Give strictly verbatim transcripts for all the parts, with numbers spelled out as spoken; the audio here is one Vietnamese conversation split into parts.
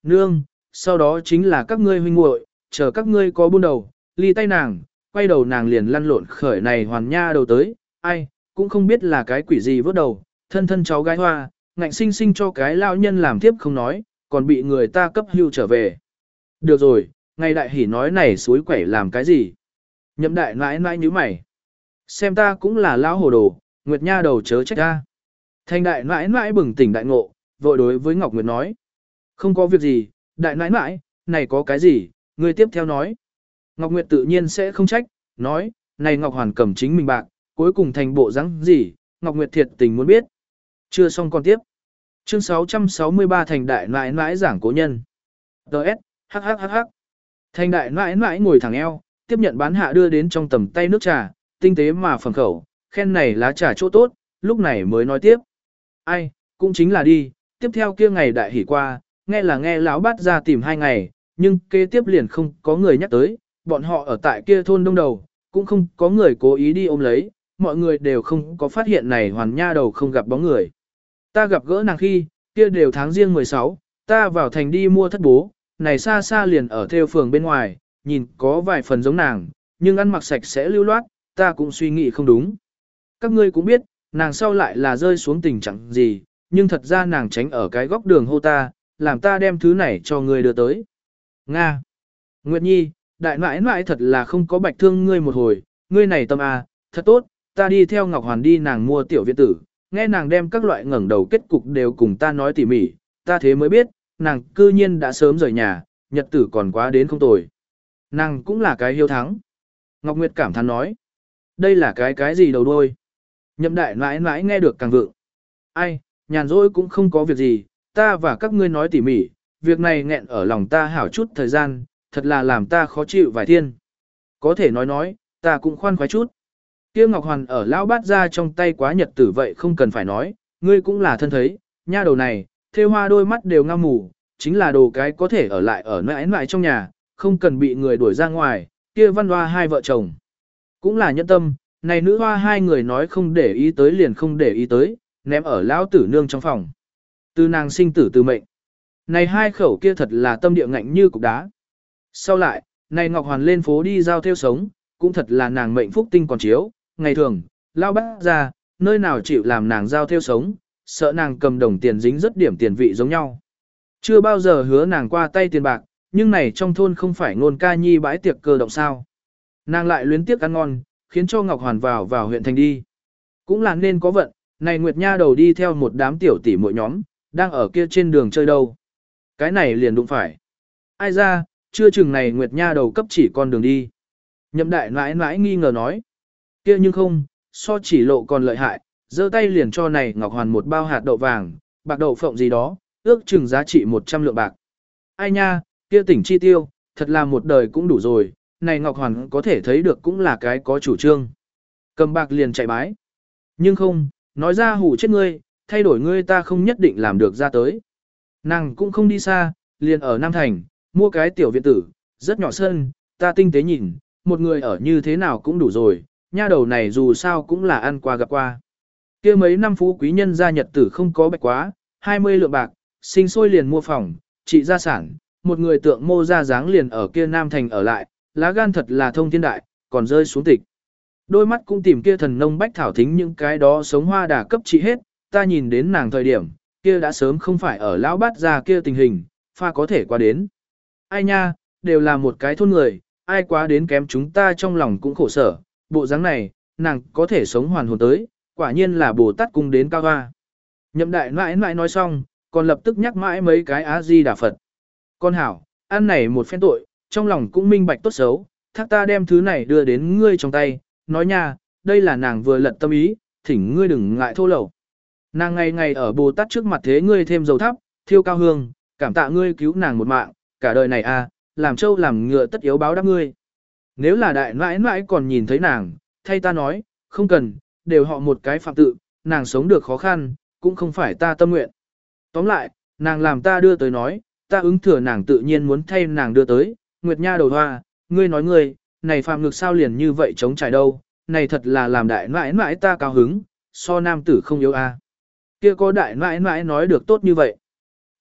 Nương, sau đó chính là các ngươi huynh muội, chờ các ngươi có buôn đầu, ly tay nàng, quay đầu nàng liền lăn lộn khởi này hoàn nha đầu tới, ai, cũng không biết là cái quỷ gì vớt đầu, thân thân cháu gái hoa, ngạnh sinh sinh cho cái lao nhân làm tiếp không nói, còn bị người ta cấp hưu trở về. Được rồi, ngày đại hỉ nói này suối quẩy làm cái gì? Nhậm đại nãi nãi như mày. Xem ta cũng là lão hồ đồ, Nguyệt nha đầu chớ trách ta. Thanh đại nãi nãi bừng tỉnh đại ngộ, vội đối với Ngọc Nguyệt nói. Không có việc gì, đại nãi nãi, này có cái gì, người tiếp theo nói. Ngọc Nguyệt tự nhiên sẽ không trách, nói, này Ngọc Hoàn cầm chính mình bạc, cuối cùng thành bộ rắn gì, Ngọc Nguyệt thiệt tình muốn biết. Chưa xong con tiếp. Chương sáu trăm sáu mươi ba thành đại nãi nãi giảng cố nhân. Đợt, hắc hắc hắc hắc. Thành đại nãi nãi ngồi thẳng eo, tiếp nhận bán hạ đưa đến trong tầm tay nước trà, tinh tế mà phẩm khẩu, khen này lá trà chỗ tốt, lúc này mới nói tiếp. Ai, cũng chính là đi, tiếp theo kia ngày đại hỉ qua, nghe là nghe lão bát ra tìm hai ngày, nhưng kế tiếp liền không có người nhắc tới, bọn họ ở tại kia thôn đông đầu, cũng không có người cố ý đi ôm lấy, mọi người đều không có phát hiện này hoàn nha đầu không gặp bóng người. Ta gặp gỡ nàng khi, kia đều tháng riêng mười sáu, ta vào thành đi mua thất bố, này xa xa liền ở theo phường bên ngoài, nhìn có vài phần giống nàng, nhưng ăn mặc sạch sẽ lưu loát, ta cũng suy nghĩ không đúng. Các ngươi cũng biết, nàng sau lại là rơi xuống tình trạng gì, nhưng thật ra nàng tránh ở cái góc đường hô ta, làm ta đem thứ này cho ngươi đưa tới. Nga. Nguyệt Nhi, đại nãi nãi thật là không có bạch thương ngươi một hồi, ngươi này tâm à, thật tốt, ta đi theo Ngọc Hoàn đi nàng mua tiểu viện tử, nghe nàng đem các loại ngẩng đầu kết cục đều cùng ta nói tỉ mỉ, ta thế mới biết, nàng cư nhiên đã sớm rời nhà, nhật tử còn quá đến không tồi. Nàng cũng là cái hiếu thắng. Ngọc Nguyệt cảm thán nói, đây là cái cái gì đầu đuôi. Nhậm đại nãi nãi nghe được càng vượng. Ai, nhàn rỗi cũng không có việc gì, ta và các ngươi nói tỉ mỉ, việc này nghẹn ở lòng ta hảo chút thời gian, thật là làm ta khó chịu vài thiên. Có thể nói nói, ta cũng khoan khoái chút. Kia Ngọc Hoàn ở lão bát ra trong tay quá nhật tử vậy không cần phải nói, ngươi cũng là thân thấy, nha đầu này, thêu hoa đôi mắt đều ngao mù, chính là đồ cái có thể ở lại ở mãi mãi trong nhà, không cần bị người đuổi ra ngoài, kia văn hoa hai vợ chồng. Cũng là nhẫn tâm, này nữ hoa hai người nói không để ý tới liền không để ý tới, ném ở lão tử nương trong phòng. Từ nàng sinh tử từ mệnh. Này hai khẩu kia thật là tâm địa ngạnh như cục đá. Sau lại, này Ngọc Hoàn lên phố đi giao theo sống, cũng thật là nàng mệnh phúc tinh còn chiếu, ngày thường, lao bác ra, nơi nào chịu làm nàng giao theo sống, sợ nàng cầm đồng tiền dính rất điểm tiền vị giống nhau. Chưa bao giờ hứa nàng qua tay tiền bạc, nhưng này trong thôn không phải ngôn ca nhi bãi tiệc cơ động sao. Nàng lại luyến tiếc ăn ngon, khiến cho Ngọc Hoàn vào vào huyện thành đi. Cũng là nên có vận, này Nguyệt Nha đầu đi theo một đám tiểu tỷ muội nhóm, đang ở kia trên đường chơi đâu. Cái này liền đụng phải. Ai ra, chưa chừng này Nguyệt Nha đầu cấp chỉ con đường đi. Nhậm đại nãi nãi nghi ngờ nói. Kia nhưng không, so chỉ lộ còn lợi hại, giơ tay liền cho này Ngọc Hoàn một bao hạt đậu vàng, bạc đậu phộng gì đó, ước chừng giá trị một trăm lượng bạc. Ai nha, kia tỉnh chi tiêu, thật là một đời cũng đủ rồi, này Ngọc Hoàn có thể thấy được cũng là cái có chủ trương. Cầm bạc liền chạy bái. Nhưng không, nói ra hủ chết ngươi, thay đổi ngươi ta không nhất định làm được ra tới. Nàng cũng không đi xa, liền ở Nam Thành, mua cái tiểu viện tử, rất nhỏ sân, ta tinh tế nhìn, một người ở như thế nào cũng đủ rồi, nha đầu này dù sao cũng là ăn qua gặp qua. Kia mấy năm phú quý nhân gia nhật tử không có bạch quá, hai mươi lượng bạc, sinh sôi liền mua phòng, trị gia sản, một người tượng mô ra dáng liền ở kia Nam Thành ở lại, lá gan thật là thông thiên đại, còn rơi xuống tịch. Đôi mắt cũng tìm kia thần nông bách thảo thính những cái đó sống hoa đà cấp trị hết, ta nhìn đến nàng thời điểm, kia đã sớm không phải ở lão bát ra kia tình hình, pha có thể qua đến. Ai nha, đều là một cái thôn người, ai quá đến kém chúng ta trong lòng cũng khổ sở, bộ dáng này, nàng có thể sống hoàn hồn tới, quả nhiên là Bồ Tát cung đến cao hoa. Nhậm đại mãi mãi nói xong, còn lập tức nhắc mãi mấy cái A-di Đà Phật. Con hảo, ăn này một phen tội, trong lòng cũng minh bạch tốt xấu, thác ta đem thứ này đưa đến ngươi trong tay, nói nha, đây là nàng vừa lật tâm ý, thỉnh ngươi đừng ngại thô lẩu. Nàng ngày ngày ở Bồ Tát trước mặt thế ngươi thêm dầu thắp, thiêu cao hương, cảm tạ ngươi cứu nàng một mạng, cả đời này à, làm trâu làm ngựa tất yếu báo đáp ngươi. Nếu là đại mãi mãi còn nhìn thấy nàng, thay ta nói, không cần, đều họ một cái phạm tự, nàng sống được khó khăn, cũng không phải ta tâm nguyện. Tóm lại, nàng làm ta đưa tới nói, ta ứng thừa nàng tự nhiên muốn thay nàng đưa tới, Nguyệt Nha đầu hoa, ngươi nói ngươi, này phạm ngực sao liền như vậy chống trải đâu, này thật là làm đại mãi mãi ta cao hứng, so nam tử không yếu a. Kia có đại mãi mãi nói được tốt như vậy.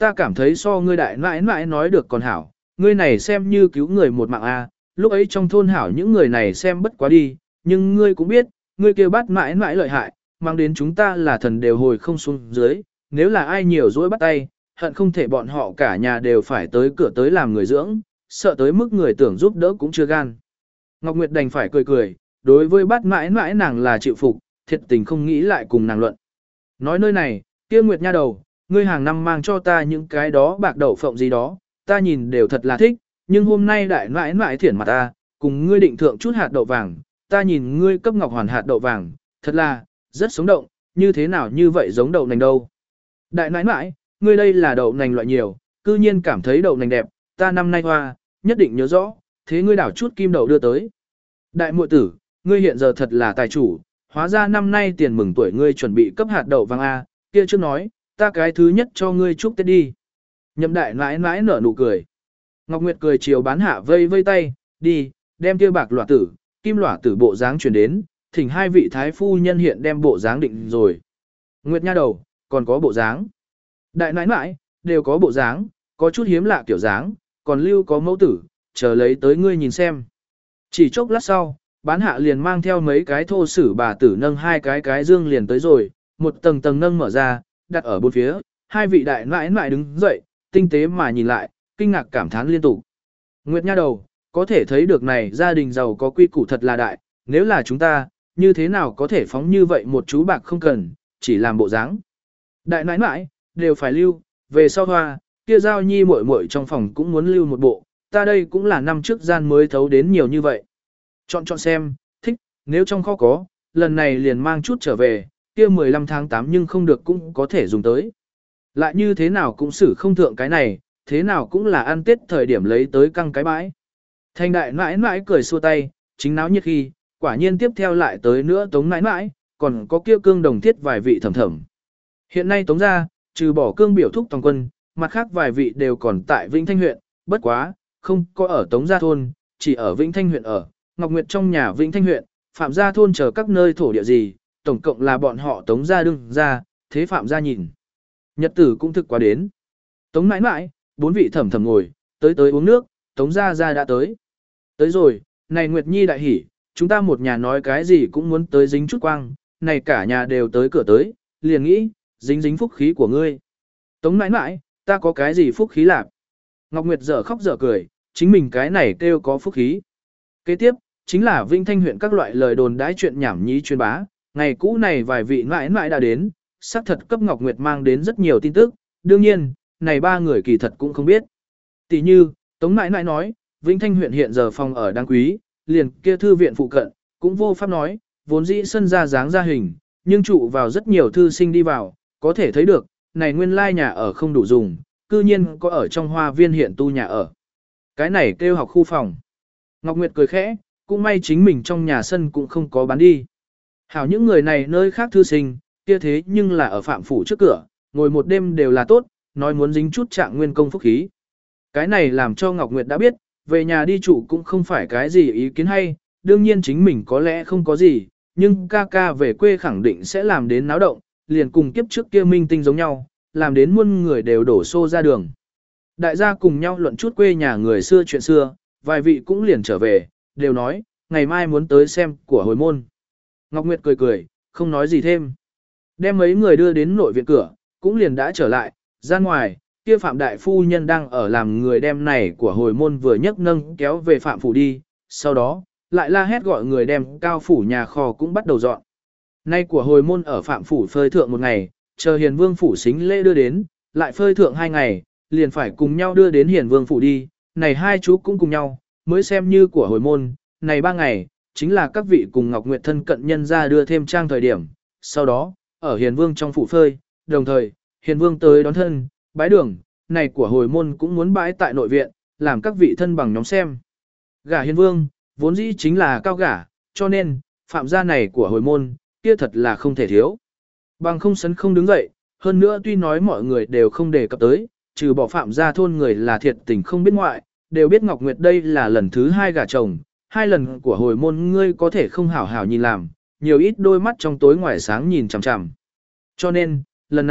ta cảm thấy so ngươi đại nãi nãi nói được còn hảo, ngươi này xem như cứu người một mạng a, lúc ấy trong thôn hảo những người này xem bất quá đi, nhưng ngươi cũng biết, ngươi kêu bắt mãi mãi lợi hại, mang đến chúng ta là thần đều hồi không xuống dưới, nếu là ai nhiều dối bắt tay, hận không thể bọn họ cả nhà đều phải tới cửa tới làm người dưỡng, sợ tới mức người tưởng giúp đỡ cũng chưa gan. Ngọc Nguyệt đành phải cười cười, đối với bắt mãi mãi nàng là chịu phục, thiệt tình không nghĩ lại cùng nàng luận. Nói nơi này, kia Nguyệt nha đầu, ngươi hàng năm mang cho ta những cái đó bạc đậu phộng gì đó, ta nhìn đều thật là thích, nhưng hôm nay đại mãi mãi thiển mặt ta, cùng ngươi định thượng chút hạt đậu vàng, ta nhìn ngươi cấp Ngọc Hoàn hạt đậu vàng, thật là, rất sống động, như thế nào như vậy giống đậu nành đâu. Đại nãi nãi, ngươi đây là đậu nành loại nhiều, cư nhiên cảm thấy đậu nành đẹp, ta năm nay hoa, nhất định nhớ rõ, thế ngươi đảo chút kim đậu đưa tới. Đại muội tử, ngươi hiện giờ thật là tài chủ, hóa ra năm nay tiền mừng tuổi ngươi chuẩn bị cấp hạt đậu vàng A, kia trước nói, ta cái thứ nhất cho ngươi chúc Tết đi. Nhậm đại nãi nãi nở nụ cười. Ngọc Nguyệt cười chiều bán hạ vây vây tay, đi, đem kia bạc lỏa tử, kim lỏa tử bộ dáng chuyển đến, thỉnh hai vị thái phu nhân hiện đem bộ dáng định rồi. Nguyệt nha đầu, còn có bộ dáng. Đại nãi nãi, đều có bộ dáng, có chút hiếm lạ kiểu dáng, còn lưu có mẫu tử, chờ lấy tới ngươi nhìn xem. Chỉ chốc lát sau, bán hạ liền mang theo mấy cái thô sử bà tử nâng hai cái cái dương liền tới rồi, một tầng tầng nâng mở ra, đặt ở bốn phía, hai vị đại nãi nãi đứng dậy, tinh tế mà nhìn lại, kinh ngạc cảm thán liên tục. Nguyệt nha đầu, có thể thấy được này gia đình giàu có quy củ thật là đại, nếu là chúng ta, như thế nào có thể phóng như vậy một chú bạc không cần, chỉ làm bộ dáng. Đại nãi nãi, đều phải lưu, về sau hoa, kia giao nhi muội muội trong phòng cũng muốn lưu một bộ, ta đây cũng là năm trước gian mới thấu đến nhiều như vậy. Chọn chọn xem, thích, nếu trong kho có, lần này liền mang chút trở về, kia mười lăm tháng tám nhưng không được cũng có thể dùng tới. Lại như thế nào cũng xử không thượng cái này, thế nào cũng là ăn tết thời điểm lấy tới căng cái bãi. Thanh đại nãi nãi cười xua tay, chính náo nhiệt khi, quả nhiên tiếp theo lại tới nữa tống nãi nãi, còn có kia cương đồng thiết vài vị thầm thầm. Hiện nay tống ra, trừ bỏ cương biểu thúc toàn quân, mặt khác vài vị đều còn tại Vĩnh Thanh huyện, bất quá, không có ở tống gia thôn, chỉ ở Vĩnh Thanh huyện ở, Ngọc Nguyệt trong nhà Vĩnh Thanh huyện, phạm gia thôn chờ các nơi thổ địa gì, tổng cộng là bọn họ tống gia đương ra, thế phạm gia nhìn. Nhật tử cũng thực quá đến. Tống nãi nãi, bốn vị thẩm thẩm ngồi, tới tới uống nước, tống gia gia đã tới. Tới rồi, này Nguyệt Nhi đại hỉ, chúng ta một nhà nói cái gì cũng muốn tới dính chút quang, này cả nhà đều tới cửa tới, liền nghĩ, dính dính phúc khí của ngươi. Tống nãi nãi, ta có cái gì phúc khí lạc? Ngọc Nguyệt dở khóc dở cười, chính mình cái này kêu có phúc khí. Kế tiếp, chính là Vinh Thanh huyện các loại lời đồn đãi chuyện nhảm nhí truyền bá, ngày cũ này vài vị nãi nãi đã đến, xác thật cấp Ngọc Nguyệt mang đến rất nhiều tin tức, đương nhiên, này ba người kỳ thật cũng không biết. Tỷ như, Tống nãi nãi nói, Vĩnh Thanh huyện hiện giờ phòng ở đáng quý, liền kia thư viện phụ cận, cũng vô pháp nói, vốn dĩ sân ra dáng ra hình, nhưng trụ vào rất nhiều thư sinh đi vào, có thể thấy được, này nguyên lai nhà ở không đủ dùng, cư nhiên có ở trong hoa viên hiện tu nhà ở. Cái này kêu học khu phòng. Ngọc Nguyệt cười khẽ, cũng may chính mình trong nhà sân cũng không có bán đi. Hảo những người này nơi khác thư sinh, kia thế nhưng là ở phạm phủ trước cửa, ngồi một đêm đều là tốt, nói muốn dính chút trạng nguyên công phúc khí. Cái này làm cho Ngọc Nguyệt đã biết, về nhà đi trụ cũng không phải cái gì ý kiến hay, đương nhiên chính mình có lẽ không có gì, nhưng ca ca về quê khẳng định sẽ làm đến náo động, liền cùng kiếp trước kia minh tinh giống nhau, làm đến muôn người đều đổ xô ra đường. Đại gia cùng nhau luận chút quê nhà người xưa chuyện xưa, vài vị cũng liền trở về, đều nói, ngày mai muốn tới xem của hồi môn. Ngọc Nguyệt cười cười, không nói gì thêm. Đem mấy người đưa đến nội viện cửa, cũng liền đã trở lại, ra ngoài, kia Phạm Đại Phu Nhân đang ở làm người đem này của hồi môn vừa nhấc nâng kéo về Phạm Phủ đi, sau đó, lại la hét gọi người đem cao phủ nhà kho cũng bắt đầu dọn. Nay của hồi môn ở Phạm Phủ phơi thượng một ngày, chờ Hiền Vương Phủ xính lễ đưa đến, lại phơi thượng hai ngày, liền phải cùng nhau đưa đến Hiền Vương Phủ đi, này hai chú cũng cùng nhau, mới xem như của hồi môn, này ba ngày, chính là các vị cùng Ngọc Nguyệt thân cận nhân ra đưa thêm trang thời điểm, sau đó, ở Hiền Vương trong phủ phơi, đồng thời, Hiền Vương tới đón thân, bái đường, này của hồi môn cũng muốn bái tại nội viện, làm các vị thân bằng nhóm xem. Gả Hiền Vương, vốn dĩ chính là cao gả, cho nên, phạm gia này của hồi môn, kia thật là không thể thiếu. Bằng không sấn không đứng dậy, hơn nữa tuy nói mọi người đều không đề cập tới, trừ bỏ phạm gia thôn người là thiệt tình không biết ngoại, đều biết Ngọc Nguyệt đây là lần thứ hai gả chồng, hai lần của hồi môn ngươi có thể không hảo hảo nhìn làm, nhiều ít đôi mắt trong tối ngoài sáng nhìn chằm chằm. Cho nên, lần này,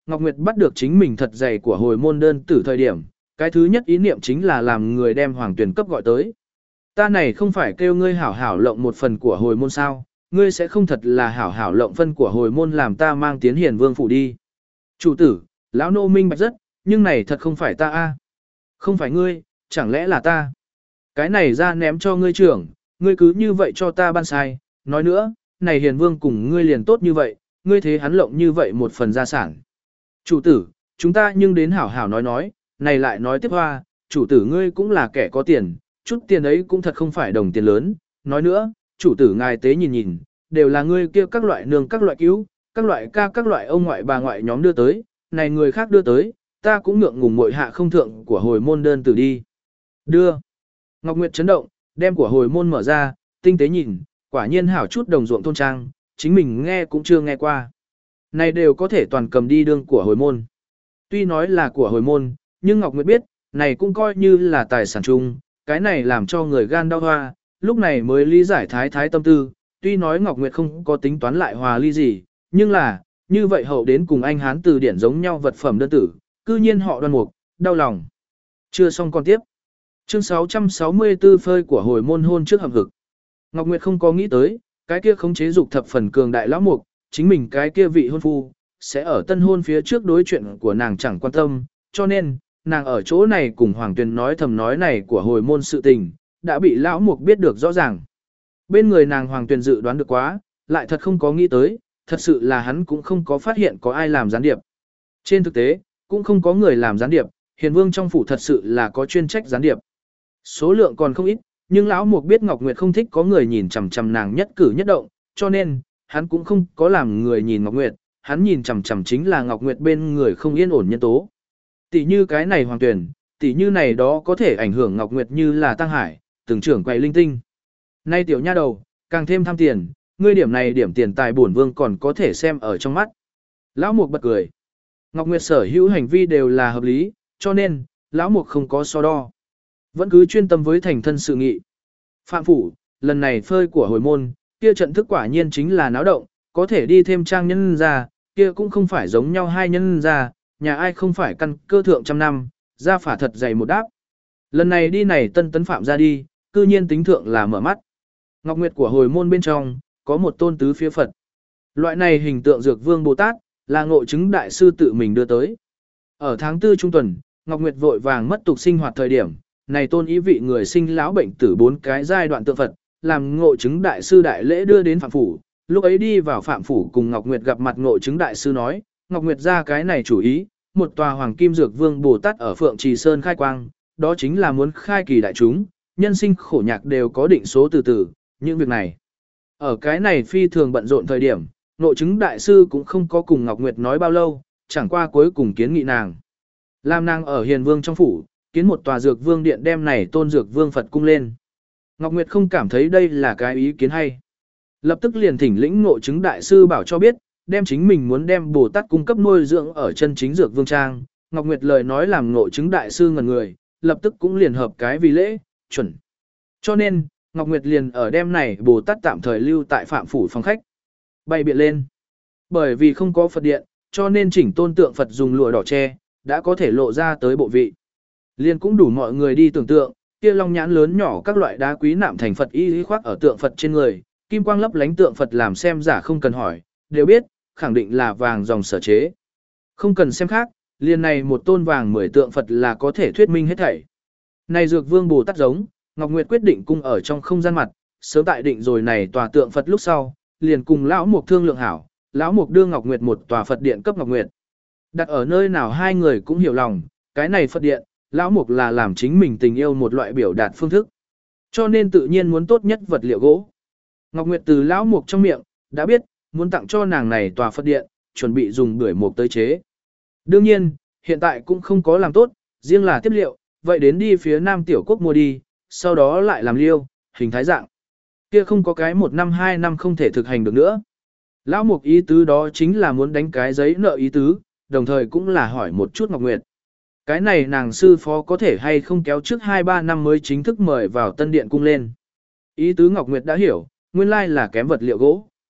Ngọc Nguyệt bắt được chính mình thật dày của hồi môn đơn tử thời điểm, cái thứ nhất ý niệm chính là làm người đem Hoàng Tuyền cấp gọi tới. Ta này không phải kêu ngươi hảo hảo lộng một phần của hồi môn sao, ngươi sẽ không thật là hảo hảo lộng phân của hồi môn làm ta mang tiến hiền vương phủ đi. Chủ tử, lão nô minh bạch rất, nhưng này thật không phải ta a, không phải ngươi, chẳng lẽ là ta. Cái này ra ném cho ngươi trưởng, ngươi cứ như vậy cho ta ban sai, nói nữa, này hiền vương cùng ngươi liền tốt như vậy, ngươi thế hắn lộng như vậy một phần gia sản. Chủ tử, chúng ta nhưng đến hảo hảo nói nói, này lại nói tiếp hoa, chủ tử ngươi cũng là kẻ có tiền, chút tiền ấy cũng thật không phải đồng tiền lớn, nói nữa, chủ tử ngài tế nhìn nhìn, đều là ngươi kia các loại nương các loại cứu, các loại ca các loại ông ngoại bà ngoại nhóm đưa tới, này người khác đưa tới, ta cũng ngượng ngùng muội hạ không thượng của hồi môn đơn từ đi. Đưa. Ngọc Nguyệt chấn động, đem của hồi môn mở ra, tinh tế nhìn, quả nhiên hảo chút đồng ruộng thôn trang, chính mình nghe cũng chưa nghe qua. Này đều có thể toàn cầm đi đương của hồi môn. Tuy nói là của hồi môn, nhưng Ngọc Nguyệt biết, này cũng coi như là tài sản chung, cái này làm cho người gan đau hoa, lúc này mới lý giải thái thái tâm tư, tuy nói Ngọc Nguyệt không có tính toán lại hòa ly gì, nhưng là, như vậy hậu đến cùng anh hán từ điển giống nhau vật phẩm đơn tử, cư nhiên họ Đoan Mục, đau lòng. Chưa xong còn tiếp. Chương sáu trăm sáu mươi tư phơi của hồi môn hôn trước hầm hực. Ngọc Nguyệt không có nghĩ tới, cái kia khống chế dục thập phần cường đại lão mục, chính mình cái kia vị hôn phu, sẽ ở tân hôn phía trước đối chuyện của nàng chẳng quan tâm, cho nên, nàng ở chỗ này cùng Hoàng Tuyền nói thầm nói này của hồi môn sự tình, đã bị lão mục biết được rõ ràng. Bên người nàng Hoàng Tuyền dự đoán được quá, lại thật không có nghĩ tới, thật sự là hắn cũng không có phát hiện có ai làm gián điệp. Trên thực tế, cũng không có người làm gián điệp, hiền vương trong phủ thật sự là có chuyên trách gián điệp. Số lượng còn không ít, nhưng lão mục biết Ngọc Nguyệt không thích có người nhìn chằm chằm nàng nhất cử nhất động, cho nên, hắn cũng không có làm người nhìn Ngọc Nguyệt, hắn nhìn chằm chằm chính là Ngọc Nguyệt bên người không yên ổn nhân tố. Tỷ như cái này Hoàng Tuyền, tỷ như này đó có thể ảnh hưởng Ngọc Nguyệt như là Tăng Hải, từng trưởng quầy linh tinh. Nay tiểu nha đầu, càng thêm tham tiền, ngươi điểm này điểm tiền tài bổn vương còn có thể xem ở trong mắt. Lão mục bật cười. Ngọc Nguyệt sở hữu hành vi đều là hợp lý, cho nên, lão mục không có so đo. Vẫn cứ chuyên tâm với thành thân sự nghị. Phạm phủ, lần này phơi của hồi môn, kia trận thức quả nhiên chính là náo động, có thể đi thêm trang nhân ra, kia cũng không phải giống nhau hai nhân ra, nhà ai không phải căn cơ thượng trăm năm, ra phả thật dày một đáp. Lần này đi này tân tấn phạm ra đi, cư nhiên tính thượng là mở mắt. Ngọc Nguyệt của hồi môn bên trong, có một tôn tứ phía Phật. Loại này hình tượng Dược Vương Bồ Tát, là ngộ chứng đại sư tự mình đưa tới. Ở tháng tư trung tuần, Ngọc Nguyệt vội vàng mất tục sinh hoạt thời điểm, này tôn ý vị người sinh lão bệnh tử bốn cái giai đoạn tượng Phật, làm ngộ chứng đại sư đại lễ đưa đến phạm phủ. Lúc ấy đi vào phạm phủ cùng Ngọc Nguyệt gặp mặt ngộ chứng đại sư nói, Ngọc Nguyệt ra cái này chủ ý, một tòa hoàng kim dược vương Bồ Tát ở Phượng Trì Sơn khai quang, đó chính là muốn khai kỳ đại chúng, nhân sinh khổ nhạc đều có định số từ từ, những việc này. Ở cái này phi thường bận rộn thời điểm, ngộ chứng đại sư cũng không có cùng Ngọc Nguyệt nói bao lâu, chẳng qua cuối cùng kiến nghị nàng. Làm nàng ở hiền vương trong phủ, kiến một tòa dược vương điện đem này tôn dược vương Phật cung lên. Ngọc Nguyệt không cảm thấy đây là cái ý kiến hay. Lập tức liền thỉnh lĩnh ngộ chứng đại sư bảo cho biết, đem chính mình muốn đem Bồ Tát cung cấp nuôi dưỡng ở chân chính dược vương trang. Ngọc Nguyệt lời nói làm ngộ chứng đại sư ngẩn người, lập tức cũng liền hợp cái vì lễ, chuẩn. Cho nên, Ngọc Nguyệt liền ở đêm này Bồ Tát tạm thời lưu tại phạm phủ phòng khách. Bày biện lên. Bởi vì không có Phật điện, cho nên chỉnh tôn tượng Phật dùng lụa đỏ che, đã có thể lộ ra tới bộ vị. Liên cũng đủ mọi người đi tưởng tượng, kia long nhãn lớn nhỏ các loại đá quý nạm thành Phật y lý khoác ở tượng Phật trên người, kim quang lấp lánh tượng Phật làm xem giả không cần hỏi, đều biết, khẳng định là vàng dòng sở chế. Không cần xem khác, liền này một tôn vàng mười tượng Phật là có thể thuyết minh hết thảy. Này dược vương Bồ Tát giống, Ngọc Nguyệt quyết định cung ở trong không gian mặt, sớm tại định rồi này tòa tượng Phật lúc sau, liền cùng lão mục thương lượng hảo, lão mục đưa Ngọc Nguyệt một tòa Phật điện cấp Ngọc Nguyệt. Đặt ở nơi nào hai người cũng hiểu lòng, cái này Phật điện, lão mục là làm chính mình tình yêu một loại biểu đạt phương thức. Cho nên tự nhiên muốn tốt nhất vật liệu gỗ. Ngọc Nguyệt từ lão mục trong miệng, đã biết, muốn tặng cho nàng này tòa Phật điện, chuẩn bị dùng bưởi mục tới chế. Đương nhiên, hiện tại cũng không có làm tốt, riêng là tiếp liệu, vậy đến đi phía Nam Tiểu Quốc mua đi, sau đó lại làm liêu, hình thái dạng. Kia không có cái một năm hai năm không thể thực hành được nữa. Lão mục ý tứ đó chính là muốn đánh cái giấy nợ ý tứ, đồng thời cũng là hỏi một chút Ngọc Nguyệt. Cái này nàng sư phó có thể hay không kéo trước hai ba năm mới chính thức mời vào tân điện cung lên. Ý tứ Ngọc Nguyệt đã hiểu, nguyên lai là kém vật liệu gỗ.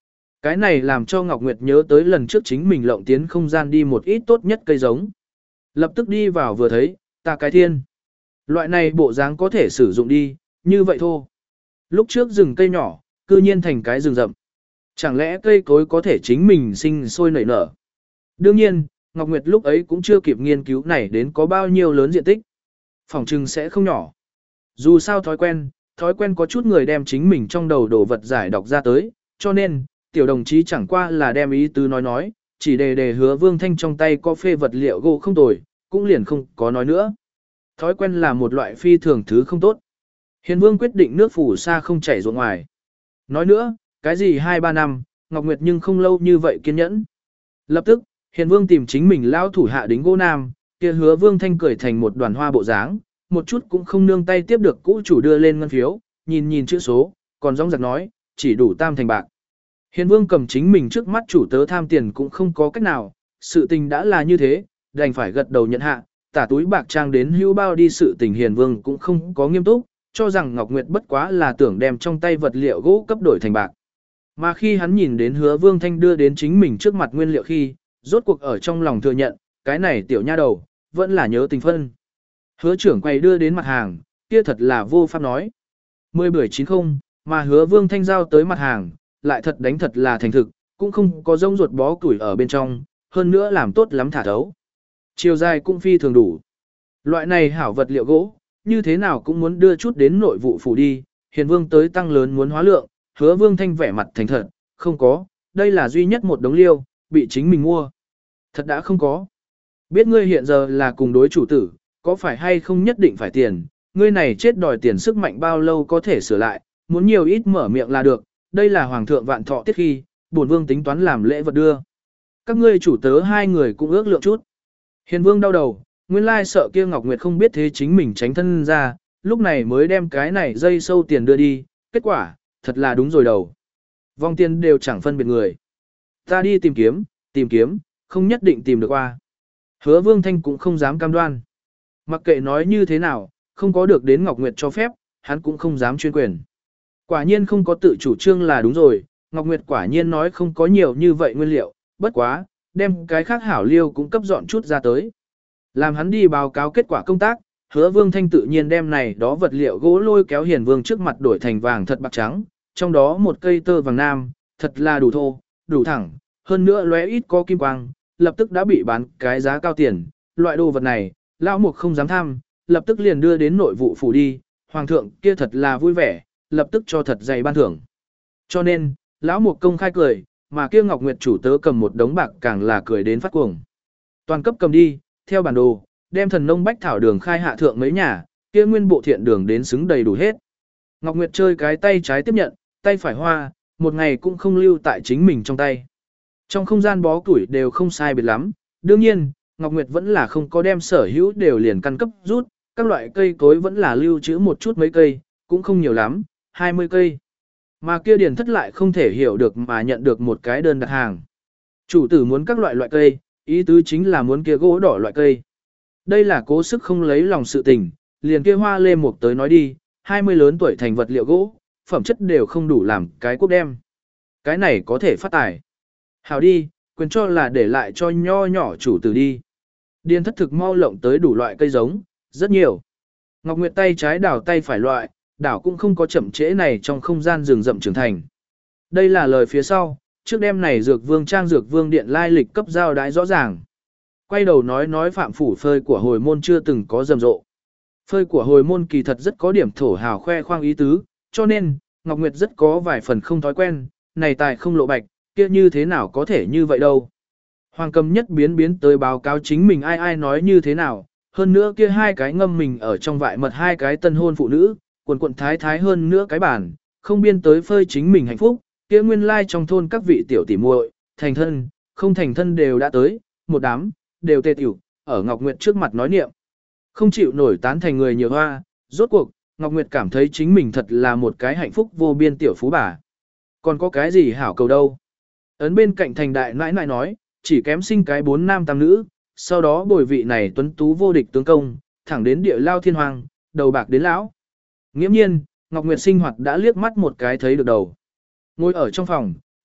Cái này làm cho Ngọc Nguyệt nhớ tới lần trước chính mình lộng tiến không gian đi một ít tốt nhất cây giống. Lập tức đi vào vừa thấy, ta cái thiên. Loại này bộ dáng có thể sử dụng đi, như vậy thôi. Lúc trước rừng cây nhỏ, cư nhiên thành cái rừng rậm. Chẳng lẽ cây cối có thể chính mình sinh sôi nảy nở? Đương nhiên, Ngọc Nguyệt lúc ấy cũng chưa kịp nghiên cứu này đến có bao nhiêu lớn diện tích. Phòng trừng sẽ không nhỏ. Dù sao thói quen, thói quen có chút người đem chính mình trong đầu đồ vật giải đọc ra tới, cho nên, tiểu đồng chí chẳng qua là đem ý tứ nói nói, chỉ đề đề hứa Vương Thanh trong tay có phê vật liệu gỗ không tồi, cũng liền không có nói nữa. Thói quen là một loại phi thường thứ không tốt. Hiền Vương quyết định nước phủ xa không chảy ruộng ngoài. Nói nữa, cái gì hai ba năm, Ngọc Nguyệt nhưng không lâu như vậy kiên nhẫn. Lập tức, Hiền Vương tìm chính mình lao thủ hạ đính gỗ nam, kia hứa Vương Thanh cười thành một đoàn hoa bộ dáng, một chút cũng không nương tay tiếp được cũ chủ đưa lên ngân phiếu, nhìn nhìn chữ số, còn rong giặc nói, chỉ đủ tam thành bạc. Hiền Vương cầm chính mình trước mắt chủ tớ tham tiền cũng không có cách nào, sự tình đã là như thế, đành phải gật đầu nhận hạ, tả túi bạc trang đến hưu bao đi, sự tình Hiền Vương cũng không có nghiêm túc, cho rằng Ngọc Nguyệt bất quá là tưởng đem trong tay vật liệu gỗ cấp đổi thành bạc. Mà khi hắn nhìn đến hứa Vương Thanh đưa đến chính mình trước mặt nguyên liệu khi, rốt cuộc ở trong lòng thừa nhận, cái này tiểu nha đầu, vẫn là nhớ tình phân. Hứa trưởng quay đưa đến mặt hàng, kia thật là vô pháp nói. Mười bưởi chín không, mà hứa Vương Thanh giao tới mặt hàng, lại thật đánh thật là thành thực, cũng không có rông ruột bó củi ở bên trong, hơn nữa làm tốt lắm thả thấu. Chiều dài cũng phi thường đủ. Loại này hảo vật liệu gỗ, như thế nào cũng muốn đưa chút đến nội vụ phủ đi, Hiền Vương tới tăng lớn muốn hóa lượng, hứa Vương Thanh vẻ mặt thành thật, không có, đây là duy nhất một đống liêu, bị chính mình mua. Thật đã không có. Biết ngươi hiện giờ là cùng đối chủ tử, có phải hay không nhất định phải tiền, ngươi này chết đòi tiền sức mạnh bao lâu có thể sửa lại, muốn nhiều ít mở miệng là được, đây là hoàng thượng vạn thọ tiết khi, bổn vương tính toán làm lễ vật đưa. Các ngươi chủ tớ hai người cũng ước lượng chút. Hiền Vương đau đầu, nguyên lai sợ kia Ngọc Nguyệt không biết thế chính mình tránh thân ra, lúc này mới đem cái này dây sâu tiền đưa đi, kết quả, thật là đúng rồi đầu. Vong tiền đều chẳng phân biệt người. Ta đi tìm kiếm, tìm kiếm, không nhất định tìm được qua. Hứa Vương Thanh cũng không dám cam đoan. Mặc kệ nói như thế nào, không có được đến Ngọc Nguyệt cho phép, hắn cũng không dám chuyên quyền. Quả nhiên không có tự chủ trương là đúng rồi, Ngọc Nguyệt quả nhiên nói không có nhiều như vậy nguyên liệu, bất quá, đem cái khác hảo liêu cũng cấp dọn chút ra tới. Làm hắn đi báo cáo kết quả công tác, hứa Vương Thanh tự nhiên đem này đó vật liệu gỗ lôi kéo Hiền Vương trước mặt đổi thành vàng thật bạc trắng, trong đó một cây tơ vàng nam, thật là đủ thô, đủ thẳng, hơn nữa lóe ít có kim quang, lập tức đã bị bán cái giá cao tiền, loại đồ vật này, lão mục không dám tham, lập tức liền đưa đến nội vụ phủ đi, hoàng thượng kia thật là vui vẻ, lập tức cho thật dày ban thưởng. Cho nên, lão mục công khai cười, mà kia Ngọc Nguyệt chủ tớ cầm một đống bạc càng là cười đến phát cuồng. Toàn cấp cầm đi, theo bản đồ, đem thần nông bách thảo đường khai hạ thượng mấy nhà, kia nguyên bộ thiện đường đến xứng đầy đủ hết. Ngọc Nguyệt chơi cái tay trái tiếp nhận, tay phải hoa, một ngày cũng không lưu tại chính mình trong tay. Trong không gian bó củi đều không sai biệt lắm, đương nhiên, Ngọc Nguyệt vẫn là không có đem sở hữu đều liền căn cấp rút, các loại cây cối vẫn là lưu trữ một chút mấy cây, cũng không nhiều lắm, hai mươi cây. Mà kia điền thất lại không thể hiểu được mà nhận được một cái đơn đặt hàng. Chủ tử muốn các loại loại cây, ý tứ chính là muốn kia gỗ đỏ loại cây. Đây là cố sức không lấy lòng sự tình, liền kia hoa lê mục tới nói đi, hai mươi lớn tuổi thành vật liệu gỗ, phẩm chất đều không đủ làm cái quốc đem. Cái này có thể phát tài. Hảo đi, quyền cho là để lại cho nho nhỏ chủ tử đi. Điền thất thực mau lộng tới đủ loại cây giống, rất nhiều. Ngọc Nguyệt tay trái đảo tay phải loại, đảo cũng không có chậm trễ này trong không gian rừng rậm trưởng thành. Đây là lời phía sau, trước đêm này dược vương trang dược vương điện lai lịch cấp giao đái rõ ràng. Quay đầu nói nói phạm phủ phơi của hồi môn chưa từng có rầm rộ. Phơi của hồi môn kỳ thật rất có điểm thổ hào khoe khoang ý tứ, cho nên, Ngọc Nguyệt rất có vài phần không thói quen, này tài không lộ bạch, kia như thế nào có thể như vậy đâu. Hoàng cầm nhất biến biến tới báo cáo chính mình ai ai nói như thế nào, hơn nữa kia hai cái ngâm mình ở trong vại mật hai cái tân hôn phụ nữ, quần quận thái thái hơn nữa cái bản, không biên tới phơi chính mình hạnh phúc, kia nguyên lai like trong thôn các vị tiểu tỷ muội, thành thân, không thành thân đều đã tới, một đám, đều tê tiểu, ở Ngọc Nguyệt trước mặt nói niệm. Không chịu nổi tán thành người nhiều hoa, rốt cuộc, Ngọc Nguyệt cảm thấy chính mình thật là một cái hạnh phúc vô biên tiểu phú bà. Còn có cái gì hảo cầu đâu. Ấn bên cạnh thành đại nãi nãi nói, chỉ kém sinh cái bốn nam tam nữ, sau đó bồi vị này tuấn tú vô địch tướng công, thẳng đến địa lao thiên hoàng, đầu bạc đến lão. Nghiễm nhiên, Ngọc Nguyệt sinh hoạt đã liếc mắt một cái thấy được đầu. Ngồi ở trong phòng,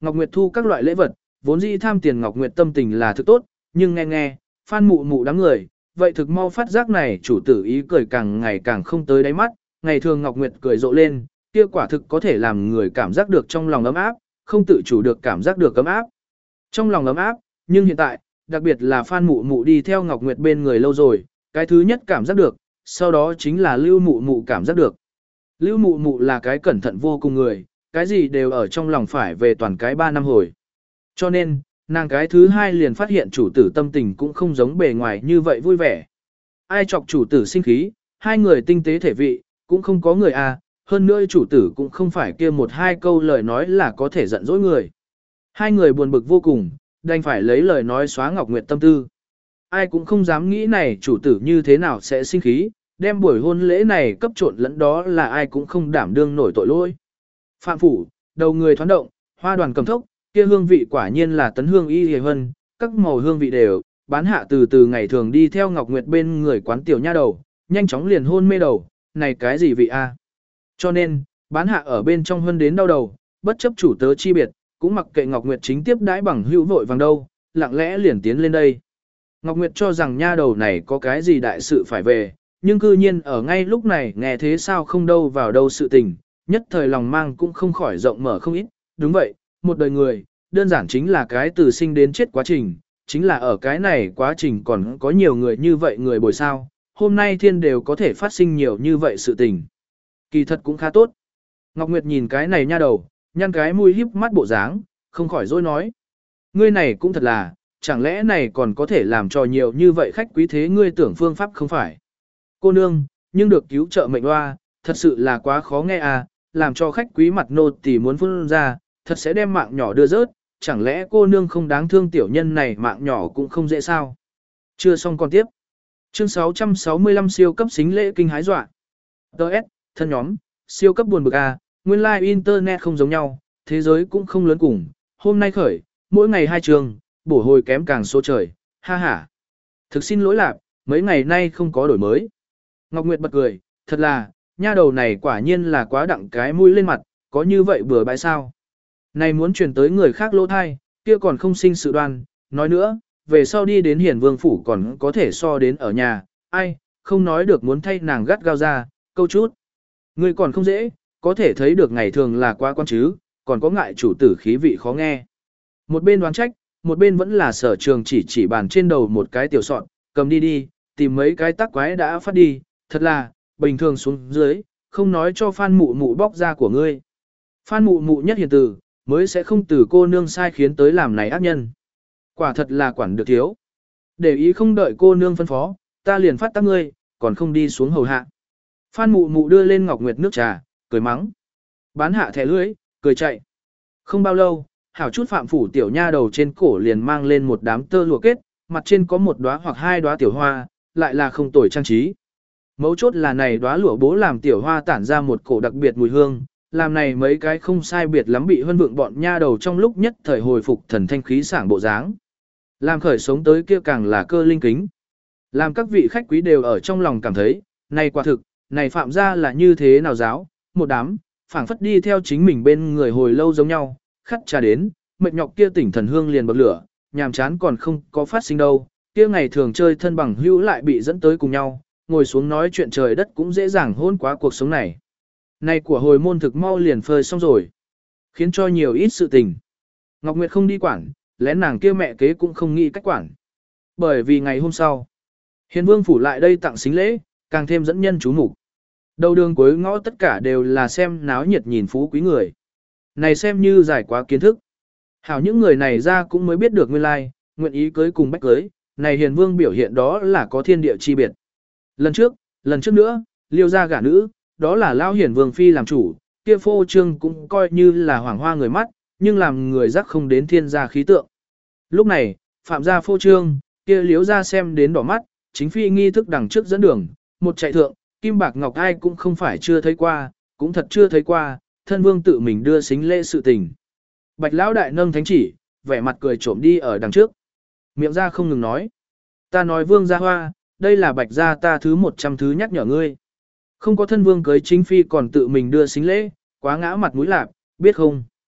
Ngọc Nguyệt thu các loại lễ vật, vốn dĩ tham tiền Ngọc Nguyệt tâm tình là thực tốt, nhưng nghe nghe, Phan Mụ Mụ đám người, vậy thực mau phát giác này chủ tử ý cười càng ngày càng không tới đáy mắt, ngày thường Ngọc Nguyệt cười rộ lên, kia quả thực có thể làm người cảm giác được trong lòng ấm áp, không tự chủ được cảm giác được ấm áp. Trong lòng ấm áp, nhưng hiện tại, đặc biệt là Phan Mụ Mụ đi theo Ngọc Nguyệt bên người lâu rồi, cái thứ nhất cảm giác được, sau đó chính là Lưu Mụ Mụ cảm giác được. Lưu Mụ Mụ là cái cẩn thận vô cùng người, cái gì đều ở trong lòng phải về toàn cái ba năm hồi. Cho nên, nàng cái thứ hai liền phát hiện chủ tử tâm tình cũng không giống bề ngoài như vậy vui vẻ. Ai chọc chủ tử sinh khí, hai người tinh tế thể vị, cũng không có người à, hơn nữa chủ tử cũng không phải kia một hai câu lời nói là có thể giận dỗi người. Hai người buồn bực vô cùng, đành phải lấy lời nói xóa Ngọc Nguyệt tâm tư. Ai cũng không dám nghĩ này chủ tử như thế nào sẽ sinh khí, đem buổi hôn lễ này cấp trộn lẫn đó là ai cũng không đảm đương nổi tội lỗi. Phạm phủ, đầu người thoáng động, hoa đoàn cầm thốc, kia hương vị quả nhiên là tấn hương y hề hân, các màu hương vị đều, bán hạ từ từ ngày thường đi theo Ngọc Nguyệt bên người quán tiểu nha đầu, nhanh chóng liền hôn mê đầu, này cái gì vị a? Cho nên, bán hạ ở bên trong hơn đến đau đầu, bất chấp chủ tớ chi biệt, cũng mặc kệ Ngọc Nguyệt chính tiếp đãi bằng hữu vội vàng đâu, lặng lẽ liền tiến lên đây. Ngọc Nguyệt cho rằng nha đầu này có cái gì đại sự phải về, nhưng cư nhiên ở ngay lúc này nghe thế sao không đâu vào đâu sự tình, nhất thời lòng mang cũng không khỏi rộng mở không ít, đúng vậy, một đời người, đơn giản chính là cái từ sinh đến chết quá trình, chính là ở cái này quá trình còn có nhiều người như vậy người bồi sao, hôm nay thiên đều có thể phát sinh nhiều như vậy sự tình. Kỳ thật cũng khá tốt. Ngọc Nguyệt nhìn cái này nha đầu, nhăn cái mũi híp mắt bộ dáng, không khỏi dối nói. Ngươi này cũng thật là, chẳng lẽ này còn có thể làm cho nhiều như vậy khách quý thế ngươi tưởng phương pháp không phải. Cô nương, nhưng được cứu trợ mệnh hoa, thật sự là quá khó nghe à, làm cho khách quý mặt nô tỳ muốn phun ra, thật sẽ đem mạng nhỏ đưa rớt, chẳng lẽ cô nương không đáng thương tiểu nhân này mạng nhỏ cũng không dễ sao. Chưa xong còn tiếp. Chương sáu trăm sáu mươi lăm siêu cấp xính lễ kinh hái dọa. Đợt, thân nhóm, siêu cấp buồn bực à, nguyên lai like internet không giống nhau, thế giới cũng không lớn cùng, hôm nay khởi, mỗi ngày hai trường, bổ hồi kém càng số trời, ha ha. Thực xin lỗi lạc, mấy ngày nay không có đổi mới. Ngọc Nguyệt bật cười, thật là, nha đầu này quả nhiên là quá đặng cái mũi lên mặt, có như vậy bừa bãi sao. Này muốn truyền tới người khác lỗ thai, kia còn không sinh sự đoan, nói nữa, về sau đi đến hiển vương phủ còn có thể so đến ở nhà, ai, không nói được muốn thay nàng gắt gao ra, câu chút. Người còn không dễ, có thể thấy được ngày thường là quá quan chứ, còn có ngại chủ tử khí vị khó nghe. Một bên đoán trách, một bên vẫn là sở trường chỉ chỉ bàn trên đầu một cái tiểu sọn, cầm đi đi, tìm mấy cái tắc quái đã phát đi, thật là, bình thường xuống dưới, không nói cho Phan Mụ Mụ bóc ra của ngươi. Phan Mụ Mụ nhất hiền từ, mới sẽ không từ cô nương sai khiến tới làm này ác nhân. Quả thật là quản được thiếu. Để ý không đợi cô nương phân phó, ta liền phát tác ngươi, còn không đi xuống hầu hạ. Phan Mụ Mụ đưa lên Ngọc Nguyệt nước trà, cười mắng. Bán hạ thẻ lưỡi, cười chạy. Không bao lâu, hảo chút phạm phủ tiểu nha đầu trên cổ liền mang lên một đám tơ lụa kết, mặt trên có một đóa hoặc hai đóa tiểu hoa, lại là không tồi trang trí. Mấu chốt là này đóa lụa bố làm tiểu hoa tản ra một cổ đặc biệt mùi hương, làm này mấy cái không sai biệt lắm bị hân vượng bọn nha đầu trong lúc nhất thời hồi phục thần thanh khí sảng bộ dáng. Làm khởi sống tới kia càng là cơ linh kính. Làm các vị khách quý đều ở trong lòng cảm thấy, này quả thực, này phạm gia là như thế nào giáo, một đám, phảng phất đi theo chính mình bên người hồi lâu giống nhau, khắt trà đến, mệt nhọc kia tỉnh thần hương liền bậc lửa, nhàm chán còn không có phát sinh đâu, kia ngày thường chơi thân bằng hữu lại bị dẫn tới cùng nhau, ngồi xuống nói chuyện trời đất cũng dễ dàng hôn quá cuộc sống này. Này của hồi môn thực mau liền phơi xong rồi, khiến cho nhiều ít sự tình. Ngọc Nguyệt không đi quản, lén nàng kia mẹ kế cũng không nghĩ cách quản. Bởi vì ngày hôm sau, Hiền Vương phủ lại đây tặng xính lễ, càng thêm dẫn nhân chú mục. Đầu đường cuối ngõ tất cả đều là xem náo nhiệt nhìn phú quý người. Này xem như giải quá kiến thức. Hảo những người này ra cũng mới biết được nguyên lai, nguyện ý cưới cùng bách cưới, này Hiền Vương biểu hiện đó là có thiên địa chi biệt. Lần trước, lần trước nữa, liêu ra gả nữ, đó là lao Hiền Vương phi làm chủ, kia phô trương cũng coi như là hoàng hoa người mắt, nhưng làm người giác không đến thiên gia khí tượng. Lúc này, phạm gia phô trương, kia liếu ra xem đến đỏ mắt, chính phi nghi thức đằng trước dẫn đường, một chạy thượng, kim bạc ngọc ai cũng không phải chưa thấy qua, cũng thật chưa thấy qua, thân vương tự mình đưa xính lễ sự tình. Bạch lão đại nâng thánh chỉ, vẻ mặt cười trộm đi ở đằng trước. Miệng ra không ngừng nói. Ta nói vương gia hoa, đây là bạch gia ta thứ một trăm thứ nhắc nhở ngươi. Không có thân vương cưới chính phi còn tự mình đưa xính lễ, quá ngã mặt mũi lạp, biết không?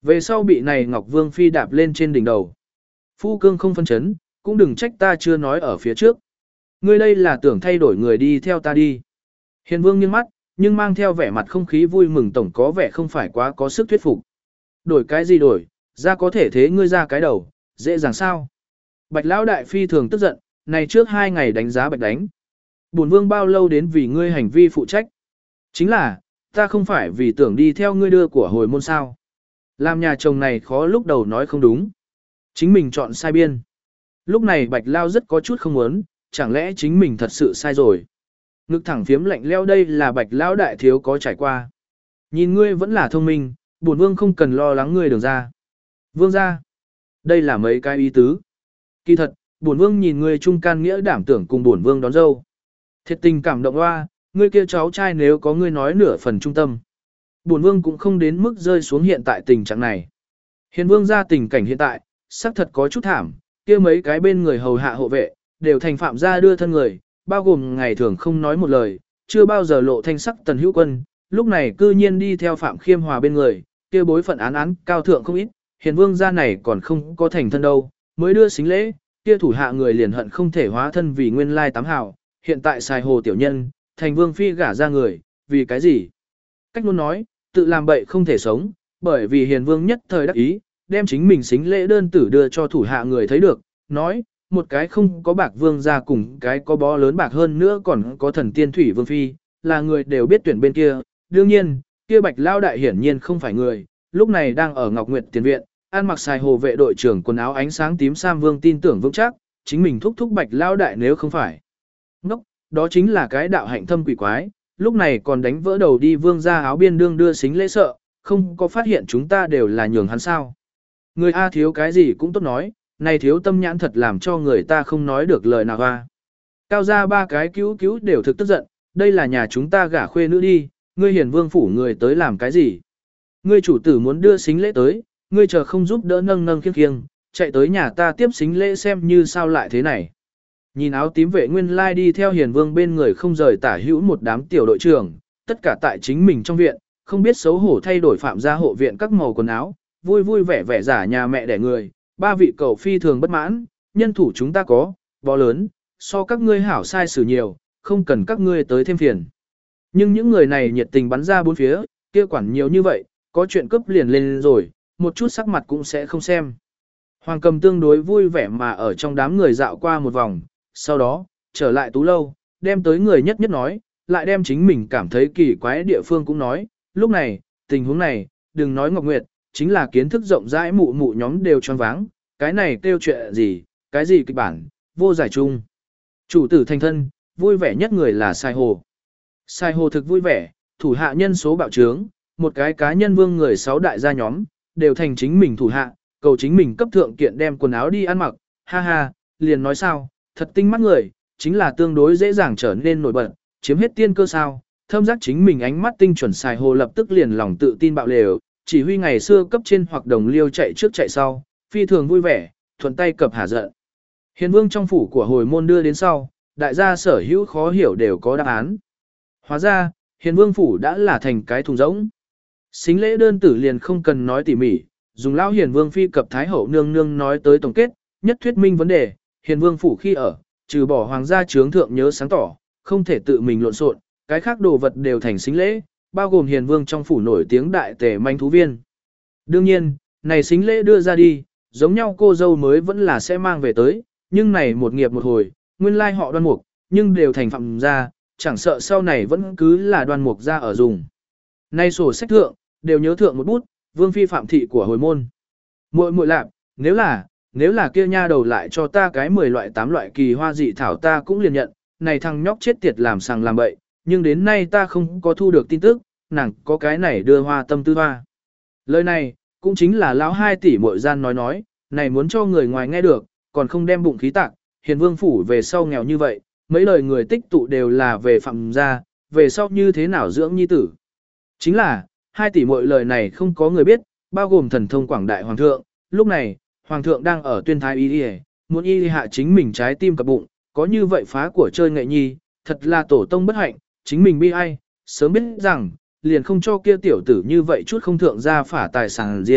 Về sau bị này Ngọc Vương Phi đạp lên trên đỉnh đầu. Phu cương không phân chấn, cũng đừng trách ta chưa nói ở phía trước. Ngươi đây là tưởng thay đổi người đi theo ta đi. Hiền Vương nghiêng mắt, nhưng mang theo vẻ mặt không khí vui mừng tổng có vẻ không phải quá có sức thuyết phục. Đổi cái gì đổi, ra có thể thế ngươi ra cái đầu, dễ dàng sao. Bạch Lão Đại Phi thường tức giận, này trước hai ngày đánh giá Bạch đánh. Bổn Vương bao lâu đến vì ngươi hành vi phụ trách. Chính là, ta không phải vì tưởng đi theo ngươi đưa của hồi môn sao. Làm nhà chồng này khó lúc đầu nói không đúng. Chính mình chọn sai biên. Lúc này Bạch Lao rất có chút không muốn, chẳng lẽ chính mình thật sự sai rồi. Ngực thẳng phiếm lạnh leo đây là Bạch Lão Đại thiếu có trải qua. Nhìn ngươi vẫn là thông minh, bổn Vương không cần lo lắng ngươi đường ra. Vương ra. Đây là mấy cái ý tứ. Kỳ thật, bổn Vương nhìn ngươi trung can nghĩa đảm tưởng cùng bổn Vương đón dâu. Thiệt tình cảm động hoa, ngươi kia cháu trai nếu có ngươi nói nửa phần trung tâm. Bổn Vương cũng không đến mức rơi xuống hiện tại tình trạng này. Hiền Vương ra tình cảnh hiện tại, xác thật có chút thảm, kia mấy cái bên người hầu hạ hộ vệ, đều thành phạm gia đưa thân người, bao gồm ngày thường không nói một lời, chưa bao giờ lộ thanh sắc Tần Hữu Quân, lúc này cư nhiên đi theo Phạm Khiêm Hòa bên người, kia bối phận án án cao thượng không ít, Hiền Vương gia này còn không có thành thân đâu, mới đưa xính lễ, kia thủ hạ người liền hận không thể hóa thân vì nguyên lai tám hào, hiện tại xài hồ tiểu nhân, thành Vương phi gả ra người, vì cái gì? Cách luôn nói, tự làm bậy không thể sống, bởi vì Hiền Vương nhất thời đắc ý, đem chính mình xính lễ đơn tử đưa cho thủ hạ người thấy được, nói, một cái không có bạc vương ra cùng cái có bó lớn bạc hơn nữa còn có thần tiên thủy vương phi, là người đều biết tuyển bên kia, đương nhiên, kia Bạch Lao Đại hiển nhiên không phải người, lúc này đang ở Ngọc Nguyệt Tiền Viện, ăn mặc xài hồ vệ đội trưởng quần áo ánh sáng tím Sam Vương tin tưởng vững chắc, chính mình thúc thúc Bạch Lao Đại nếu không phải. Ngốc, đó chính là cái đạo hạnh thâm quỷ quái, lúc này còn đánh vỡ đầu đi vương ra áo biên đương đưa xính lễ sợ, không có phát hiện chúng ta đều là nhường hắn sao. Người A thiếu cái gì cũng tốt nói, này thiếu tâm nhãn thật làm cho người ta không nói được lời nào hoa. Cao ra ba cái cứu cứu đều thực tức giận, đây là nhà chúng ta gả khuê nữ đi, ngươi Hiền Vương phủ người tới làm cái gì? Ngươi chủ tử muốn đưa xính lễ tới, ngươi chờ không giúp đỡ nâng nâng khiêng khiêng, chạy tới nhà ta tiếp xính lễ xem như sao lại thế này. Nhìn áo tím vệ nguyên lai đi theo Hiền Vương bên người không rời tả hữu một đám tiểu đội trưởng, tất cả tại chính mình trong viện, không biết xấu hổ thay đổi phạm gia hộ viện các màu quần áo, vui vui vẻ vẻ giả nhà mẹ đẻ người, ba vị cầu phi thường bất mãn, nhân thủ chúng ta có, bó lớn, so các ngươi hảo sai xử nhiều, không cần các ngươi tới thêm phiền. Nhưng những người này nhiệt tình bắn ra bốn phía, kia quản nhiều như vậy, có chuyện cướp liền lên rồi, một chút sắc mặt cũng sẽ không xem. Hoàng Cầm tương đối vui vẻ mà ở trong đám người dạo qua một vòng, sau đó, trở lại tú lâu, đem tới người nhất nhất nói, lại đem chính mình cảm thấy kỳ quái địa phương cũng nói, lúc này, tình huống này, đừng nói Ngọc Nguyệt, chính là kiến thức rộng rãi mụ mụ nhóm đều choáng váng, cái này kêu chuyện gì, cái gì kịch bản, vô giải chung. Chủ tử thành thân, vui vẻ nhất người là Sai Hồ. Sai Hồ thực vui vẻ, thủ hạ nhân số bạo trướng, một cái cá nhân vương người sáu đại gia nhóm, đều thành chính mình thủ hạ, cầu chính mình cấp thượng kiện đem quần áo đi ăn mặc, ha ha, liền nói sao, thật tinh mắt người, chính là tương đối dễ dàng trở nên nổi bật, chiếm hết tiên cơ sao, thâm giác chính mình ánh mắt tinh chuẩn Sai Hồ lập tức liền lòng tự tin bạo lều, chỉ huy ngày xưa cấp trên hoặc đồng liêu chạy trước chạy sau, phi thường vui vẻ, thuận tay cập hả giận. Hiền Vương trong phủ của hồi môn đưa đến sau, đại gia sở hữu khó hiểu đều có đáp án. Hóa ra, Hiền Vương phủ đã là thành cái thùng rỗng. Xính lễ đơn tử liền không cần nói tỉ mỉ, dùng lão Hiền Vương phi cập Thái hậu nương nương nói tới tổng kết, nhất thuyết minh vấn đề, Hiền Vương phủ khi ở, trừ bỏ hoàng gia chướng thượng nhớ sáng tỏ, không thể tự mình lộn xộn, cái khác đồ vật đều thành xính lễ, bao gồm Hiền Vương trong phủ nổi tiếng đại tể manh thú viên. Đương nhiên, này xính lễ đưa ra đi, giống nhau cô dâu mới vẫn là sẽ mang về tới, nhưng này một nghiệp một hồi, nguyên lai họ Đoan Mục, nhưng đều thành phạm gia, chẳng sợ sau này vẫn cứ là Đoan Mục gia ở dùng. Nay sổ sách thượng, đều nhớ thượng một bút, Vương phi phạm thị của hồi môn. Muội muội lạc, nếu là, nếu là kia nha đầu lại cho ta cái mười loại tám loại kỳ hoa dị thảo ta cũng liền nhận, này thằng nhóc chết tiệt làm sằng làm bậy, nhưng đến nay ta không có thu được tin tức, nàng có cái này đưa hoa tâm tư hoa. Lời này, cũng chính là lão hai tỷ muội gian nói nói, này muốn cho người ngoài nghe được, còn không đem bụng khí tạc, Hiền Vương phủ về sau nghèo như vậy, mấy lời người tích tụ đều là về phạm gia, về sau như thế nào dưỡng nhi tử. Chính là, hai tỷ muội lời này không có người biết, bao gồm thần thông quảng đại hoàng thượng, lúc này, hoàng thượng đang ở tuyên thái y y, muốn y hạ chính mình trái tim cập bụng, có như vậy phá của chơi nghệ nhi, thật là tổ tông bất hạnh, chính mình bi ai, sớm biết rằng, liền không cho kia tiểu tử như vậy chút không thượng ra phả tài sản riêng,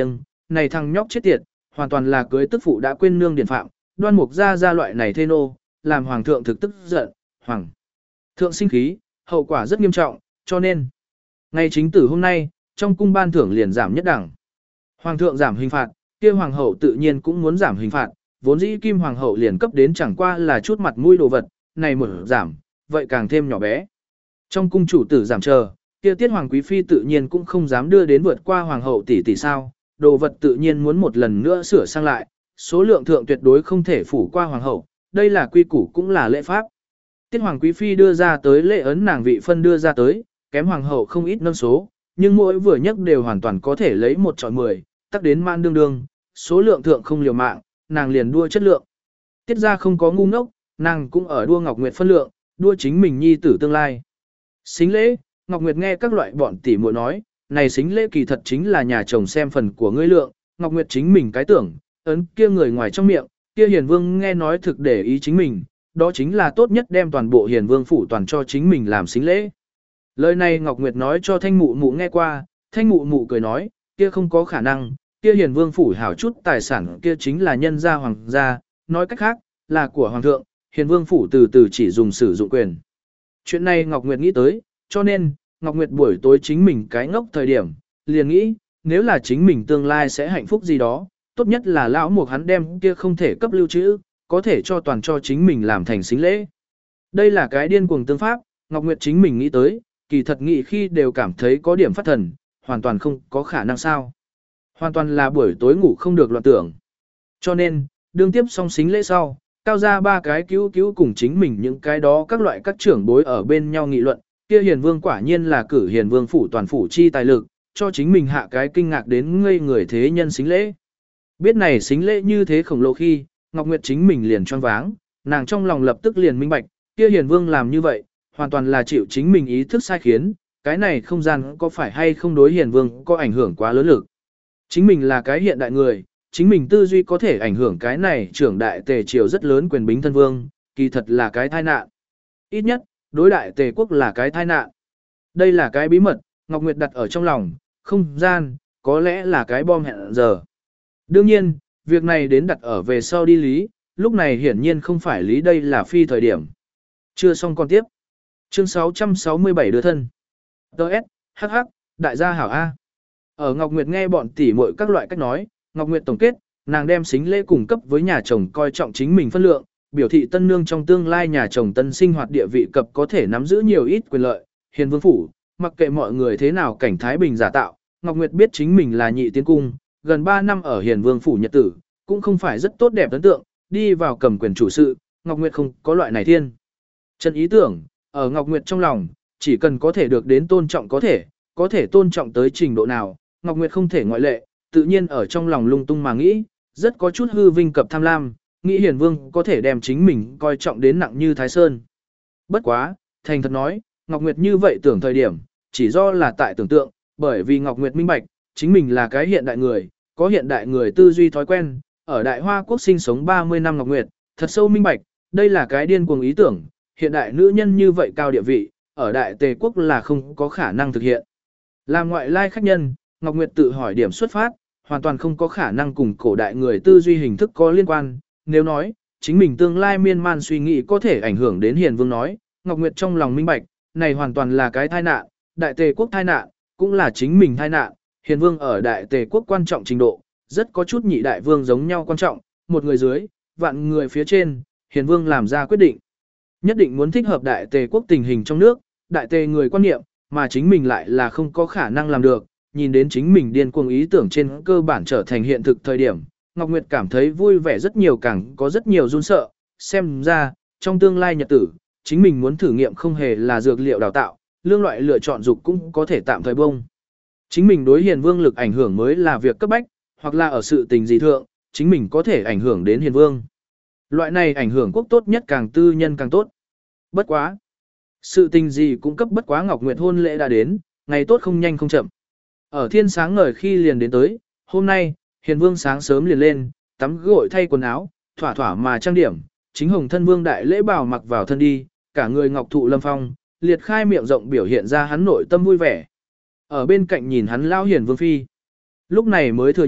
này thằng nhóc chết tiệt, hoàn toàn là cưới tức phụ đã quên nương điển phạm, Đoan Mục gia gia loại này thê nô, làm hoàng thượng thực tức giận, hoàng thượng sinh khí, hậu quả rất nghiêm trọng, cho nên ngày chính tử hôm nay, trong cung ban thưởng liền giảm nhất đẳng. Hoàng thượng giảm hình phạt, kia hoàng hậu tự nhiên cũng muốn giảm hình phạt, vốn dĩ kim hoàng hậu liền cấp đến chẳng qua là chút mặt mũi đồ vật, này một giảm, vậy càng thêm nhỏ bé. Trong cung chủ tử giảm chờ, kia tiết hoàng quý phi tự nhiên cũng không dám đưa đến vượt qua hoàng hậu tỷ tỷ sao, đồ vật tự nhiên muốn một lần nữa sửa sang lại, số lượng thượng tuyệt đối không thể phủ qua hoàng hậu, đây là quy củ cũng là lễ pháp. Tiết hoàng quý phi đưa ra tới lễ ấn nàng vị phân đưa ra tới, kém hoàng hậu không ít nâng số, nhưng mỗi vừa nhất đều hoàn toàn có thể lấy một chọi mười, tắc đến man đương đương, số lượng thượng không liều mạng, nàng liền đua chất lượng. Tiết ra không có ngu ngốc, nàng cũng ở đua Ngọc Nguyệt phân lượng, đua chính mình nhi tử tương lai. Xính lễ, Ngọc Nguyệt nghe các loại bọn tỷ muội nói, này xính lễ kỳ thật chính là nhà chồng xem phần của ngươi lượng, Ngọc Nguyệt chính mình cái tưởng, ấn kia người ngoài trong miệng, kia hiền vương nghe nói thực để ý chính mình, đó chính là tốt nhất đem toàn bộ hiền vương phủ toàn cho chính mình làm xính lễ. Lời này Ngọc Nguyệt nói cho thanh mụ mụ nghe qua, thanh mụ mụ cười nói, kia không có khả năng, kia hiền vương phủ hảo chút tài sản kia chính là nhân gia hoàng gia, nói cách khác, là của hoàng thượng, hiền vương phủ từ từ chỉ dùng sử dụng quyền. Chuyện này Ngọc Nguyệt nghĩ tới, cho nên, Ngọc Nguyệt buổi tối chính mình cái ngốc thời điểm, liền nghĩ, nếu là chính mình tương lai sẽ hạnh phúc gì đó, tốt nhất là lão mục hắn đem kia không thể cấp lưu trữ, có thể cho toàn cho chính mình làm thành xính lễ. Đây là cái điên cuồng tương pháp, Ngọc Nguyệt chính mình nghĩ tới, kỳ thật nghĩ khi đều cảm thấy có điểm phát thần, hoàn toàn không có khả năng sao. Hoàn toàn là buổi tối ngủ không được loạn tưởng. Cho nên, đương tiếp xong xính lễ sau, cao ra ba cái cứu cứu cùng chính mình những cái đó các loại các trưởng bối ở bên nhau nghị luận, kia hiền vương quả nhiên là cử hiền vương phủ toàn phủ chi tài lực, cho chính mình hạ cái kinh ngạc đến ngây người thế nhân xính lễ. Biết này xính lễ như thế khổng lồ khi, Ngọc Nguyệt chính mình liền choáng váng, nàng trong lòng lập tức liền minh bạch, kia hiền vương làm như vậy, hoàn toàn là chịu chính mình ý thức sai khiến, cái này không gian có phải hay không đối hiền vương có ảnh hưởng quá lớn lực. Chính mình là cái hiện đại người, chính mình tư duy có thể ảnh hưởng cái này trưởng đại tề triều rất lớn quyền bính thân vương, kỳ thật là cái tai nạn. Ít nhất, đối đại tề quốc là cái tai nạn. Đây là cái bí mật, Ngọc Nguyệt đặt ở trong lòng, không gian, có lẽ là cái bom hẹn giờ. Đương nhiên, việc này đến đặt ở về sau đi lý, lúc này hiển nhiên không phải lý đây là phi thời điểm. Chưa xong còn tiếp. Chương sáu trăm sáu mươi bảy đưa thân. Đợt, hắc hắc, đại gia hảo A. Ở Ngọc Nguyệt nghe bọn tỷ muội các loại cách nói, Ngọc Nguyệt tổng kết, nàng đem xính lễ cung cấp với nhà chồng coi trọng chính mình phân lượng, biểu thị tân nương trong tương lai nhà chồng tân sinh hoạt địa vị cập có thể nắm giữ nhiều ít quyền lợi, hiền vương phủ, mặc kệ mọi người thế nào cảnh thái bình giả tạo, Ngọc Nguyệt biết chính mình là nhị tiến cung, gần ba năm ở hiền vương phủ nhật tử, cũng không phải rất tốt đẹp ấn tượng, đi vào cầm quyền chủ sự, Ngọc Nguyệt không có loại này thiên. Chân ý tưởng, ở Ngọc Nguyệt trong lòng, chỉ cần có thể được đến tôn trọng có thể, có thể tôn trọng tới trình độ nào, Ngọc Nguyệt không thể ngoại lệ, tự nhiên ở trong lòng lung tung mà nghĩ, rất có chút hư vinh cập tham lam, nghĩ hiền vương có thể đem chính mình coi trọng đến nặng như Thái Sơn. Bất quá, thành thật nói, Ngọc Nguyệt như vậy tưởng thời điểm, chỉ do là tại tưởng tượng, bởi vì Ngọc Nguyệt minh bạch, chính mình là cái hiện đại người, có hiện đại người tư duy thói quen, ở Đại Hoa Quốc sinh sống ba mươi năm Ngọc Nguyệt, thật sâu minh bạch, đây là cái điên cuồng ý tưởng, hiện đại nữ nhân như vậy cao địa vị, ở Đại Tề Quốc là không có khả năng thực hiện. Làm ngoại lai khách nhân, Ngọc Nguyệt tự hỏi điểm xuất phát, hoàn toàn không có khả năng cùng cổ đại người tư duy hình thức có liên quan, nếu nói, chính mình tương lai miên man suy nghĩ có thể ảnh hưởng đến hiền vương nói, Ngọc Nguyệt trong lòng minh bạch, này hoàn toàn là cái tai nạn, Đại Tề Quốc tai nạn, cũng là chính mình tai nạn, hiền vương ở Đại Tề Quốc quan trọng trình độ, rất có chút nhị đại vương giống nhau quan trọng, một người dưới, vạn người phía trên, hiền vương làm ra quyết định. Nhất định muốn thích hợp Đại Tề Quốc tình hình trong nước, Đại Tề người quan niệm, mà chính mình lại là không có khả năng làm được, nhìn đến chính mình điên cuồng ý tưởng trên cơ bản trở thành hiện thực thời điểm, Ngọc Nguyệt cảm thấy vui vẻ rất nhiều, càng có rất nhiều run sợ, xem ra, trong tương lai nhật tử, chính mình muốn thử nghiệm không hề là dược liệu đào tạo, lương loại lựa chọn dục cũng có thể tạm thời bông. Chính mình đối hiền vương lực ảnh hưởng mới là việc cấp bách, hoặc là ở sự tình gì thượng, chính mình có thể ảnh hưởng đến hiền vương. Loại này ảnh hưởng quốc tốt nhất càng tư nhân càng tốt. Bất quá. Sự tình gì cũng cấp bất quá Ngọc Nguyệt hôn lễ đã đến, ngày tốt không nhanh không chậm. Ở thiên sáng ngời khi liền đến tới, hôm nay, hiền vương sáng sớm liền lên, tắm gội thay quần áo, thỏa thỏa mà trang điểm, chính hồng thân vương đại lễ bào mặc vào thân đi, cả người ngọc thụ lâm phong, liệt khai miệng rộng biểu hiện ra hắn nội tâm vui vẻ. Ở bên cạnh nhìn hắn lao hiền vương phi. Lúc này mới thừa nhận,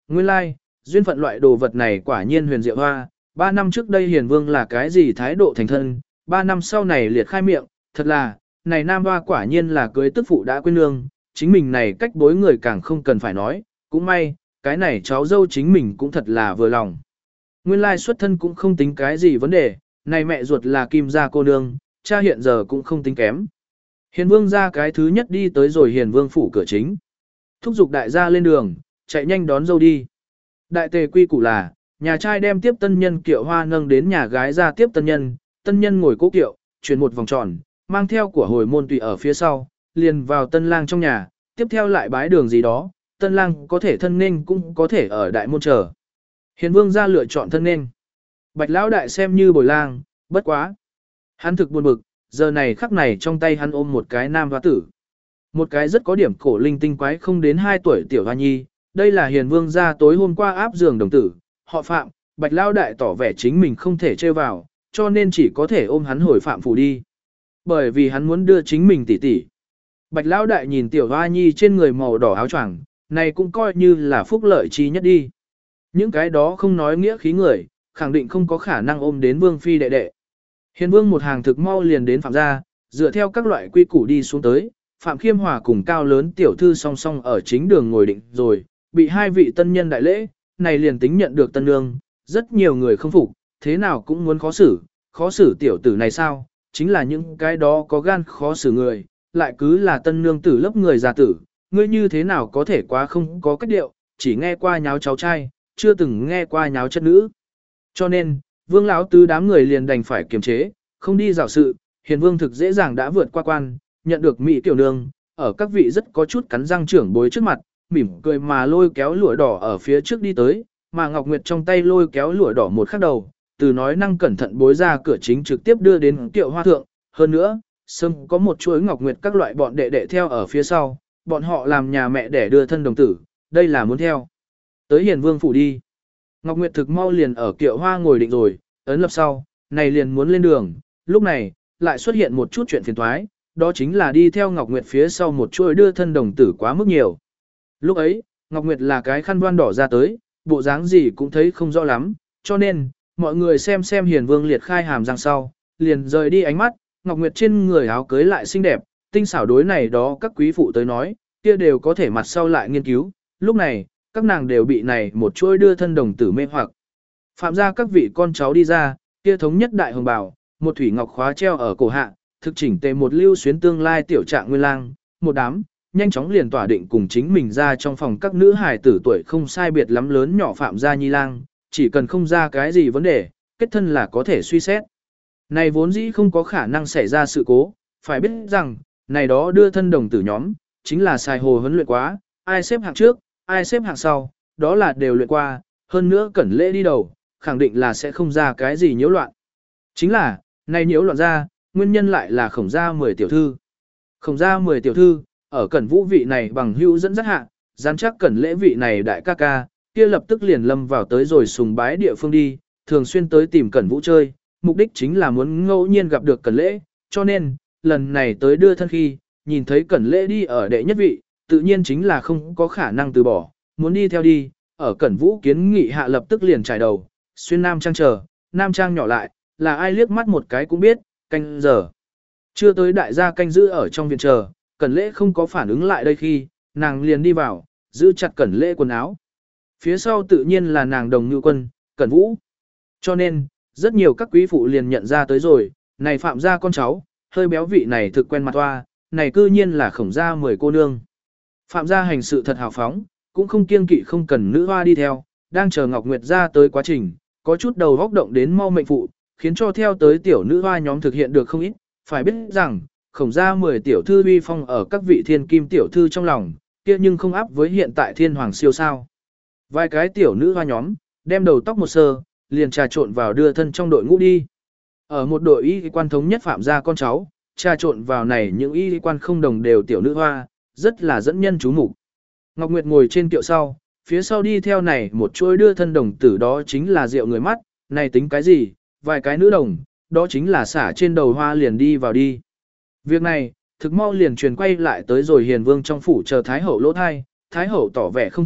nguyên lai, like, duyên phận loại đồ vật này quả nhiên huyền diệu hoa, ba năm trước đây hiền vương là cái gì thái độ thành thân, ba năm sau này liệt khai miệng, thật là, này nam hoa quả nhiên là cưới tức phụ đã quên nương, chính mình này cách bối người càng không cần phải nói, cũng may, cái này cháu dâu chính mình cũng thật là vừa lòng. Nguyên lai xuất thân cũng không tính cái gì vấn đề, này mẹ ruột là kim gia cô nương, cha hiện giờ cũng không tính kém. Hiền vương ra cái thứ nhất đi tới rồi hiền vương phủ cửa chính. Thúc giục đại gia lên đường, chạy nhanh đón dâu đi. Đại tề quy củ là, nhà trai đem tiếp tân nhân kiệu hoa nâng đến nhà gái ra tiếp tân nhân, tân nhân ngồi cố kiệu, chuyển một vòng tròn, mang theo của hồi môn tùy ở phía sau, liền vào tân lang trong nhà, tiếp theo lại bái đường gì đó, tân lang có thể thân nên cũng có thể ở đại môn chờ. Hiền vương ra lựa chọn thân nên. Bạch lão đại xem như bồi lang, bất quá. Hắn thực buồn bực, giờ này khắc này trong tay hắn ôm một cái nam hoa tử. Một cái rất có điểm cổ linh tinh quái không đến hai tuổi tiểu hoa nhi, đây là hiền vương gia tối hôm qua áp giường đồng tử, họ phạm, bạch lão đại tỏ vẻ chính mình không thể chơi vào, cho nên chỉ có thể ôm hắn hồi phạm phủ đi. Bởi vì hắn muốn đưa chính mình tỷ tỷ. Bạch lão đại nhìn tiểu hoa nhi trên người màu đỏ áo choàng, này cũng coi như là phúc lợi chi nhất đi. Những cái đó không nói nghĩa khí người, khẳng định không có khả năng ôm đến vương phi đệ đệ. Hiền vương một hàng thực mau liền đến phạm gia, dựa theo các loại quy củ đi xuống tới, Phạm Khiêm Hòa cùng cao lớn tiểu thư song song ở chính đường ngồi định rồi, bị hai vị tân nhân đại lễ, này liền tính nhận được tân nương, rất nhiều người không phục, thế nào cũng muốn khó xử, khó xử tiểu tử này sao, chính là những cái đó có gan khó xử người, lại cứ là tân nương tử lớp người già tử, ngươi như thế nào có thể quá không có cách điệu, chỉ nghe qua nháo cháu trai, chưa từng nghe qua nháo chất nữ. Cho nên, vương lão tứ đám người liền đành phải kiềm chế, không đi dạo sự, hiền vương thực dễ dàng đã vượt qua quan, nhận được mỹ tiểu nương, ở các vị rất có chút cắn răng trưởng bối trước mặt, mỉm cười mà lôi kéo lụa đỏ ở phía trước đi tới, mà Ngọc Nguyệt trong tay lôi kéo lụa đỏ một khắc đầu, từ nói năng cẩn thận bối ra cửa chính trực tiếp đưa đến tiệu hoa thượng, hơn nữa, sâm có một chuỗi Ngọc Nguyệt các loại bọn đệ đệ theo ở phía sau, bọn họ làm nhà mẹ để đưa thân đồng tử, đây là muốn theo. Tới hiền vương phủ đi. Ngọc Nguyệt thực mau liền ở kiệu hoa ngồi định rồi, ấn lập sau, này liền muốn lên đường, lúc này, lại xuất hiện một chút chuyện phiền toái, đó chính là đi theo Ngọc Nguyệt phía sau một chuỗi đưa thân đồng tử quá mức nhiều. Lúc ấy, Ngọc Nguyệt là cái khăn voan đỏ ra tới, bộ dáng gì cũng thấy không rõ lắm, cho nên, mọi người xem xem hiền vương liệt khai hàm răng sau, liền rời đi ánh mắt, Ngọc Nguyệt trên người áo cưới lại xinh đẹp, tinh xảo đối này đó các quý phụ tới nói, kia đều có thể mặt sau lại nghiên cứu, lúc này, các nàng đều bị này một chuỗi đưa thân đồng tử mê hoặc. Phạm ra các vị con cháu đi ra, kia thống nhất đại hồng bào, một thủy ngọc khóa treo ở cổ hạ, thực chỉnh tề một lưu xuyến tương lai tiểu trạng nguyên lang, một đám, nhanh chóng liền tỏa định cùng chính mình ra trong phòng các nữ hài tử tuổi không sai biệt lắm lớn nhỏ phạm gia nhi lang, chỉ cần không ra cái gì vấn đề, kết thân là có thể suy xét. Này vốn dĩ không có khả năng xảy ra sự cố, phải biết rằng, này đó đưa thân đồng tử nhóm, chính là xài hồ huấn luyện quá, ai xếp hạng trước, ai xếp hạng sau, đó là đều luyện qua, hơn nữa cẩn lễ đi đầu, khẳng định là sẽ không ra cái gì nhiễu loạn. Chính là, này nhiễu loạn ra, nguyên nhân lại là khổng gia mười tiểu thư. Khổng gia mười tiểu thư, ở cẩn vũ vị này bằng hữu dẫn dắt hạ, gián chắc cẩn lễ vị này đại ca ca, kia lập tức liền lâm vào tới rồi sùng bái địa phương đi, thường xuyên tới tìm cẩn vũ chơi, mục đích chính là muốn ngẫu nhiên gặp được cẩn lễ, cho nên, lần này tới đưa thân khi, nhìn thấy cẩn lễ đi ở đệ nhất vị, tự nhiên chính là không có khả năng từ bỏ, muốn đi theo đi, ở cẩn vũ kiến nghị hạ lập tức liền trải đầu, xuyên nam trang chờ, nam trang nhỏ lại, là ai liếc mắt một cái cũng biết, canh giờ. Chưa tới đại gia canh giữ ở trong viện chờ, cẩn lễ không có phản ứng lại đây khi, nàng liền đi vào, giữ chặt cẩn lễ quần áo. Phía sau tự nhiên là nàng đồng như quân, cẩn vũ. Cho nên, rất nhiều các quý phụ liền nhận ra tới rồi, này phạm gia con cháu, hơi béo vị này thực quen mặt hoa, này cư nhiên là khổng gia mười cô nương. Phạm gia hành sự thật hào phóng, cũng không kiêng kỵ không cần nữ hoa đi theo, đang chờ Ngọc Nguyệt ra tới quá trình, có chút đầu góc động đến mau mệnh phụ, khiến cho theo tới tiểu nữ hoa nhóm thực hiện được không ít, phải biết rằng, khổng gia mười tiểu thư uy phong ở các vị thiên kim tiểu thư trong lòng, kia nhưng không áp với hiện tại thiên hoàng siêu sao. Vài cái tiểu nữ hoa nhóm, đem đầu tóc một sơ, liền trà trộn vào đưa thân trong đội ngũ đi. Ở một đội y quan thống nhất phạm gia con cháu, trà trộn vào này những y quan không đồng đều tiểu nữ hoa, rất là dẫn nhân chú mục. Ngọc Nguyệt ngồi trên kiệu sau, phía sau đi theo này một chuỗi đưa thân đồng tử đó chính là rượu người mắt, này tính cái gì, vài cái nữ đồng, đó chính là xả trên đầu hoa liền đi vào đi. Việc này, thực mau liền truyền quay lại tới rồi hiền vương trong phủ chờ Thái Hậu lỗ thai, Thái Hậu tỏ vẻ không thích,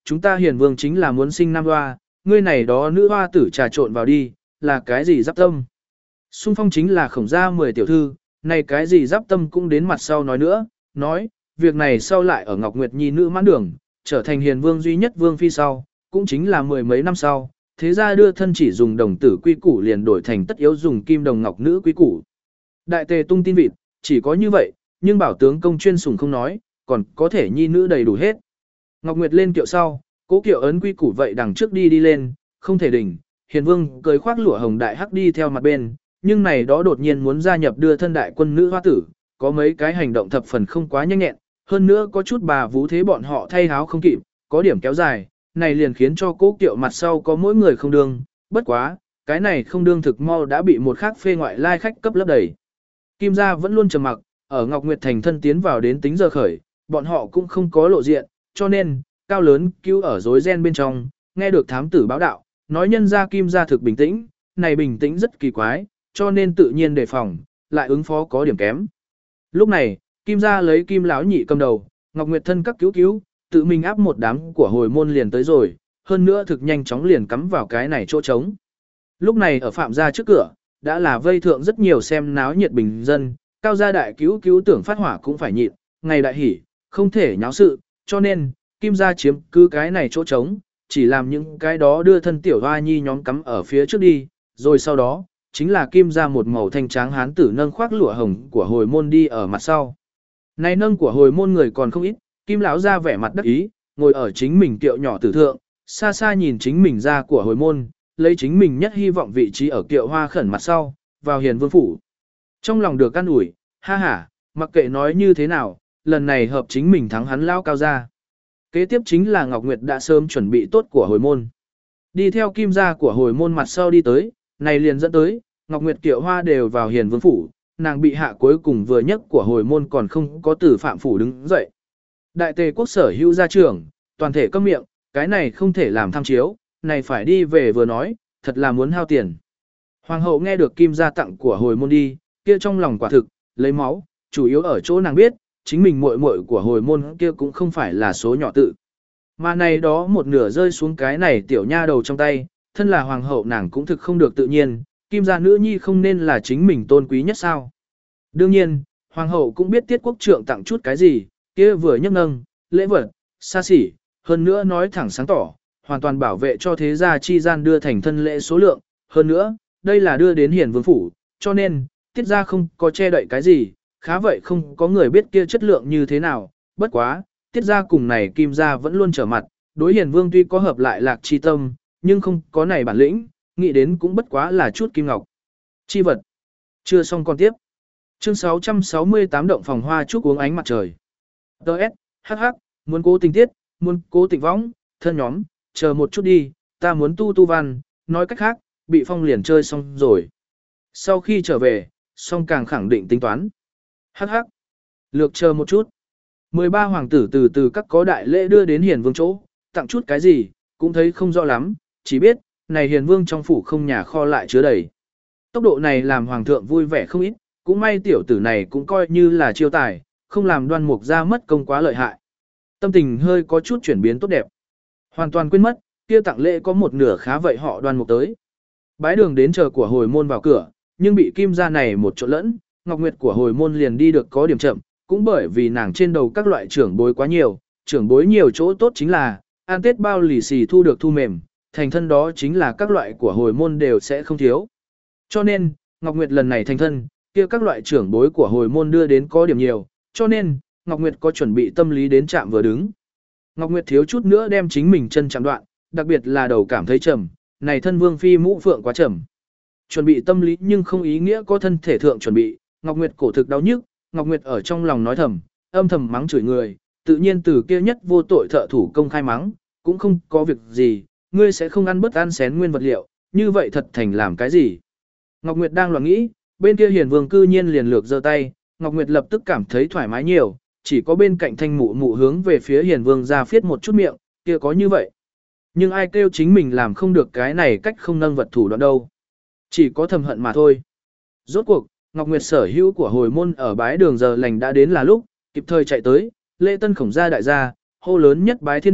chúng ta hiền vương chính là muốn sinh nam hoa, ngươi này đó nữ hoa tử trà trộn vào đi, là cái gì giáp tâm. Xung phong chính là khổng gia mười tiểu thư, này cái gì giáp tâm cũng đến mặt sau nói nữa, nói, việc này sau lại ở Ngọc Nguyệt Nhi nữ mãn đường, trở thành hiền vương duy nhất vương phi sau, cũng chính là mười mấy năm sau, thế ra đưa thân chỉ dùng đồng tử quy củ liền đổi thành tất yếu dùng kim đồng ngọc nữ quy củ. Đại tề tung tin vịt, chỉ có như vậy, nhưng bảo tướng công chuyên sủng không nói, còn có thể nhi nữ đầy đủ hết. Ngọc Nguyệt lên kiệu sau, cố kiệu ấn quy củ vậy đằng trước đi đi lên, không thể đỉnh, hiền vương cười khoác lụa hồng đại hắc đi theo mặt bên, nhưng này đó đột nhiên muốn gia nhập đưa thân đại quân nữ hoa tử, có mấy cái hành động thập phần không quá nhanh nhẹn, hơn nữa có chút bà vũ thế bọn họ thay háo không kịp, có điểm kéo dài, này liền khiến cho cố kiệu mặt sau có mỗi người không đương, bất quá, cái này không đương thực mau đã bị một khác phê ngoại lai khách cấp lấp đầy. Kim gia vẫn luôn trầm mặc, ở Ngọc Nguyệt thành thân tiến vào đến tính giờ khởi, bọn họ cũng không có lộ diện, cho nên, cao lớn cứu ở rối ren bên trong, nghe được thám tử báo đạo, nói nhân gia Kim gia thực bình tĩnh, này bình tĩnh rất kỳ quái, cho nên tự nhiên đề phòng, lại ứng phó có điểm kém. Lúc này, Kim gia lấy Kim lão nhị cầm đầu, Ngọc Nguyệt thân các cứu cứu, tự mình áp một đám của hồi môn liền tới rồi, hơn nữa thực nhanh chóng liền cắm vào cái này chỗ trống. Lúc này ở phạm gia trước cửa, đã là vây thượng rất nhiều xem náo nhiệt bình dân, cao gia đại cứu cứu tưởng phát hỏa cũng phải nhịn, ngày đại hỉ, không thể nháo sự, cho nên, Kim gia chiếm cứ cái này chỗ trống, chỉ làm những cái đó đưa thân tiểu hoa nhi nhóm cắm ở phía trước đi, rồi sau đó, chính là Kim gia một màu thanh tráng hán tử nâng khoác lụa hồng của hồi môn đi ở mặt sau. Này nâng của hồi môn người còn không ít, Kim lão ra vẻ mặt đắc ý, ngồi ở chính mình kiệu nhỏ tử thượng, xa xa nhìn chính mình ra của hồi môn, lấy chính mình nhất hy vọng vị trí ở kiệu hoa khẩn mặt sau, vào hiền vương phủ. Trong lòng được căn ủi, ha ha, mặc kệ nói như thế nào, lần này hợp chính mình thắng hắn lao cao ra. Kế tiếp chính là Ngọc Nguyệt đã sớm chuẩn bị tốt của hồi môn. Đi theo Kim gia của hồi môn mặt sau đi tới, này liền dẫn tới, Ngọc Nguyệt kiệu hoa đều vào hiền vương phủ, nàng bị hạ cuối cùng vừa nhất của hồi môn còn không có tử phạm phủ đứng dậy. Đại tề quốc sở hữu gia trưởng, toàn thể câm miệng, cái này không thể làm tham chiếu, này phải đi về vừa nói, thật là muốn hao tiền. Hoàng hậu nghe được Kim gia tặng của hồi môn đi, kia trong lòng quả thực, lấy máu, chủ yếu ở chỗ nàng biết, chính mình muội muội của hồi môn kia cũng không phải là số nhỏ tự. Mà này đó một nửa rơi xuống cái này tiểu nha đầu trong tay, thân là hoàng hậu nàng cũng thực không được tự nhiên, Kim gia nữ nhi không nên là chính mình tôn quý nhất sao. Đương nhiên, hoàng hậu cũng biết tiết quốc trượng tặng chút cái gì, kia vừa nhấc nâng, lễ vật, xa xỉ, hơn nữa nói thẳng sáng tỏ, hoàn toàn bảo vệ cho thế gia chi gian đưa thành thân lễ số lượng, hơn nữa, đây là đưa đến hiền vương phủ, cho nên, tiết gia không có che đậy cái gì, khá vậy không có người biết kia chất lượng như thế nào, bất quá, tiết gia cùng này Kim gia vẫn luôn trở mặt, đối hiền vương tuy có hợp lại lạc chi tâm, nhưng không có này bản lĩnh, nghĩ đến cũng bất quá là chút kim ngọc. Chi vật. Chưa xong còn tiếp. Chương sáu trăm sáu mươi tám động phòng hoa chúc uống ánh mặt trời. Đợt, hắc hắc, muốn cố tình tiết, muốn cố tình võng, thân nhóm, chờ một chút đi, ta muốn tu tu văn, nói cách khác, bị phong liền chơi xong rồi. Sau khi trở về, song càng khẳng định tính toán. Hắc hắc, lược chờ một chút. mười ba hoàng tử từ từ các có đại lễ đưa đến hiền vương chỗ, tặng chút cái gì, cũng thấy không rõ lắm, chỉ biết, này hiền vương trong phủ không nhà kho lại chứa đầy. Tốc độ này làm hoàng thượng vui vẻ không ít, cũng may tiểu tử này cũng coi như là chiêu tài, không làm Đoan Mục ra mất công quá lợi hại. Tâm tình hơi có chút chuyển biến tốt đẹp. Hoàn toàn quên mất, kia tặng lễ có một nửa khá vậy họ Đoan Mục tới. Bái đường đến chờ của hồi môn vào cửa, nhưng bị Kim gia này một chỗ lẫn, Ngọc Nguyệt của hồi môn liền đi được có điểm chậm, cũng bởi vì nàng trên đầu các loại trưởng bối quá nhiều, trưởng bối nhiều chỗ tốt chính là, an tết bao lì xì thu được thu mềm, thành thân đó chính là các loại của hồi môn đều sẽ không thiếu. Cho nên, Ngọc Nguyệt lần này thành thân, kia các loại trưởng bối của hồi môn đưa đến có điểm nhiều, cho nên, Ngọc Nguyệt có chuẩn bị tâm lý đến chạm vừa đứng. Ngọc Nguyệt thiếu chút nữa đem chính mình chân chạm đoạn, đặc biệt là đầu cảm thấy trầm, này thân vương phi mũ phượng quá trầm. Chuẩn bị tâm lý nhưng không ý nghĩa có thân thể thượng chuẩn bị, Ngọc Nguyệt cổ thực đau nhức, Ngọc Nguyệt ở trong lòng nói thầm, âm thầm mắng chửi người, tự nhiên từ kia nhất vô tội thợ thủ công khai mắng, cũng không có việc gì, ngươi sẽ không ăn bất ăn xén nguyên vật liệu, như vậy thật thành làm cái gì. Ngọc Nguyệt đang loạn nghĩ, bên kia hiền vương cư nhiên liền lược giơ tay, Ngọc Nguyệt lập tức cảm thấy thoải mái nhiều, chỉ có bên cạnh thanh mụ mụ hướng về phía hiền vương ra phiết một chút miệng, kia có như vậy. Nhưng ai kêu chính mình làm không được cái này cách không nâng vật thủ đoạn đâu. Chỉ có thầm hận mà thôi. Rốt cuộc, Ngọc Nguyệt sở hữu của hồi môn ở bái đường giờ lành đã đến là lúc, kịp thời chạy tới, lễ tân khổng gia đại gia, hô lớn nhất bái thiên địa,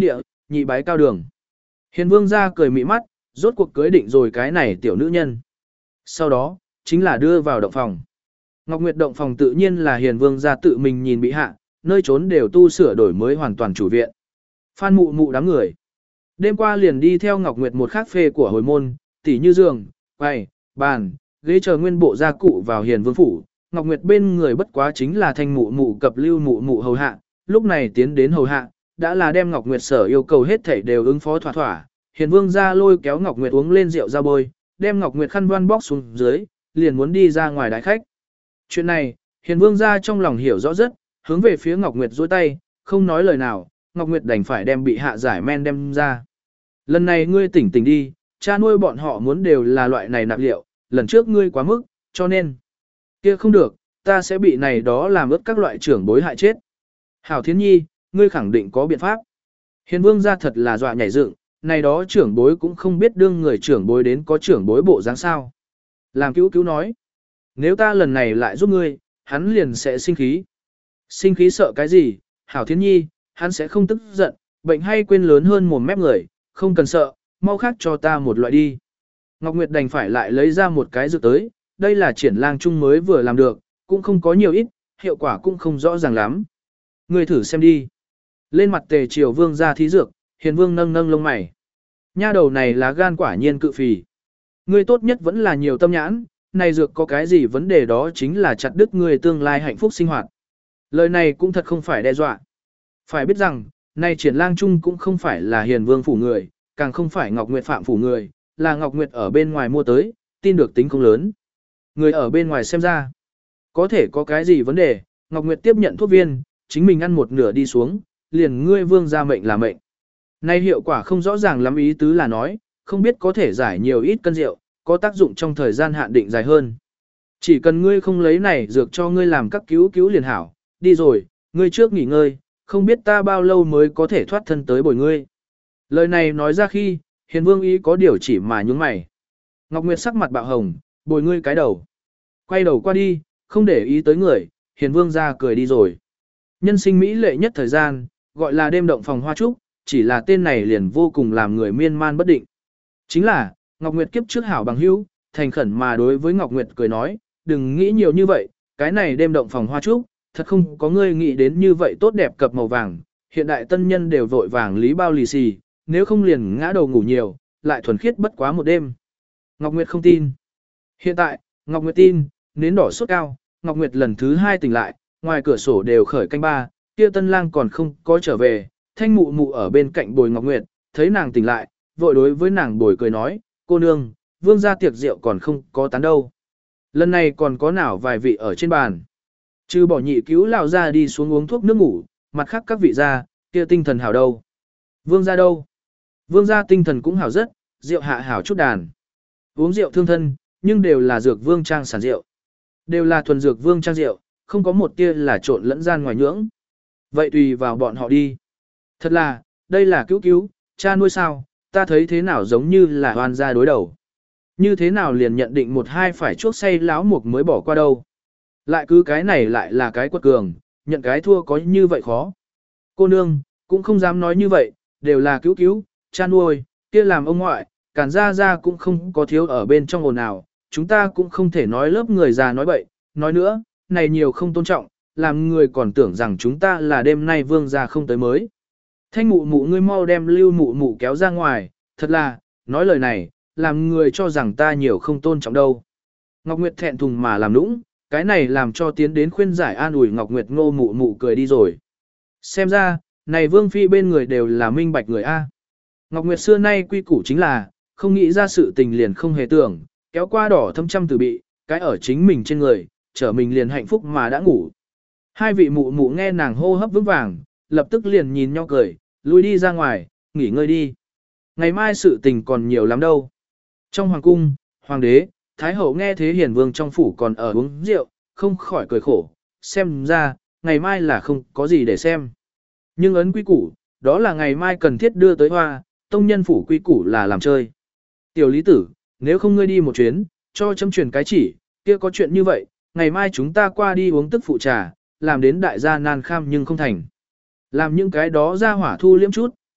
nhị bái cao đường. Hiền vương ra cười mị mắt, rốt cuộc cưới định rồi cái này tiểu nữ nhân. Sau đó, chính là đưa vào động phòng. Ngọc Nguyệt động phòng tự nhiên là hiền vương ra tự mình nhìn bị hạ, nơi trốn đều tu sửa đổi mới hoàn toàn chủ viện. Phan mụ mụ đám người. Đêm qua liền đi theo Ngọc Nguyệt một khác phê của hồi môn, tỉ như giường, quầy, bàn, ghế chờ nguyên bộ gia cụ vào hiền vương phủ. Ngọc Nguyệt bên người bất quá chính là thanh mụ mụ cập lưu mụ mụ hầu hạ, lúc này tiến đến hầu hạ, đã là đem Ngọc Nguyệt sở yêu cầu hết thảy đều ứng phó thỏa thỏa. Hiền vương ra lôi kéo Ngọc Nguyệt uống lên rượu ra bôi, đem Ngọc Nguyệt khăn voan bóc xuống dưới, liền muốn đi ra ngoài đái khách. Chuyện này, hiền vương ra trong lòng hiểu rõ rất, hướng về phía Ngọc Nguyệt duỗi tay, không nói lời nào, Ngọc Nguyệt đành phải đem bị hạ giải men đem ra. Lần này ngươi tỉnh tỉnh đi, cha nuôi bọn họ muốn đều là loại này nạp liệu, lần trước ngươi quá mức, cho nên, kia không được, ta sẽ bị này đó làm ướt các loại trưởng bối hại chết. Hảo Thiến Nhi, ngươi khẳng định có biện pháp. Hiền vương ra thật là dọa nhảy dựng, này đó trưởng bối cũng không biết đương người trưởng bối đến có trưởng bối bộ dáng sao. Làm cứu cứu nói, nếu ta lần này lại giúp ngươi, hắn liền sẽ sinh khí. Sinh khí sợ cái gì, Hảo Thiến Nhi, hắn sẽ không tức giận, bệnh hay quên lớn hơn mồm mép người, không cần sợ, mau khác cho ta một loại đi. Ngọc Nguyệt đành phải lại lấy ra một cái dược tới, đây là triển lang chung mới vừa làm được, cũng không có nhiều ít, hiệu quả cũng không rõ ràng lắm. Ngươi thử xem đi. Lên mặt tề triều vương ra thí dược, hiền vương nâng nâng lông mày. Nha đầu này là gan quả nhiên cự phì. Ngươi tốt nhất vẫn là nhiều tâm nhãn, này dược có cái gì vấn đề đó chính là chặt đứt ngươi tương lai hạnh phúc sinh hoạt. Lời này cũng thật không phải đe dọa. Phải biết rằng, này triển lang chung cũng không phải là hiền vương phủ người, càng không phải Ngọc Nguyệt phạm phủ người, là Ngọc Nguyệt ở bên ngoài mua tới, tin được tính không lớn. Người ở bên ngoài xem ra, có thể có cái gì vấn đề, Ngọc Nguyệt tiếp nhận thuốc viên, chính mình ăn một nửa đi xuống, liền ngươi vương ra mệnh là mệnh. Nay hiệu quả không rõ ràng lắm, ý tứ là nói, không biết có thể giải nhiều ít cân rượu, có tác dụng trong thời gian hạn định dài hơn. Chỉ cần ngươi không lấy này dược cho ngươi làm các cứu cứu liền hảo, đi rồi, ngươi trước nghỉ ngơi, không biết ta bao lâu mới có thể thoát thân tới bồi ngươi. Lời này nói ra khi, hiền vương ý có điều chỉ mà nhúng mày. Ngọc Nguyệt sắc mặt bạo hồng, bồi ngươi cái đầu. Quay đầu qua đi, không để ý tới người, hiền vương ra cười đi rồi. Nhân sinh mỹ lệ nhất thời gian, gọi là đêm động phòng hoa trúc, chỉ là tên này liền vô cùng làm người miên man bất định. Chính là, Ngọc Nguyệt kiếp trước hảo bằng hữu, thành khẩn mà đối với Ngọc Nguyệt cười nói, đừng nghĩ nhiều như vậy, cái này đêm động phòng hoa trúc, thật không có ngươi nghĩ đến như vậy tốt đẹp cập màu vàng, hiện đại tân nhân đều vội vàng lý bao lì xì, nếu không liền ngã đầu ngủ nhiều, lại thuần khiết bất quá một đêm. Ngọc Nguyệt không tin. Hiện tại, Ngọc Nguyệt tin, nến đỏ sốt cao, Ngọc Nguyệt lần thứ hai tỉnh lại, ngoài cửa sổ đều khởi canh ba, kia tân lang còn không có trở về, thanh mụ mụ ở bên cạnh bồi Ngọc Nguyệt, thấy nàng tỉnh lại, vội đối với nàng bồi cười nói, cô nương, vương gia tiệc rượu còn không có tán đâu. Lần này còn có nào vài vị ở trên bàn. Trừ bỏ nhị cứu lão ra đi xuống uống thuốc nước ngủ, mặt khác các vị ra, kia tinh thần hảo đâu. Vương gia đâu? Vương gia tinh thần cũng hảo rất, rượu hạ hảo chút đàn. Uống rượu thương thân, nhưng đều là dược vương trang sản rượu. Đều là thuần dược vương trang rượu, không có một tia là trộn lẫn gian ngoài nhưỡng. Vậy tùy vào bọn họ đi. Thật là, đây là cứu cứu, cha nuôi sao, ta thấy thế nào giống như là hoàn gia đối đầu. Như thế nào liền nhận định một hai phải chuốc say láo mục mới bỏ qua đâu. Lại cứ cái này lại là cái quật cường, nhận cái thua có như vậy khó. Cô nương, cũng không dám nói như vậy, đều là cứu cứu, cha nuôi, kia làm ông ngoại, cản ra ra cũng không có thiếu ở bên trong ồn ào, chúng ta cũng không thể nói lớp người già nói bậy, nói nữa, này nhiều không tôn trọng, làm người còn tưởng rằng chúng ta là đêm nay vương gia không tới mới. Thanh mụ mụ ngươi mau đem lưu mụ mụ kéo ra ngoài, thật là, nói lời này, làm người cho rằng ta nhiều không tôn trọng đâu. Ngọc Nguyệt thẹn thùng mà làm nũng, cái này làm cho tiến đến khuyên giải an ủi Ngọc Nguyệt ngô mụ mụ cười đi rồi. Xem ra, này vương phi bên người đều là minh bạch người A. Ngọc Nguyệt xưa nay quy củ chính là, không nghĩ ra sự tình liền không hề tưởng, kéo qua đỏ thâm trăm từ bị, cái ở chính mình trên người, trở mình liền hạnh phúc mà đã ngủ. Hai vị mụ mụ nghe nàng hô hấp vững vàng, lập tức liền nhìn nhau cười, lui đi ra ngoài, nghỉ ngơi đi. Ngày mai sự tình còn nhiều lắm đâu. Trong hoàng cung, hoàng đế, thái hậu nghe thế hiền vương trong phủ còn ở uống rượu, không khỏi cười khổ, xem ra, ngày mai là không có gì để xem. Nhưng ấn quy củ, đó là ngày mai cần thiết đưa tới hoa, tông nhân phủ quy củ là làm chơi. Tiểu lý tử, nếu không ngươi đi một chuyến, cho chấm truyền cái chỉ, kia có chuyện như vậy, ngày mai chúng ta qua đi uống tức phụ trà, làm đến đại gia nan kham nhưng không thành. Làm những cái đó ra hỏa thu liếm chút,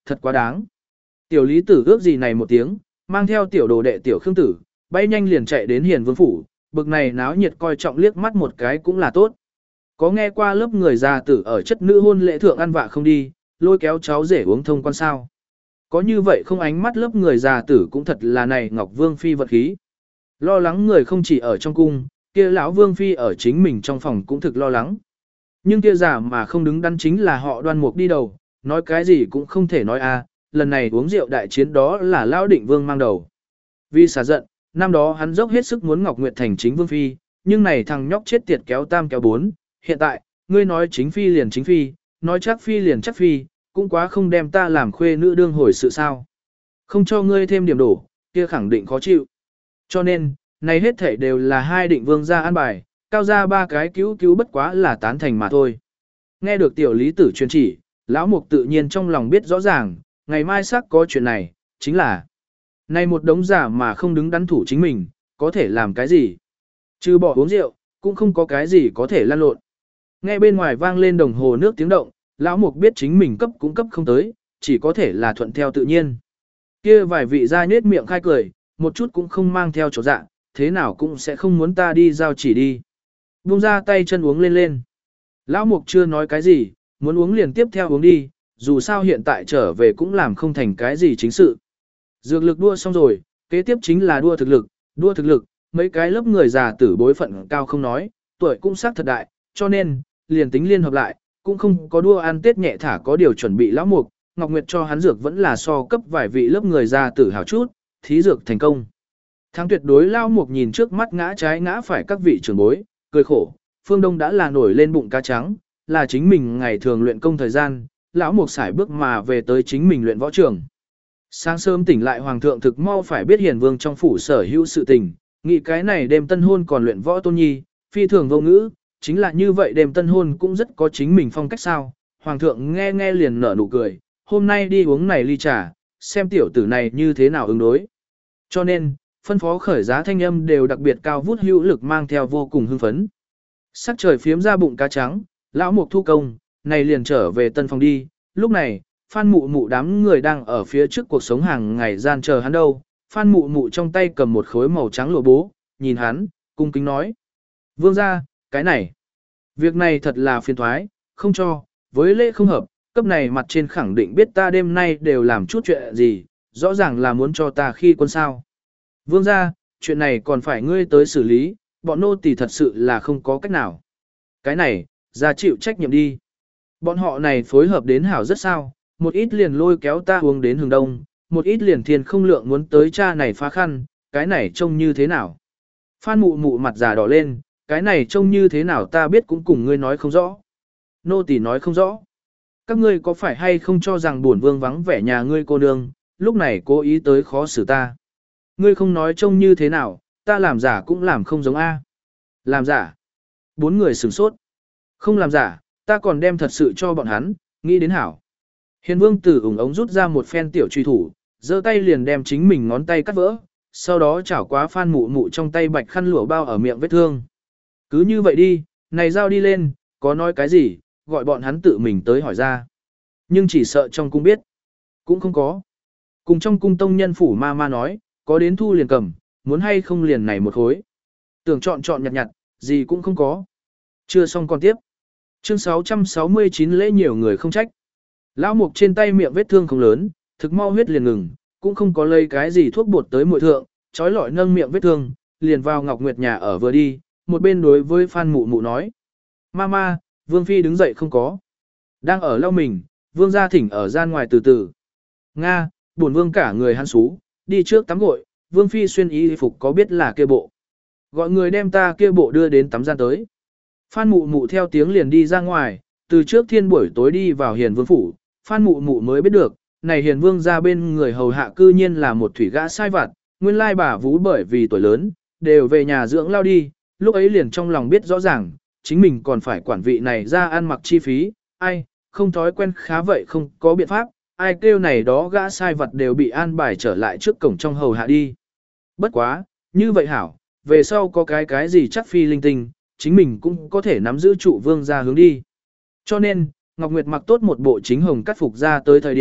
thật quá đáng. Tiểu Lý Tử ước gì này một tiếng, mang theo tiểu đồ đệ tiểu Khương Tử, bay nhanh liền chạy đến Hiền Vương phủ, bực này náo nhiệt coi trọng liếc mắt một cái cũng là tốt. Có nghe qua lớp người già tử ở chất nữ hôn lễ thượng ăn vạ không đi, lôi kéo cháu rể uống thông quan sao? Có như vậy không ánh mắt lớp người già tử cũng thật là này Ngọc Vương phi vật khí. Lo lắng người không chỉ ở trong cung, kia lão Vương phi ở chính mình trong phòng cũng thực lo lắng. Nhưng kia giả mà không đứng đắn chính là họ Đoan Mục đi đầu, nói cái gì cũng không thể nói a, lần này uống rượu đại chiến đó là lão Định Vương mang đầu. Vì xả giận, năm đó hắn dốc hết sức muốn Ngọc Nguyệt thành chính Vương phi, nhưng này thằng nhóc chết tiệt kéo tam kéo bốn, hiện tại, ngươi nói chính phi liền chính phi, nói chắc phi liền chắc phi, cũng quá không đem ta làm khuê nữ đương hồi sự sao. Không cho ngươi thêm điểm đổ, kia khẳng định khó chịu. Cho nên, này hết thảy đều là hai Định Vương ra an bài, cao ra ba cái cứu cứu bất quá là tán thành mà thôi. Nghe được tiểu Lý Tử truyền chỉ, lão Mục tự nhiên trong lòng biết rõ ràng, ngày mai sắc có chuyện này, chính là này một đống giả mà không đứng đắn thủ chính mình, có thể làm cái gì? Trừ bỏ uống rượu, cũng không có cái gì có thể lan lộn. Nghe bên ngoài vang lên đồng hồ nước tiếng động, lão Mục biết chính mình cấp cũng cấp không tới, chỉ có thể là thuận theo tự nhiên. Kia vài vị gia nết miệng khai cười, một chút cũng không mang theo chỗ dạ, thế nào cũng sẽ không muốn ta đi giao chỉ đi. Buông ra tay chân uống lên lên. Lão Mục chưa nói cái gì, muốn uống liền tiếp theo uống đi, dù sao hiện tại trở về cũng làm không thành cái gì chính sự. Dược lực đua xong rồi, kế tiếp chính là đua thực lực, đua thực lực, mấy cái lớp người già tử bối phận cao không nói, tuổi cũng sắc thật đại, cho nên, liền tính liên hợp lại, cũng không có đua ăn tết nhẹ thả có điều chuẩn bị lão Mục, Ngọc Nguyệt cho hắn dược vẫn là so cấp vài vị lớp người già tử hào chút, thí dược thành công. Thắng tuyệt đối lão Mục nhìn trước mắt ngã trái ngã phải các vị trưởng bối, cười khổ, phương đông đã là nổi lên bụng cá trắng, là chính mình ngày thường luyện công thời gian, lão Mục xài bước mà về tới chính mình luyện võ trường. Sáng sớm tỉnh lại hoàng thượng thực mau phải biết Hiền Vương trong phủ sở hữu sự tình, nghĩ cái này đêm tân hôn còn luyện võ tôn nhi, phi thường vô ngữ, chính là như vậy đêm tân hôn cũng rất có chính mình phong cách sao. Hoàng thượng nghe nghe liền nở nụ cười, hôm nay đi uống này ly trà, xem tiểu tử này như thế nào ứng đối. Cho nên, phân phó khởi giá thanh âm đều đặc biệt cao vút hữu lực mang theo vô cùng hưng phấn. Sắc trời phiếm ra bụng cá trắng, lão Mục thu công, này liền trở về tân phòng đi, lúc này, Phan Mụ Mụ đám người đang ở phía trước cuộc sống hàng ngày gian chờ hắn đâu. Phan Mụ Mụ trong tay cầm một khối màu trắng lụa bố, nhìn hắn, cung kính nói. Vương gia, cái này, việc này thật là phiền thoái, không cho, với lễ không hợp, cấp này mặt trên khẳng định biết ta đêm nay đều làm chút chuyện gì, rõ ràng là muốn cho ta khi quân sao. Vương gia, chuyện này còn phải ngươi tới xử lý, bọn nô tỳ thật sự là không có cách nào. Cái này, ra chịu trách nhiệm đi. Bọn họ này phối hợp đến hảo rất sao, một ít liền lôi kéo ta uống đến hướng đông, một ít liền thiên không lượng muốn tới cha này phá khăn, cái này trông như thế nào. Phan Mụ Mụ mặt già đỏ lên, cái này trông như thế nào ta biết cũng cùng ngươi nói không rõ. Nô tỳ nói không rõ. Các ngươi có phải hay không cho rằng bổn vương vắng vẻ nhà ngươi cô nương, lúc này cố ý tới khó xử ta. Ngươi không nói trông như thế nào, ta làm giả cũng làm không giống A. Làm giả. Bốn người sửng sốt. Không làm giả, ta còn đem thật sự cho bọn hắn, nghĩ đến hảo. Hiền Vương từ ủng ống rút ra một phen tiểu truy thủ, giơ tay liền đem chính mình ngón tay cắt vỡ, sau đó chảo quá Phan Mụ Mụ trong tay bạch khăn lụa bao ở miệng vết thương. Cứ như vậy đi, này giao đi lên, có nói cái gì, gọi bọn hắn tự mình tới hỏi ra. Nhưng chỉ sợ trong cung biết. Cũng không có. Cùng trong cung tông nhân phủ ma ma nói, có đến thu liền cầm, muốn hay không liền này một khối. Tưởng chọn chọn nhặt nhặt, gì cũng không có. Chưa xong còn tiếp. Chương sáu trăm sáu mươi chín lễ nhiều người không trách. Lão Mục trên tay miệng vết thương không lớn, thực mau huyết liền ngừng, cũng không có lấy cái gì thuốc bột tới muội thượng, trói lọi nâng miệng vết thương, liền vào Ngọc Nguyệt nhà ở vừa đi, một bên đối với Phan Mụ Mụ nói. Mama, Vương Phi đứng dậy không có. Đang ở lau mình, Vương gia thỉnh ở gian ngoài từ từ. Nga, bổn Vương cả người hắn xú, đi trước tắm gội, Vương Phi xuyên y phục có biết là kia bộ. Gọi người đem ta kia bộ đưa đến tắm gian tới. Phan Mụ Mụ theo tiếng liền đi ra ngoài, từ trước thiên buổi tối đi vào Hiền Vương phủ, Phan Mụ Mụ mới biết được, này Hiền Vương ra bên người hầu hạ cư nhiên là một thủy gã sai vặt, nguyên lai bà vú bởi vì tuổi lớn, đều về nhà dưỡng lao đi, lúc ấy liền trong lòng biết rõ ràng, chính mình còn phải quản vị này ra ăn mặc chi phí, ai, không thói quen khá vậy không có biện pháp, ai kêu này đó gã sai vật đều bị an bài trở lại trước cổng trong hầu hạ đi. Bất quá, như vậy hảo, về sau có cái cái gì chắc phi linh tinh, chính mình cũng có thể nắm giữ trụ vương ra hướng đi. Cho nên, Ngọc Nguyệt mặc tốt một bộ chính hồng cắt phục ra tới thời điểm,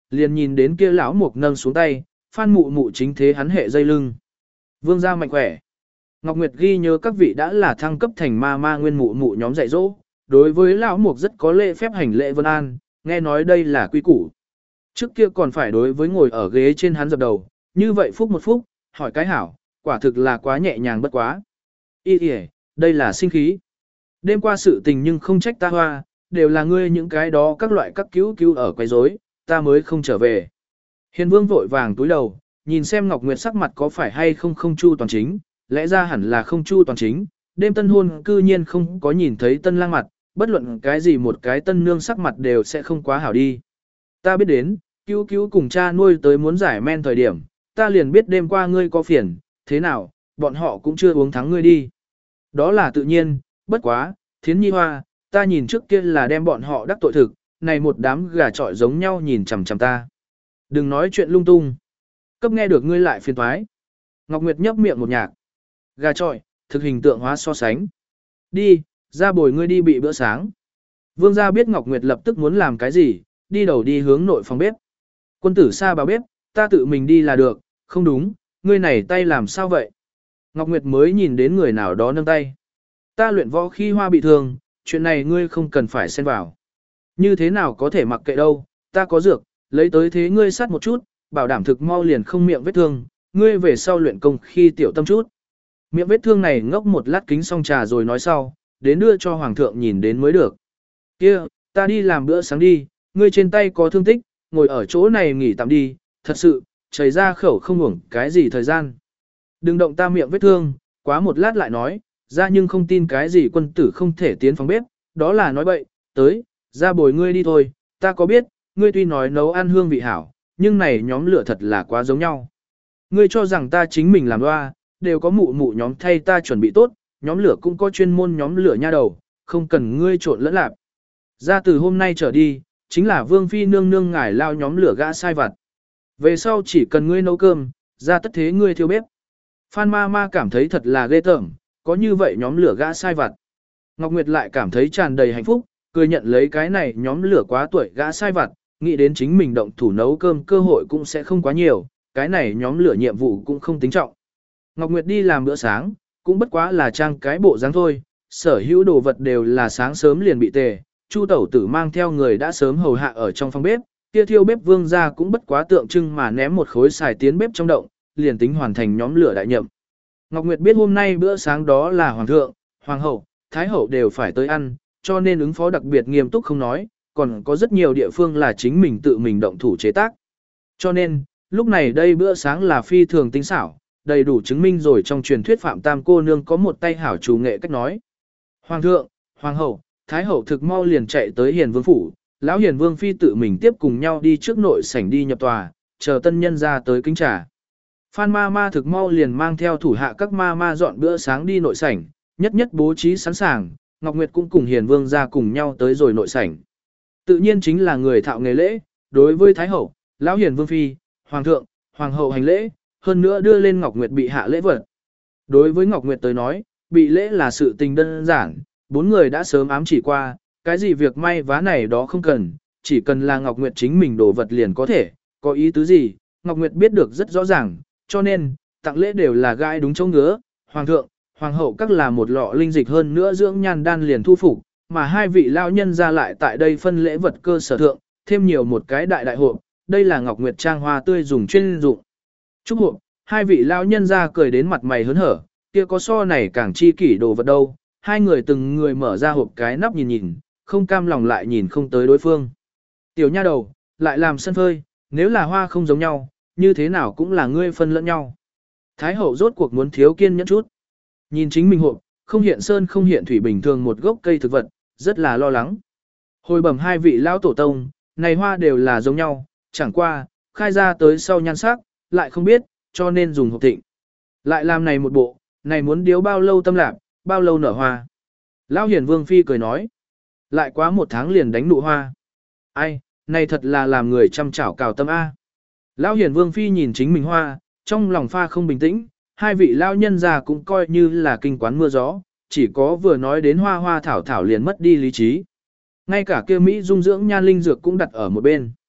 liền nhìn đến kia lão mục nâng xuống tay, Phan mụ mụ chính thế hắn hệ dây lưng. Vương gia mạnh khỏe. Ngọc Nguyệt ghi nhớ các vị đã là thăng cấp thành ma ma nguyên mụ mụ nhóm dạy dỗ, đối với lão mục rất có lễ phép hành lễ vân an, nghe nói đây là quy củ. Trước kia còn phải đối với ngồi ở ghế trên hắn dập đầu, như vậy phúc một phúc, hỏi cái hảo, quả thực là quá nhẹ nhàng bất quá. Ý kìa, đây là sinh khí. Đêm qua sự tình nhưng không trách ta hoa, đều là ngươi những cái đó các loại các cứu cứu ở quấy rối, ta mới không trở về. Hiền Vương vội vàng túi đầu, nhìn xem Ngọc Nguyệt sắc mặt có phải hay không không chu toàn chính, lẽ ra hẳn là không chu toàn chính, đêm tân hôn cư nhiên không có nhìn thấy tân lang mặt, bất luận cái gì một cái tân nương sắc mặt đều sẽ không quá hảo đi. Ta biết đến, cứu cứu cùng cha nuôi tới muốn giải men thời điểm, ta liền biết đêm qua ngươi có phiền, thế nào, bọn họ cũng chưa uống thắng ngươi đi. Đó là tự nhiên, bất quá, thiến nhi hoa, ta nhìn trước kia là đem bọn họ đắc tội thực, này một đám gà trọi giống nhau nhìn chằm chằm ta. Đừng nói chuyện lung tung. Cấp nghe được ngươi lại phiền toái. Ngọc Nguyệt nhấp miệng một nhạc. Gà trọi, thực hình tượng hóa so sánh. Đi, ra bồi ngươi đi bị bữa sáng. Vương gia biết Ngọc Nguyệt lập tức muốn làm cái gì, đi đầu đi hướng nội phòng bếp. Quân tử xa vào bếp, ta tự mình đi là được, không đúng, ngươi này tay làm sao vậy? Ngọc Nguyệt mới nhìn đến người nào đó nâng tay. Ta luyện võ khi hoa bị thương, chuyện này ngươi không cần phải xen vào. Như thế nào có thể mặc kệ đâu, ta có dược, lấy tới thế ngươi sát một chút, bảo đảm thực mau liền không miệng vết thương, ngươi về sau luyện công khi tiểu tâm chút. Miệng vết thương này ngốc một lát kính xong trà rồi nói sau, đến đưa cho hoàng thượng nhìn đến mới được. Kia, ta đi làm bữa sáng đi, ngươi trên tay có thương tích, ngồi ở chỗ này nghỉ tạm đi, thật sự, chảy ra khẩu không hưởng cái gì thời gian. Đừng động ta miệng vết thương, quá một lát lại nói, ra nhưng không tin cái gì quân tử không thể tiến phòng bếp, đó là nói bậy, tới, ra bồi ngươi đi thôi, ta có biết, ngươi tuy nói nấu ăn hương vị hảo, nhưng này nhóm lửa thật là quá giống nhau. Ngươi cho rằng ta chính mình làm loa, đều có mụ mụ nhóm thay ta chuẩn bị tốt, nhóm lửa cũng có chuyên môn nhóm lửa nha đầu, không cần ngươi trộn lẫn lạp. Ra từ hôm nay trở đi, chính là vương phi nương nương ngải lao nhóm lửa gã sai vặt. Về sau chỉ cần ngươi nấu cơm, ra tất thế ngươi thiêu bếp. Phan ma ma cảm thấy thật là ghê tởm, có như vậy nhóm lửa gã sai vặt. Ngọc Nguyệt lại cảm thấy tràn đầy hạnh phúc, cười nhận lấy cái này nhóm lửa quá tuổi gã sai vặt, nghĩ đến chính mình động thủ nấu cơm cơ hội cũng sẽ không quá nhiều, cái này nhóm lửa nhiệm vụ cũng không tính trọng. Ngọc Nguyệt đi làm bữa sáng, cũng bất quá là trang cái bộ dáng thôi, sở hữu đồ vật đều là sáng sớm liền bị tề, Chu tẩu tử mang theo người đã sớm hầu hạ ở trong phòng bếp, kia thiêu bếp vương gia cũng bất quá tượng trưng mà ném một khối xài tiến bếp trong động, liền tính hoàn thành nhóm lửa đại nhậm. Ngọc Nguyệt biết hôm nay bữa sáng đó là hoàng thượng, hoàng hậu, thái hậu đều phải tới ăn, cho nên ứng phó đặc biệt nghiêm túc không nói, còn có rất nhiều địa phương là chính mình tự mình động thủ chế tác. Cho nên, lúc này đây bữa sáng là phi thường tinh xảo, đầy đủ chứng minh rồi trong truyền thuyết Phạm Tam cô nương có một tay hảo chủ nghệ cách nói. Hoàng thượng, hoàng hậu, thái hậu thực mau liền chạy tới Hiền Vương phủ, lão Hiền Vương phi tự mình tiếp cùng nhau đi trước nội sảnh đi nhập tòa, chờ tân nhân ra tới kính trà. Phan ma ma thực mau liền mang theo thủ hạ các ma ma dọn bữa sáng đi nội sảnh, nhất nhất bố trí sẵn sàng, Ngọc Nguyệt cũng cùng Hiền Vương ra cùng nhau tới rồi nội sảnh. Tự nhiên chính là người thạo nghề lễ, đối với thái hậu, lão Hiền Vương phi, hoàng thượng, hoàng hậu hành lễ, hơn nữa đưa lên Ngọc Nguyệt bị hạ lễ vật. Đối với Ngọc Nguyệt tới nói, bị lễ là sự tình đơn giản, bốn người đã sớm ám chỉ qua, cái gì việc may vá này đó không cần, chỉ cần là Ngọc Nguyệt chính mình đổ vật liền có thể, có ý tứ gì, Ngọc Nguyệt biết được rất rõ ràng, cho nên, tặng lễ đều là gai đúng chỗ ngứa, hoàng thượng, hoàng hậu các là một lọ linh dịch hơn nữa dưỡng nhan đan liền thu phục, mà hai vị lao nhân ra lại tại đây phân lễ vật cơ sở thượng, thêm nhiều một cái đại đại hộp, đây là Ngọc Nguyệt trang hoa tươi dùng chuyên dụng. Chúc hộp, hai vị lao nhân ra cười đến mặt mày hớn hở, kia có so này càng chi kỷ đồ vật đâu, hai người từng người mở ra hộp cái nắp nhìn nhìn, không cam lòng lại nhìn không tới đối phương. Tiểu nha đầu, lại làm sân phơi, nếu là hoa không giống nhau, như thế nào cũng là ngươi phân lẫn nhau. Thái hậu rốt cuộc muốn thiếu kiên nhẫn chút. Nhìn chính mình hộp, không hiện sơn không hiện thủy bình thường một gốc cây thực vật, rất là lo lắng. Hồi bẩm hai vị lão tổ tông, này hoa đều là giống nhau, chẳng qua, khai ra tới sau nhan sắc, lại không biết, cho nên dùng hộp thịnh. Lại làm này một bộ, này muốn điếu bao lâu tâm lạc, bao lâu nở hoa. Lão Hiền Vương phi cười nói, lại quá một tháng liền đánh nụ hoa. Ai, này thật là làm người chăm chảo cào tâm A. Lão Hiền Vương phi nhìn chính mình hoa, trong lòng pha không bình tĩnh, hai vị lão nhân già cũng coi như là kinh quán mưa gió, chỉ có vừa nói đến hoa hoa thảo thảo liền mất đi lý trí. Ngay cả kia Mỹ dung dưỡng nhan linh dược cũng đặt ở một bên.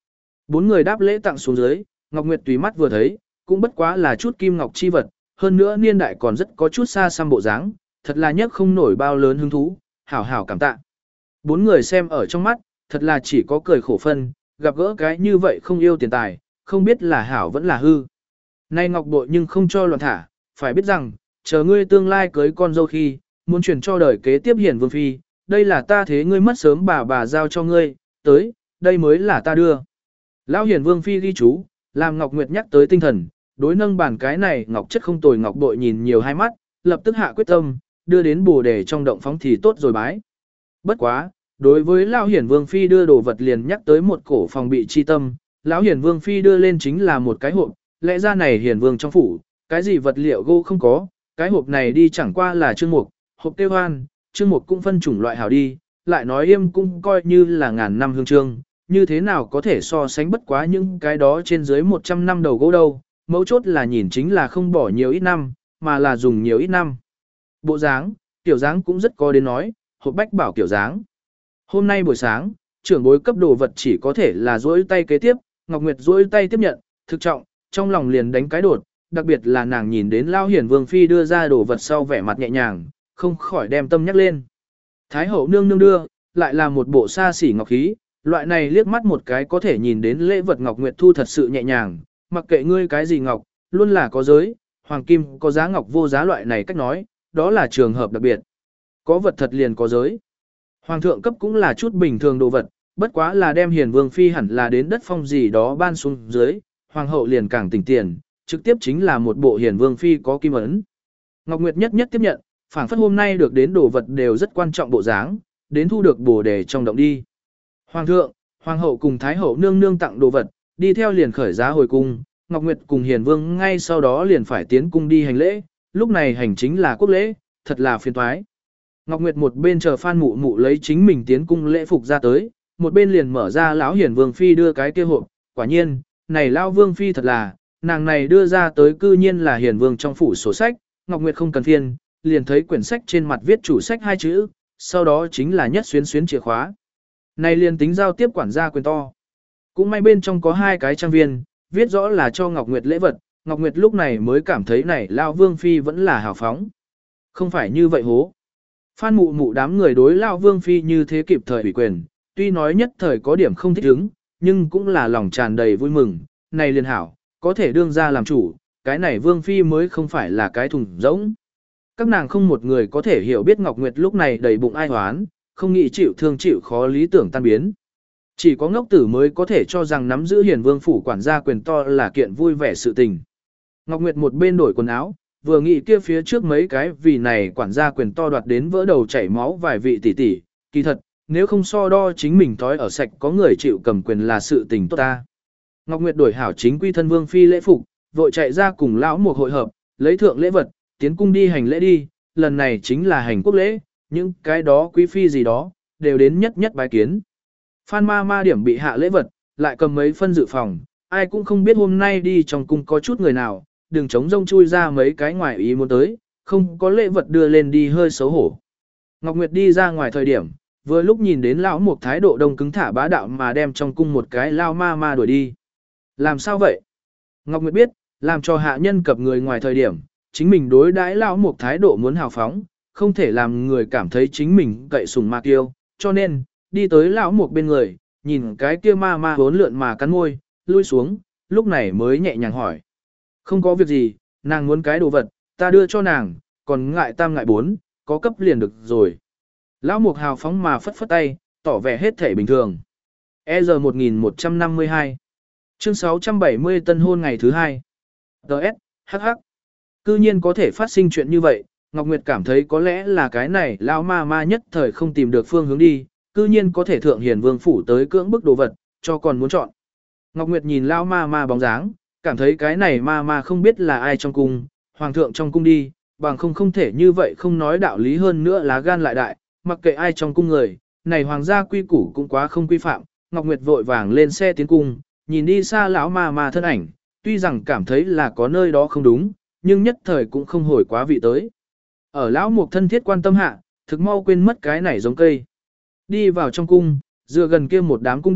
Bốn người đáp lễ tặng xuống dưới, Ngọc Nguyệt tùy mắt vừa thấy, cũng bất quá là chút kim ngọc chi vật, hơn nữa niên đại còn rất có chút xa xăm bộ dáng, thật là nhất không nổi bao lớn hứng thú, hảo hảo cảm tạ. Bốn người xem ở trong mắt, thật là chỉ có cười khổ phân, gặp gỡ cái như vậy không yêu tiền tài, không biết là hảo vẫn là hư. Nay ngọc bội nhưng không cho loạn thả, phải biết rằng, chờ ngươi tương lai cưới con dâu khi, muốn truyền cho đời kế tiếp hiển vương phi, đây là ta thế ngươi mất sớm bà bà giao cho ngươi, tới, đây mới là ta đưa. Lão hiển vương phi ghi chú, làm Ngọc Nguyệt nhắc tới tinh thần, đối nâng bàn cái này ngọc chất không tồi ngọc bội nhìn nhiều hai mắt, lập tức hạ quyết tâm, đưa đến bồ đề trong động phóng thì tốt rồi bái. Bất quá, đối với Lão hiển vương phi đưa đồ vật liền nhắc tới một cổ phòng bị chi tâm, Lão hiển vương phi đưa lên chính là một cái hộp, lẽ ra này hiển vương trong phủ, cái gì vật liệu gỗ không có, cái hộp này đi chẳng qua là chương mục, hộp tiêu hoan, chương mục cũng phân chủng loại hảo đi, lại nói yêm cũng coi như là ngàn năm hương trương, như thế nào có thể so sánh bất quá những cái đó trên dưới một trăm năm đầu gỗ đâu, mấu chốt là nhìn chính là không bỏ nhiều ít năm, mà là dùng nhiều ít năm. Bộ dáng, kiểu dáng cũng rất có đến nói, hộp bách bảo kiểu dáng. Hôm nay buổi sáng, trưởng bối cấp đồ vật chỉ có thể là duỗi tay kế tiếp, Ngọc Nguyệt duỗi tay tiếp nhận, thực trọng, trong lòng liền đánh cái đột, đặc biệt là nàng nhìn đến Lao Hiển Vương Phi đưa ra đồ vật sau vẻ mặt nhẹ nhàng, không khỏi đem tâm nhắc lên. Thái hậu nương nương đưa, lại là một bộ xa xỉ ngọc khí, loại này liếc mắt một cái có thể nhìn đến lễ vật Ngọc Nguyệt thu thật sự nhẹ nhàng, mặc kệ ngươi cái gì ngọc, luôn là có giới, hoàng kim có giá ngọc vô giá loại này cách nói, đó là trường hợp đặc biệt. Có vật thật liền có giới. Hoàng thượng cấp cũng là chút bình thường đồ vật, bất quá là đem Hiền Vương Phi hẳn là đến đất phong gì đó ban xuống dưới, hoàng hậu liền càng tỉnh tiền, trực tiếp chính là một bộ Hiền Vương Phi có kim ấn. Ngọc Nguyệt nhất nhất tiếp nhận, phảng phất hôm nay được đến đồ vật đều rất quan trọng bộ dáng, đến thu được bổ đề trong động đi. Hoàng thượng, hoàng hậu cùng thái hậu nương nương tặng đồ vật, đi theo liền khởi giá hồi cung, Ngọc Nguyệt cùng Hiền Vương ngay sau đó liền phải tiến cung đi hành lễ, lúc này hành chính là quốc lễ, thật là phiền toái. Ngọc Nguyệt một bên chờ Phan Mụ Mụ lấy chính mình tiến cung lễ phục ra tới, một bên liền mở ra lão Hiền Vương Phi đưa cái kia hộp, quả nhiên, này lão Vương Phi thật là, nàng này đưa ra tới cư nhiên là Hiền Vương trong phủ sổ sách, Ngọc Nguyệt không cần phiên, liền thấy quyển sách trên mặt viết chủ sách hai chữ, sau đó chính là nhất xuyến xuyến chìa khóa. Này liền tính giao tiếp quản gia quyền to. Cũng may bên trong có hai cái trang viên, viết rõ là cho Ngọc Nguyệt lễ vật, Ngọc Nguyệt lúc này mới cảm thấy này lão Vương Phi vẫn là hào phóng. Không phải như vậy hố. Phan Mụ Mụ đám người đối lão Vương Phi như thế kịp thời ủy quyền, tuy nói nhất thời có điểm không thích ứng, nhưng cũng là lòng tràn đầy vui mừng, này liền hảo, có thể đương ra làm chủ, cái này Vương Phi mới không phải là cái thùng rỗng. Các nàng không một người có thể hiểu biết Ngọc Nguyệt lúc này đầy bụng ai hoán, không nghĩ chịu thương chịu khó lý tưởng tan biến. Chỉ có ngốc tử mới có thể cho rằng nắm giữ Hiền Vương phủ quản gia quyền to là kiện vui vẻ sự tình. Ngọc Nguyệt một bên đổi quần áo, vừa nghĩ kia phía trước mấy cái vì này quản gia quyền to đoạt đến vỡ đầu chảy máu vài vị tỷ tỷ, kỳ thật, nếu không so đo chính mình thói ở sạch có người chịu cầm quyền là sự tình tốt ta. Ngọc Nguyệt đổi hảo chính quy thân Vương Phi lễ phục, vội chạy ra cùng lão một hội hợp, lấy thượng lễ vật, tiến cung đi hành lễ đi, lần này chính là hành quốc lễ, những cái đó quý phi gì đó, đều đến nhất nhất bái kiến. Phan ma ma điểm bị hạ lễ vật, lại cầm mấy phân dự phòng, ai cũng không biết hôm nay đi trong cung có chút người nào, đừng chống rông chui ra mấy cái ngoài ý muốn tới, không có lễ vật đưa lên đi hơi xấu hổ. Ngọc Nguyệt đi ra ngoài thời điểm, vừa lúc nhìn đến lão một thái độ đông cứng thả bá đạo mà đem trong cung một cái lao ma ma đuổi đi. Làm sao vậy? Ngọc Nguyệt biết, làm cho hạ nhân cập người ngoài thời điểm, chính mình đối đãi lão một thái độ muốn hào phóng, không thể làm người cảm thấy chính mình cậy sùng ma kiêu, cho nên, đi tới lão một bên người, nhìn cái kia ma ma vốn lượn mà cắn môi, lui xuống, lúc này mới nhẹ nhàng hỏi. Không có việc gì, nàng muốn cái đồ vật, ta đưa cho nàng, còn ngại tam ngại bốn, có cấp liền được rồi. Lão mục hào phóng mà phất phất tay, tỏ vẻ hết thể bình thường. E giờ một nghìn một trăm năm mươi hai Chương sáu trăm bảy mươi tân hôn ngày thứ hai. Đợt, hắc hắc. Cư nhiên có thể phát sinh chuyện như vậy, Ngọc Nguyệt cảm thấy có lẽ là cái này lão ma ma nhất thời không tìm được phương hướng đi, cư nhiên có thể thượng hiền vương phủ tới cưỡng bức đồ vật, cho còn muốn chọn. Ngọc Nguyệt nhìn lão ma ma bóng dáng, cảm thấy cái này ma ma không biết là ai trong cung, hoàng thượng trong cung đi, bằng không không thể như vậy không nói đạo lý hơn nữa lá gan lại đại, mặc kệ ai trong cung người, này hoàng gia quy củ cũng quá không quy phạm. Ngọc Nguyệt vội vàng lên xe tiến cung, nhìn đi xa lão ma ma thân ảnh, tuy rằng cảm thấy là có nơi đó không đúng, nhưng nhất thời cũng không hồi quá vị tới. Ở lão mục thân thiết quan tâm hạ, thực mau quên mất cái này giống cây. Đi vào trong cung, dựa gần kia một đám cung điện,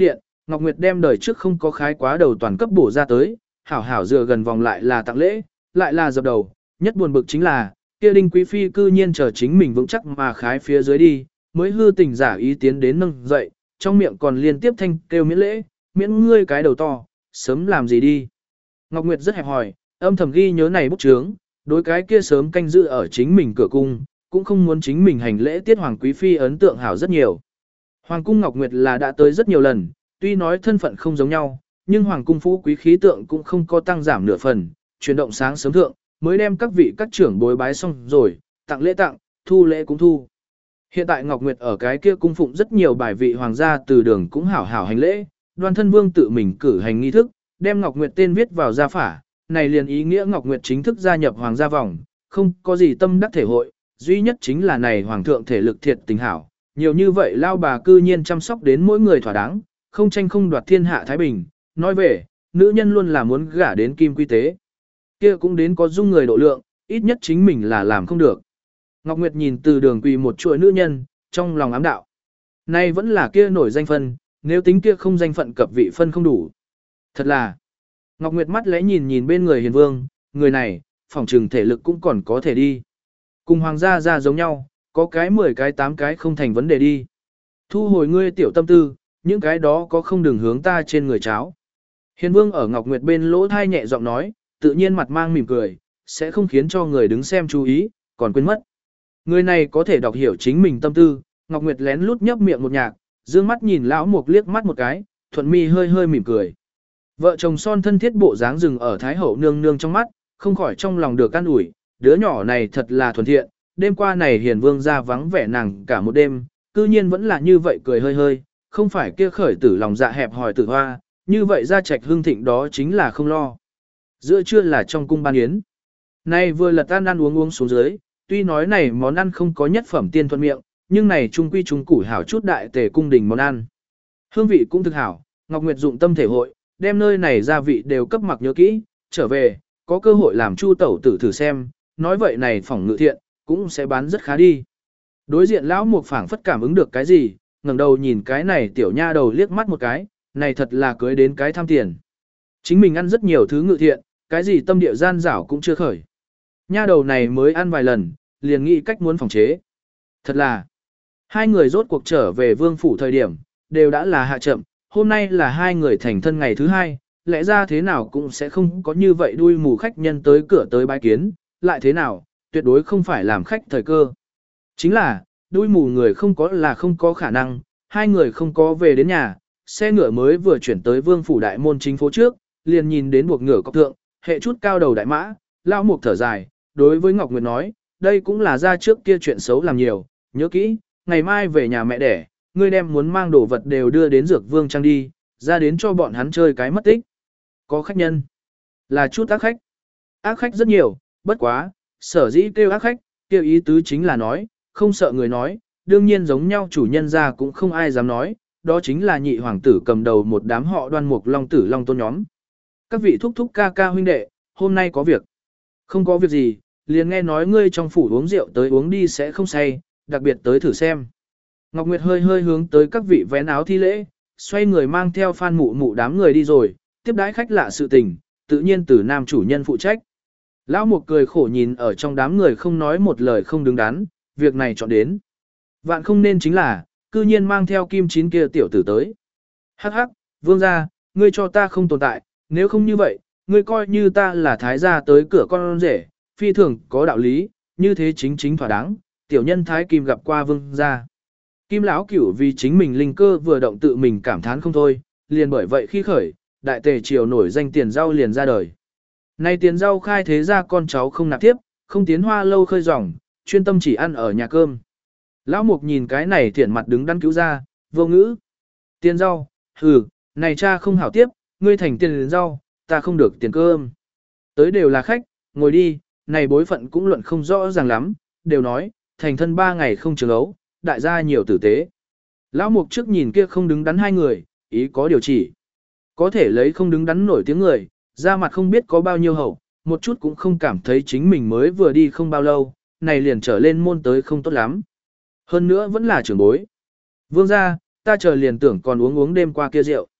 Ngọc Nguyệt đem đời trước không có khái quá đầu toàn cấp bổ ra tới, hảo hảo dựa gần vòng lại là tặng lễ, lại là dập đầu, nhất buồn bực chính là, kia Đinh Quý Phi cư nhiên chờ chính mình vững chắc mà khái phía dưới đi, mới hư tình giả ý tiến đến nâng dậy, trong miệng còn liên tiếp thanh kêu miễn lễ, miễn ngươi cái đầu to, sớm làm gì đi. Ngọc Nguyệt rất hẹp hòi, âm thầm ghi nhớ này bút chướng, đối cái kia sớm canh giữ ở chính mình cửa cung, cũng không muốn chính mình hành lễ tiết Hoàng Quý Phi ấn tượng hảo rất nhiều. Hoàng cung Ngọc Nguyệt là đã tới rất nhiều lần, tuy nói thân phận không giống nhau, nhưng Hoàng cung phú quý khí tượng cũng không có tăng giảm nửa phần, chuyển động sáng sớm thượng, mới đem các vị các trưởng bối bái xong rồi, tặng lễ tặng, thu lễ cũng thu. Hiện tại Ngọc Nguyệt ở cái kia cung phụng rất nhiều bài vị hoàng gia từ đường cũng hảo hảo hành lễ, Đoan Thân Vương tự mình cử hành nghi thức, đem Ngọc Nguyệt tên viết vào gia phả, này liền ý nghĩa Ngọc Nguyệt chính thức gia nhập hoàng gia vòng, không có gì tâm đắc thể hội, duy nhất chính là này hoàng thượng thể lực thiệt tình hảo, nhiều như vậy lao bà cư nhiên chăm sóc đến mỗi người thỏa đáng, không tranh không đoạt thiên hạ thái bình, nói về, nữ nhân luôn là muốn gả đến kim quy tế. Kia cũng đến có dung người độ lượng, ít nhất chính mình là làm không được. Ngọc Nguyệt nhìn từ đường quỳ một chuỗi nữ nhân, trong lòng ám đạo. Nay vẫn là kia nổi danh phân, nếu tính kia không danh phận cập vị phân không đủ. Thật là, Ngọc Nguyệt mắt lẽ nhìn nhìn bên người hiền vương, người này, phỏng trừng thể lực cũng còn có thể đi. Cùng hoàng gia ra giống nhau, có cái mười cái tám cái không thành vấn đề đi. Thu hồi ngươi tiểu tâm tư, những cái đó có không đừng hướng ta trên người cháo. Hiền vương ở Ngọc Nguyệt bên lỗ thai nhẹ giọng nói, tự nhiên mặt mang mỉm cười, sẽ không khiến cho người đứng xem chú ý, còn quên mất. Người này có thể đọc hiểu chính mình tâm tư, Ngọc Nguyệt lén lút nhấp miệng một nhạc, dương mắt nhìn lão mục liếc mắt một cái, thuận mi hơi hơi mỉm cười. Vợ chồng son thân thiết bộ dáng rừng ở Thái Hậu nương nương trong mắt, không khỏi trong lòng được an ủi, đứa nhỏ này thật là thuần thiện, đêm qua này hiền vương ra vắng vẻ nàng cả một đêm, cư nhiên vẫn là như vậy cười hơi hơi, không phải kia khởi tử lòng dạ hẹp hòi tử hoa, như vậy ra trạch hương thịnh đó chính là không lo. Giữa trưa là trong cung ban yến. Nay vừa lật ăn ăn uống uống xuống dưới, tuy nói này món ăn không có nhất phẩm tiên thuận miệng, nhưng này trung quy trung củ hảo chút đại tề cung đình món ăn. Hương vị cũng thực hảo, Ngọc Nguyệt dụng tâm thể hội, đem nơi này gia vị đều cấp mặc nhớ kỹ, trở về, có cơ hội làm chu tẩu tử thử xem, nói vậy này phỏng ngự thiện, cũng sẽ bán rất khá đi. Đối diện lão mục phảng phất cảm ứng được cái gì, ngẩng đầu nhìn cái này tiểu nha đầu liếc mắt một cái, này thật là cưới đến cái tham tiền. Chính mình ăn rất nhiều thứ ngự thiện, cái gì tâm địa gian dảo cũng chưa khởi. Nha đầu này mới ăn vài lần, liền nghĩ cách muốn phòng chế. Thật là, hai người rốt cuộc trở về vương phủ thời điểm, đều đã là hạ chậm, hôm nay là hai người thành thân ngày thứ hai, lẽ ra thế nào cũng sẽ không có như vậy đuôi mù khách nhân tới cửa tới bái kiến, lại thế nào, tuyệt đối không phải làm khách thời cơ. Chính là, đuôi mù người không có là không có khả năng, hai người không có về đến nhà, xe ngựa mới vừa chuyển tới vương phủ đại môn chính phố trước, liền nhìn đến buộc ngựa cọc thượng, hệ chút cao đầu đại mã, lão mục thở dài, đối với Ngọc Nguyệt nói, đây cũng là ra trước kia chuyện xấu làm nhiều, nhớ kỹ, ngày mai về nhà mẹ đẻ, ngươi đem muốn mang đồ vật đều đưa đến dược vương trang đi, ra đến cho bọn hắn chơi cái mất tích. Có khách nhân, là chút ác khách. Ác khách rất nhiều, bất quá, sở dĩ kêu ác khách, kêu ý tứ chính là nói, không sợ người nói, đương nhiên giống nhau chủ nhân ra cũng không ai dám nói, đó chính là nhị hoàng tử cầm đầu một đám họ Đoan Mục Long tử Long tôn nhóm. Các vị thúc thúc ca ca huynh đệ, hôm nay có việc. Không có việc gì, liền nghe nói ngươi trong phủ uống rượu tới uống đi sẽ không say, đặc biệt tới thử xem. Ngọc Nguyệt hơi hơi hướng tới các vị vén áo thi lễ, xoay người mang theo Phan Mụ Mụ đám người đi rồi, tiếp đãi khách lạ sự tình, tự nhiên từ nam chủ nhân phụ trách. Lão Mục cười khổ nhìn ở trong đám người không nói một lời không đứng đắn, việc này chọn đến. Vạn không nên chính là, cư nhiên mang theo kim chín kia tiểu tử tới. Hắc hắc, vương gia, ngươi cho ta không tồn tại, nếu không như vậy, ngươi coi như ta là thái gia tới cửa con rể, phi thường có đạo lý, như thế chính chính thỏa đáng, tiểu nhân thái kim gặp qua vương gia. Kim lão cửu vì chính mình linh cơ vừa động tự mình cảm thán không thôi, liền bởi vậy khi khởi, đại tề triều nổi danh tiền rau liền ra đời. Nay tiền rau khai thế ra con cháu không nạp tiếp, không tiến hoa lâu khơi ròng, chuyên tâm chỉ ăn ở nhà cơm. Lão mục nhìn cái này thiện mặt đứng đắn cứu ra, vô ngữ. Tiền rau, hừ, này cha không hảo tiếp, ngươi thành tiền rau, ta không được tiền cơm. Tới đều là khách, ngồi đi, này bối phận cũng luận không rõ ràng lắm, đều nói, thành thân ba ngày không trường ấu, đại gia nhiều tử tế. Lão mục trước nhìn kia không đứng đắn hai người, ý có điều chỉ. Có thể lấy không đứng đắn nổi tiếng người, ra mặt không biết có bao nhiêu hậu, một chút cũng không cảm thấy chính mình mới vừa đi không bao lâu, này liền trở lên môn tới không tốt lắm. Hơn nữa vẫn là trưởng bối. Vương gia, ta chờ liền tưởng còn uống uống đêm qua kia rượu.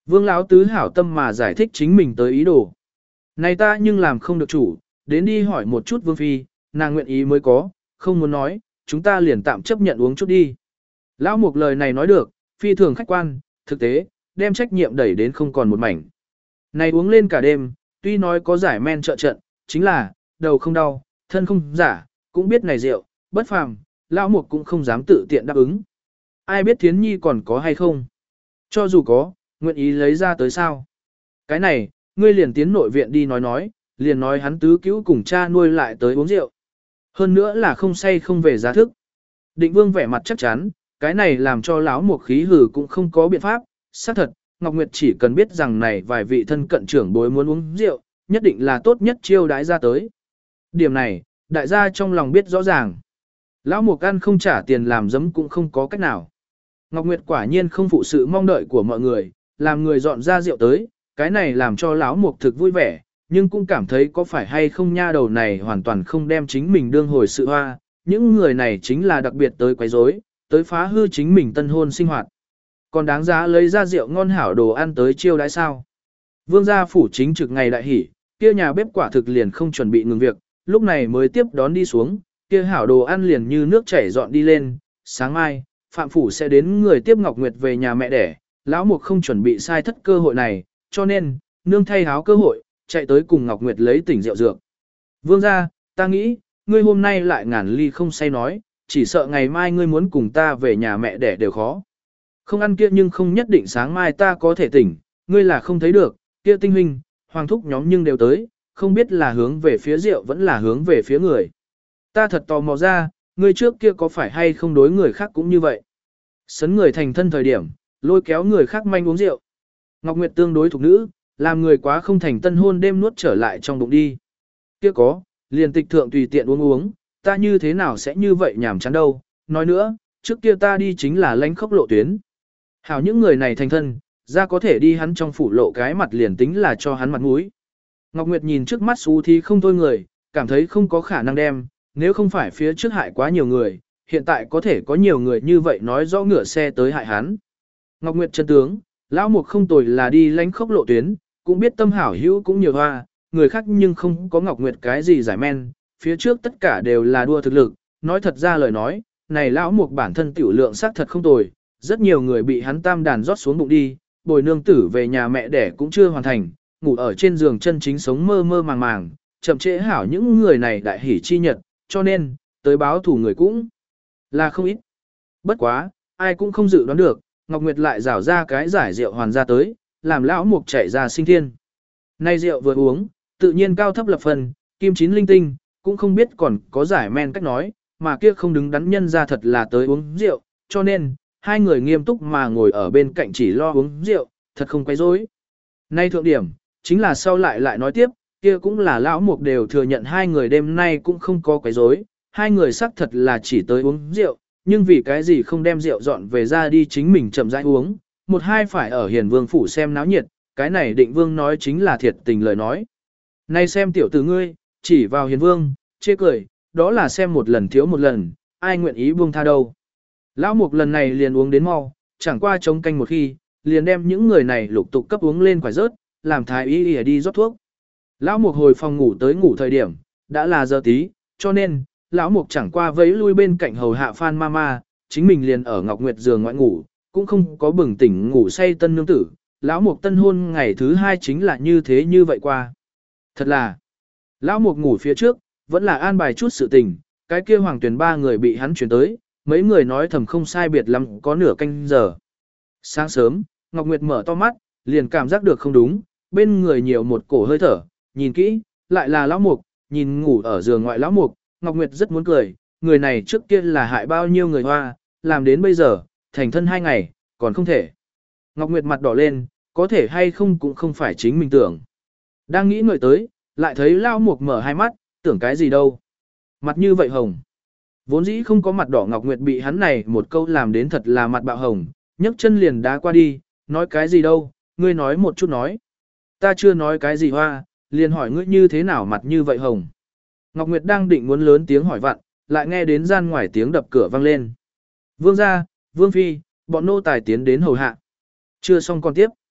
Vương Lão Tứ hảo tâm mà giải thích chính mình tới ý đồ. Này ta nhưng làm không được chủ, đến đi hỏi một chút Vương Phi, nàng nguyện ý mới có, không muốn nói, chúng ta liền tạm chấp nhận uống chút đi. Lão Mục lời này nói được, phi thường khách quan, thực tế, đem trách nhiệm đẩy đến không còn một mảnh. Này uống lên cả đêm, tuy nói có giải men trợ trận, chính là, đầu không đau, thân không giả, cũng biết này rượu, bất phàm, Lão Mục cũng không dám tự tiện đáp ứng. Ai biết Thiến Nhi còn có hay không? Cho dù có, nguyện ý lấy ra tới sao? Cái này, ngươi liền tiến nội viện đi nói nói, liền nói hắn tứ cứu cùng cha nuôi lại tới uống rượu. Hơn nữa là không say không về giá thức. Định Vương vẻ mặt chắc chắn, cái này làm cho lão một khí hử cũng không có biện pháp. Xác thật, Ngọc Nguyệt chỉ cần biết rằng này vài vị thân cận trưởng bối muốn uống rượu, nhất định là tốt nhất chiêu đãi ra tới. Điểm này, đại gia trong lòng biết rõ ràng. Lão Mục ăn không trả tiền làm giấm cũng không có cách nào. Ngọc Nguyệt quả nhiên không phụ sự mong đợi của mọi người, làm người dọn ra rượu tới, cái này làm cho lão Mục thực vui vẻ, nhưng cũng cảm thấy có phải hay không nha đầu này hoàn toàn không đem chính mình đương hồi sự hoa, những người này chính là đặc biệt tới quấy rối, tới phá hư chính mình tân hôn sinh hoạt. Còn đáng giá lấy ra rượu ngon hảo đồ ăn tới chiêu đãi sao? Vương gia phủ chính trực ngày đại hỉ, kia nhà bếp quả thực liền không chuẩn bị ngừng việc, lúc này mới tiếp đón đi xuống, kia hảo đồ ăn liền như nước chảy dọn đi lên, sáng mai, Phạm phủ sẽ đến người tiếp Ngọc Nguyệt về nhà mẹ đẻ, lão Mục không chuẩn bị sai thất cơ hội này, cho nên, nương thay háo cơ hội, chạy tới cùng Ngọc Nguyệt lấy tỉnh rượu dược. Vương gia, ta nghĩ, ngươi hôm nay lại ngàn ly không say nói, chỉ sợ ngày mai ngươi muốn cùng ta về nhà mẹ đẻ đều khó. Không ăn kia nhưng không nhất định sáng mai ta có thể tỉnh, ngươi là không thấy được, kia tinh huynh, hoàng thúc nhóm nhưng đều tới, không biết là hướng về phía rượu vẫn là hướng về phía người. Ta thật tò mò ra, ngươi trước kia có phải hay không đối người khác cũng như vậy. Sấn người thành thân thời điểm, lôi kéo người khác manh uống rượu. Ngọc Nguyệt tương đối thuộc nữ, làm người quá không thành tân hôn đêm nuốt trở lại trong bụng đi. Kia có, liền tịch thượng tùy tiện uống uống, ta như thế nào sẽ như vậy nhảm chán đâu. Nói nữa, trước kia ta đi chính là lánh khốc lộ tuyến. Hảo những người này thành thân, ra có thể đi hắn trong phủ lộ cái mặt liền tính là cho hắn mặt mũi. Ngọc Nguyệt nhìn trước mắt xú thì không thôi người, cảm thấy không có khả năng đem, nếu không phải phía trước hại quá nhiều người, hiện tại có thể có nhiều người như vậy nói rõ ngựa xe tới hại hắn. Ngọc Nguyệt chân tướng, lão Mục không tồi là đi lánh khốc lộ tuyến, cũng biết tâm hảo hữu cũng nhiều hoa, người khác nhưng không có Ngọc Nguyệt cái gì giải men, phía trước tất cả đều là đua thực lực, nói thật ra lời nói, này lão Mục bản thân tiểu lượng xác thật không tồi, rất nhiều người bị hắn tam đàn rót xuống bụng đi, bồi nương tử về nhà mẹ đẻ cũng chưa hoàn thành, ngủ ở trên giường chân chính sống mơ mơ màng màng, chậm trễ hảo những người này đại hỉ chi nhật, cho nên, tới báo thủ người cũng là không ít. Bất quá, ai cũng không dự đoán được, Ngọc Nguyệt lại rảo ra cái giải rượu hoàn ra tới, làm lão Mục chạy ra sinh thiên. Nay rượu vừa uống, tự nhiên cao thấp lập phần, kim chín linh tinh, cũng không biết còn có giải men cách nói, mà kia không đứng đắn nhân ra thật là tới uống rượu, cho nên, hai người nghiêm túc mà ngồi ở bên cạnh chỉ lo uống rượu, thật không quấy rối. Nay thượng điểm, chính là sau lại lại nói tiếp, kia cũng là lão Mục đều thừa nhận hai người đêm nay cũng không có quấy rối, hai người xác thật là chỉ tới uống rượu, nhưng vì cái gì không đem rượu dọn về ra đi chính mình chậm rãi uống, một hai phải ở Hiền Vương phủ xem náo nhiệt, cái này Định Vương nói chính là thiệt tình lời nói. Nay xem tiểu tử ngươi, chỉ vào Hiền Vương, chê cười, đó là xem một lần thiếu một lần, ai nguyện ý buông tha đâu. Lão Mục lần này liền uống đến mau, chẳng qua chống canh một khi, liền đem những người này lục tục cấp uống lên quải rớt, làm thái y y đi rót thuốc. Lão Mục hồi phòng ngủ tới ngủ thời điểm, đã là giờ tí, cho nên, Lão Mục chẳng qua vẫy lui bên cạnh hầu hạ Phan Mama, chính mình liền ở Ngọc Nguyệt giường ngoại ngủ, cũng không có bừng tỉnh ngủ say tân nương tử. Lão Mục tân hôn ngày thứ hai chính là như thế như vậy qua. Thật là, Lão Mục ngủ phía trước, vẫn là an bài chút sự tình, cái kia hoàng tuyển ba người bị hắn chuyển tới, mấy người nói thầm không sai biệt lắm có nửa canh giờ. Sáng sớm, Ngọc Nguyệt mở to mắt, liền cảm giác được không đúng, bên người nhiều một cổ hơi thở, nhìn kỹ, lại là Lão Mục, nhìn ngủ ở giường ngoại Lão Mục, Ngọc Nguyệt rất muốn cười, người này trước kia là hại bao nhiêu người hoa, làm đến bây giờ, thành thân hai ngày, còn không thể. Ngọc Nguyệt mặt đỏ lên, có thể hay không cũng không phải chính mình tưởng. Đang nghĩ ngợi tới, lại thấy Lão Mục mở hai mắt, tưởng cái gì đâu. Mặt như vậy hồng. Vốn dĩ không có mặt đỏ Ngọc Nguyệt bị hắn này một câu làm đến thật là mặt bạo hồng, nhấc chân liền đá qua đi, nói cái gì đâu, ngươi nói một chút nói. Ta chưa nói cái gì hoa, liền hỏi ngươi như thế nào mặt như vậy hồng. Ngọc Nguyệt đang định muốn lớn tiếng hỏi vặn, lại nghe đến gian ngoài tiếng đập cửa vang lên. Vương gia, Vương Phi, bọn nô tài tiến đến hầu hạ. Chưa xong còn tiếp.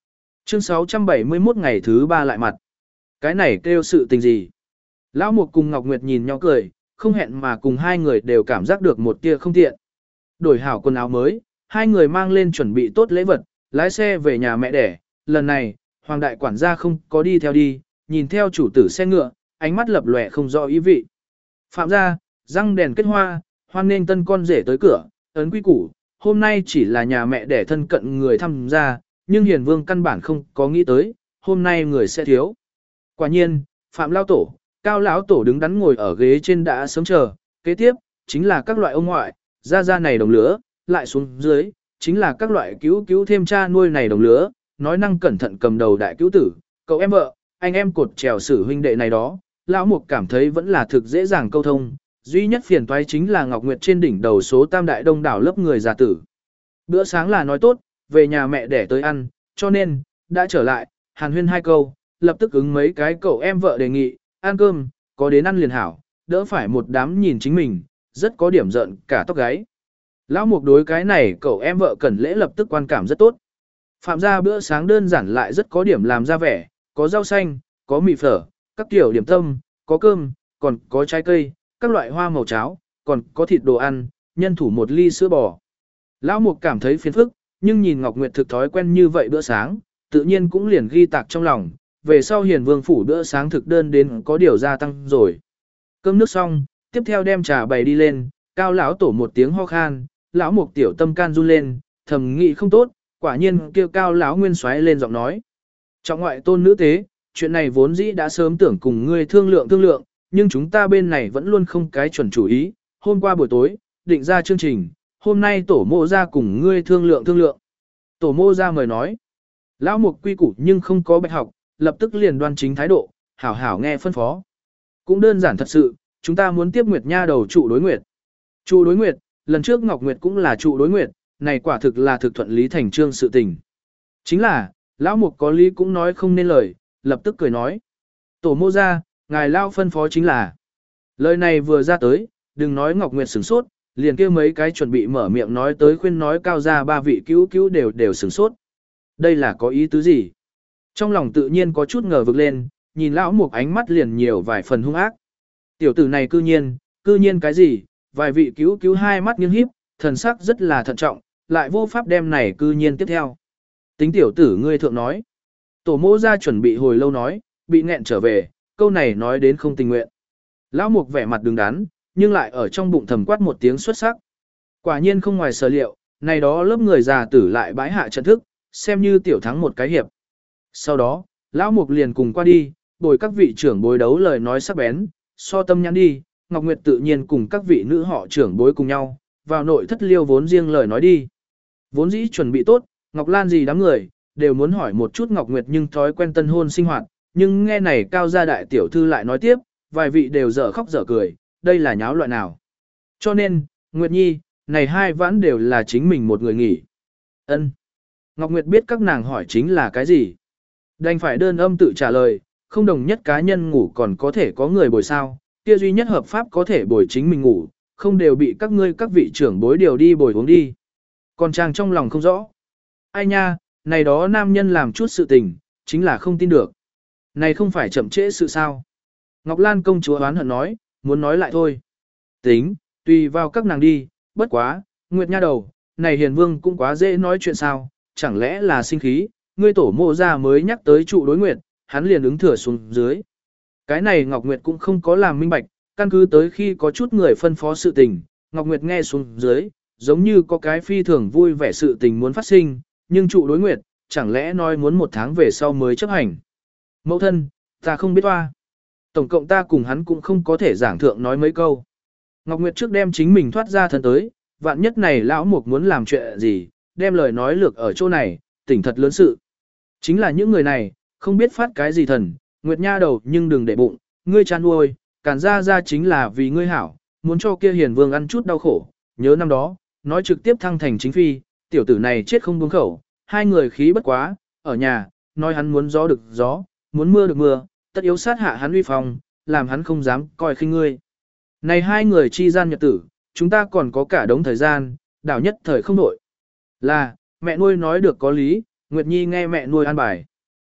Chương sáu trăm bảy mươi mốt ngày thứ ba lại mặt. Cái này kêu sự tình gì? Lão Mục cùng Ngọc Nguyệt nhìn nhau cười, không hẹn mà cùng hai người đều cảm giác được một tia không tiện. Đổi hảo quần áo mới, hai người mang lên chuẩn bị tốt lễ vật, lái xe về nhà mẹ đẻ. Lần này, Hoàng đại quản gia không có đi theo đi, nhìn theo chủ tử xe ngựa, ánh mắt lập lòe không rõ ý vị. Phạm gia, răng đèn kết hoa, hoan nghênh tân con rể tới cửa, ấn quy củ, hôm nay chỉ là nhà mẹ đẻ thân cận người tham gia, nhưng Hiền Vương căn bản không có nghĩ tới, hôm nay người sẽ thiếu. Quả nhiên, Phạm Lao Tổ, Cao Lão Tổ đứng đắn ngồi ở ghế trên đã sớm chờ, kế tiếp, chính là các loại ông ngoại, ra ra này đồng lứa, lại xuống dưới, chính là các loại cứu cứu thêm cha nuôi này đồng lứa, nói năng cẩn thận cầm đầu đại cứu tử, cậu em vợ, anh em cột trèo sử huynh đệ này đó, Lão Mục cảm thấy vẫn là thực dễ dàng câu thông, duy nhất phiền toái chính là Ngọc Nguyệt trên đỉnh đầu số tam đại đông đảo lớp người già tử. Bữa sáng là nói tốt, về nhà mẹ để tới ăn, cho nên, đã trở lại, hàn huyên hai câu, lập tức ứng mấy cái cậu em vợ đề nghị, ăn cơm, có đến ăn liền hảo, đỡ phải một đám nhìn chính mình, rất có điểm giận cả tóc gáy. Lão Mục đối cái này cậu em vợ cần lễ lập tức quan cảm rất tốt. Phạm gia bữa sáng đơn giản lại rất có điểm làm ra vẻ, có rau xanh, có mì phở, các kiểu điểm tâm, có cơm, còn có trái cây, các loại hoa màu cháo, còn có thịt đồ ăn, nhân thủ một ly sữa bò. Lão Mục cảm thấy phiền phức, nhưng nhìn Ngọc Nguyệt thực thói quen như vậy bữa sáng, tự nhiên cũng liền ghi tạc trong lòng, về sau Hiền Vương phủ bữa sáng thực đơn đến có điều gia tăng rồi. Cơm nước xong, tiếp theo đem trà bày đi lên, Cao lão tổ một tiếng ho khan, lão Mục tiểu tâm can run lên, thầm nghĩ không tốt, quả nhiên kêu Cao lão nguyên xoáy lên giọng nói: "Trọng ngoại tôn nữ tế, chuyện này vốn dĩ đã sớm tưởng cùng ngươi thương lượng thương lượng, nhưng chúng ta bên này vẫn luôn không cái chuẩn chủ ý, hôm qua buổi tối, định ra chương trình, hôm nay tổ mô ra cùng ngươi thương lượng thương lượng." Tổ mô ra mời nói. Lão Mục quy củ nhưng không có bạch học, lập tức liền đoan chính thái độ, hảo hảo nghe phân phó. Cũng đơn giản thật sự, chúng ta muốn tiếp Nguyệt Nha đầu trụ đối Nguyệt. Trụ đối Nguyệt, lần trước Ngọc Nguyệt cũng là trụ đối Nguyệt, này quả thực là thực thuận lý thành trương sự tình. Chính là, Lão Mục có lý cũng nói không nên lời, lập tức cười nói. Tổ mô ra, ngài Lao phân phó chính là. Lời này vừa ra tới, đừng nói Ngọc Nguyệt sửng sốt, liền kêu mấy cái chuẩn bị mở miệng nói tới khuyên nói cao ra ba vị cứu cứu đều đều sửng sốt. Đây là có ý tứ gì? Trong lòng tự nhiên có chút ngờ vực lên, nhìn Lão Mục ánh mắt liền nhiều vài phần hung ác. Tiểu tử này cư nhiên, cư nhiên cái gì? Vài vị cứu cứu hai mắt nghiêng híp, thần sắc rất là thận trọng, lại vô pháp đem này cư nhiên tiếp theo. Tính tiểu tử ngươi thượng nói. Tổ mô ra chuẩn bị hồi lâu nói, bị nghẹn trở về, câu này nói đến không tình nguyện. Lão Mục vẻ mặt đứng đắn, nhưng lại ở trong bụng thầm quát một tiếng xuất sắc. Quả nhiên không ngoài sở liệu, này đó lớp người già tử lại bãi hạ trận thức, xem như tiểu thắng một cái hiệp. Sau đó, Lão Mục liền cùng qua đi, bồi các vị trưởng bối đấu lời nói sắc bén, so tâm nhãn đi, Ngọc Nguyệt tự nhiên cùng các vị nữ họ trưởng bối cùng nhau, vào nội thất liêu vốn riêng lời nói đi. Vốn dĩ chuẩn bị tốt, Ngọc Lan gì đám người, đều muốn hỏi một chút Ngọc Nguyệt nhưng thói quen tân hôn sinh hoạt, nhưng nghe này cao gia đại tiểu thư lại nói tiếp, vài vị đều dở khóc dở cười, đây là nháo loại nào. Cho nên, Nguyệt Nhi, này hai vãn đều là chính mình một người nghỉ. Ân. Ngọc Nguyệt biết các nàng hỏi chính là cái gì. Đành phải đơn âm tự trả lời, không đồng nhất cá nhân ngủ còn có thể có người bồi sao, kia duy nhất hợp pháp có thể bồi chính mình ngủ, không đều bị các ngươi các vị trưởng bối điều đi bồi uống đi. Còn chàng trong lòng không rõ. Ai nha, này đó nam nhân làm chút sự tình, chính là không tin được. Này không phải chậm trễ sự sao. Ngọc Lan công chúa oán hận nói, muốn nói lại thôi. Tính, tùy vào các nàng đi, bất quá, Nguyệt Nha đầu, này Hiền Vương cũng quá dễ nói chuyện sao, chẳng lẽ là sinh khí, ngươi tổ mộ ra mới nhắc tới trụ đối Nguyệt, hắn liền ứng thừa xuống dưới. Cái này Ngọc Nguyệt cũng không có làm minh bạch, căn cứ tới khi có chút người phân phó sự tình, Ngọc Nguyệt nghe xuống dưới, giống như có cái phi thường vui vẻ sự tình muốn phát sinh, nhưng trụ đối Nguyệt, chẳng lẽ nói muốn một tháng về sau mới chấp hành. Mẫu thân, ta không biết toa. Tổng cộng ta cùng hắn cũng không có thể giảng thượng nói mấy câu. Ngọc Nguyệt trước đem chính mình thoát ra thân tới, vạn nhất này lão mục muốn làm chuyện gì, đem lời nói lược ở chỗ này, tỉnh thật lớn sự. Chính là những người này, không biết phát cái gì thần, Nguyệt Nha đầu nhưng đừng để bụng, ngươi chăn nuôi, cản ra ra chính là vì ngươi hảo, muốn cho kia Hiền Vương ăn chút đau khổ, nhớ năm đó, nói trực tiếp thăng thành chính phi, tiểu tử này chết không buông khẩu, hai người khí bất quá, ở nhà, nói hắn muốn gió được gió, muốn mưa được mưa, tất yếu sát hạ hắn uy phong, làm hắn không dám coi khinh ngươi. Này hai người chi gian nhật tử, chúng ta còn có cả đống thời gian, đảo nhất thời không đổi. Là, mẹ nuôi nói được có lý, Nguyệt Nhi nghe mẹ nuôi an bài.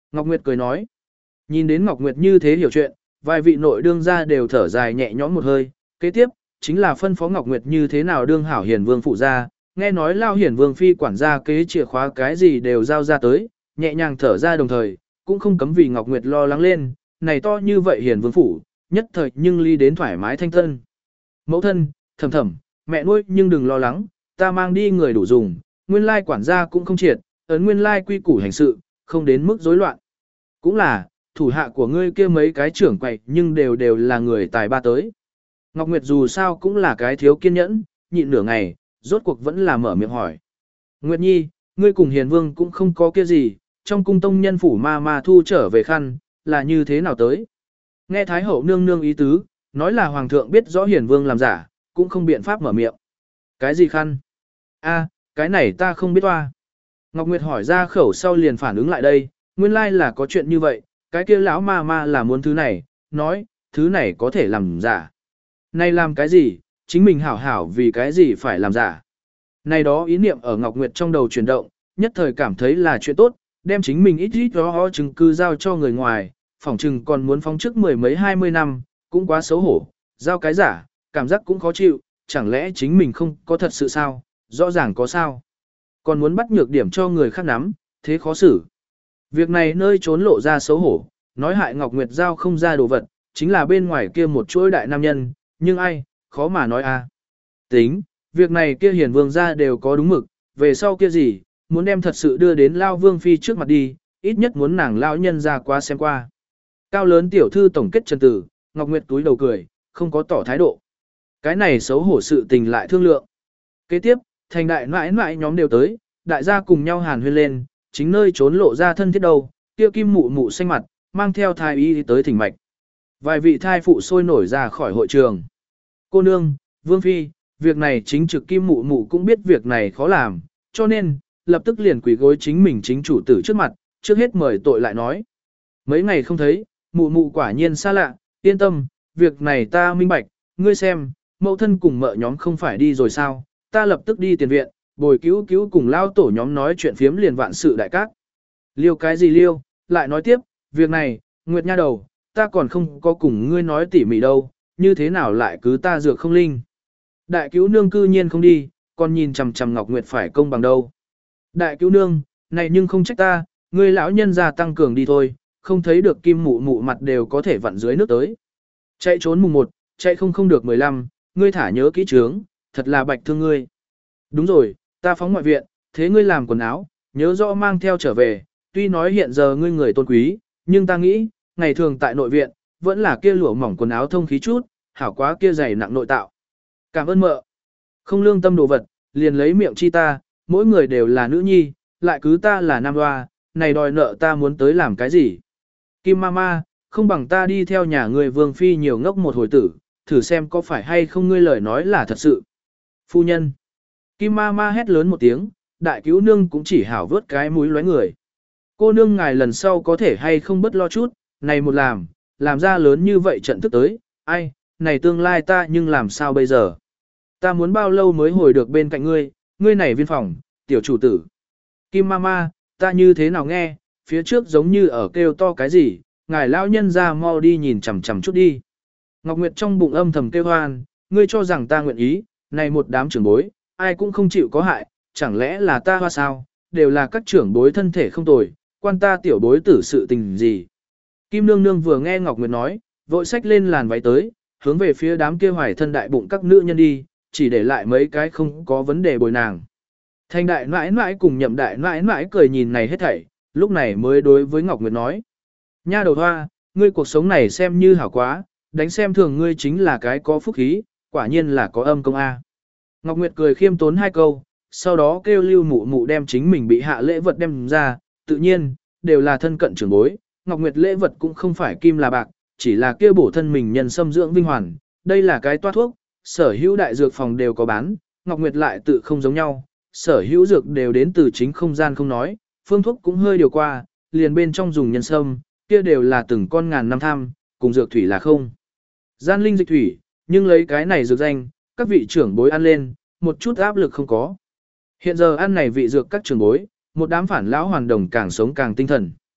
Ngọc Nguyệt cười nói. Nhìn đến Ngọc Nguyệt như thế hiểu chuyện, vài vị nội đương gia đều thở dài nhẹ nhõm một hơi, kế tiếp, chính là phân phó Ngọc Nguyệt như thế nào đương hảo hiền vương phụ gia, nghe nói lao hiền vương phi quản gia kế chìa khóa cái gì đều giao ra tới, nhẹ nhàng thở ra đồng thời, cũng không cấm vì Ngọc Nguyệt lo lắng lên, này to như vậy hiền vương phủ, nhất thời nhưng ly đến thoải mái thanh tân. Mẫu thân, thầm thầm, mẹ nuôi nhưng đừng lo lắng, ta mang đi người đủ dùng, nguyên lai quản gia cũng không triệt, ấn nguyên lai quy củ hành sự, không đến mức rối loạn. Cũng là, thủ hạ của ngươi kia mấy cái trưởng quậy nhưng đều đều là người tài ba tới. Ngọc Nguyệt dù sao cũng là cái thiếu kiên nhẫn, nhịn nửa ngày, rốt cuộc vẫn là mở miệng hỏi. Nguyệt Nhi, ngươi cùng Hiền Vương cũng không có kia gì, trong cung tông nhân phủ ma ma thu trở về khăn, là như thế nào tới? Nghe Thái Hậu nương nương ý tứ, nói là Hoàng thượng biết rõ Hiền Vương làm giả, cũng không biện pháp mở miệng. Cái gì khăn? A, cái này ta không biết toa. Ngọc Nguyệt hỏi ra khẩu sau liền phản ứng lại đây, nguyên lai là có chuyện như vậy, cái kia lão ma ma là muốn thứ này, nói, thứ này có thể làm giả. Này làm cái gì, chính mình hảo hảo vì cái gì phải làm giả. Này đó ý niệm ở Ngọc Nguyệt trong đầu chuyển động, nhất thời cảm thấy là chuyện tốt, đem chính mình ít ít đó ho chứng cứ giao cho người ngoài, phỏng chừng còn muốn phóng trước mười mấy hai mươi năm, cũng quá xấu hổ, giao cái giả, cảm giác cũng khó chịu, chẳng lẽ chính mình không có thật sự sao, rõ ràng có sao. Còn muốn bắt nhược điểm cho người khác nắm, thế khó xử. Việc này nơi trốn lộ ra xấu hổ, nói hại Ngọc Nguyệt giao không ra đồ vật, chính là bên ngoài kia một chuỗi đại nam nhân, nhưng ai, khó mà nói a. Tính, việc này kia hiền vương gia đều có đúng mực, về sau kia gì, muốn đem thật sự đưa đến Lao Vương Phi trước mặt đi, ít nhất muốn nàng lão nhân ra qua xem qua. Cao lớn tiểu thư tổng kết chân tử, Ngọc Nguyệt túi đầu cười, không có tỏ thái độ. Cái này xấu hổ sự tình lại thương lượng. Kế tiếp, thành đại mãi mãi nhóm đều tới, đại gia cùng nhau hàn huyên lên, chính nơi trốn lộ ra thân thiết đầu, kia kim mụ mụ xanh mặt, mang theo thai y tới thỉnh mạch. Vài vị thai phụ sôi nổi ra khỏi hội trường. Cô nương, Vương Phi, việc này chính trực kim mụ mụ cũng biết việc này khó làm, cho nên, lập tức liền quỳ gối chính mình chính chủ tử trước mặt, trước hết mời tội lại nói. Mấy ngày không thấy, mụ mụ quả nhiên xa lạ, yên tâm, việc này ta minh bạch, ngươi xem, mẫu thân cùng mợ nhóm không phải đi rồi sao, ta lập tức đi tiền viện, bồi cứu cứu cùng lao tổ nhóm nói chuyện phiếm liền vạn sự đại cát. Liêu cái gì liêu, lại nói tiếp, việc này, Nguyệt nha đầu, ta còn không có cùng ngươi nói tỉ mỉ đâu, như thế nào lại cứ ta dược không linh. Đại cứu nương cư nhiên không đi, còn nhìn chằm chằm Ngọc Nguyệt phải công bằng đâu. Đại cứu nương, này nhưng không trách ta, ngươi lão nhân gia tăng cường đi thôi, không thấy được kim mụ mụ mặt đều có thể vặn dưới nước tới. Chạy trốn mùng một, chạy không không được mười lăm, ngươi thả nhớ kỹ trướng, thật là bạch thương ngươi. Đúng rồi, ta phóng ngoại viện, thế ngươi làm quần áo, nhớ rõ mang theo trở về, tuy nói hiện giờ ngươi người tôn quý, nhưng ta nghĩ, ngày thường tại nội viện, vẫn là kia lụa mỏng quần áo thông khí chút, hảo quá kia dày nặng nội tạo. Cảm ơn mợ. Không lương tâm đồ vật, liền lấy miệng chi ta, mỗi người đều là nữ nhi, lại cứ ta là nam hoa, này đòi nợ ta muốn tới làm cái gì. Kim Mama, không bằng ta đi theo nhà người Vương Phi nhiều ngốc một hồi tử, thử xem có phải hay không ngươi lời nói là thật sự. Phu nhân. Kim Mama hét lớn một tiếng, đại cứu nương cũng chỉ hảo vớt cái mũi lóe người. Cô nương ngài lần sau có thể hay không bất lo chút, này một làm, làm ra lớn như vậy trận thức tới, ai, này tương lai ta nhưng làm sao bây giờ. Ta muốn bao lâu mới hồi được bên cạnh ngươi, ngươi này viên phòng, tiểu chủ tử. Kim Mama, ta như thế nào nghe, phía trước giống như ở kêu to cái gì, ngài lão nhân ra mau đi nhìn chằm chằm chút đi. Ngọc Nguyệt trong bụng âm thầm kêu hoan, ngươi cho rằng ta nguyện ý, này một đám trưởng bối, ai cũng không chịu có hại, chẳng lẽ là ta hoa sao, đều là các trưởng bối thân thể không tồi, quan ta tiểu bối tử sự tình gì. Kim Nương Nương vừa nghe Ngọc Nguyệt nói, vội xách lên làn váy tới, hướng về phía đám kia hoài thân đại bụng các nữ nhân đi, chỉ để lại mấy cái không có vấn đề bồi nàng. Thanh đại mãi mãi cùng nhậm đại mãi mãi cười nhìn này hết thảy, lúc này mới đối với Ngọc Nguyệt nói. Nha đầu hoa, ngươi cuộc sống này xem như hảo quá, đánh xem thường ngươi chính là cái có phúc khí, quả nhiên là có âm công A. Ngọc Nguyệt cười khiêm tốn hai câu, sau đó kêu lưu mụ mụ đem chính mình bị hạ lễ vật đem ra, tự nhiên, đều là thân cận trưởng bối, Ngọc Nguyệt lễ vật cũng không phải kim là bạc, chỉ là kêu bổ thân mình nhân sâm dưỡng vinh hoàn, đây là cái toa thuốc, sở hữu đại dược phòng đều có bán, Ngọc Nguyệt lại tự không giống nhau, sở hữu dược đều đến từ chính không gian không nói, phương thuốc cũng hơi điều qua, liền bên trong dùng nhân sâm, kia đều là từng con ngàn năm tham, cùng dược thủy là không. Gian linh dịch thủy, nhưng lấy cái này dược danh, các vị trưởng bối ăn lên, một chút áp lực không có. Hiện giờ ăn này vị dược các trưởng bối, một đám phản lão hoàn đồng càng sống càng tinh thần.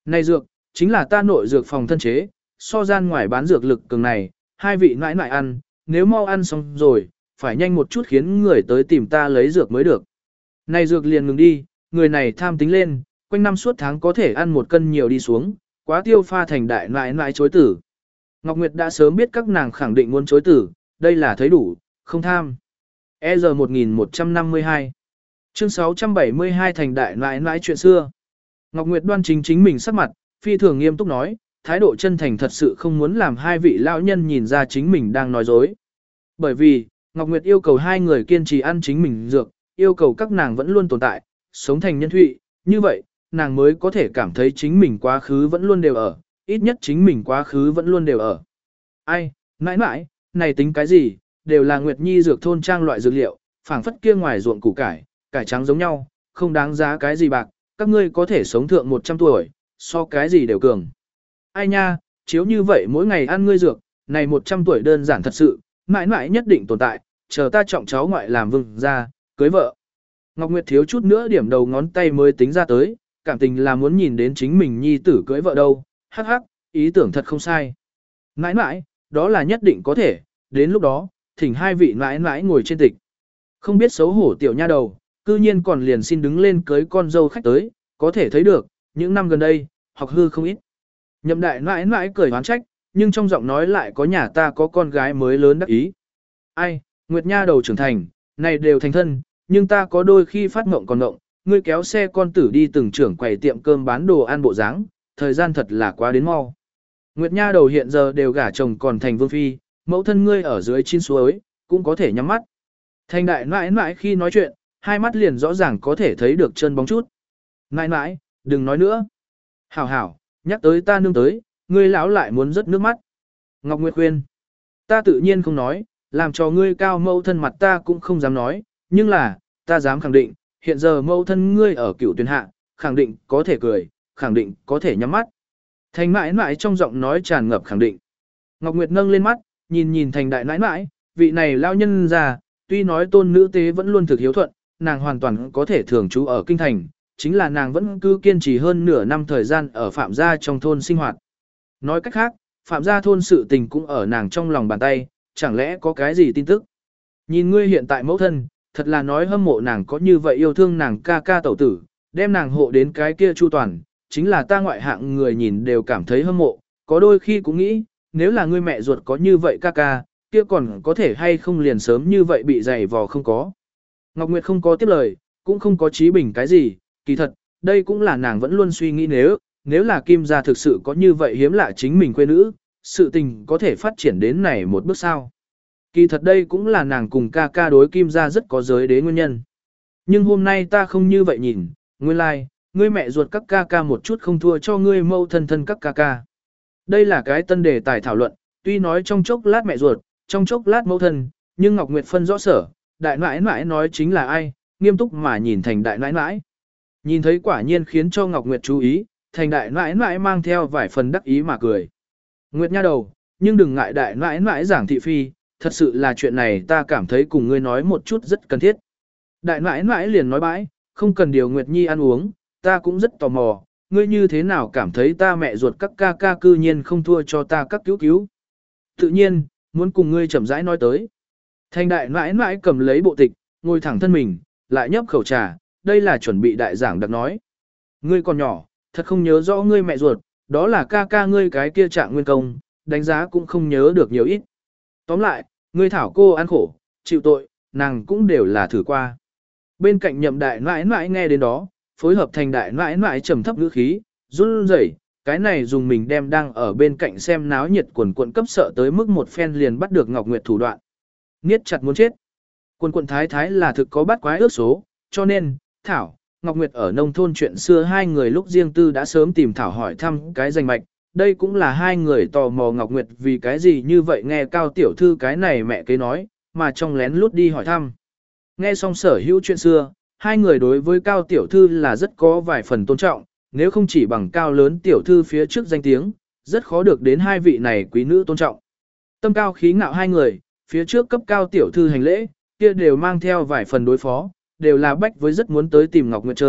Này dược, chính là ta nội dược phòng thân chế, so gian ngoài bán dược lực cường này, hai vị nãi nãi ăn, nếu mau ăn xong rồi, phải nhanh một chút khiến người tới tìm ta lấy dược mới được. Này dược liền ngừng đi, người này tham tính lên, quanh năm suốt tháng có thể ăn một cân nhiều đi xuống, quá tiêu pha thành đại nãi nãi chối tử. Ngọc Nguyệt đã sớm biết các nàng khẳng định muốn chối tử, đây là thấy đủ, không tham. E giờ một nghìn một trăm năm mươi hai Chương sáu trăm bảy mươi hai thành đại nãi nãi chuyện xưa. Ngọc Nguyệt đoan chính chính mình sắc mặt, phi thường nghiêm túc nói, thái độ chân thành thật sự không muốn làm hai vị lão nhân nhìn ra chính mình đang nói dối. Bởi vì, Ngọc Nguyệt yêu cầu hai người kiên trì ăn chính mình dược, yêu cầu các nàng vẫn luôn tồn tại, sống thành nhân thụy, như vậy, nàng mới có thể cảm thấy chính mình quá khứ vẫn luôn đều ở, ít nhất chính mình quá khứ vẫn luôn đều ở. Ai, mãi mãi, này tính cái gì, đều là Nguyệt Nhi dược thôn trang loại dược liệu, phảng phất kia ngoài ruộng củ cải, cải trắng giống nhau, không đáng giá cái gì bạc, các ngươi có thể sống thượng một trăm tuổi, so cái gì đều cường. Ai nha, chiếu như vậy mỗi ngày ăn ngươi dược, này một trăm tuổi đơn giản thật sự, mãi mãi nhất định tồn tại, chờ ta trọng cháu ngoại làm vương ra, cưới vợ. Ngọc Nguyệt thiếu chút nữa điểm đầu ngón tay mới tính ra tới, cảm tình là muốn nhìn đến chính mình nhi tử cưới vợ đâu, hắc hắc, ý tưởng thật không sai. Mãi mãi, đó là nhất định có thể, đến lúc đó, thỉnh hai vị mãi mãi ngồi trên tịch. Không biết xấu hổ tiểu nha đầu, cư nhiên còn liền xin đứng lên cưới con dâu khách tới, có thể thấy được, những năm gần đây, học hư không ít. Nhậm đại mãi mãi cười hoán trách, nhưng trong giọng nói lại có nhà ta có con gái mới lớn đắc ý. Ai, Nguyệt nha đầu trưởng thành, này đều thành thân, nhưng ta có đôi khi phát ngộng còn ngộng, ngươi kéo xe con tử đi từng trưởng quầy tiệm cơm bán đồ ăn bộ dáng, thời gian thật là quá đến mau. Nguyệt nha đầu hiện giờ đều gả chồng còn thành vương phi, mẫu thân ngươi ở dưới chín suối, cũng có thể nhắm mắt. Thành đại mãi mãi khi nói chuyện, hai mắt liền rõ ràng có thể thấy được chân bóng chút. Mãi mãi, đừng nói nữa. Hảo hảo, nhắc tới ta nương tới, ngươi lão lại muốn rớt nước mắt. Ngọc Nguyệt khuyên, ta tự nhiên không nói, làm cho ngươi cao mẫu thân mặt ta cũng không dám nói, nhưng là, ta dám khẳng định, hiện giờ mẫu thân ngươi ở cửu tuyển hạ, khẳng định có thể cười, khẳng định có thể nhắm mắt. Thành mãi mãi trong giọng nói tràn ngập khẳng định. Ngọc Nguyệt nâng lên mắt, nhìn nhìn thành đại nãi nãi, vị này lao nhân già, tuy nói tôn nữ tế vẫn luôn thực hiếu thuận, nàng hoàn toàn có thể thường trú ở kinh thành, chính là nàng vẫn cứ kiên trì hơn nửa năm thời gian ở Phạm Gia trong thôn sinh hoạt. Nói cách khác, Phạm Gia thôn sự tình cũng ở nàng trong lòng bàn tay, chẳng lẽ có cái gì tin tức. Nhìn ngươi hiện tại mẫu thân, thật là nói hâm mộ nàng có như vậy yêu thương nàng ca ca tẩu tử, đem nàng hộ đến cái kia chu toàn, chính là ta ngoại hạng người nhìn đều cảm thấy hâm mộ, có đôi khi cũng nghĩ, nếu là ngươi mẹ ruột có như vậy ca ca, kia còn có thể hay không liền sớm như vậy bị dày vò không có. Ngọc Nguyệt không có tiếp lời, cũng không có trí bình cái gì, kỳ thật, đây cũng là nàng vẫn luôn suy nghĩ nếu, nếu là Kim gia thực sự có như vậy hiếm lạ chính mình quê nữ, sự tình có thể phát triển đến này một bước sao. Kỳ thật đây cũng là nàng cùng ca ca đối Kim gia rất có giới đế nguyên nhân. Nhưng hôm nay ta không như vậy nhìn, nguyên lai, like, ngươi mẹ ruột các ca ca một chút không thua cho ngươi mâu thân thân các ca ca. Đây là cái tân đề tài thảo luận, tuy nói trong chốc lát mẹ ruột, trong chốc lát mẫu thân, nhưng Ngọc Nguyệt phân rõ sở, đại nãi nãi nói chính là ai, nghiêm túc mà nhìn thành đại nãi nãi. Nhìn thấy quả nhiên khiến cho Ngọc Nguyệt chú ý, thành đại nãi nãi mang theo vài phần đắc ý mà cười. Nguyệt nha đầu, nhưng đừng ngại đại nãi nãi giảng thị phi, thật sự là chuyện này ta cảm thấy cùng ngươi nói một chút rất cần thiết. Đại nãi nãi liền nói bãi, không cần điều Nguyệt Nhi ăn uống, ta cũng rất tò mò, ngươi như thế nào cảm thấy ta mẹ ruột các ca ca cư nhiên không thua cho ta các cứu cứu. Tự nhiên, muốn cùng ngươi chậm rãi nói tới. Thành đại nãi nãi cầm lấy bộ tịch, ngồi thẳng thân mình, lại nhấp khẩu trà, đây là chuẩn bị đại giảng đặc nói. Ngươi còn nhỏ, thật không nhớ rõ ngươi mẹ ruột, đó là ca ca ngươi cái kia trạng nguyên công, đánh giá cũng không nhớ được nhiều ít. Tóm lại, ngươi thảo cô ăn khổ, chịu tội, nàng cũng đều là thử qua. Bên cạnh nhậm đại nãi nãi nghe đến đó, phối hợp thành đại nãi nãi trầm thấp ngữ khí, run rẩy, cái này dùng mình đem đang ở bên cạnh xem náo nhiệt quần quận cấp sợ tới mức một phen liền bắt được Ngọc Nguyệt thủ đoạn. Niết chặt muốn chết. Quần quận thái thái là thực có bắt quái ước số, cho nên, Thảo, Ngọc Nguyệt ở nông thôn chuyện xưa hai người lúc riêng tư đã sớm tìm Thảo hỏi thăm cái danh mạch. Đây cũng là hai người tò mò Ngọc Nguyệt vì cái gì như vậy nghe cao tiểu thư cái này mẹ kế nói, mà trong lén lút đi hỏi thăm. Nghe xong sở hữu chuyện xưa, hai người đối với cao tiểu thư là rất có vài phần tôn trọng, nếu không chỉ bằng cao lớn tiểu thư phía trước danh tiếng, rất khó được đến hai vị này quý nữ tôn trọng. Tâm cao khí ngạo hai người, phía trước cấp cao tiểu thư hành lễ, kia đều mang theo vài phần đối phó, đều là bách với rất muốn tới tìm Ngọc Nguyệt chơi,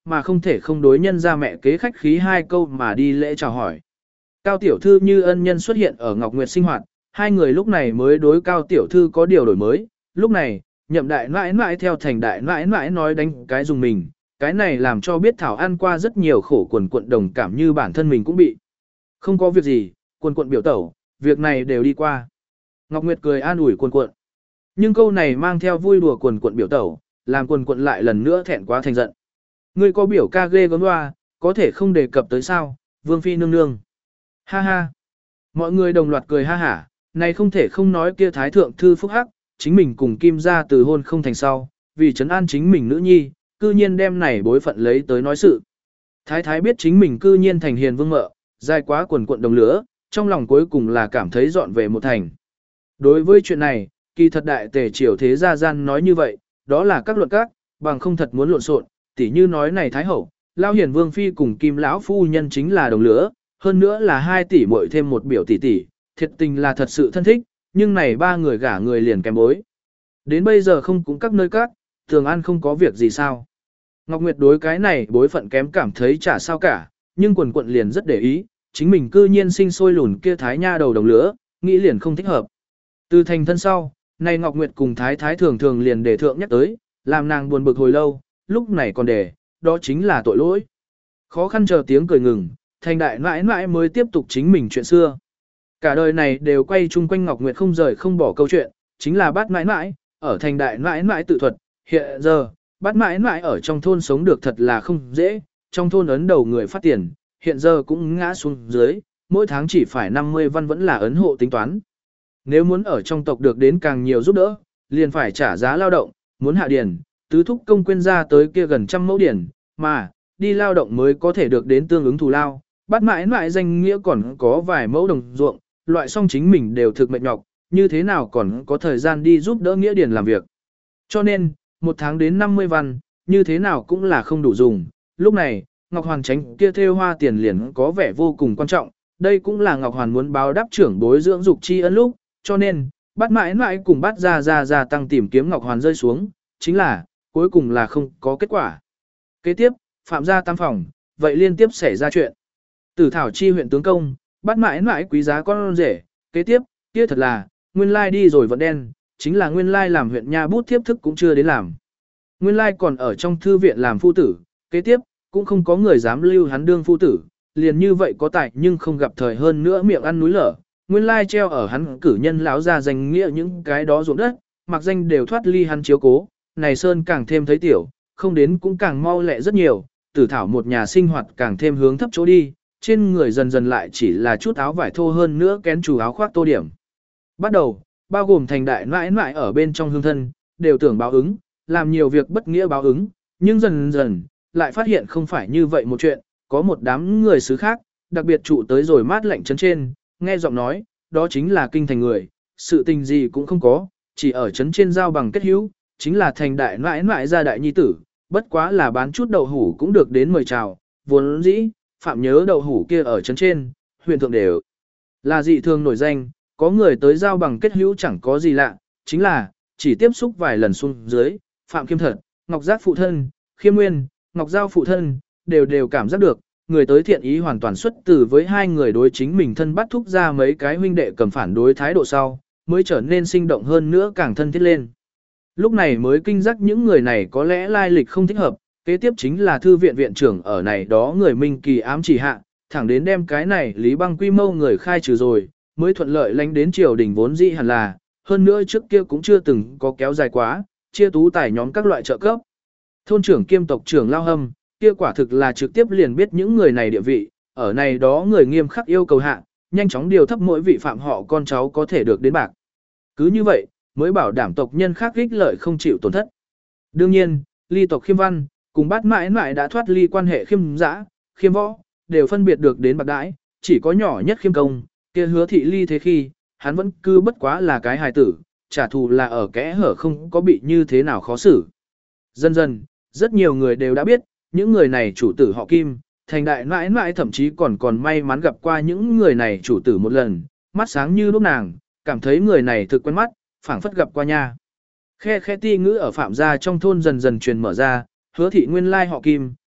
mà không thể không đối nhân ra mẹ kế khách khí hai câu mà đi lễ chào hỏi. Cao tiểu thư như ân nhân xuất hiện ở Ngọc Nguyệt sinh hoạt, hai người lúc này mới đối Cao tiểu thư có điều đổi mới, lúc này, Nhậm đại nãi nãi theo Thành đại nãi nãi nói đánh cái dùng mình, cái này làm cho biết Thảo ăn qua rất nhiều khổ quần quận đồng cảm như bản thân mình cũng bị. Không có việc gì, quần quận biểu tẩu, việc này đều đi qua. Ngọc Nguyệt cười an ủi quần quận. Nhưng câu này mang theo vui đùa quần quận biểu tẩu, làm quần quận lại lần nữa thẹn quá thành giận. Ngươi có biểu ca ghê gớm hoa, có thể không đề cập tới sao, Vương Phi nương nương. Ha ha. Mọi người đồng loạt cười ha hả, này không thể không nói kia Thái Thượng Thư Phúc Hắc, chính mình cùng Kim gia từ hôn không thành sau, vì trấn an chính mình nữ nhi, cư nhiên đem này bối phận lấy tới nói sự. Thái Thái biết chính mình cư nhiên thành hiền vương mợ, dài quá quần quận đồng lửa, trong lòng cuối cùng là cảm thấy dọn về một thành. Đối với chuyện này, kỳ thật đại tề triều thế gia gian nói như vậy, đó là các luận các, bằng không thật muốn lộn xộn, tỉ như nói này Thái Hậu, Lao Hiền Vương Phi cùng Kim lão Phu Nhân chính là đồng lửa, hơn nữa là hai tỷ muội thêm một biểu tỷ tỷ, thiệt tình là thật sự thân thích, nhưng này ba người gả người liền kém bối. Đến bây giờ không cũng các nơi các, thường ăn không có việc gì sao. Ngọc Nguyệt đối cái này bối phận kém cảm thấy chả sao cả, nhưng quần quận liền rất để ý, chính mình cư nhiên sinh sôi lùn kia Thái nha đầu đồng lửa, nghĩ liền không thích hợp. Từ thành thân sau, này Ngọc Nguyệt cùng Thái Thái thường thường liền để thượng nhắc tới, làm nàng buồn bực hồi lâu, lúc này còn để, đó chính là tội lỗi. Khó khăn chờ tiếng cười ngừng, Thành đại mãi mãi mới tiếp tục chính mình chuyện xưa. Cả đời này đều quay chung quanh Ngọc Nguyệt không rời không bỏ câu chuyện, chính là bát mãi mãi, ở Thành đại mãi mãi tự thuật, hiện giờ, bát mãi mãi ở trong thôn sống được thật là không dễ, trong thôn ấn đầu người phát tiền, hiện giờ cũng ngã xuống dưới, mỗi tháng chỉ phải năm mươi văn vẫn là ấn hộ tính toán. Nếu muốn ở trong tộc được đến càng nhiều giúp đỡ, liền phải trả giá lao động, muốn hạ điển, tứ thúc công quên ra tới kia gần trăm mẫu điển, mà, đi lao động mới có thể được đến tương ứng thù lao, bắt mãi mãi danh nghĩa còn có vài mẫu đồng ruộng, loại song chính mình đều thực mệt nhọc, như thế nào còn có thời gian đi giúp đỡ nghĩa điển làm việc. Cho nên, một tháng đến năm mươi văn, như thế nào cũng là không đủ dùng, lúc này, Ngọc Hoàn tránh kia thêu hoa tiền liền có vẻ vô cùng quan trọng, đây cũng là Ngọc Hoàn muốn báo đáp trưởng bối dưỡng dục tri ân lúc, cho nên, bắt mãi mãi cùng bắt ra ra ra tăng tìm kiếm Ngọc Hoàn rơi xuống, chính là, cuối cùng là không có kết quả. Kế tiếp, phạm gia tam phòng, vậy liên tiếp xảy ra chuyện. Tử Thảo chi huyện tướng công, bắt mãi mãi quý giá con rể, kế tiếp, kia thật là, nguyên lai đi rồi vẫn đen, chính là nguyên lai làm huyện nha bút thiếp thức cũng chưa đến làm. Nguyên lai còn ở trong thư viện làm phu tử, kế tiếp, cũng không có người dám lưu hắn đương phu tử, liền như vậy có tài nhưng không gặp thời hơn nữa miệng ăn núi lở. Nguyên lai treo ở hắn cử nhân lão ra danh nghĩa những cái đó ruộng đất, mặc danh đều thoát ly hắn chiếu cố, này sơn càng thêm thấy tiểu, không đến cũng càng mau lẹ rất nhiều, Tử Thảo một nhà sinh hoạt càng thêm hướng thấp chỗ đi, trên người dần dần lại chỉ là chút áo vải thô hơn nữa kén chủ áo khoác tô điểm. Bắt đầu, bao gồm Thành đại mãi mãi ở bên trong hương thân, đều tưởng báo ứng, làm nhiều việc bất nghĩa báo ứng, nhưng dần dần, lại phát hiện không phải như vậy một chuyện, có một đám người xứ khác, đặc biệt trụ tới rồi mát lạnh trấn trên, nghe giọng nói, đó chính là kinh thành người, sự tình gì cũng không có, chỉ ở trấn trên giao bằng kết hữu, chính là Thành đại mãi mãi gia đại nhi tử, bất quá là bán chút đậu hủ cũng được đến mời chào, vốn dĩ, phạm nhớ đậu hủ kia ở trấn trên, huyện thượng đều là dị thường nổi danh, có người tới giao bằng kết hữu chẳng có gì lạ, chính là, chỉ tiếp xúc vài lần xuống dưới, phạm khiêm thật, ngọc giác phụ thân, khiêm nguyên, ngọc giao phụ thân, đều đều cảm giác được, người tới thiện ý hoàn toàn xuất từ với hai người đối chính mình thân bắt thúc ra mấy cái huynh đệ cầm phản đối thái độ sau, mới trở nên sinh động hơn nữa càng thân thiết lên. Lúc này mới kinh giác những người này có lẽ lai lịch không thích hợp, kế tiếp chính là thư viện viện trưởng ở này đó người minh kỳ ám chỉ hạ, thẳng đến đem cái này Lý Băng quy mô người khai trừ rồi, mới thuận lợi lánh đến triều đình vốn dĩ hẳn là, hơn nữa trước kia cũng chưa từng có kéo dài quá, chia tú tài nhóm các loại trợ cấp. Thôn trưởng kiêm tộc trưởng Lao Hâm, kia quả thực là trực tiếp liền biết những người này địa vị, ở này đó người nghiêm khắc yêu cầu hạ, nhanh chóng điều thấp mỗi vị phạm họ con cháu có thể được đến bạc. Cứ như vậy, mới bảo đảm tộc nhân khác ích lợi không chịu tổn thất. Đương nhiên, ly tộc khiêm văn, cùng bát mãi mãi đã thoát ly quan hệ khiêm dã, khiêm võ, đều phân biệt được đến bạc đãi, chỉ có nhỏ nhất khiêm công, kia hứa thị ly thế khi, hắn vẫn cứ bất quá là cái hài tử, trả thù là ở kẽ hở không có bị như thế nào khó xử. Dần dần, rất nhiều người đều đã biết, những người này chủ tử họ Kim, Thành đại mãi mãi thậm chí còn còn may mắn gặp qua những người này chủ tử một lần, mắt sáng như lúc nàng, cảm thấy người này thực quen mắt, phảng phất gặp qua nha. Khe khe ti ngữ ở phạm gia trong thôn dần dần truyền mở ra, hứa thị nguyên lai họ Kim,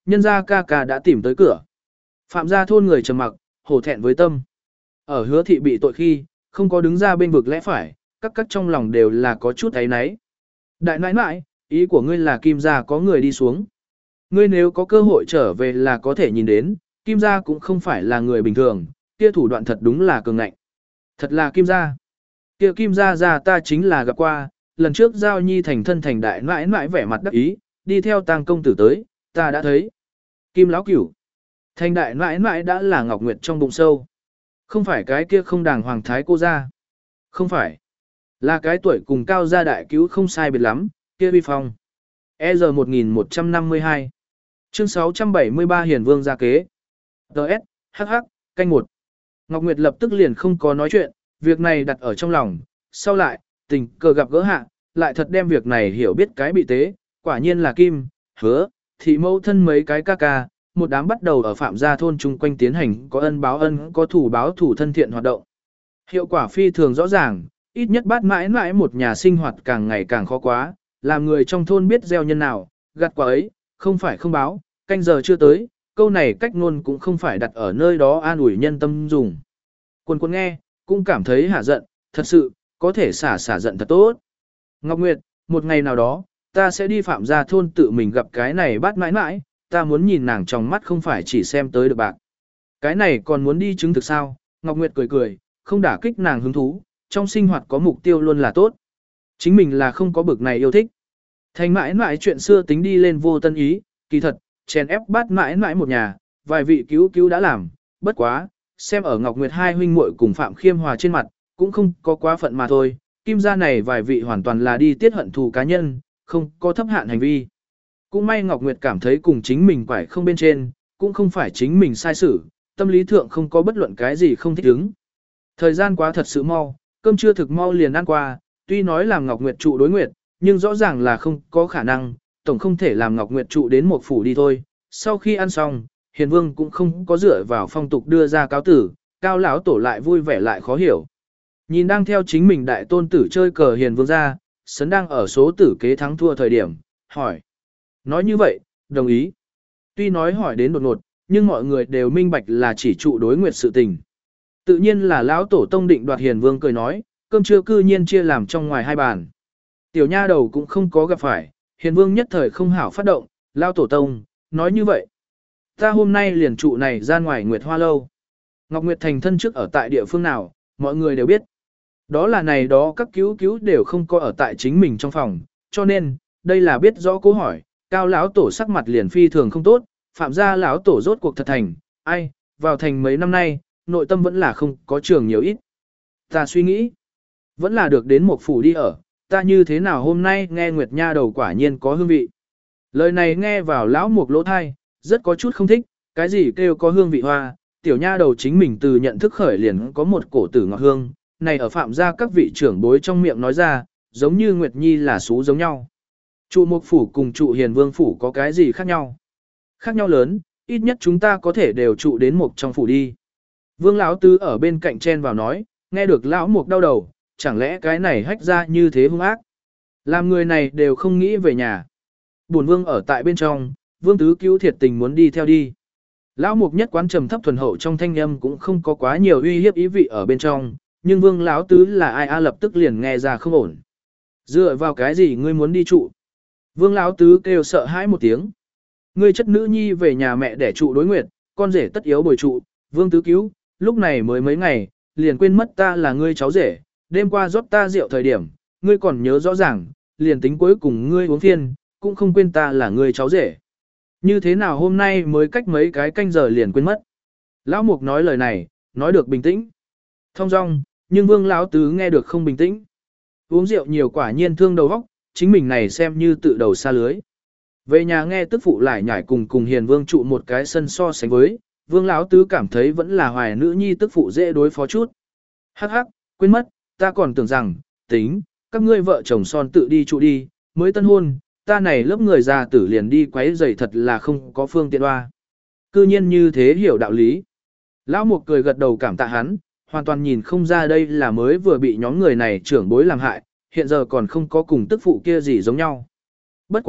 nhân gia ca ca đã tìm tới cửa. Phạm gia thôn người trầm mặc, hổ thẹn với tâm. Ở Hứa thị bị tội khi, không có đứng ra bên vực lẽ phải, các các trong lòng đều là có chút ấy nấy. Đại nãi nãi, ý của ngươi là Kim gia có người đi xuống. Ngươi nếu có cơ hội trở về là có thể nhìn đến, Kim gia cũng không phải là người bình thường, kia thủ đoạn thật đúng là cường ngạnh. Thật là Kim gia. Kia Kim gia gia ta chính là gặp qua, lần trước giao nhi thành thân thành đại nãi nãi vẻ mặt đắc ý, đi theo tang công tử tới, ta đã thấy. Kim lão cửu. Thành đại nãi nãi đã là Ngọc Nguyệt trong bụng sâu. Không phải cái kia không đàng hoàng thái cô gia. Không phải. Là cái tuổi cùng cao gia đại cứu không sai biệt lắm, kia vi phong. E giờ một nghìn một trăm năm mươi hai. Chương sáu trăm bảy mươi ba Hiền Vương gia kế. Đợt, hắc hắc, canh một. Ngọc Nguyệt lập tức liền không có nói chuyện, việc này đặt ở trong lòng, sau lại, tình cờ gặp gỡ hạ, lại thật đem việc này hiểu biết cái bị tế, quả nhiên là Kim, Hứa, thị mẫu thân mấy cái ca ca, một đám bắt đầu ở Phạm gia thôn chung quanh tiến hành có ân báo ân, có thủ báo thủ thân thiện hoạt động. Hiệu quả phi thường rõ ràng, ít nhất bát mãi mãi một nhà sinh hoạt càng ngày càng khó quá, làm người trong thôn biết gieo nhân nào, gặt quả ấy, không phải không báo, canh giờ chưa tới, câu này cách ngôn cũng không phải đặt ở nơi đó an ủi nhân tâm dùng. Quân quân nghe, cũng cảm thấy hả giận, thật sự, có thể xả xả giận thật tốt. Ngọc Nguyệt, một ngày nào đó, ta sẽ đi Phạm gia thôn tự mình gặp cái này bát mãi mãi, ta muốn nhìn nàng trong mắt không phải chỉ xem tới được bạc. Cái này còn muốn đi chứng thực sao? Ngọc Nguyệt cười cười, không đả kích nàng hứng thú, trong sinh hoạt có mục tiêu luôn là tốt. Chính mình là không có bực này yêu thích. Thành mãi mãi chuyện xưa tính đi lên vô tân ý, kỳ thật, chèn ép bát mãi mãi một nhà, vài vị cứu cứu đã làm, bất quá, xem ở Ngọc Nguyệt hai huynh muội cùng Phạm Khiêm Hòa trên mặt, cũng không có quá phận mà thôi, Kim gia này vài vị hoàn toàn là đi tiết hận thù cá nhân, không có thấp hạn hành vi. Cũng may Ngọc Nguyệt cảm thấy cùng chính mình quải không bên trên, cũng không phải chính mình sai xử, tâm lý thượng không có bất luận cái gì không thích ứng. Thời gian quá thật sự mau, cơm trưa thực mau liền ăn qua, tuy nói làm Ngọc Nguyệt trụ đối nguyệt, nhưng rõ ràng là không có khả năng, tổng không thể làm Ngọc Nguyệt trụ đến một phủ đi thôi. Sau khi ăn xong, Hiền Vương cũng không có dựa vào phong tục đưa ra cáo tử, Cao lão tổ lại vui vẻ lại khó hiểu. Nhìn đang theo chính mình đại tôn tử chơi cờ Hiền Vương ra, sấn đang ở số tử kế thắng thua thời điểm, hỏi. Nói như vậy, đồng ý. Tuy nói hỏi đến đột ngột, nhưng mọi người đều minh bạch là chỉ trụ đối nguyệt sự tình. Tự nhiên là lão tổ tông định đoạt Hiền Vương cười nói, cơm trưa cư nhiên chia làm trong ngoài hai bàn. Tiểu nha đầu cũng không có gặp phải, Hiền Vương nhất thời không hảo phát động, lão tổ tông, nói như vậy. Ta hôm nay liền trụ này ra ngoài Nguyệt Hoa Lâu. Ngọc Nguyệt thành thân trước ở tại địa phương nào, mọi người đều biết. Đó là này đó các cứu cứu đều không có ở tại chính mình trong phòng, cho nên, đây là biết rõ câu hỏi, Cao lão tổ sắc mặt liền phi thường không tốt, Phạm gia lão tổ rốt cuộc thật thành, ai, vào thành mấy năm nay, nội tâm vẫn là không có trường nhiều ít. Ta suy nghĩ, vẫn là được đến một phủ đi ở, ta như thế nào hôm nay nghe Nguyệt Nha đầu quả nhiên có hương vị. Lời này nghe vào lão mục lỗ thai, rất có chút không thích, cái gì kêu có hương vị hoa, tiểu nha đầu chính mình từ nhận thức khởi liền có một cổ tử ngọt hương, này ở Phạm gia các vị trưởng bối trong miệng nói ra, giống như Nguyệt Nhi là xú giống nhau. Trụ Mục phủ cùng trụ Hiền Vương phủ có cái gì khác nhau? Khác nhau lớn, ít nhất chúng ta có thể đều trụ đến Mục trong phủ đi. Vương lão tứ ở bên cạnh chen vào nói, nghe được lão Mục đau đầu, chẳng lẽ cái này hách ra như thế hung ác? Làm người này đều không nghĩ về nhà. Bổn vương ở tại bên trong, Vương tứ cứu thiệt tình muốn đi theo đi. Lão Mục nhất quán trầm thấp thuần hậu trong thanh âm cũng không có quá nhiều uy hiếp ý vị ở bên trong, nhưng Vương lão tứ là ai a lập tức liền nghe ra không ổn. Dựa vào cái gì ngươi muốn đi trụ? Vương lão tứ kêu sợ hãi một tiếng. Ngươi chất nữ nhi về nhà mẹ để trụ đối nguyệt, con rể tất yếu bồi trụ, Vương tứ cứu, lúc này mới mấy ngày, liền quên mất ta là ngươi cháu rể, đêm qua rót ta rượu thời điểm, ngươi còn nhớ rõ ràng, liền tính cuối cùng ngươi uống phiên, cũng không quên ta là ngươi cháu rể. Như thế nào hôm nay mới cách mấy cái canh giờ liền quên mất. Lão Mục nói lời này, nói được bình tĩnh. Thông dong, nhưng Vương lão tứ nghe được không bình tĩnh. Uống rượu nhiều quả nhiên thương đầu óc, chính mình này xem như tự đầu xa lưới. Về nhà nghe tức phụ lại nhảy cùng cùng Hiền Vương trụ một cái sân so sánh với, Vương lão tứ cảm thấy vẫn là hoài nữ nhi tức phụ dễ đối phó chút. Hắc hắc, quên mất, ta còn tưởng rằng, tính, các ngươi vợ chồng son tự đi trụ đi, mới tân hôn, ta này lớp người già tử liền đi quấy rầy thật là không có phương tiện hoa. Cư nhiên như thế hiểu đạo lý. Lão Mục cười gật đầu cảm tạ hắn, hoàn toàn nhìn không ra đây là mới vừa bị nhóm người này trưởng bối làm hại, hiện giờ còn không có cùng tức phụ kia gì giống nhau. Bất quá,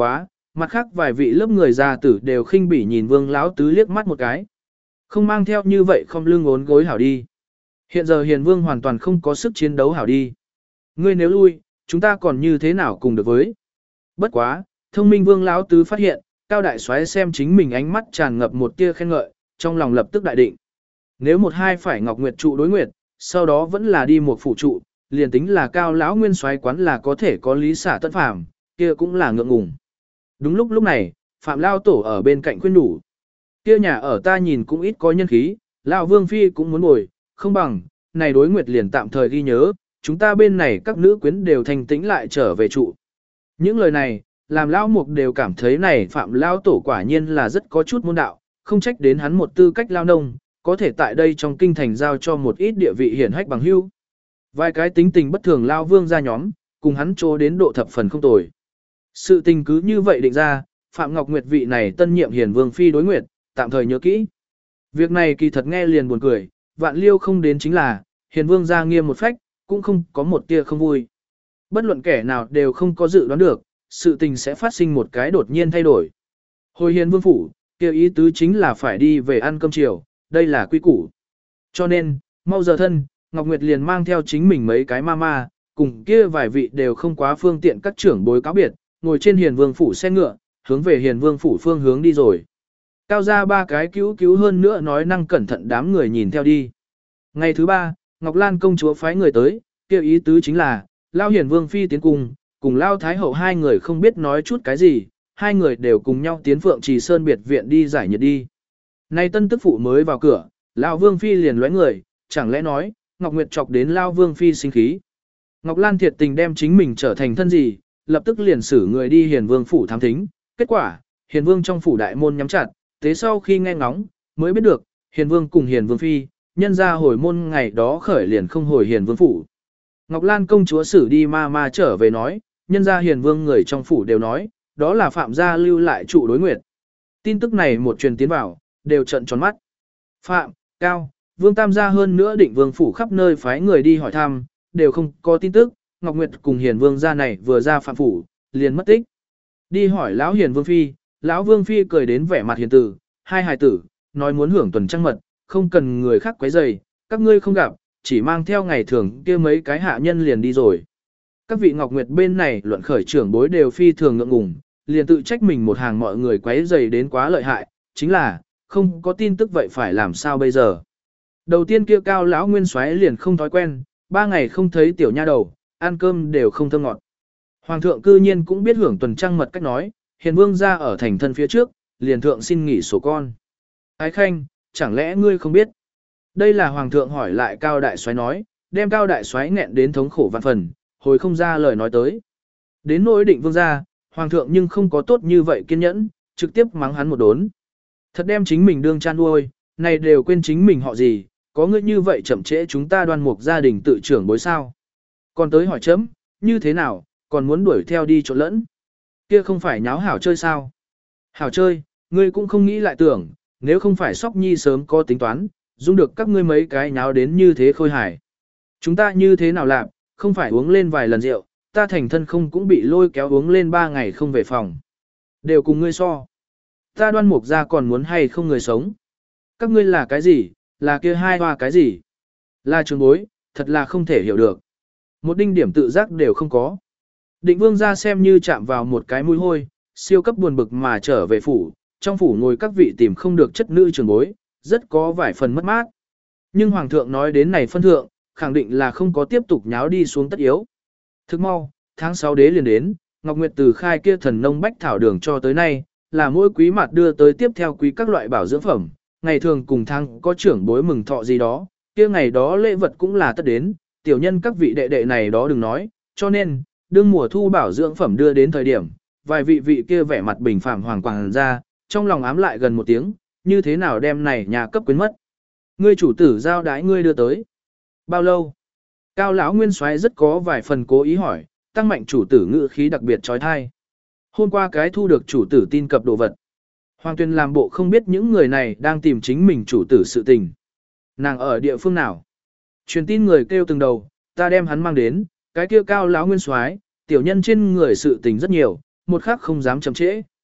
mặt khác vài vị lớp người già tử đều khinh bỉ nhìn Vương lão tứ liếc mắt một cái. Không mang theo như vậy không lưng ốn gối hảo đi. Hiện giờ Hiền Vương hoàn toàn không có sức chiến đấu hảo đi. Ngươi nếu lui, chúng ta còn như thế nào cùng được với? Bất quá, thông minh Vương lão tứ phát hiện, Cao đại soái xem chính mình ánh mắt tràn ngập một tia khen ngợi, trong lòng lập tức đại định. Nếu một hai phải Ngọc Nguyệt trụ đối nguyệt, sau đó vẫn là đi một phủ trụ, liền tính là Cao lão nguyên soái quán là có thể có lý xả tân phàm, kia cũng là ngượng ngùng. Đúng lúc lúc này, Phạm Lao Tổ ở bên cạnh khuyên đủ. Kia nhà ở ta nhìn cũng ít có nhân khí, Lão Vương Phi cũng muốn bồi, không bằng, này đối nguyệt liền tạm thời ghi nhớ, chúng ta bên này các nữ quyến đều thành tĩnh lại trở về trụ. Những lời này, làm Lão Mục đều cảm thấy này Phạm Lao Tổ quả nhiên là rất có chút môn đạo, không trách đến hắn một tư cách lao nông, có thể tại đây trong kinh thành giao cho một ít địa vị hiển hách bằng hưu. Vài cái tính tình bất thường Lao Vương ra nhóm, cùng hắn trô đến độ thập phần không tồi. Sự tình cứ như vậy định ra, Phạm Ngọc Nguyệt vị này tân nhiệm Hiền Vương Phi đối nguyệt, tạm thời nhớ kỹ. Việc này kỳ thật nghe liền buồn cười, vạn liêu không đến chính là, Hiền Vương ra nghiêm một phách, cũng không có một tia không vui. Bất luận kẻ nào đều không có dự đoán được, sự tình sẽ phát sinh một cái đột nhiên thay đổi. Hồi Hiền Vương Phủ, kêu ý tứ chính là phải đi về ăn cơm chiều, đây là quy củ. Cho nên, mau giờ thân, Ngọc Nguyệt liền mang theo chính mình mấy cái ma ma, cùng kia vài vị đều không quá phương tiện các trưởng bối cáo biệt, ngồi trên Hiền Vương Phủ xe ngựa, hướng về Hiền Vương Phủ phương hướng đi rồi. Cao ra ba cái cứu cứu hơn nữa nói năng cẩn thận đám người nhìn theo đi. Ngày thứ ba, Ngọc Lan công chúa phái người tới, kêu ý tứ chính là, Lao Hiền Vương Phi tiến cùng, cùng Lao Thái Hậu hai người không biết nói chút cái gì, hai người đều cùng nhau tiến Phượng Trì Sơn biệt viện đi giải nhiệt đi. Nay tân tức phụ mới vào cửa, Lao Vương Phi liền lóe người, chẳng lẽ nói, Ngọc Nguyệt chọc đến Lao Vương Phi sinh khí. Ngọc Lan thiệt tình đem chính mình trở thành thân gì, lập tức liền xử người đi Hiền Vương Phủ thám thính. Kết quả, Hiền Vương trong phủ đại môn nhắm chặt, thế sau khi nghe ngóng, mới biết được, Hiền Vương cùng Hiền Vương Phi, nhân ra hồi môn ngày đó khởi liền không hồi Hiền Vương Phủ. Ngọc Lan công chúa xử đi ma ma trở về nói, nhân ra Hiền Vương người trong phủ đều nói, đó là Phạm gia lưu lại trụ đối nguyệt. Tin tức này một truyền tiến vào, đều trận tròn mắt. Phạm, Cao, Vương Tam gia hơn nữa định Vương Phủ khắp nơi phái người đi hỏi thăm, đều không có tin tức, Ngọc Nguyệt cùng Hiền Vương gia này vừa ra Phạm Phủ, liền mất tích. Đi hỏi lão Hiền Vương Phi, lão Vương Phi cười đến vẻ mặt hiền tử, hai hài tử, nói muốn hưởng tuần trăng mật, không cần người khác quấy rầy, các ngươi không gặp, chỉ mang theo ngày thường kia mấy cái hạ nhân liền đi rồi. Các vị Ngọc Nguyệt bên này luận khởi trưởng bối đều phi thường ngượng ngùng, liền tự trách mình một hàng mọi người quấy rầy đến quá lợi hại, chính là, không có tin tức vậy phải làm sao bây giờ. Đầu tiên kia Cao lão nguyên soái liền không thói quen, ba ngày không thấy tiểu nha đầu, ăn cơm đều không thơm ngọt. Hoàng thượng cư nhiên cũng biết hưởng tuần trăng mật cách nói, Hiền Vương ra ở thành thân phía trước, liền thượng xin nghỉ sổ con. Ái Khanh, chẳng lẽ ngươi không biết? Đây là Hoàng thượng hỏi lại Cao đại soái nói, đem Cao đại soái nghẹn đến thống khổ vạn phần, hồi không ra lời nói tới. Đến nỗi định Vương ra, Hoàng thượng nhưng không có tốt như vậy kiên nhẫn, trực tiếp mắng hắn một đốn. Thật đem chính mình đương chan nuôi, này đều quên chính mình họ gì, có ngươi như vậy chậm trễ chúng ta Đoan Mục gia đình tự trưởng bối sao. Còn tới hỏi chấm, như thế nào, còn muốn đuổi theo đi trộn lẫn. Kia không phải nháo hảo chơi sao? Hảo chơi, ngươi cũng không nghĩ lại tưởng, nếu không phải Sóc Nhi sớm có tính toán, dung được các ngươi mấy cái nháo đến như thế khôi hài. Chúng ta như thế nào làm, không phải uống lên vài lần rượu, ta thành thân không cũng bị lôi kéo uống lên ba ngày không về phòng. Đều cùng ngươi so. Ta Đoan Mục gia còn muốn hay không người sống. Các ngươi là cái gì, là kia hai hoa cái gì? Là trường bối, thật là không thể hiểu được. Một đinh điểm tự giác đều không có. Định Vương ra xem như chạm vào một cái mũi hôi, siêu cấp buồn bực mà trở về phủ, trong phủ ngồi các vị tìm không được chất nữ trường bối, rất có vài phần mất mát. Nhưng Hoàng thượng nói đến này phân thượng, khẳng định là không có tiếp tục nháo đi xuống tất yếu. Thức mau, tháng sáu đế liền đến, Ngọc Nguyệt từ khai kia thần nông bách thảo đường cho tới nay, là mỗi quý mặt đưa tới tiếp theo quý các loại bảo dưỡng phẩm, ngày thường cùng tháng có trưởng bối mừng thọ gì đó, kia ngày đó lễ vật cũng là tất đến, tiểu nhân các vị đệ đệ này đó đừng nói, cho nên, đương mùa thu bảo dưỡng phẩm đưa đến thời điểm, vài vị vị kia vẻ mặt bình phàm hoàng quang ra, trong lòng ám lại gần một tiếng, như thế nào đem này nhà cấp quyến mất. Ngươi chủ tử giao đái ngươi đưa tới. Bao lâu? Cao lão nguyên soái rất có vài phần cố ý hỏi, tăng mạnh chủ tử ngữ khí đặc biệt trói thai. Hôm qua cái thu được chủ tử tin cập đồ vật. Hoàng Tuyên làm bộ không biết những người này đang tìm chính mình chủ tử sự tình. Nàng ở địa phương nào? Truyền tin người kêu từng đầu, ta đem hắn mang đến, cái kia Cao lão nguyên soái, tiểu nhân trên người sự tình rất nhiều, một khắc không dám chậm trễ.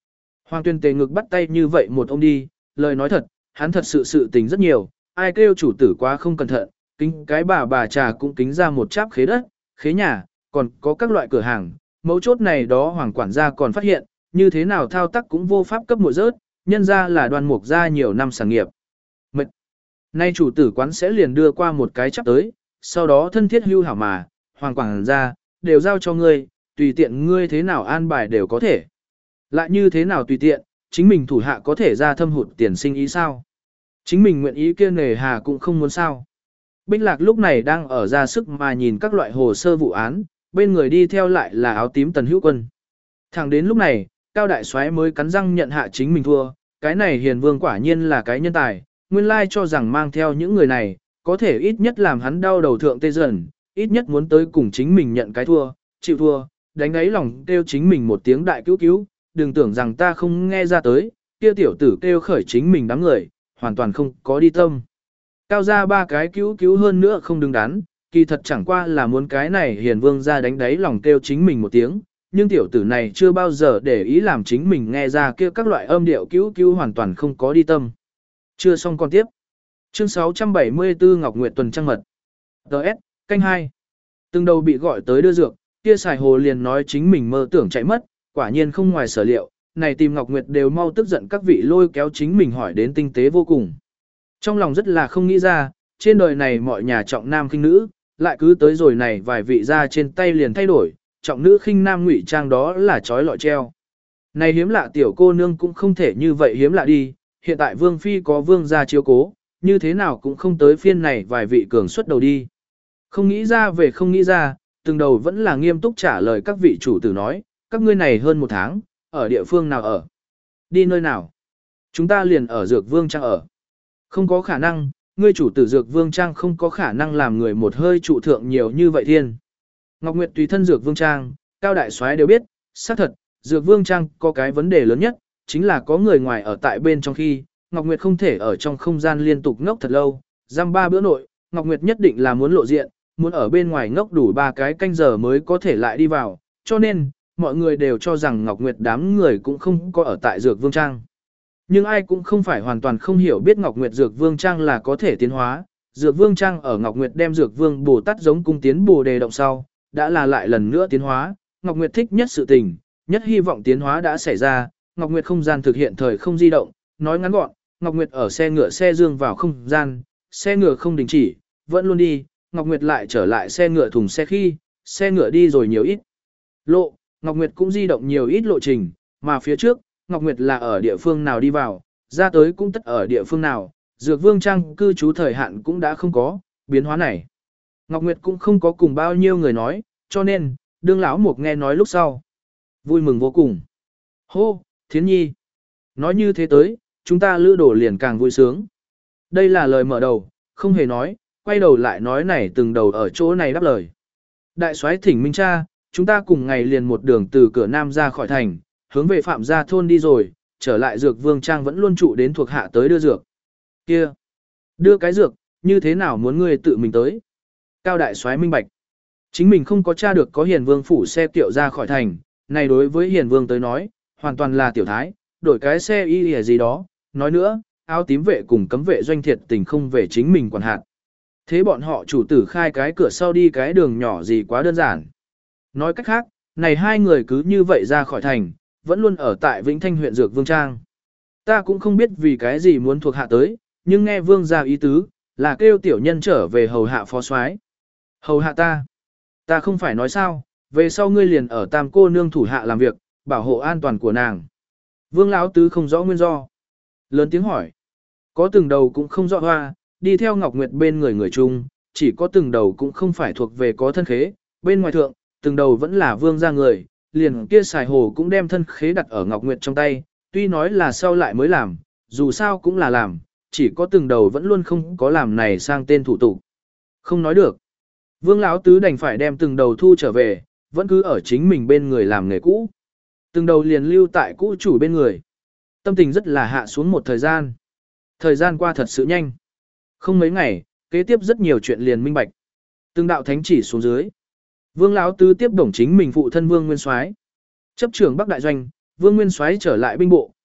Hoàng Tuyên Tề ngực bắt tay như vậy một ông đi, lời nói thật, hắn thật sự sự tình rất nhiều, ai kêu chủ tử quá không cẩn thận, kính cái bà bà trà cũng kính ra một cháp khế đất, khế nhà, còn có các loại cửa hàng, mấu chốt này đó hoàng quản gia còn phát hiện, như thế nào thao tác cũng vô pháp cấp muội rớt, nhân ra là Đoan Mục gia nhiều năm sản nghiệp. Mệt. Nay chủ tử quán sẽ liền đưa qua một cái chắp tới, sau đó thân thiết hưu hảo mà, hoàng quản gia, đều giao cho ngươi, tùy tiện ngươi thế nào an bài đều có thể. Lại như thế nào tùy tiện, chính mình thủ hạ có thể ra thâm hụt tiền sinh ý sao? Chính mình nguyện ý kia nề hà cũng không muốn sao. Bích Lạc lúc này đang ở ra sức mà nhìn các loại hồ sơ vụ án, bên người đi theo lại là áo tím Tần Hữu Quân. Thẳng đến lúc này, Cao Đại Soái mới cắn răng nhận hạ chính mình thua, cái này Hiền Vương quả nhiên là cái nhân tài, nguyên lai cho rằng mang theo những người này, có thể ít nhất làm hắn đau đầu thượng tê dần, ít nhất muốn tới cùng chính mình nhận cái thua, chịu thua, đánh đáy lòng kêu chính mình một tiếng đại cứu cứu, đừng tưởng rằng ta không nghe ra tới, kia tiểu tử kêu khởi chính mình đám người, hoàn toàn không có đi tâm. Cao ra ba cái cứu cứu hơn nữa không đứng đắn, kỳ thật chẳng qua là muốn cái này Hiền Vương ra đánh đáy lòng kêu chính mình một tiếng, nhưng tiểu tử này chưa bao giờ để ý làm chính mình nghe ra kia các loại âm điệu cứu cứu hoàn toàn không có đi tâm. Chưa xong còn tiếp. Chương sáu trăm bảy mươi tư Ngọc Nguyệt tuần trăng mật. đê ét, canh hai. Từng đầu bị gọi tới đưa dược, kia xài hồ liền nói chính mình mơ tưởng chạy mất, quả nhiên không ngoài sở liệu, này tìm Ngọc Nguyệt đều mau tức giận các vị lôi kéo chính mình hỏi đến tinh tế vô cùng. Trong lòng rất là không nghĩ ra, trên đời này mọi nhà trọng nam khinh nữ, lại cứ tới rồi này vài vị ra trên tay liền thay đổi, trọng nữ khinh nam ngụy trang đó là trói lọi treo. Này hiếm lạ tiểu cô nương cũng không thể như vậy hiếm lạ đi, hiện tại vương phi có vương gia chiếu cố, như thế nào cũng không tới phiên này vài vị cường xuất đầu đi. Không nghĩ ra về không nghĩ ra, từng đầu vẫn là nghiêm túc trả lời các vị chủ tử nói, các ngươi này hơn một tháng, ở địa phương nào ở? Đi nơi nào? Chúng ta liền ở Dược Vương Trang ở. Không có khả năng, ngươi chủ tử Dược Vương Trang không có khả năng làm người một hơi trụ thượng nhiều như vậy thiên. Ngọc Nguyệt tùy thân Dược Vương Trang, Cao Đại Soái đều biết, xác thật, Dược Vương Trang có cái vấn đề lớn nhất, chính là có người ngoài ở tại bên trong khi, Ngọc Nguyệt không thể ở trong không gian liên tục ngốc thật lâu, giam ba bữa nội, Ngọc Nguyệt nhất định là muốn lộ diện, muốn ở bên ngoài ngốc đủ ba cái canh giờ mới có thể lại đi vào, cho nên, mọi người đều cho rằng Ngọc Nguyệt đám người cũng không có ở tại Dược Vương Trang. Nhưng ai cũng không phải hoàn toàn không hiểu biết Ngọc Nguyệt Dược Vương Trang là có thể tiến hóa, Dược Vương Trang ở Ngọc Nguyệt đem Dược Vương Bồ Tát giống cung tiến Bồ Đề động sau, đã là lại lần nữa tiến hóa, Ngọc Nguyệt thích nhất sự tình, nhất hy vọng tiến hóa đã xảy ra, Ngọc Nguyệt không gian thực hiện thời không di động, nói ngắn gọn, Ngọc Nguyệt ở xe ngựa xe dương vào không gian, xe ngựa không đình chỉ, vẫn luôn đi, Ngọc Nguyệt lại trở lại xe ngựa thùng xe khi, xe ngựa đi rồi nhiều ít. Lộ, Ngọc Nguyệt cũng di động nhiều ít lộ trình, mà phía trước, Ngọc Nguyệt là ở địa phương nào đi vào, ra tới cũng tất ở địa phương nào, Dược Vương Trang cư trú thời hạn cũng đã không có, biến hóa này. Ngọc Nguyệt cũng không có cùng bao nhiêu người nói, cho nên, đương lão mục nghe nói lúc sau. Vui mừng vô cùng. Hô, Thiến Nhi. Nói như thế tới, chúng ta lữ đổ liền càng vui sướng. Đây là lời mở đầu, không hề nói, quay đầu lại nói này từng đầu ở chỗ này đáp lời. Đại soái thỉnh minh cha, chúng ta cùng ngày liền một đường từ cửa Nam ra khỏi thành, hướng về Phạm Gia Thôn đi rồi, trở lại Dược Vương Trang vẫn luôn trụ đến thuộc hạ tới đưa dược. Kia, đưa cái dược, như thế nào muốn ngươi tự mình tới? Cao Đại soái minh bạch. Chính mình không có tra được có Hiền Vương phủ xe kiệu ra khỏi thành, này đối với Hiền Vương tới nói, hoàn toàn là tiểu thái, đổi cái xe y lìa gì đó, nói nữa, áo tím vệ cùng cấm vệ doanh thiệt tình không về chính mình quản hạt. Thế bọn họ chủ tử khai cái cửa sau đi cái đường nhỏ gì quá đơn giản. Nói cách khác, này hai người cứ như vậy ra khỏi thành, vẫn luôn ở tại Vĩnh Thanh huyện Dược Vương Trang. Ta cũng không biết vì cái gì muốn thuộc hạ tới, nhưng nghe Vương ra ý tứ, là kêu tiểu nhân trở về hầu hạ phó soái. Hầu hạ ta. Ta không phải nói sao, về sau ngươi liền ở tam cô nương thủ hạ làm việc, bảo hộ an toàn của nàng. Vương Lão Tứ không rõ nguyên do. Lớn tiếng hỏi. Có từng đầu cũng không rõ hoa, đi theo Ngọc Nguyệt bên người người chung, chỉ có từng đầu cũng không phải thuộc về có thân khế, bên ngoài thượng, từng đầu vẫn là vương gia người, liền kia xài hồ cũng đem thân khế đặt ở Ngọc Nguyệt trong tay, tuy nói là sau lại mới làm, dù sao cũng là làm, chỉ có từng đầu vẫn luôn không có làm này sang tên thủ tục. Không nói được. Vương Lão Tứ đành phải đem từng đầu thu trở về, vẫn cứ ở chính mình bên người làm nghề cũ. Từng đầu liền lưu tại cũ chủ bên người. Tâm tình rất là hạ xuống một thời gian. Thời gian qua thật sự nhanh. Không mấy ngày, kế tiếp rất nhiều chuyện liền minh bạch. Từng đạo thánh chỉ xuống dưới. Vương Lão Tứ tiếp đồng chính mình phụ thân Vương Nguyên Soái. Chấp trưởng Bắc Đại Doanh, Vương Nguyên Soái trở lại binh bộ,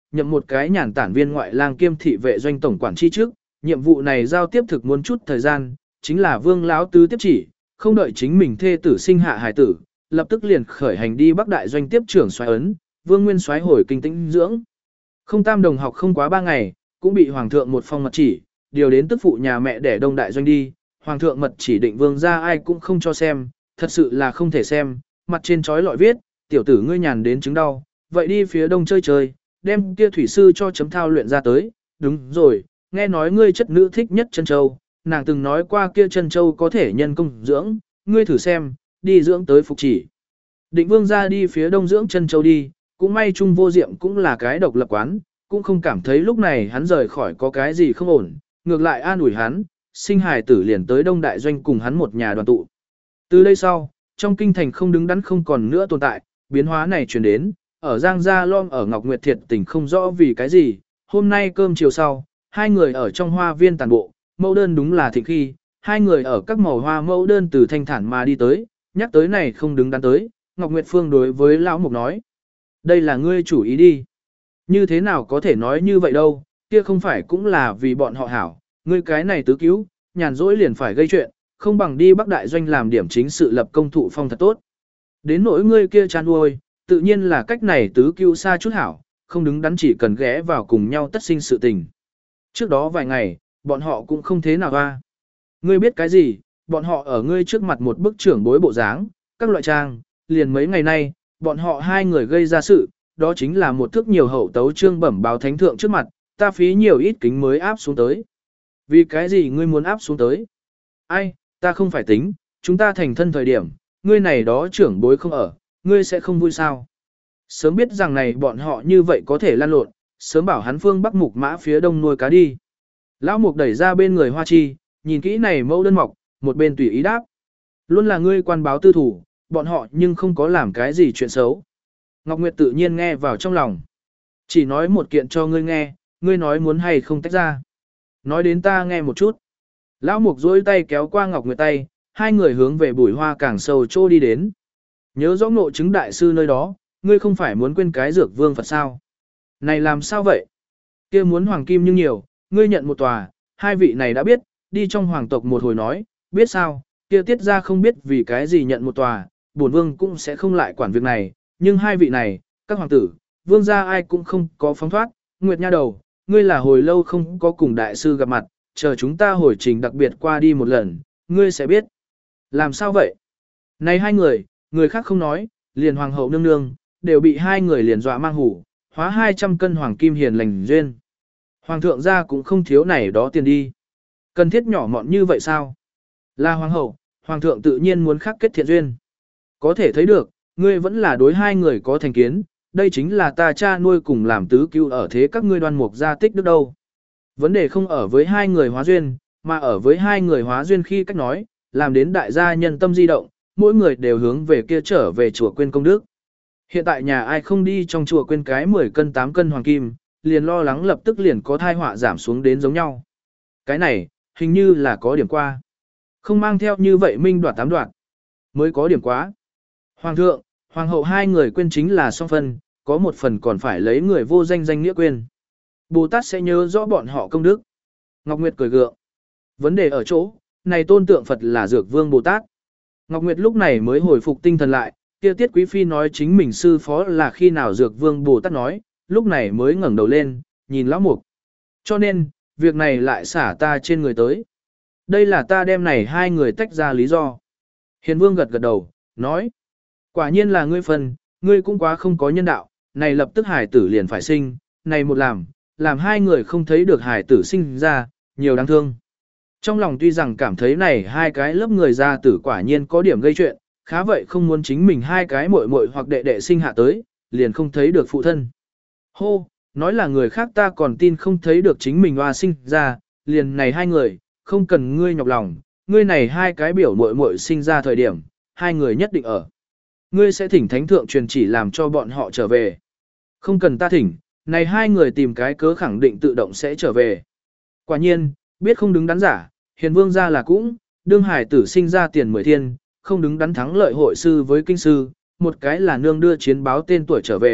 nhậm một cái nhàn tản viên ngoại lang kiêm thị vệ doanh tổng quản chi trước, nhiệm vụ này giao tiếp thực muốn chút thời gian, chính là Vương lão tứ tiếp chỉ, không đợi chính mình thê tử sinh hạ hài tử, lập tức liền khởi hành đi Bắc Đại doanh tiếp trưởng soái ấn, Vương Nguyên soái hồi kinh tĩnh dưỡng. Không tam đồng học không quá ba ngày, cũng bị hoàng thượng một phong mật chỉ, điều đến tức phụ nhà mẹ để Đông Đại doanh đi, hoàng thượng mật chỉ định vương gia ai cũng không cho xem, thật sự là không thể xem, mặt trên chói lọi viết, tiểu tử ngươi nhàn đến chứng đau, vậy đi phía đông chơi chơi, đem kia thủy sư cho chấm thao luyện ra tới, đúng rồi, nghe nói ngươi chất nữ thích nhất chân châu, nàng từng nói qua kia chân châu có thể nhân công dưỡng, ngươi thử xem, đi dưỡng tới phục chỉ. Định vương gia đi phía đông dưỡng chân châu đi, cũng may Trung Vô Diệm cũng là cái độc lập quán, cũng không cảm thấy lúc này hắn rời khỏi có cái gì không ổn, ngược lại an ủi hắn, sinh hài tử liền tới Đông Đại doanh cùng hắn một nhà đoàn tụ. Từ đây sau, trong kinh thành không đứng đắn không còn nữa tồn tại, biến hóa này truyền đến, ở Giang Gia Lom ở Ngọc Nguyệt Thiệt tình không rõ vì cái gì, hôm nay cơm chiều sau, hai người ở trong hoa viên tàn bộ, mẫu đơn đúng là thịnh khi, hai người ở các màu hoa mẫu đơn từ thanh thản mà đi tới, nhắc tới này không đứng đắn tới, Ngọc Nguyệt Phương đối với Lão Mục nói, đây là ngươi chủ ý đi. Như thế nào có thể nói như vậy đâu, kia không phải cũng là vì bọn họ hảo, ngươi cái này tứ cứu, nhàn rỗi liền phải gây chuyện, không bằng đi Bắc Đại doanh làm điểm chính sự lập công thụ phong thật tốt. Đến nỗi ngươi kia chăn nuôi, tự nhiên là cách này tứ cứu xa chút hảo, không đứng đắn chỉ cần ghé vào cùng nhau tất sinh sự tình. Trước đó vài ngày, bọn họ cũng không thế nào ra. Ngươi biết cái gì, bọn họ ở ngươi trước mặt một bức trưởng bối bộ dáng, các loại trang, liền mấy ngày nay, bọn họ hai người gây ra sự, đó chính là một thước nhiều hậu tấu trương bẩm báo thánh thượng trước mặt, ta phí nhiều ít kính mới áp xuống tới. Vì cái gì ngươi muốn áp xuống tới? Ai, ta không phải tính, chúng ta thành thân thời điểm, ngươi này đó trưởng bối không ở, ngươi sẽ không vui sao? Sớm biết rằng này bọn họ như vậy có thể lan lộn, sớm bảo hắn phương bắc mục mã phía đông nuôi cá đi. Lão mục đẩy ra bên người hoa chi, nhìn kỹ này mẫu đơn mọc, một bên tùy ý đáp. Luôn là ngươi quan báo tư thủ, bọn họ nhưng không có làm cái gì chuyện xấu. Ngọc Nguyệt tự nhiên nghe vào trong lòng. Chỉ nói một kiện cho ngươi nghe, ngươi nói muốn hay không tách ra. Nói đến ta nghe một chút. Lão mục duỗi tay kéo qua Ngọc Nguyệt tay, hai người hướng về bụi hoa càng sâu trô đi đến. Nhớ rõ ngộ chứng đại sư nơi đó, ngươi không phải muốn quên cái dược vương Phật sao? Này làm sao vậy? Kia muốn hoàng kim nhưng nhiều, ngươi nhận một tòa, hai vị này đã biết, đi trong hoàng tộc một hồi nói, biết sao, kia tiết ra không biết vì cái gì nhận một tòa, bổn vương cũng sẽ không lại quản việc này, nhưng hai vị này, các hoàng tử, vương gia ai cũng không có phóng thoát, Nguyệt nha đầu, ngươi là hồi lâu không có cùng đại sư gặp mặt, chờ chúng ta hồi trình đặc biệt qua đi một lần, ngươi sẽ biết. Làm sao vậy? Này hai người, người khác không nói, liền hoàng hậu nương nương, đều bị hai người liền dọa mang hủ, hóa hai trăm cân hoàng kim hiền lành duyên. Hoàng thượng gia cũng không thiếu này đó tiền đi. Cần thiết nhỏ mọn như vậy sao? Là hoàng hậu, hoàng thượng tự nhiên muốn khắc kết thiện duyên. Có thể thấy được, ngươi vẫn là đối hai người có thành kiến, đây chính là ta cha nuôi cùng làm tứ cứu ở thế các ngươi đoan mục gia tích đức đâu. Vấn đề không ở với hai người hóa duyên, mà ở với hai người hóa duyên khi cách nói, làm đến đại gia nhân tâm di động, mỗi người đều hướng về kia trở về chùa quên công đức. Hiện tại nhà ai không đi trong chùa quên cái mười cân tám cân hoàng kim, liền lo lắng lập tức liền có thai họa giảm xuống đến giống nhau. Cái này, hình như là có điểm qua. Không mang theo như vậy minh đoạt tám đoạt, mới có điểm quá. Hoàng thượng, hoàng hậu hai người quên chính là song phân, có một phần còn phải lấy người vô danh danh nghĩa quên. Bồ Tát sẽ nhớ rõ bọn họ công đức. Ngọc Nguyệt cười gượng. Vấn đề ở chỗ, này tôn tượng Phật là Dược Vương Bồ Tát. Ngọc Nguyệt lúc này mới hồi phục tinh thần lại, kia Tiết Quý Phi nói chính mình sư phó là khi nào Dược Vương Bồ Tát nói, lúc này mới ngẩng đầu lên, nhìn lão mục. Cho nên, việc này lại xả ta trên người tới. Đây là ta đem này hai người tách ra lý do. Hiền Vương gật gật đầu, nói. Quả nhiên là ngươi phần, ngươi cũng quá không có nhân đạo, này lập tức hải tử liền phải sinh, này một làm, làm hai người không thấy được hải tử sinh ra, nhiều đáng thương. Trong lòng tuy rằng cảm thấy này hai cái lớp người ra tử quả nhiên có điểm gây chuyện, khá vậy không muốn chính mình hai cái muội muội hoặc đệ đệ sinh hạ tới, liền không thấy được phụ thân. Hô, nói là người khác ta còn tin không thấy được chính mình hoa sinh ra, liền này hai người, không cần ngươi nhọc lòng, ngươi này hai cái biểu muội muội sinh ra thời điểm, hai người nhất định ở. Ngươi sẽ thỉnh thánh thượng truyền chỉ làm cho bọn họ trở về. Không cần ta thỉnh, này hai người tìm cái cớ khẳng định tự động sẽ trở về. Quả nhiên, biết không đứng đắn giả, hiền vương ra là cũng, đương hải tử sinh ra tiền mười thiên, không đứng đắn thắng lợi hội sư với kinh sư, một cái là nương đưa chiến báo tên tuổi trở về,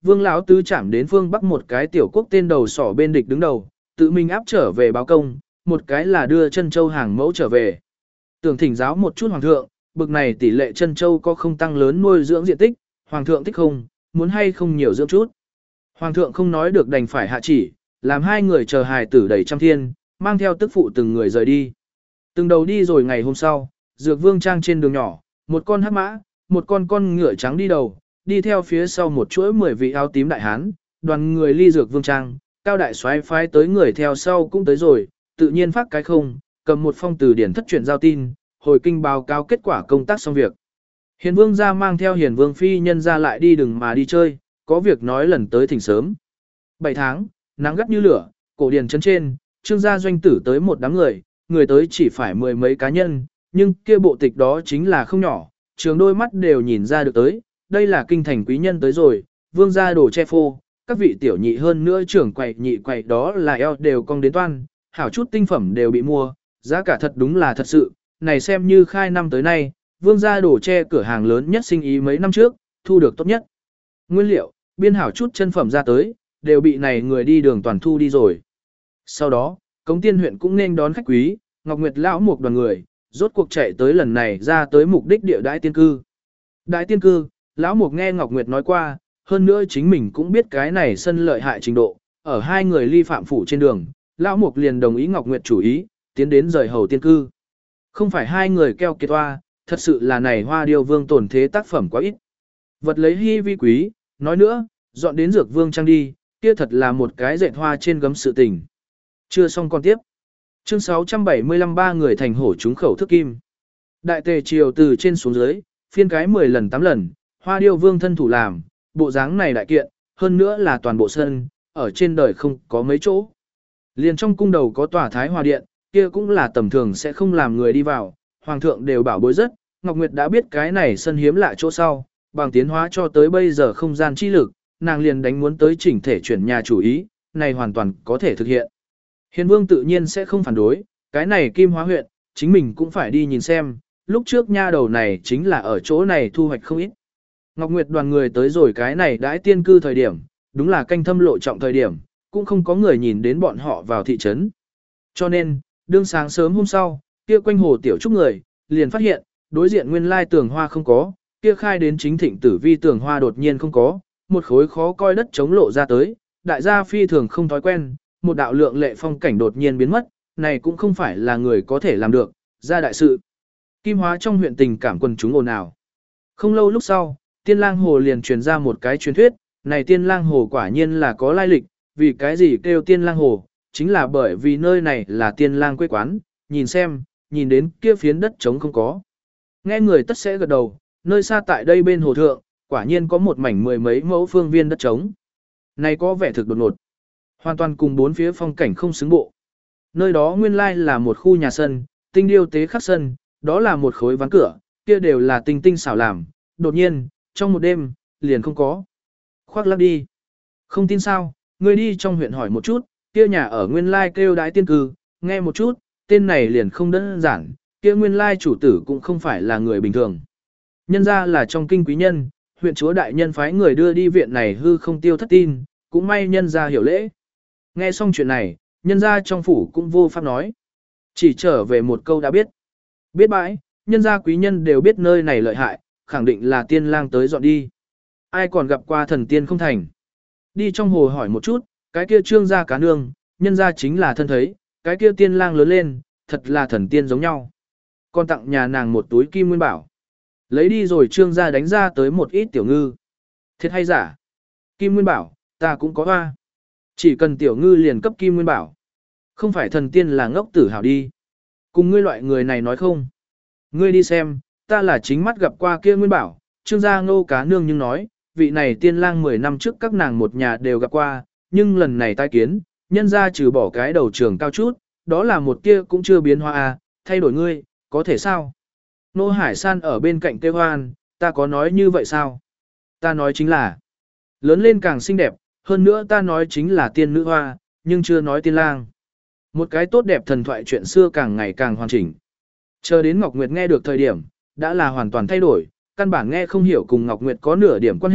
Vương lão tứ chạm đến phương bắc một cái tiểu quốc tên đầu sỏ bên địch đứng đầu, tự mình áp trở về báo công, một cái là đưa chân châu hàng mẫu trở về. Tưởng thỉnh giáo một chút hoàng thượng, bực này tỷ lệ chân châu có không tăng lớn nuôi dưỡng diện tích, hoàng thượng thích không, muốn hay không nhiều dưỡng chút. Hoàng thượng không nói được đành phải hạ chỉ, làm hai người chờ hài tử đầy trăm thiên, mang theo tức phụ từng người rời đi. Từng đầu đi rồi ngày hôm sau, Dược Vương Trang trên đường nhỏ, một con hắc mã, một con con ngựa trắng đi đầu, đi theo phía sau một chuỗi mười vị áo tím đại hán, đoàn người ly Dược Vương Trang, cao đại soái phái tới người theo sau cũng tới rồi, tự nhiên phát cái không, cầm một phong từ điển thất truyền giao tin, hồi kinh báo cáo kết quả công tác xong việc. Hiền Vương gia mang theo Hiền Vương phi nhân ra lại đi đừng mà đi chơi, có việc nói lần tới thỉnh sớm. bảy tháng, nắng gắt như lửa, cổ điển trấn trên, trương gia doanh tử tới một đám người, người tới chỉ phải mười mấy cá nhân, nhưng kia bộ tịch đó chính là không nhỏ, trường đôi mắt đều nhìn ra được tới, đây là kinh thành quý nhân tới rồi, vương gia đồ che phô, các vị tiểu nhị hơn nữa trưởng quầy nhị quầy đó là eo đều cong đến toan, hảo chút tinh phẩm đều bị mua, giá cả thật đúng là thật sự, này xem như khai năm tới nay, vương gia đồ che cửa hàng lớn nhất sinh ý mấy năm trước, thu được tốt nhất. Nguyên liệu, biên hảo chút chân phẩm ra tới, đều bị này người đi đường toàn thu đi rồi. Sau đó, Cống Tiên huyện cũng nên đón khách quý, Ngọc Nguyệt lão một đoàn người, rốt cuộc chạy tới lần này ra tới mục đích địa đại tiên cư. Đại tiên cư, lão mục nghe Ngọc Nguyệt nói qua, hơn nữa chính mình cũng biết cái này sân lợi hại trình độ, ở hai người ly phạm phủ trên đường, lão mục liền đồng ý Ngọc Nguyệt chủ ý, tiến đến rời hầu tiên cư. Không phải hai người keo kiệt hoa, thật sự là này hoa điêu vương tổn thế tác phẩm quá ít. Vật lấy hy vi quý, nói nữa, dọn đến dược vương trang đi, kia thật là một cái dệt hoa trên gấm sự tình. Chưa xong con tiếp. Chương sáu trăm bảy mươi lăm ba người thành hổ trúng khẩu thức kim. Đại tề triều từ trên xuống dưới, phiên cái mười lần tám lần, hoa điêu vương thân thủ làm, bộ dáng này đại kiện, hơn nữa là toàn bộ sân, ở trên đời không có mấy chỗ. Liền trong cung đầu có tòa thái hòa điện, kia cũng là tầm thường sẽ không làm người đi vào, hoàng thượng đều bảo bối rất, Ngọc Nguyệt đã biết cái này sân hiếm lạ chỗ sau, bằng tiến hóa cho tới bây giờ không gian chi lực, nàng liền đánh muốn tới chỉnh thể chuyển nhà chủ ý, này hoàn toàn có thể thực hiện. Hiền Vương tự nhiên sẽ không phản đối, cái này Kim Hóa huyện, chính mình cũng phải đi nhìn xem, lúc trước nha đầu này chính là ở chỗ này thu hoạch không ít. Ngọc Nguyệt đoàn người tới rồi cái này đãi tiên cư thời điểm, đúng là canh thâm lộ trọng thời điểm, cũng không có người nhìn đến bọn họ vào thị trấn. Cho nên, đương sáng sớm hôm sau, kia quanh hồ tiểu trúc người, liền phát hiện, đối diện nguyên lai tường hoa không có, kia khai đến chính thịnh tử vi tường hoa đột nhiên không có, một khối khó coi đất chống lộ ra tới, đại gia phi thường không thói quen, một đạo lượng lệ phong cảnh đột nhiên biến mất, này cũng không phải là người có thể làm được, ra đại sự. Kim Hóa trong huyện tình cảm quần chúng ồn ào. Không lâu lúc sau, Tiên Lang Hồ liền truyền ra một cái truyền thuyết, này Tiên Lang Hồ quả nhiên là có lai lịch, vì cái gì kêu Tiên Lang Hồ, chính là bởi vì nơi này là Tiên Lang quê quán, nhìn xem, nhìn đến kia phiến đất trống không có. Nghe người tất sẽ gật đầu, nơi xa tại đây bên hồ thượng, quả nhiên có một mảnh mười mấy mẫu phương viên đất trống. Này có vẻ thực đột ngột, hoàn toàn cùng bốn phía phong cảnh không xứng bộ. Nơi đó nguyên lai là một khu nhà sân, tinh điêu tế khắc sân, đó là một khối ván cửa, kia đều là tinh tinh xảo làm, đột nhiên, trong một đêm, liền không có. Khoác lắc đi. Không tin sao, ngươi đi trong huyện hỏi một chút, kia nhà ở nguyên lai kêu đái tiên cư, nghe một chút, tên này liền không đơn giản, kia nguyên lai chủ tử cũng không phải là người bình thường. Nhân ra là trong kinh quý nhân, huyện chúa đại nhân phái người đưa đi viện này hư không tiêu thất tin, cũng may nhân ra hiểu lễ. Nghe xong chuyện này, nhân ra trong phủ cũng vô pháp nói. Chỉ trở về một câu đã biết. Biết bãi, nhân gia quý nhân đều biết nơi này lợi hại, khẳng định là tiên lang tới dọn đi. Ai còn gặp qua thần tiên không thành. Đi trong hồ hỏi một chút, cái kia trương gia cá nương, nhân gia chính là thân thấy, cái kia tiên lang lớn lên, thật là thần tiên giống nhau. Còn tặng nhà nàng một túi kim nguyên bảo. Lấy đi rồi trương gia đánh ra tới một ít tiểu ngư. Thiệt hay giả? Kim nguyên bảo, ta cũng có hoa. Chỉ cần tiểu ngư liền cấp kim nguyên bảo. Không phải thần tiên là ngốc tử hào đi. Cùng ngươi loại người này nói không? Ngươi đi xem, ta là chính mắt gặp qua kia nguyên bảo, trương gia ngô cá nương nhưng nói, vị này tiên lang mười năm trước các nàng một nhà đều gặp qua, nhưng lần này tai kiến, nhân ra trừ bỏ cái đầu trường cao chút, đó là một kia cũng chưa biến hóa à, thay đổi ngươi, có thể sao? Nô Hải San ở bên cạnh kêu hoan, ta có nói như vậy sao? Ta nói chính là, lớn lên càng xinh đẹp, hơn nữa ta nói chính là tiên nữ hoa, nhưng chưa nói tiên lang. Một cái tốt đẹp thần thoại chuyện xưa càng ngày càng hoàn chỉnh. Chờ đến Ngọc Nguyệt nghe được thời điểm, đã là hoàn toàn thay đổi, căn bản nghe không hiểu cùng Ngọc Nguyệt có nửa điểm quan hệ,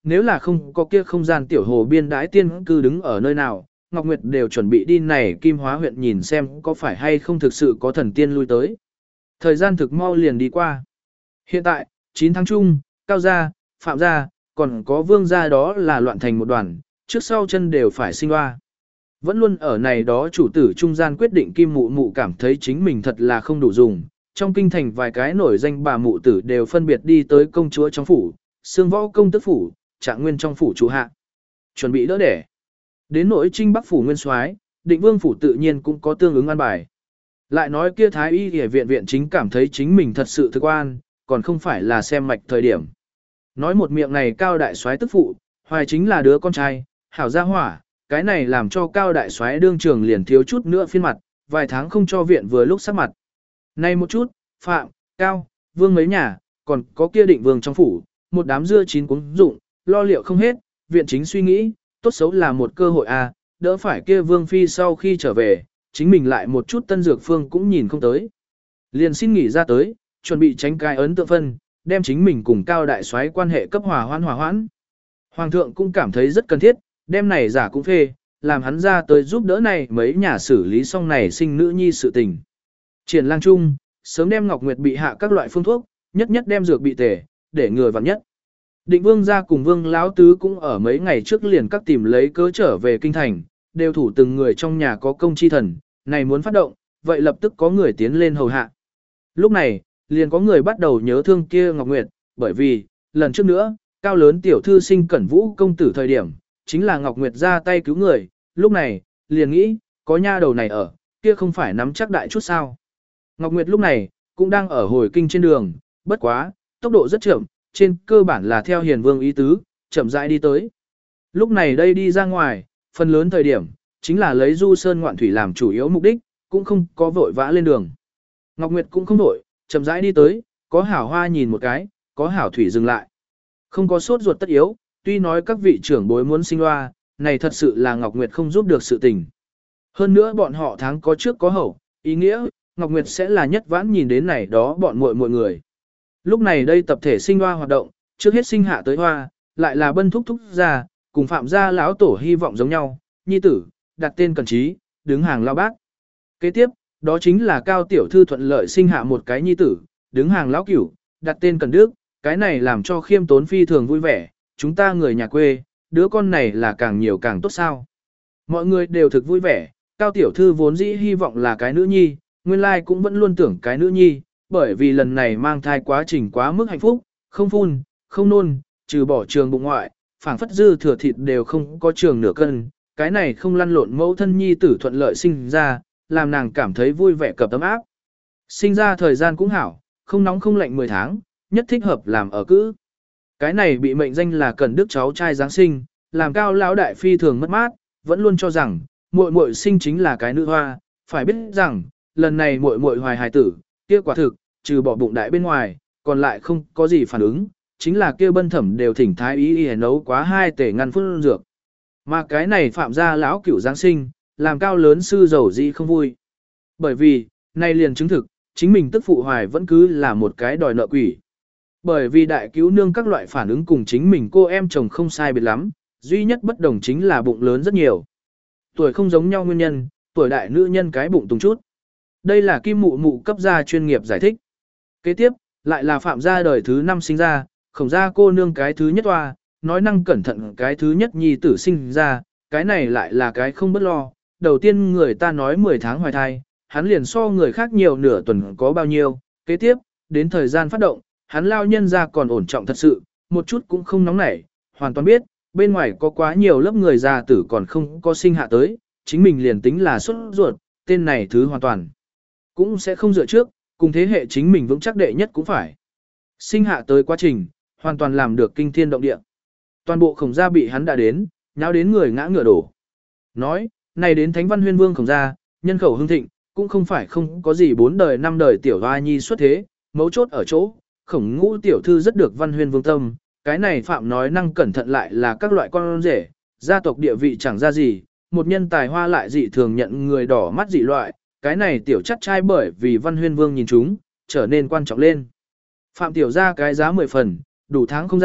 nếu là không có kia không gian tiểu hồ biên đái tiên cư đứng ở nơi nào, Ngọc Nguyệt đều chuẩn bị đi này Kim Hóa huyện nhìn xem có phải hay không thực sự có thần tiên lui tới. Thời gian thực mau liền đi qua. Hiện tại, chín tháng chung, Cao gia, Phạm gia, còn có Vương gia đó là loạn thành một đoàn, trước sau chân đều phải sinh hoa. Vẫn luôn ở này đó chủ tử trung gian quyết định Kim Mụ Mụ cảm thấy chính mình thật là không đủ dùng. Trong kinh thành vài cái nổi danh bà mụ tử đều phân biệt đi tới công chúa trong phủ, Sương Võ công tức phủ, Trạng Nguyên trong phủ chủ hạ. Chuẩn bị đỡ đẻ. Đến nỗi Trinh Bắc phủ nguyên soái, Định Vương phủ tự nhiên cũng có tương ứng an bài. Lại nói kia thái y y viện viện chính cảm thấy chính mình thật sự thực quan, còn không phải là xem mạch thời điểm. Nói một miệng này Cao đại soái tức phụ, hoài chính là đứa con trai, hảo gia hỏa, cái này làm cho Cao đại soái đương trường liền thiếu chút nữa phiên mặt, vài tháng không cho viện vừa lúc sắc mặt. Này một chút, Phạm, Cao, Vương mấy nhà, còn có kia Định Vương trong phủ, một đám dưa chín cuống dụng, lo liệu không hết, viện chính suy nghĩ, tốt xấu là một cơ hội à, đỡ phải kia Vương phi sau khi trở về, chính mình lại một chút tân dược phương cũng nhìn không tới. Liền xin nghỉ ra tới, chuẩn bị tránh cái ấn tượng phân, đem chính mình cùng Cao đại soái quan hệ cấp hòa hoãn hòa hoãn. Hoàng thượng cũng cảm thấy rất cần thiết, đem này giả cũng phê, làm hắn ra tới giúp đỡ này mấy nhà xử lý xong này sinh nữ nhi sự tình. Triển lang trung, sớm đem Ngọc Nguyệt bị hạ các loại phương thuốc, nhất nhất đem dược bị tề, để ngừa vặn nhất. Định Vương gia cùng Vương Lão Tứ cũng ở mấy ngày trước liền các tìm lấy cớ trở về kinh thành, đều thủ từng người trong nhà có công chi thần, này muốn phát động, vậy lập tức có người tiến lên hầu hạ. Lúc này, liền có người bắt đầu nhớ thương kia Ngọc Nguyệt, bởi vì, lần trước nữa, Cao lớn tiểu thư sinh Cẩn Vũ công tử thời điểm, chính là Ngọc Nguyệt ra tay cứu người, lúc này, liền nghĩ, có nha đầu này ở, kia không phải nắm chắc đại chút sao. Ngọc Nguyệt lúc này, cũng đang ở hồi kinh trên đường, bất quá, tốc độ rất chậm, trên cơ bản là theo Hiền Vương ý tứ, chậm rãi đi tới. Lúc này đây đi ra ngoài, phần lớn thời điểm, chính là lấy du sơn ngoạn thủy làm chủ yếu mục đích, cũng không có vội vã lên đường. Ngọc Nguyệt cũng không vội, chậm rãi đi tới, có hảo hoa nhìn một cái, có hảo thủy dừng lại. Không có sốt ruột tất yếu, tuy nói các vị trưởng bối muốn sinh loa, này thật sự là Ngọc Nguyệt không giúp được sự tình. Hơn nữa bọn họ tháng có trước có hậu, ý nghĩa, Ngọc Nguyệt sẽ là nhất vãn nhìn đến này đó bọn muội muội người. Lúc này đây tập thể sinh hoa hoạt động, trước hết sinh hạ tới hoa, lại là bân thúc thúc ra, cùng phạm gia lão tổ hy vọng giống nhau, nhi tử, đặt tên Cẩn Trí, đứng hàng lao bác. Kế tiếp, đó chính là Cao tiểu thư thuận lợi sinh hạ một cái nhi tử, đứng hàng lão cửu, đặt tên Cẩn Đức, cái này làm cho Khiêm Tốn phi thường vui vẻ, chúng ta người nhà quê, đứa con này là càng nhiều càng tốt sao. Mọi người đều thực vui vẻ, Cao tiểu thư vốn dĩ hy vọng là cái nữ nhi, nguyên lai cũng vẫn luôn tưởng cái nữ nhi, bởi vì lần này mang thai quá trình quá mức hạnh phúc, không phun, không nôn, trừ bỏ trường bụng ngoại, phảng phất dư thừa thịt đều không có trường nửa cân, cái này không lăn lộn mẫu thân nhi tử thuận lợi sinh ra, làm nàng cảm thấy vui vẻ cập tấm áp. Sinh ra thời gian cũng hảo, không nóng không lạnh mười tháng, nhất thích hợp làm ở cữ. Cái này bị mệnh danh là Cẩn Đức cháu trai Giáng sinh, làm Cao lão đại phi thường mất mát, vẫn luôn cho rằng muội muội sinh chính là cái nữ hoa, phải biết rằng lần này muội muội hoài hài tử, kia quả thực, trừ bỏ bụng đại bên ngoài, còn lại không có gì phản ứng, chính là kia Bân Thẩm đều thỉnh thái ý y nấu quá hai tể ngăn phun dược. Mà cái này phạm gia lão cửu Giáng sinh, làm Cao lớn sư giàu gì không vui. Bởi vì, nay liền chứng thực, chính mình tức phụ hoài vẫn cứ là một cái đòi nợ quỷ. Bởi vì đại cứu nương các loại phản ứng cùng chính mình cô em chồng không sai biệt lắm, duy nhất bất đồng chính là bụng lớn rất nhiều. Tuổi không giống nhau nguyên nhân, tuổi đại nữ nhân cái bụng tùng chút. Đây là Kim Mụ Mụ cấp gia chuyên nghiệp giải thích. Kế tiếp, lại là phạm gia đời thứ năm sinh ra, Khổng gia cô nương cái thứ nhất hoa, nói năng cẩn thận cái thứ nhất nhi tử sinh ra, cái này lại là cái không bất lo. Đầu tiên người ta nói mười tháng hoài thai, hắn liền so người khác nhiều nửa tuần có bao nhiêu. Kế tiếp, đến thời gian phát động, hắn lao nhân ra còn ổn trọng thật sự, một chút cũng không nóng nảy, hoàn toàn biết, bên ngoài có quá nhiều lớp người già tử còn không có sinh hạ tới, chính mình liền tính là xuất ruột, tên này thứ hoàn toàn cũng sẽ không dựa trước, cùng thế hệ chính mình vững chắc đệ nhất cũng phải. Sinh hạ tới quá trình, hoàn toàn làm được kinh thiên động địa. Toàn bộ Khổng gia bị hắn đã đến, nháo đến người ngã ngựa đổ. Nói, này đến Thánh Văn Huyên Vương Khổng gia, nhân khẩu hưng thịnh, cũng không phải không có gì bốn đời năm đời tiểu hoa nhi xuất thế, mấu chốt ở chỗ, Khổng ngũ tiểu thư rất được Văn Huyên Vương tâm, cái này phạm nói năng cẩn thận lại là các loại con rể, gia tộc địa vị chẳng ra gì, một nhân tài hoa lại dị thường nhận người đỏ mắt dị loại, cái này tiểu chắc trai bởi vì Văn Huyên Vương nhìn chúng, trở nên quan trọng lên. Phạm tiểu ra cái giá mười phần, đủ tháng không ra,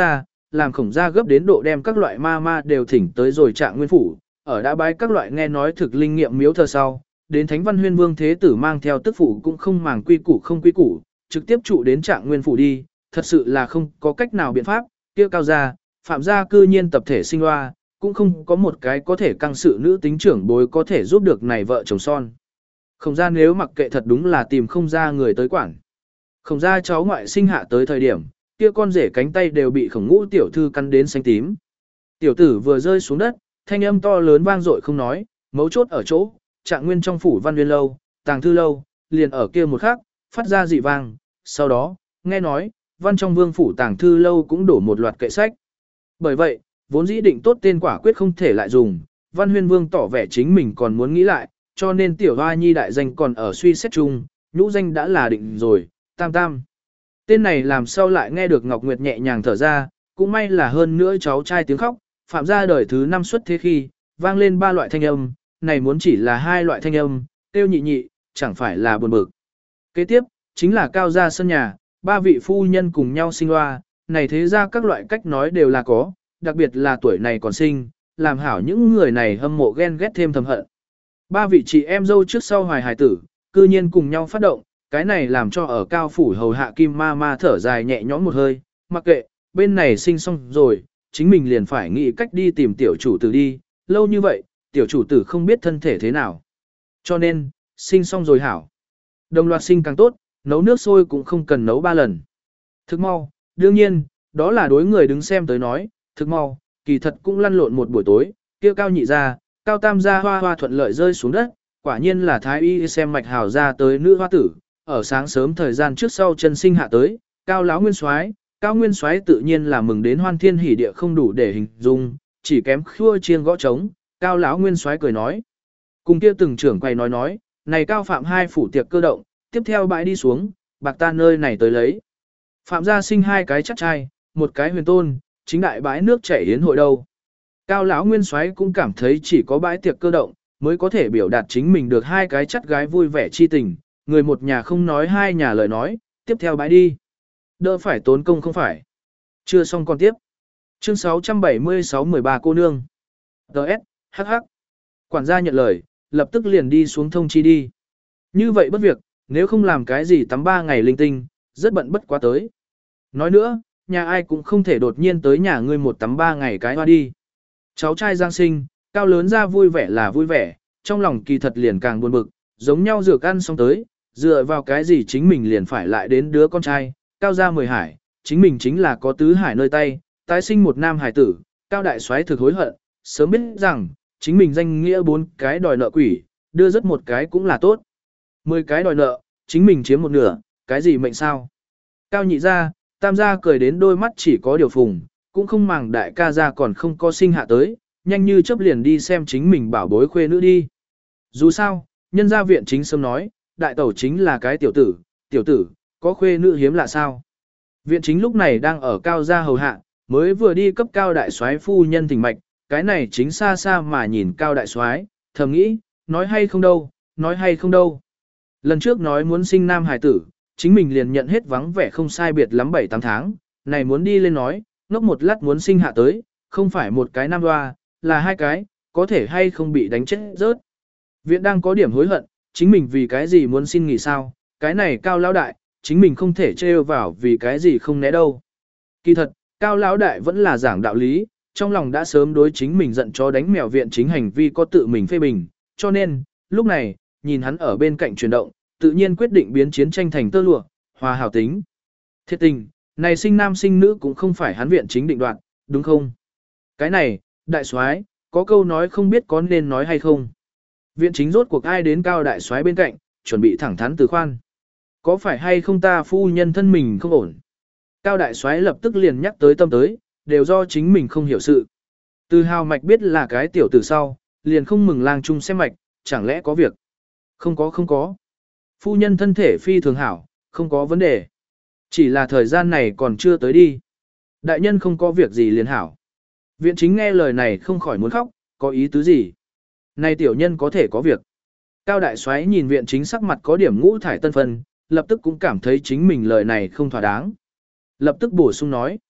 làm Khổng gia gấp đến độ đem các loại ma ma đều thỉnh tới rồi Trạng Nguyên phủ, ở đã bái các loại nghe nói thực linh nghiệm miếu thờ sau, đến Thánh Văn Huyên Vương Thế Tử mang theo tức phụ cũng không màng quy củ không quy củ, trực tiếp trụ đến Trạng Nguyên phủ đi, thật sự là không có cách nào biện pháp, kia Cao gia, Phạm gia cư nhiên tập thể sinh loa, cũng không có một cái có thể căng sự nữ tính trưởng bối có thể giúp được này vợ chồng son. Khổng gia nếu mặc kệ thật đúng là tìm không ra người tới quản. Khổng gia cháu ngoại sinh hạ tới thời điểm, kia con rể cánh tay đều bị Khổng Ngũ tiểu thư cắn đến xanh tím. Tiểu tử vừa rơi xuống đất, thanh âm to lớn vang dội không nói, mấu chốt ở chỗ, Trạng Nguyên trong phủ Văn Nguyên lâu, Tàng thư lâu, liền ở kia một khắc, phát ra dị vang, sau đó, nghe nói, Văn trong Vương phủ Tàng thư lâu cũng đổ một loạt kệ sách. Bởi vậy, vốn dĩ định tốt tên quả quyết không thể lại dùng, Văn Huyên Vương tỏ vẻ chính mình còn muốn nghĩ lại, cho nên tiểu hoa nhi đại danh còn ở suy xét chung, nhũ danh đã là định rồi, Tam Tam. Tên này làm sao lại nghe được Ngọc Nguyệt nhẹ nhàng thở ra, cũng may là hơn nữa cháu trai tiếng khóc, Phạm gia đời thứ năm xuất thế khi, vang lên ba loại thanh âm, này muốn chỉ là hai loại thanh âm, tiêu nhị nhị, chẳng phải là buồn bực. Kế tiếp, chính là Cao gia sân nhà, ba vị phu nhân cùng nhau sinh loa, này thế ra các loại cách nói đều là có, đặc biệt là tuổi này còn sinh, làm hảo những người này hâm mộ ghen ghét thêm thầm hận. Ba vị chị em dâu trước sau hoài hài tử, cư nhiên cùng nhau phát động, cái này làm cho ở Cao phủ hầu hạ Kim ma ma thở dài nhẹ nhõm một hơi, mặc kệ, bên này sinh xong rồi, chính mình liền phải nghĩ cách đi tìm tiểu chủ tử đi, lâu như vậy, tiểu chủ tử không biết thân thể thế nào. Cho nên, sinh xong rồi hảo. Đồng loạt sinh càng tốt, nấu nước sôi cũng không cần nấu ba lần. Thức mau, đương nhiên, đó là đối người đứng xem tới nói, thức mau, kỳ thật cũng lăn lộn một buổi tối, kia Cao nhị ra, Cao tam gia hoa hoa thuận lợi rơi xuống đất, quả nhiên là thái y xem mạch hào ra tới nữ hoa tử, ở sáng sớm thời gian trước sau chân sinh hạ tới, Cao lão nguyên soái, Cao nguyên soái tự nhiên là mừng đến hoan thiên hỉ địa không đủ để hình dung, chỉ kém khua chiêng gõ trống, Cao lão nguyên soái cười nói. Cùng kia từng trưởng quầy nói nói, này Cao phạm hai phủ tiệc cơ động, tiếp theo bãi đi xuống, bạc ta nơi này tới lấy. Phạm gia sinh hai cái chắc trai, một cái huyền tôn, chính đại bãi nước chảy yến hội đâu. Cao lão nguyên soái cũng cảm thấy chỉ có bãi tiệc cơ động, mới có thể biểu đạt chính mình được hai cái chắc gái vui vẻ chi tình, người một nhà không nói hai nhà lời nói, tiếp theo bãi đi. Đỡ phải tốn công không phải. Chưa xong còn tiếp. Chương sáu trăm bảy mươi sáu mười ba cô nương. Đợt, hắc hắc. Quản gia nhận lời, lập tức liền đi xuống thông chi đi. Như vậy bất việc, nếu không làm cái gì tắm ba ngày linh tinh, rất bận bất quá tới. Nói nữa, nhà ai cũng không thể đột nhiên tới nhà ngươi một tắm ba ngày cái hoa đi. Cháu trai Giang sinh, Cao lớn ra vui vẻ là vui vẻ, trong lòng kỳ thật liền càng buồn bực, giống nhau dược ăn xong tới, dựa vào cái gì chính mình liền phải lại đến đứa con trai, Cao gia mười hải, chính mình chính là có tứ hải nơi tay, tái sinh một nam hải tử, Cao đại soái thực hối hận, sớm biết rằng, chính mình danh nghĩa bốn cái đòi nợ quỷ, đưa rất một cái cũng là tốt. Mười cái đòi nợ, chính mình chiếm một nửa, cái gì mệnh sao? Cao nhị gia, tam gia cười đến đôi mắt chỉ có điều phùng, cũng không màng đại ca gia còn không có sinh hạ tới, nhanh như chớp liền đi xem chính mình bảo bối khuê nữ đi. Dù sao, nhân gia viện chính sớm nói, đại tẩu chính là cái tiểu tử, tiểu tử, có khuê nữ hiếm lạ sao? Viện chính lúc này đang ở Cao gia hầu hạ, mới vừa đi cấp Cao đại soái phu nhân thỉnh mạch, cái này chính xa xa mà nhìn Cao đại soái, thầm nghĩ, nói hay không đâu, nói hay không đâu. Lần trước nói muốn sinh nam hài tử, chính mình liền nhận hết vắng vẻ không sai biệt lắm bảy tám tháng, này muốn đi lên nói, ngốc một lát muốn sinh hạ tới, không phải một cái nam hoa, là hai cái, có thể hay không bị đánh chết rớt. Viện đang có điểm hối hận, chính mình vì cái gì muốn xin nghỉ sao, cái này Cao lão đại, chính mình không thể trêu vào vì cái gì không né đâu. Kỳ thật, Cao lão đại vẫn là giảng đạo lý, trong lòng đã sớm đối chính mình giận chó đánh mèo viện chính hành vi có tự mình phê bình, cho nên, lúc này, nhìn hắn ở bên cạnh chuyển động, tự nhiên quyết định biến chiến tranh thành tơ lụa, hòa hảo tính. Thiệt tình, này sinh nam sinh nữ cũng không phải hắn viện chính định đoạt, đúng không? Cái này, đại soái, có câu nói không biết có nên nói hay không. Viện chính rốt cuộc ai đến Cao đại soái bên cạnh, chuẩn bị thẳng thắn từ khoan. Có phải hay không ta phu nhân thân mình không ổn? Cao đại soái lập tức liền nhắc tới tâm tới, đều do chính mình không hiểu sự. Từ hào mạch biết là cái tiểu tử sau, liền không mừng lang chung xem mạch, chẳng lẽ có việc? Không có không có. Phu nhân thân thể phi thường hảo, không có vấn đề. Chỉ là thời gian này còn chưa tới đi. Đại nhân không có việc gì liền hảo. Viện chính nghe lời này không khỏi muốn khóc, có ý tứ gì? Này tiểu nhân có thể có việc. Cao đại soái nhìn viện chính sắc mặt có điểm ngũ thải tân phân, lập tức cũng cảm thấy chính mình lời này không thỏa đáng. Lập tức bổ sung nói.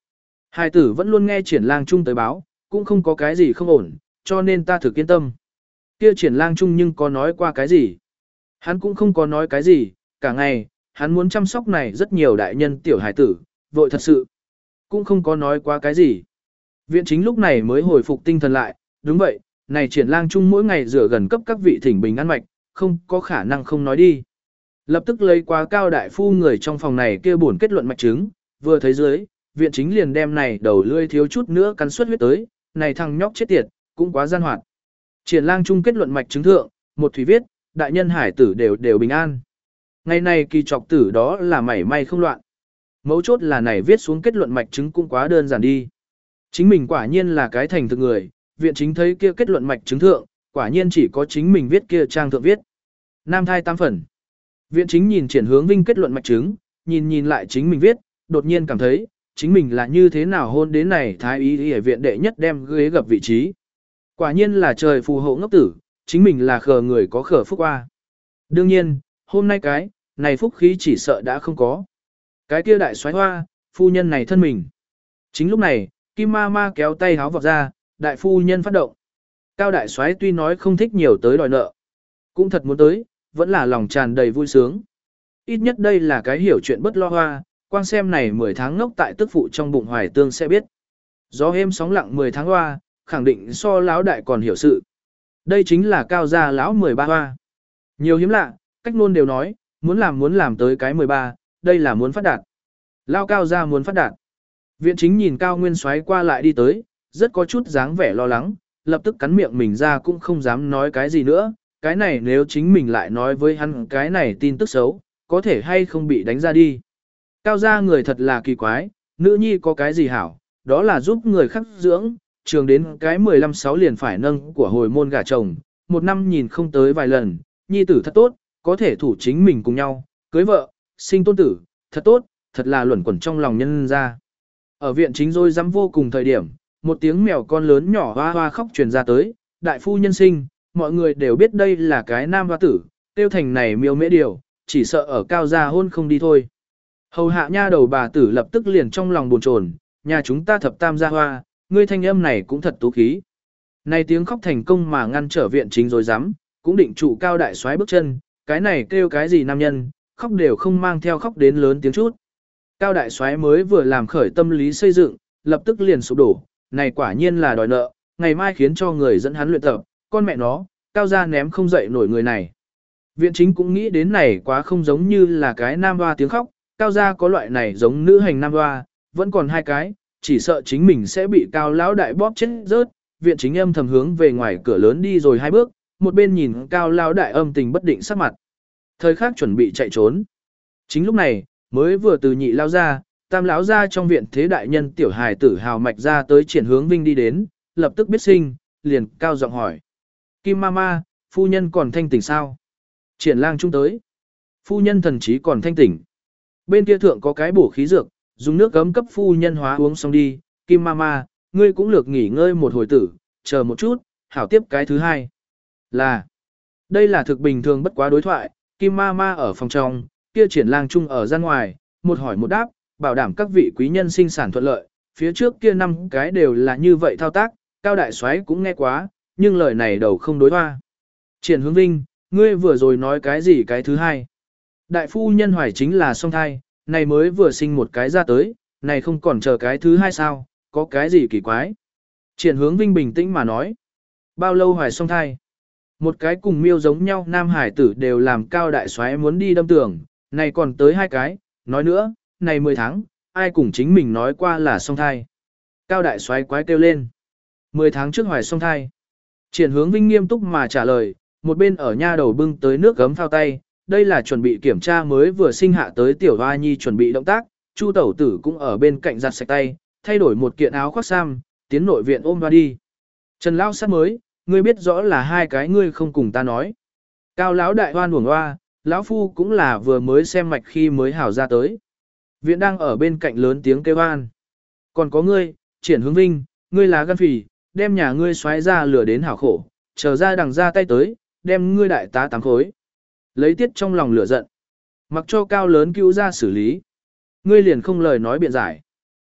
Hai tử vẫn luôn nghe triển lang trung tới báo, cũng không có cái gì không ổn, cho nên ta thực yên tâm. Kia triển lang trung nhưng có nói qua cái gì? Hắn cũng không có nói cái gì, cả ngày, hắn muốn chăm sóc này rất nhiều đại nhân tiểu hải tử, vội thật sự. Cũng không có nói qua cái gì. Viện chính lúc này mới hồi phục tinh thần lại, đúng vậy, này triển lang trung mỗi ngày rửa gần cấp các vị thỉnh bình an mạch, không có khả năng không nói đi. Lập tức lấy qua cao đại phu người trong phòng này kia buồn kết luận mạch chứng, vừa thấy dưới, viện chính liền đem này đầu lươi thiếu chút nữa cắn suất huyết tới, này thằng nhóc chết tiệt, cũng quá gian hoạt. Triển lang trung kết luận mạch chứng thượng, một thủy viết, đại nhân hải tử đều đều bình an. Ngày này kỳ trọc tử đó là mảy may không loạn. Mấu chốt là này viết xuống kết luận mạch chứng cũng quá đơn giản đi. Chính mình quả nhiên là cái thành thực người, viện chính thấy kia kết luận mạch chứng thượng, quả nhiên chỉ có chính mình viết kia trang thượng viết. Nam thai tam phần. Viện chính nhìn triển hướng vinh kết luận mạch chứng, nhìn nhìn lại chính mình viết, đột nhiên cảm thấy, chính mình là như thế nào hôn đến này thái y y viện đệ nhất đem ghế gặp vị trí. Quả nhiên là trời phù hộ ngốc tử, chính mình là khờ người có khờ phúc qua. Đương nhiên, hôm nay cái, này phúc khí chỉ sợ đã không có. Cái kia đại soái hoa, phu nhân này thân mình. Chính lúc này, Kim Ma Ma kéo tay háo vọt ra, đại phu nhân phát động. Cao đại soái tuy nói không thích nhiều tới đòi nợ, cũng thật muốn tới, vẫn là lòng tràn đầy vui sướng. Ít nhất đây là cái hiểu chuyện bất lo hoa, quang xem này mười tháng ngốc tại tức phụ trong bụng hoài tương sẽ biết. Gió êm sóng lặng mười tháng hoa, khẳng định so lão đại còn hiểu sự. Đây chính là cao gia lão mười ba hoa. Nhiều hiếm lạ, cách luôn đều nói, muốn làm muốn làm tới cái mười ba, đây là muốn phát đạt. Lao cao gia muốn phát đạt. Viện chính nhìn cao nguyên xoáy qua lại đi tới, rất có chút dáng vẻ lo lắng, lập tức cắn miệng mình ra cũng không dám nói cái gì nữa. Cái này nếu chính mình lại nói với hắn cái này tin tức xấu, có thể hay không bị đánh ra đi. Cao gia người thật là kỳ quái, nữ nhi có cái gì hảo, đó là giúp người khác dưỡng, trường đến cái mười lăm sáu liền phải nâng của hồi môn gả chồng, một năm nhìn không tới vài lần, nhi tử thật tốt, có thể thủ chính mình cùng nhau, cưới vợ, sinh tôn tử, thật tốt, thật là luẩn quẩn trong lòng nhân ra. Ở viện chính rồi dám vô cùng thời điểm, một tiếng mèo con lớn nhỏ hoa hoa khóc truyền ra tới, đại phu nhân sinh, mọi người đều biết đây là cái nam hoa tử, tiêu thành này miêu mễ điều, chỉ sợ ở cao gia hôn không đi thôi. Hầu hạ nha đầu bà tử lập tức liền trong lòng buồn chồn, nhà chúng ta thập tam gia hoa, ngươi thanh âm này cũng thật tú khí. Này tiếng khóc thành công mà ngăn trở viện chính rồi dám, cũng định trụ cao đại soái bước chân, cái này kêu cái gì nam nhân, khóc đều không mang theo khóc đến lớn tiếng chút. Cao đại soái mới vừa làm khởi tâm lý xây dựng, lập tức liền sụp đổ, này quả nhiên là đòi nợ, ngày mai khiến cho người dẫn hắn luyện tập, con mẹ nó, cao gia ném không dậy nổi người này. Viện chính cũng nghĩ đến này quá không giống như là cái nam hoa tiếng khóc, cao gia có loại này giống nữ hành nam hoa, vẫn còn hai cái, chỉ sợ chính mình sẽ bị cao lão đại bóp chết rớt. Viện chính âm thầm hướng về ngoài cửa lớn đi rồi hai bước, một bên nhìn cao lão đại âm tình bất định sắc mặt. Thời khắc chuẩn bị chạy trốn. Chính lúc này, mới vừa từ nhị lao ra, tam lão ra trong viện thế đại nhân tiểu hài tử hào mạch ra tới triển hướng vinh đi đến, lập tức biết sinh, liền cao giọng hỏi. Kim Mama, phu nhân còn thanh tỉnh sao? Triển lang trung tới. Phu nhân thần trí còn thanh tỉnh. Bên kia thượng có cái bổ khí dược, dùng nước gấm cấp phu nhân hóa uống xong đi. Kim Mama, ngươi cũng lược nghỉ ngơi một hồi tử, chờ một chút, hảo tiếp cái thứ hai. Là, đây là thực bình thường bất quá đối thoại, Kim Mama ở phòng trong, kia triển lang trung ở gian ngoài, một hỏi một đáp, bảo đảm các vị quý nhân sinh sản thuận lợi, phía trước kia năm cái đều là như vậy thao tác, cao đại soái cũng nghe quá, nhưng lời này đầu không đối hoa. Triển hướng vinh, ngươi vừa rồi nói cái gì cái thứ hai? Đại phu nhân hoài chính là song thai, này mới vừa sinh một cái ra tới, này không còn chờ cái thứ hai sao, có cái gì kỳ quái? Triển hướng vinh bình tĩnh mà nói. Bao lâu hoài song thai? Một cái cùng miêu giống nhau nam hải tử đều làm cao đại soái muốn đi đâm tường, này còn tới hai cái, nói nữa, này mười tháng, ai cùng chính mình nói qua là song thai. Cao đại soái quái kêu lên. mười tháng trước hoài song thai. Triển hướng vinh nghiêm túc mà trả lời, một bên ở nha đầu bưng tới nước gấm phao tay, đây là chuẩn bị kiểm tra mới vừa sinh hạ tới tiểu hoa nhi chuẩn bị động tác, Chu tẩu tử cũng ở bên cạnh giặt sạch tay, thay đổi một kiện áo khoác sam, tiến nội viện ôm hoa đi. Trần lão sát mới, ngươi biết rõ là hai cái ngươi không cùng ta nói. Cao lão đại hoan uổng hoa, lão phu cũng là vừa mới xem mạch khi mới hảo ra tới. Viện đang ở bên cạnh lớn tiếng kêu hoan. Còn có ngươi, Triển hướng vinh, ngươi là gan phì, đem nhà ngươi xoáy ra lửa đến hảo khổ, chờ ra đằng ra tay tới, đem ngươi đại tá tám khối. Lấy tiết trong lòng lửa giận. Mặc cho cao lớn cứu ra xử lý. Ngươi liền không lời nói biện giải.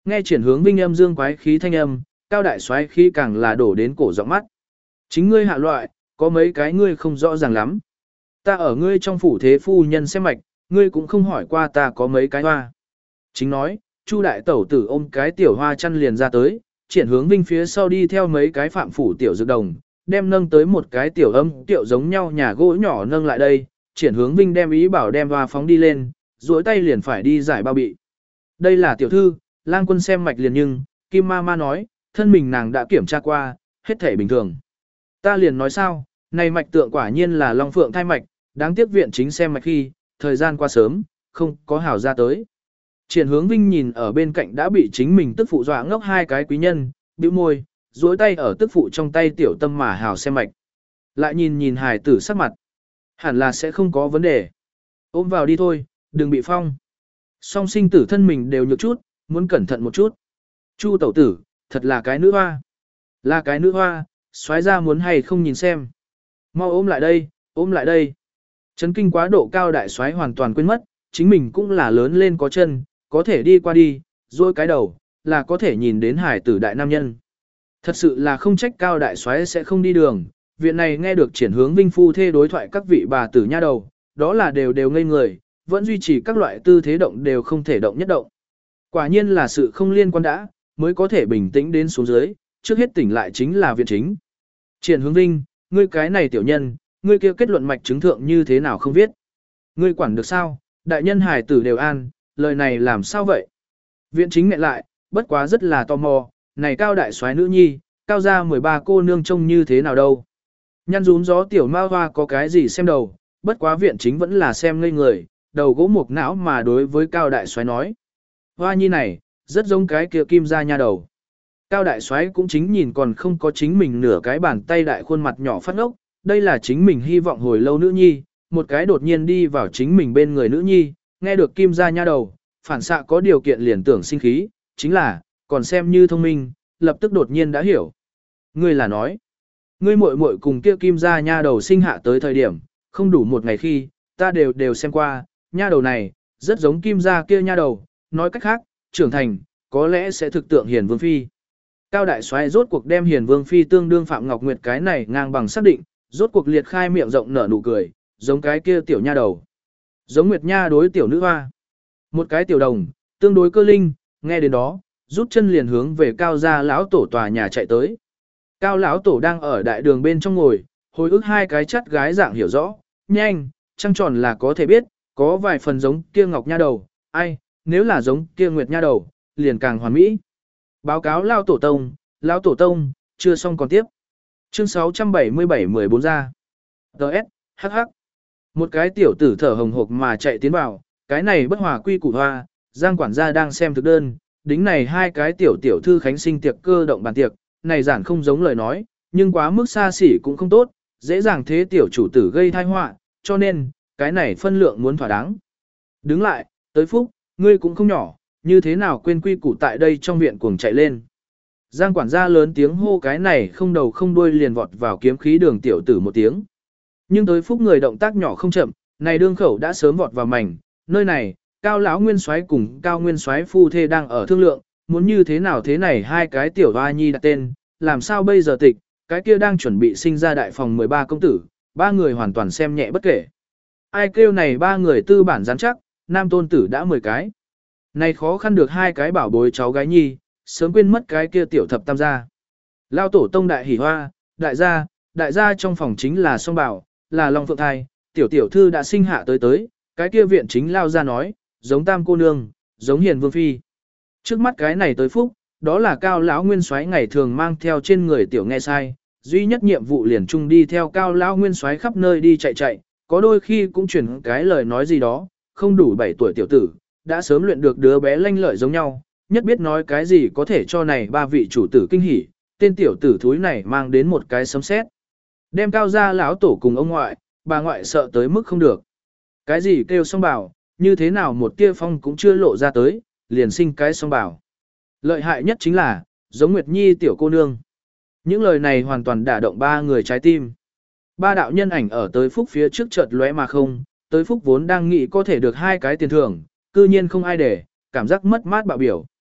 Nghe Triển Hướng Vinh âm dương quái khí thanh âm, Cao đại soái khí càng là đổ đến cổ giọng mắt. Chính ngươi hạ loại, có mấy cái ngươi không rõ ràng lắm. Ta ở ngươi trong phủ thế phu nhân xem mạch, ngươi cũng không hỏi qua ta có mấy cái hoa. Chính nói, Chu đại tẩu tử ôm cái tiểu hoa chăn liền ra tới, Triển Hướng Vinh phía sau đi theo mấy cái phạm phủ tiểu dược đồng, đem nâng tới một cái tiểu âm tiểu giống nhau nhà gỗ nhỏ nâng lại đây, Triển Hướng Vinh đem ý bảo đem hoa phóng đi lên, duỗi tay liền phải đi giải bao bị. Đây là tiểu thư, lang quân xem mạch liền nhưng, Kim Ma Ma nói, thân mình nàng đã kiểm tra qua, hết thể bình thường. Ta liền nói sao, này mạch tượng quả nhiên là Long Phượng thai mạch, đáng tiếc viện chính xem mạch khi, thời gian qua sớm, không có hảo ra tới. Triển Hướng Vinh nhìn ở bên cạnh đã bị chính mình tức phụ dọa ngốc hai cái quý nhân, bĩu môi, duỗi tay ở tức phụ trong tay tiểu tâm mà hảo xem mạch. Lại nhìn nhìn hài tử sắc mặt. Hẳn là sẽ không có vấn đề. Ôm vào đi thôi, đừng bị phong. Song sinh tử thân mình đều nhược chút, muốn cẩn thận một chút. Chu tẩu tử, thật là cái nữ hoa. Là cái nữ hoa, xoái ra muốn hay không nhìn xem. Mau ôm lại đây, ôm lại đây. Chấn kinh quá độ cao đại xoái hoàn toàn quên mất, chính mình cũng là lớn lên có chân, có thể đi qua đi, duỗi cái đầu, là có thể nhìn đến hải tử đại nam nhân. Thật sự là không trách cao đại xoái sẽ không đi đường, viện này nghe được Triển Hướng Vinh phu thê đối thoại các vị bà tử nha đầu, đó là đều đều ngây người, vẫn duy trì các loại tư thế động đều không thể động nhất động. Quả nhiên là sự không liên quan đã, mới có thể bình tĩnh đến xuống dưới, trước hết tỉnh lại chính là viện chính. Triển Hướng Vinh, ngươi cái này tiểu nhân, ngươi kia kết luận mạch chứng thượng như thế nào không viết. Ngươi quản được sao, đại nhân hài tử đều an, lời này làm sao vậy? Viện chính ngại lại, bất quá rất là tò mò, này cao đại soái nữ nhi, cao gia mười ba cô nương trông như thế nào đâu. Nhăn rún gió tiểu ma hoa có cái gì xem đầu, bất quá viện chính vẫn là xem ngây người, đầu gỗ mục não mà đối với cao đại soái nói. Hoa nhi này, rất giống cái kia kim gia nha đầu. Cao đại soái cũng chính nhìn còn không có chính mình nửa cái bàn tay đại khuôn mặt nhỏ phát ốc, đây là chính mình hy vọng hồi lâu nữ nhi, một cái đột nhiên đi vào chính mình bên người nữ nhi, nghe được kim gia nha đầu, phản xạ có điều kiện liền tưởng sinh khí, chính là, còn xem như thông minh, lập tức đột nhiên đã hiểu. Ngươi là nói, ngươi muội muội cùng kia kim gia nha đầu sinh hạ tới thời điểm, không đủ một ngày khi, ta đều đều xem qua, nha đầu này, rất giống kim gia kia nha đầu, nói cách khác, trưởng thành, có lẽ sẽ thực tượng Hiền Vương Phi. Cao đại soái rốt cuộc đem Hiền Vương Phi tương đương Phạm Ngọc Nguyệt cái này ngang bằng xác định, rốt cuộc liệt khai miệng rộng nở nụ cười, giống cái kia tiểu nha đầu. Giống Nguyệt Nha đối tiểu nữ hoa. Một cái tiểu đồng, tương đối cơ linh, nghe đến đó, rút chân liền hướng về cao gia lão tổ tòa nhà chạy tới. Cao lão tổ đang ở đại đường bên trong ngồi, hồi ức hai cái chắt gái dạng hiểu rõ, nhanh, trăng tròn là có thể biết, có vài phần giống kia Ngọc Nha đầu, ai, nếu là giống kia Nguyệt Nha đầu, liền càng hoàn mỹ. Báo cáo lão tổ tông, lão tổ tông, chưa xong còn tiếp. Chương sáu trăm bảy mươi bảy mười bốn ra. Đợt, hắc hắc. Một cái tiểu tử thở hồng hộc mà chạy tiến vào, cái này bất hòa quy củ hoa, Giang quản gia đang xem thực đơn, đính này hai cái tiểu tiểu thư khánh sinh tiệc cơ động bàn tiệc, này giản không giống lời nói, nhưng quá mức xa xỉ cũng không tốt, dễ dàng thế tiểu chủ tử gây tai họa, cho nên, cái này phân lượng muốn thỏa đáng. Đứng lại, tới phúc, ngươi cũng không nhỏ, như thế nào quên quy củ tại đây trong viện cuồng chạy lên. Giang quản gia lớn tiếng hô cái này không đầu không đuôi liền vọt vào kiếm khí đường tiểu tử một tiếng. Nhưng tới phúc người động tác nhỏ không chậm, này đương khẩu đã sớm vọt vào mảnh, nơi này, cao lão nguyên soái cùng cao nguyên soái phu thê đang ở thương lượng, muốn như thế nào thế này hai cái tiểu hoa nhi đặt tên, làm sao bây giờ tịch, cái kia đang chuẩn bị sinh ra đại phòng mười ba công tử, ba người hoàn toàn xem nhẹ bất kể. Ai kêu này ba người tư bản rắn chắc, nam tôn tử đã mười cái. Này khó khăn được hai cái bảo bối cháu gái nhi, sớm quên mất cái kia tiểu thập tam gia. Lao tổ tông đại hỉ hoa, đại gia, đại gia trong phòng chính là song bảo, là Long Phượng thai, tiểu tiểu thư đã sinh hạ tới tới, cái kia viện chính lao ra nói, giống tam cô nương, giống Hiền Vương Phi. Trước mắt cái này tới phúc, đó là cao lão nguyên soái ngày thường mang theo trên người tiểu nghe sai, duy nhất nhiệm vụ liền chung đi theo cao lão nguyên soái khắp nơi đi chạy chạy, có đôi khi cũng chuyển cái lời nói gì đó, không đủ bảy tuổi tiểu tử, đã sớm luyện được đứa bé lanh lợi giống nhau, nhất biết nói cái gì có thể cho này ba vị chủ tử kinh hỉ, tên tiểu tử thúi này mang đến một cái sấm sét. Đem cao gia lão tổ cùng ông ngoại, bà ngoại sợ tới mức không được. Cái gì kêu song bảo, như thế nào một tia phong cũng chưa lộ ra tới, liền sinh cái song bảo. Lợi hại nhất chính là, giống Nguyệt Nhi tiểu cô nương. Những lời này hoàn toàn đả động ba người trái tim. Ba đạo nhân ảnh ở tới phúc phía trước chợt lóe mà không, tới phúc vốn đang nghĩ có thể được hai cái tiền thưởng, cư nhiên không ai để, cảm giác mất mát bạo biểu.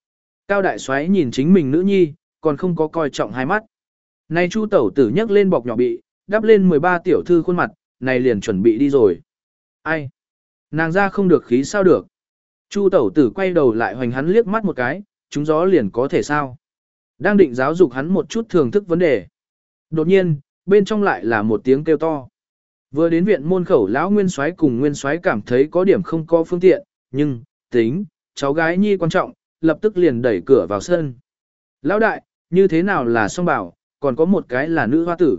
Cao đại soái nhìn chính mình nữ nhi, còn không có coi trọng hai mắt. Này Chu tẩu tử nhấc lên bọc nhỏ bị, đắp lên mười ba tiểu thư khuôn mặt, này liền chuẩn bị đi rồi. Ai? Nàng ra không được khí sao được. Chu tẩu tử quay đầu lại hoành hắn liếc mắt một cái, chúng gió liền có thể sao. Đang định giáo dục hắn một chút thưởng thức vấn đề. Đột nhiên, bên trong lại là một tiếng kêu to. Vừa đến viện môn khẩu lão Nguyên Soái cùng Nguyên Soái cảm thấy có điểm không có phương tiện, nhưng, tính, cháu gái nhi quan trọng, lập tức liền đẩy cửa vào sân. Lão đại, như thế nào là song bảo, còn có một cái là nữ hoa tử.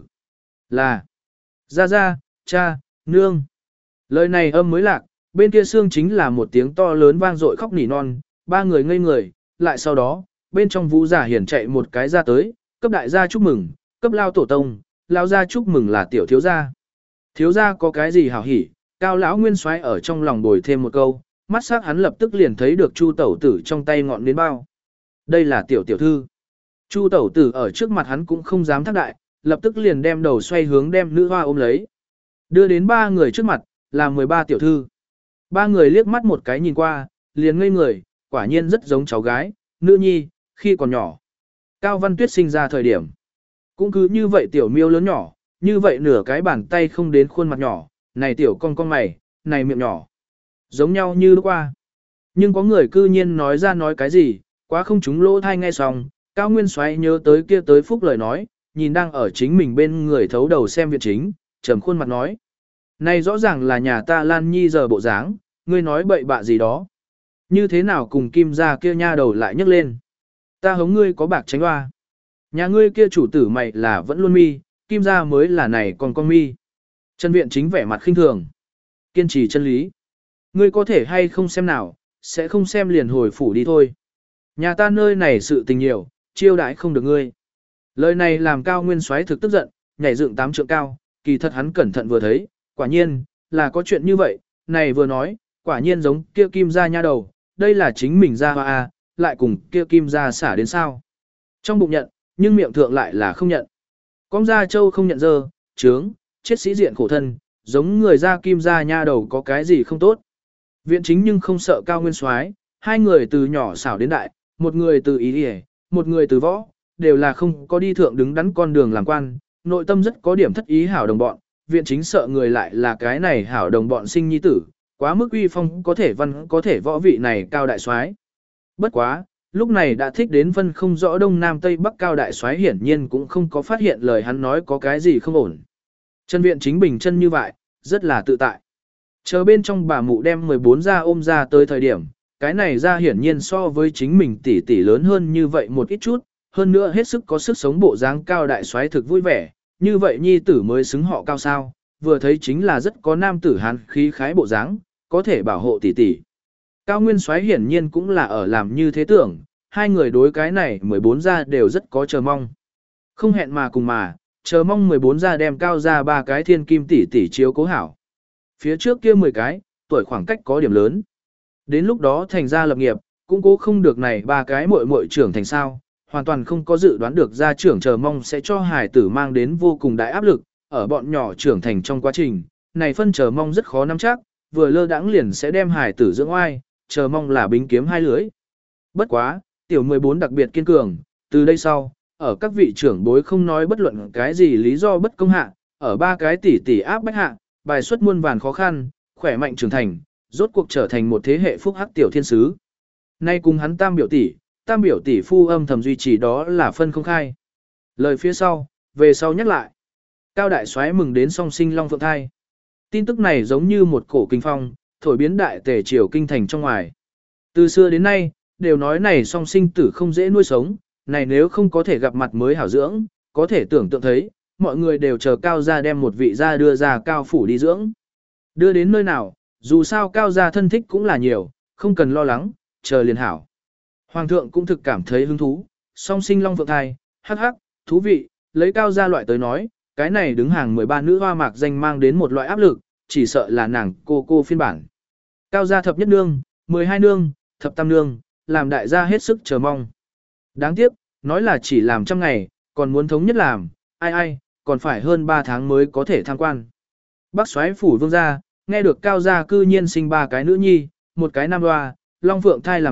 Là, ra ra, cha, nương. Lời này âm mới lạc, bên kia xương chính là một tiếng to lớn vang dội khóc nỉ non, ba người ngây người, lại sau đó, bên trong vũ giả hiển chạy một cái ra tới, cấp đại gia chúc mừng, cấp lao tổ tông, lao gia chúc mừng là tiểu thiếu gia. Thiếu gia có cái gì hảo hỉ, cao lão Nguyên Soái ở trong lòng bồi thêm một câu, mắt sắc hắn lập tức liền thấy được Chu tẩu tử trong tay ngọn nến bao. Đây là tiểu tiểu thư. Chu tẩu tử ở trước mặt hắn cũng không dám thác đại, lập tức liền đem đầu xoay hướng đem nữ hoa ôm lấy. Đưa đến ba người trước mặt, là mười ba tiểu thư. Ba người liếc mắt một cái nhìn qua, liền ngây người, quả nhiên rất giống cháu gái, nữ nhi, khi còn nhỏ. Cao Văn Tuyết sinh ra thời điểm. Cũng cứ như vậy tiểu miêu lớn nhỏ, như vậy nửa cái bàn tay không đến khuôn mặt nhỏ, này tiểu con con mày, này miệng nhỏ. Giống nhau như lúc qua. Nhưng có người cư nhiên nói ra nói cái gì, quá không chúng lỗ thai nghe xong, Cao Nguyên Soái nhớ tới kia tới phúc lời nói, nhìn đang ở chính mình bên người thấu đầu xem viện chính, trầm khuôn mặt nói. Này rõ ràng là nhà ta Lan Nhi giờ bộ dáng, ngươi nói bậy bạ gì đó. Như thế nào cùng Kim gia kia nha đầu lại nhấc lên. Ta hống ngươi có bạc tránh hoa. Nhà ngươi kia chủ tử mày là vẫn luôn mi, Kim gia mới là này còn con mi. Trần viện chính vẻ mặt khinh thường. Kiên trì chân lý. Ngươi có thể hay không xem nào, sẽ không xem liền hồi phủ đi thôi. Nhà ta nơi này sự tình nhiều, chiêu đãi không được ngươi. Lời này làm Cao Nguyên Soái thực tức giận, nhảy dựng tám trượng cao, kỳ thật hắn cẩn thận vừa thấy, quả nhiên, là có chuyện như vậy, này vừa nói, quả nhiên giống kia Kim gia nha đầu, đây là chính mình ra hoa a, lại cùng kia Kim gia xả đến sao. Trong bụng nhận, nhưng miệng thượng lại là không nhận. Con gia châu không nhận dơ, trướng, chết sĩ diện khổ thân, giống người gia Kim gia nha đầu có cái gì không tốt. Viện chính nhưng không sợ Cao Nguyên Soái, hai người từ nhỏ xảo đến đại, một người từ ý đi một người từ võ, đều là không có đi thượng đứng đắn con đường làm quan, nội tâm rất có điểm thất ý hảo đồng bọn, viện chính sợ người lại là cái này hảo đồng bọn sinh nhi tử, quá mức uy phong có thể văn có thể võ vị này Cao đại soái. Bất quá, lúc này đã thích đến phân không rõ đông nam tây bắc Cao đại soái hiển nhiên cũng không có phát hiện lời hắn nói có cái gì không ổn. Chân viện chính bình chân như vậy, rất là tự tại. Chờ bên trong bà mụ đem mười bốn ra ôm ra tới thời điểm, cái này ra hiển nhiên so với chính mình tỷ tỷ lớn hơn như vậy một ít chút, hơn nữa hết sức có sức sống bộ dáng Cao đại soái thực vui vẻ, như vậy nhi tử mới xứng họ Cao sao, vừa thấy chính là rất có nam tử hán khí khái bộ dáng, có thể bảo hộ tỷ tỷ. Cao Nguyên Soái hiển nhiên cũng là ở làm như thế tưởng, hai người đối cái này mười bốn ra đều rất có chờ mong. Không hẹn mà cùng mà, chờ mong mười bốn ra đem Cao ra ba cái thiên kim tỷ tỷ chiếu cố hảo. Phía trước kia mười cái, tuổi khoảng cách có điểm lớn. Đến lúc đó thành ra lập nghiệp, cũng cố không được này ba cái muội muội trưởng thành sao, hoàn toàn không có dự đoán được gia trưởng chờ mong sẽ cho hài tử mang đến vô cùng đại áp lực, ở bọn nhỏ trưởng thành trong quá trình, này phân chờ mong rất khó nắm chắc, vừa lơ đãng liền sẽ đem hài tử dưỡng oai, chờ mong là bính kiếm hai lưỡi. Bất quá, tiểu mười bốn đặc biệt kiên cường, từ đây sau, ở các vị trưởng bối không nói bất luận cái gì lý do bất công hạ, ở ba cái tỷ tỷ áp bách hạ, bài xuất muôn vàn khó khăn, khỏe mạnh trưởng thành, rốt cuộc trở thành một thế hệ phúc hắc tiểu thiên sứ. Nay cùng hắn tam biểu tỷ, tam biểu tỷ phu âm thầm duy trì đó là phân không khai. Lời phía sau, về sau nhắc lại. Cao đại soái mừng đến song sinh long phượng thai. Tin tức này giống như một cổ kinh phong, thổi biến đại tề triều kinh thành trong ngoài. Từ xưa đến nay, đều nói này song sinh tử không dễ nuôi sống, này nếu không có thể gặp mặt mới hảo dưỡng, có thể tưởng tượng thấy, mọi người đều chờ Cao gia đem một vị gia đưa ra Cao phủ đi dưỡng. Đưa đến nơi nào, dù sao Cao gia thân thích cũng là nhiều, không cần lo lắng, chờ liền hảo. Hoàng thượng cũng thực cảm thấy hứng thú, song sinh long phượng thai, hắc hắc, thú vị, lấy Cao gia loại tới nói, cái này đứng hàng mười ba nữ hoa mạc danh mang đến một loại áp lực, chỉ sợ là nàng cô cô phiên bản. Cao gia thập nhất nương, mười hai nương, thập tam nương, làm đại gia hết sức chờ mong. Đáng tiếc, nói là chỉ làm trăm ngày, còn muốn thống nhất làm, ai ai, còn phải hơn ba tháng mới có thể tham quan. Bắc Soái phủ vương gia, nghe được Cao gia cư nhiên sinh ba cái nữ nhi, một cái nam hoa, long phượng thai làm việc,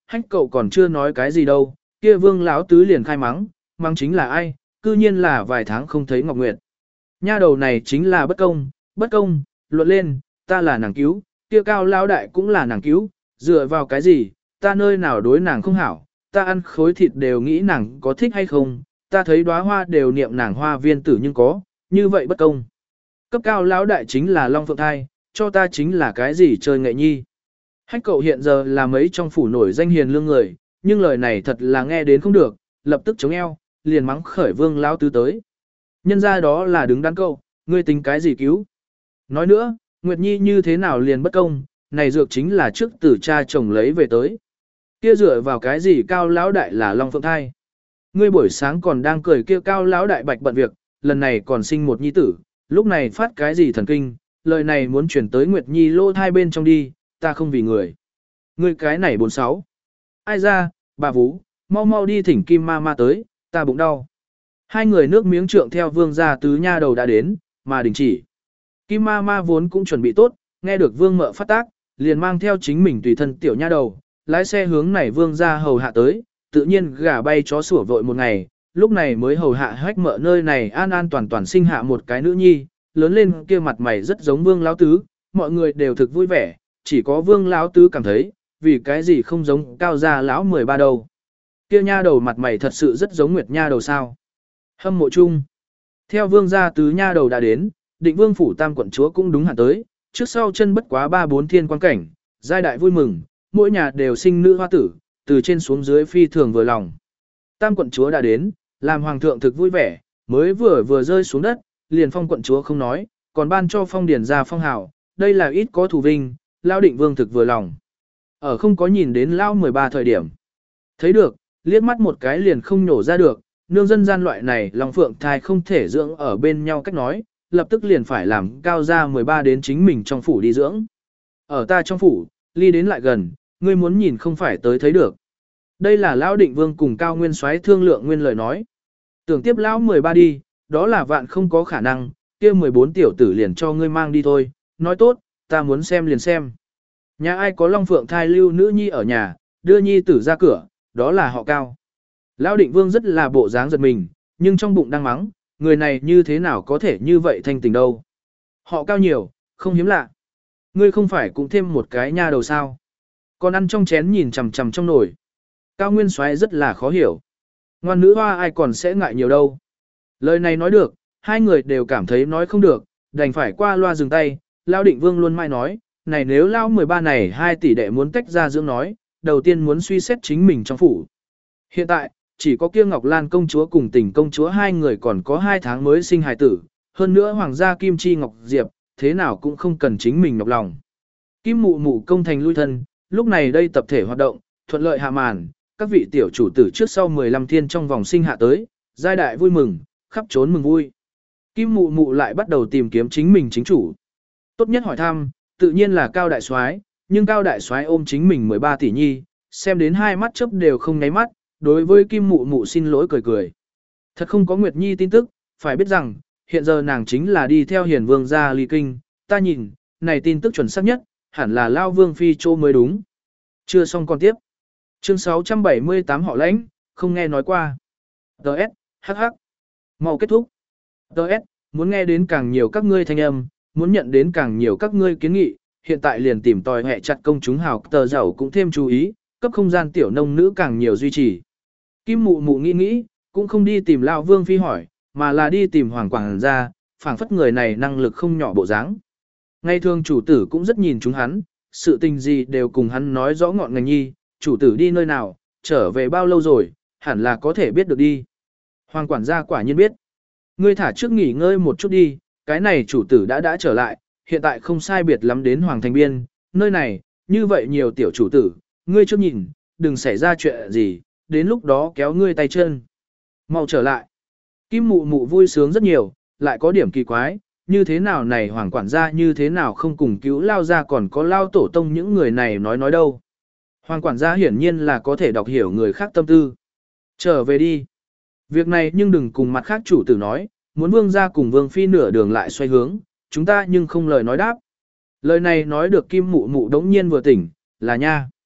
hách cậu còn chưa nói cái gì đâu, kia Vương lão tứ liền khai mắng, mắng chính là ai, cư nhiên là vài tháng không thấy Ngọc Nguyệt. Nha đầu này chính là bất công, bất công, luận lên, ta là nàng cứu, kia Cao lão đại cũng là nàng cứu, dựa vào cái gì, ta nơi nào đối nàng không hảo, ta ăn khối thịt đều nghĩ nàng có thích hay không, ta thấy đóa hoa đều niệm nàng hoa viên tử nhưng có, như vậy bất công. Cấp Cao lão đại chính là Long Phượng Thai, cho ta chính là cái gì chơi nghệ nhi. Hách cậu hiện giờ là mấy trong phủ nổi danh hiền lương người, nhưng lời này thật là nghe đến không được, lập tức chống eo, liền mắng khởi Vương lão tứ tới. Nhân ra đó là đứng đắn cậu, ngươi tính cái gì cứu. Nói nữa, Nguyệt Nhi như thế nào liền bất công, này dược chính là trước từ cha chồng lấy về tới. Kia dựa vào cái gì Cao lão đại là Long Phượng Thai. Ngươi buổi sáng còn đang cười kia Cao lão đại bạch bận việc, lần này còn sinh một nhi tử, lúc này phát cái gì thần kinh, lời này muốn chuyển tới Nguyệt Nhi lô thai bên trong đi, ta không vì người. Ngươi cái này bốn sáu. Ai ra, bà Vú, mau mau đi thỉnh Kim ma ma tới, ta bụng đau. Hai người nước miếng trượng theo Vương gia tứ nha đầu đã đến, mà đình chỉ. Kim ma ma vốn cũng chuẩn bị tốt, nghe được Vương mợ phát tác, liền mang theo chính mình tùy thân tiểu nha đầu, lái xe hướng này Vương gia hầu hạ tới, tự nhiên gà bay chó sủa vội một ngày, lúc này mới hầu hạ hách mợ nơi này an an toàn toàn sinh hạ một cái nữ nhi, lớn lên kia mặt mày rất giống Vương lão tứ, mọi người đều thực vui vẻ, chỉ có Vương lão tứ cảm thấy, vì cái gì không giống Cao gia lão mười ba đầu. Kia nha đầu mặt mày thật sự rất giống Nguyệt nha đầu sao? Hâm mộ chung. Theo Vương gia tứ nha đầu đã đến, Định Vương phủ tam quận chúa cũng đúng hạn tới, trước sau chân bất quá ba bốn thiên quan cảnh, giai đại vui mừng, mỗi nhà đều sinh nữ hoa tử, từ trên xuống dưới phi thường vừa lòng. Tam quận chúa đã đến, làm hoàng thượng thực vui vẻ, mới vừa vừa rơi xuống đất, liền phong quận chúa không nói, còn ban cho phong điển ra phong hào, đây là ít có thù vinh, Lao Định Vương thực vừa lòng. Ở không có nhìn đến Lao mười ba thời điểm. Thấy được, liếc mắt một cái liền không nhổ ra được, nương dân gian loại này Long Phượng Thai không thể dưỡng ở bên nhau cách nói, lập tức liền phải làm Cao gia mười ba đến chính mình trong phủ đi dưỡng. Ở ta trong phủ, ly đến lại gần, ngươi muốn nhìn không phải tới thấy được. Đây là Lão Định Vương cùng Cao Nguyên Soái thương lượng nguyên lời nói. Tưởng tiếp Lão mười ba đi, đó là vạn không có khả năng, kia mười bốn tiểu tử liền cho ngươi mang đi thôi, nói tốt, ta muốn xem liền xem. Nhà ai có Long Phượng Thai lưu nữ nhi ở nhà, đưa nhi tử ra cửa, đó là họ Cao. Lão Định Vương rất là bộ dáng giật mình, nhưng trong bụng đang mắng, người này như thế nào có thể như vậy thanh tình đâu. Họ Cao nhiều, không hiếm lạ. Ngươi không phải cũng thêm một cái nha đầu sao. Còn ăn trong chén nhìn chằm chằm trong nồi. Cao Nguyên Soái rất là khó hiểu. Ngoan nữ hoa ai còn sẽ ngại nhiều đâu. Lời này nói được, hai người đều cảm thấy nói không được, đành phải qua loa dừng tay. Lão Định Vương luôn mai nói, này nếu Lão mười ba này hai tỷ đệ muốn tách ra dưỡng nói, đầu tiên muốn suy xét chính mình trong phủ. Hiện tại, chỉ có kia Ngọc Lan công chúa cùng Tình công chúa hai người còn có hai tháng mới sinh hài tử, hơn nữa hoàng gia Kim Chi Ngọc Diệp, thế nào cũng không cần chính mình nhọc lòng. Kim mụ mụ công thành lui thân, lúc này đây tập thể hoạt động, thuận lợi hạ màn, các vị tiểu chủ tử trước sau mười lăm thiên trong vòng sinh hạ tới, giai đại vui mừng, khắp trốn mừng vui. Kim mụ mụ lại bắt đầu tìm kiếm chính mình chính chủ. Tốt nhất hỏi thăm, tự nhiên là Cao đại soái, nhưng Cao đại soái ôm chính mình mười ba tỷ nhi, xem đến hai mắt chớp đều không nháy mắt, đối với Kim mụ mụ xin lỗi cười cười. Thật không có Nguyệt Nhi tin tức, phải biết rằng, hiện giờ nàng chính là đi theo Hiền Vương gia ly kinh, ta nhìn, này tin tức chuẩn xác nhất, hẳn là Lao Vương Phi Chô mới đúng. Chưa xong còn tiếp. Chương sáu trăm bảy mươi tám họ lãnh, không nghe nói qua. Đợt, hắc hắc. Mau kết thúc. Đợt, muốn nghe đến càng nhiều các ngươi thanh âm, muốn nhận đến càng nhiều các ngươi kiến nghị, hiện tại liền tìm tòi hẹ chặt công chúng hào tờ giàu cũng thêm chú ý, cấp không gian tiểu nông nữ càng nhiều duy trì. Kim mụ mụ nghĩ nghĩ, cũng không đi tìm Lao Vương Phi hỏi, mà là đi tìm Hoàng Quảng gia, phảng phất người này năng lực không nhỏ bộ dáng. Ngay thường chủ tử cũng rất nhìn chúng hắn, sự tình gì đều cùng hắn nói rõ ngọn ngành nhi, chủ tử đi nơi nào, trở về bao lâu rồi, hẳn là có thể biết được đi. Hoàng quản gia quả nhiên biết. Ngươi thả trước nghỉ ngơi một chút đi, cái này chủ tử đã đã trở lại, hiện tại không sai biệt lắm đến Hoàng Thành Biên, nơi này, như vậy nhiều tiểu chủ tử, ngươi trước nhìn, đừng xảy ra chuyện gì, đến lúc đó kéo ngươi tay chân. Mau trở lại. Kim mụ mụ vui sướng rất nhiều, lại có điểm kỳ quái, như thế nào này hoàng quản gia như thế nào không cùng cứu Lao ra còn có Lao tổ tông những người này nói nói đâu. Hoàng quản gia hiển nhiên là có thể đọc hiểu người khác tâm tư. Trở về đi. Việc này nhưng đừng cùng mặt khác chủ tử nói, muốn vương gia cùng vương phi nửa đường lại xoay hướng, chúng ta nhưng không lời nói đáp. Lời này nói được kim mụ mụ đống nhiên vừa tỉnh, là nha.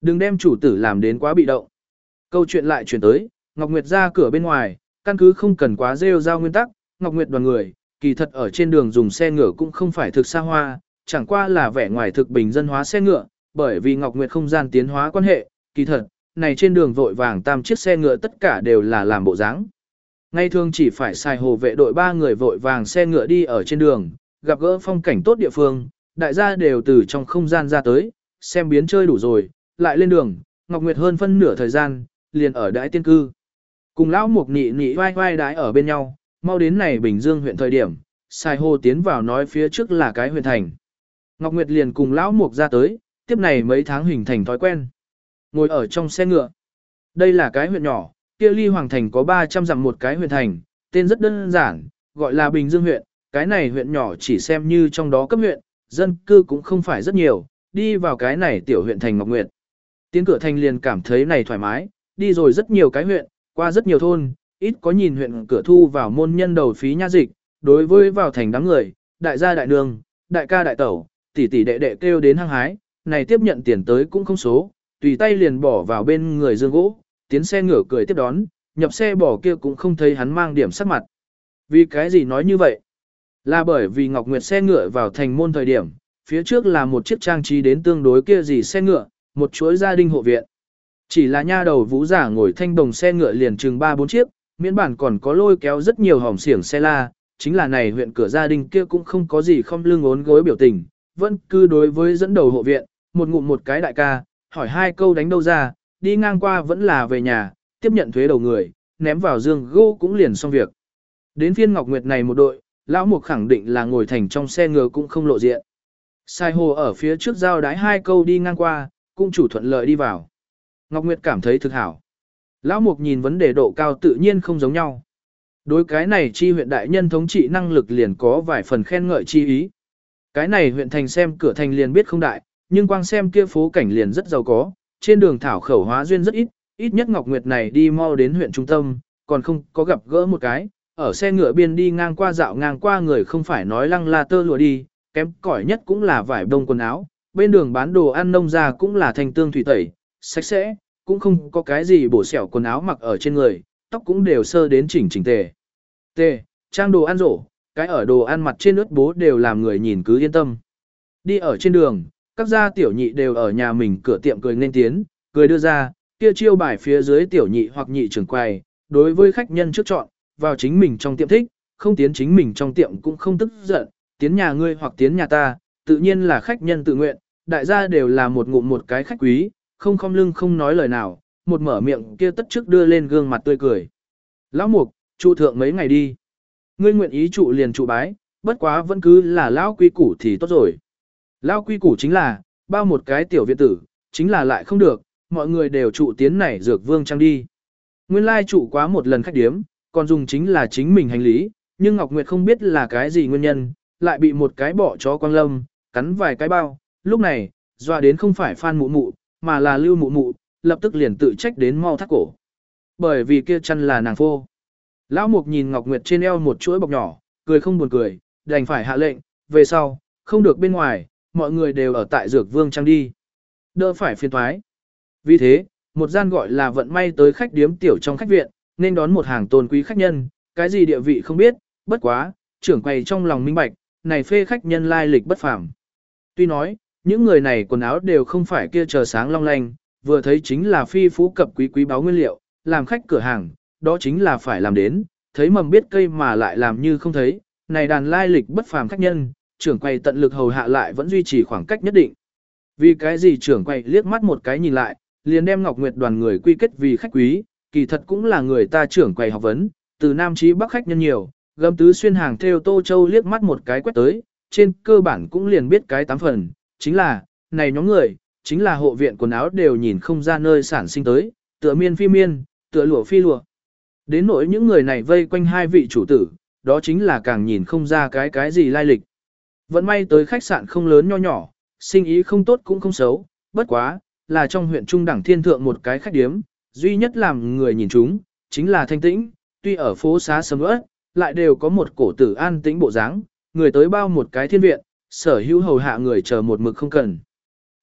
Đừng đem chủ tử làm đến quá bị động. Câu chuyện lại chuyển tới, Ngọc Nguyệt ra cửa bên ngoài, căn cứ không cần quá rêu rao nguyên tắc, Ngọc Nguyệt đoàn người, kỳ thật ở trên đường dùng xe ngựa cũng không phải thực xa hoa, chẳng qua là vẻ ngoài thực bình dân hóa xe ngựa, bởi vì Ngọc Nguyệt không gian tiến hóa quan hệ, kỳ thật, này trên đường vội vàng tam chiếc xe ngựa tất cả đều là làm bộ dáng. Ngay thường chỉ phải xài hồ vệ đội ba người vội vàng xe ngựa đi ở trên đường, gặp gỡ phong cảnh tốt địa phương, đại gia đều từ trong không gian ra tới, xem biến chơi đủ rồi, lại lên đường, Ngọc Nguyệt hơn phân nửa thời gian, liền ở đãi tiên cư. Cùng lão mục nị nị vai vai đãi ở bên nhau, mau đến này Bình Dương huyện thời điểm, xài hồ tiến vào nói phía trước là cái huyện thành. Ngọc Nguyệt liền cùng lão mục ra tới, tiếp này mấy tháng hình thành thói quen. Ngồi ở trong xe ngựa. Đây là cái huyện nhỏ, kia ly Hoàng Thành có ba trăm dặm một cái huyện thành, tên rất đơn giản, gọi là Bình Dương huyện. Cái này huyện nhỏ chỉ xem như trong đó cấp huyện, dân cư cũng không phải rất nhiều, đi vào cái này tiểu huyện thành Ngọc Nguyệt. Tiến cửa thành liền cảm thấy này thoải mái, đi rồi rất nhiều cái huyện, qua rất nhiều thôn, ít có nhìn huyện cửa thu vào môn nhân đầu phí nha dịch, đối với vào thành đám người, đại gia đại nương, đại ca đại tẩu, tỷ tỷ đệ đệ kêu đến hăng hái, này tiếp nhận tiền tới cũng không số, tùy tay liền bỏ vào bên người dương gỗ, tiến xe ngựa cười tiếp đón, nhập xe bỏ kia cũng không thấy hắn mang điểm sắc mặt. Vì cái gì nói như vậy? Là bởi vì Ngọc Nguyệt xe ngựa vào thành môn thời điểm, phía trước là một chiếc trang trí đến tương đối kia gì xe ngựa, một chuỗi gia đình hộ viện. Chỉ là nha đầu vũ giả ngồi thanh đồng xe ngựa liền chừng ba bốn chiếc, miễn bản còn có lôi kéo rất nhiều hỏng xiển xe la, chính là này huyện cửa gia đình kia cũng không có gì không lưng ốn gối biểu tình, vẫn cứ đối với dẫn đầu hộ viện, một ngụm một cái đại ca, hỏi hai câu đánh đâu ra, đi ngang qua vẫn là về nhà, tiếp nhận thuế đầu người, ném vào dương gỗ cũng liền xong việc. Đến phiên Ngọc Nguyệt này một đội, lão mục khẳng định là ngồi thành trong xe ngựa cũng không lộ diện. Sai hồ ở phía trước giao đái hai câu đi ngang qua, cũng chủ thuận lợi đi vào. Ngọc Nguyệt cảm thấy thực hảo. Lão mục nhìn vấn đề độ cao tự nhiên không giống nhau. Đối cái này chi huyện đại nhân thống trị năng lực liền có vài phần khen ngợi chi ý. Cái này huyện thành xem cửa thành liền biết không đại, nhưng quang xem kia phố cảnh liền rất giàu có, trên đường thảo khẩu hóa duyên rất ít, ít nhất Ngọc Nguyệt này đi mau đến huyện trung tâm, còn không có gặp gỡ một cái, ở xe ngựa biên đi ngang qua dạo ngang qua người không phải nói lăng là tơ lụa đi, kém cỏi nhất cũng là vải đông quần áo, bên đường bán đồ ăn nông ra cũng là thanh tương thủy tẩy, sạch sẽ, cũng không có cái gì bổ xẻo quần áo mặc ở trên người, tóc cũng đều sơ đến chỉnh chỉnh tề. Tề, trang đồ ăn rổ, cái ở đồ ăn mặt trên ướt bố đều làm người nhìn cứ yên tâm. Đi ở trên đường, các gia tiểu nhị đều ở nhà mình cửa tiệm cười nên tiến, cười đưa ra, kia chiêu bài phía dưới tiểu nhị hoặc nhị trưởng quầy, đối với khách nhân trước chọn, vào chính mình trong tiệm thích, không tiến chính mình trong tiệm cũng không tức giận, tiến nhà ngươi hoặc tiến nhà ta, tự nhiên là khách nhân tự nguyện, đại gia đều là một ngụm một cái khách quý, không khom lưng không nói lời nào, một mở miệng kia tất trước đưa lên gương mặt tươi cười. Lão mục, trụ thượng mấy ngày đi. Ngươi nguyện ý trụ liền trụ bái, bất quá vẫn cứ là lão quy củ thì tốt rồi. Lão quy củ chính là, bao một cái tiểu viện tử, chính là lại không được, mọi người đều trụ tiến này dược vương trang đi. Nguyên lai trụ quá một lần khách điếm, còn dùng chính là chính mình hành lý, nhưng Ngọc Nguyệt không biết là cái gì nguyên nhân, lại bị một cái bỏ chó quang lâm, cắn vài cái bao, lúc này, dọa đến không phải Phan mụ mụ, mà là Lưu mụ mụ, lập tức liền tự trách đến mau thắt cổ. Bởi vì kia chân là nàng phô. Lão Mục nhìn Ngọc Nguyệt trên eo một chuỗi bọc nhỏ, cười không buồn cười, đành phải hạ lệnh, về sau, không được bên ngoài, mọi người đều ở tại dược vương trang đi. Đỡ phải phiền thoái. Vì thế, một gian gọi là vận may tới khách điếm tiểu trong khách viện, nên đón một hàng tôn quý khách nhân, cái gì địa vị không biết, bất quá, trưởng quầy trong lòng minh bạch, này phê khách nhân lai lịch bất phàm. Tuy nói, những người này quần áo đều không phải kia chờ sáng long lanh, vừa thấy chính là phi phú cập quý quý báo nguyên liệu, làm khách cửa hàng, đó chính là phải làm đến, thấy mầm biết cây mà lại làm như không thấy, này đàn lai lịch bất phàm khách nhân, trưởng quầy tận lực hầu hạ lại vẫn duy trì khoảng cách nhất định. Vì cái gì trưởng quầy liếc mắt một cái nhìn lại, liền đem Ngọc Nguyệt đoàn người quy kết vì khách quý, kỳ thật cũng là người ta trưởng quầy học vấn, từ Nam chí Bắc khách nhân nhiều, gấm tứ xuyên hàng theo Tô Châu liếc mắt một cái quét tới, trên cơ bản cũng liền biết cái tám phần, chính là, này nhóm người, chính là hộ viện quần áo đều nhìn không ra nơi sản sinh tới, tựa miên phi miên, tựa lụa phi lụa. Đến nỗi những người này vây quanh hai vị chủ tử, đó chính là càng nhìn không ra cái cái gì lai lịch. Vẫn may tới khách sạn không lớn nho nhỏ, sinh ý không tốt cũng không xấu, bất quá, là trong huyện Trung Đẳng Thiên Thượng một cái khách điếm, duy nhất làm người nhìn chúng, chính là thanh tĩnh, tuy ở phố xá sầm uất, lại đều có một cổ tử an tĩnh bộ dáng, người tới bao một cái thiên viện, sở hữu hầu hạ người chờ một mực không cần.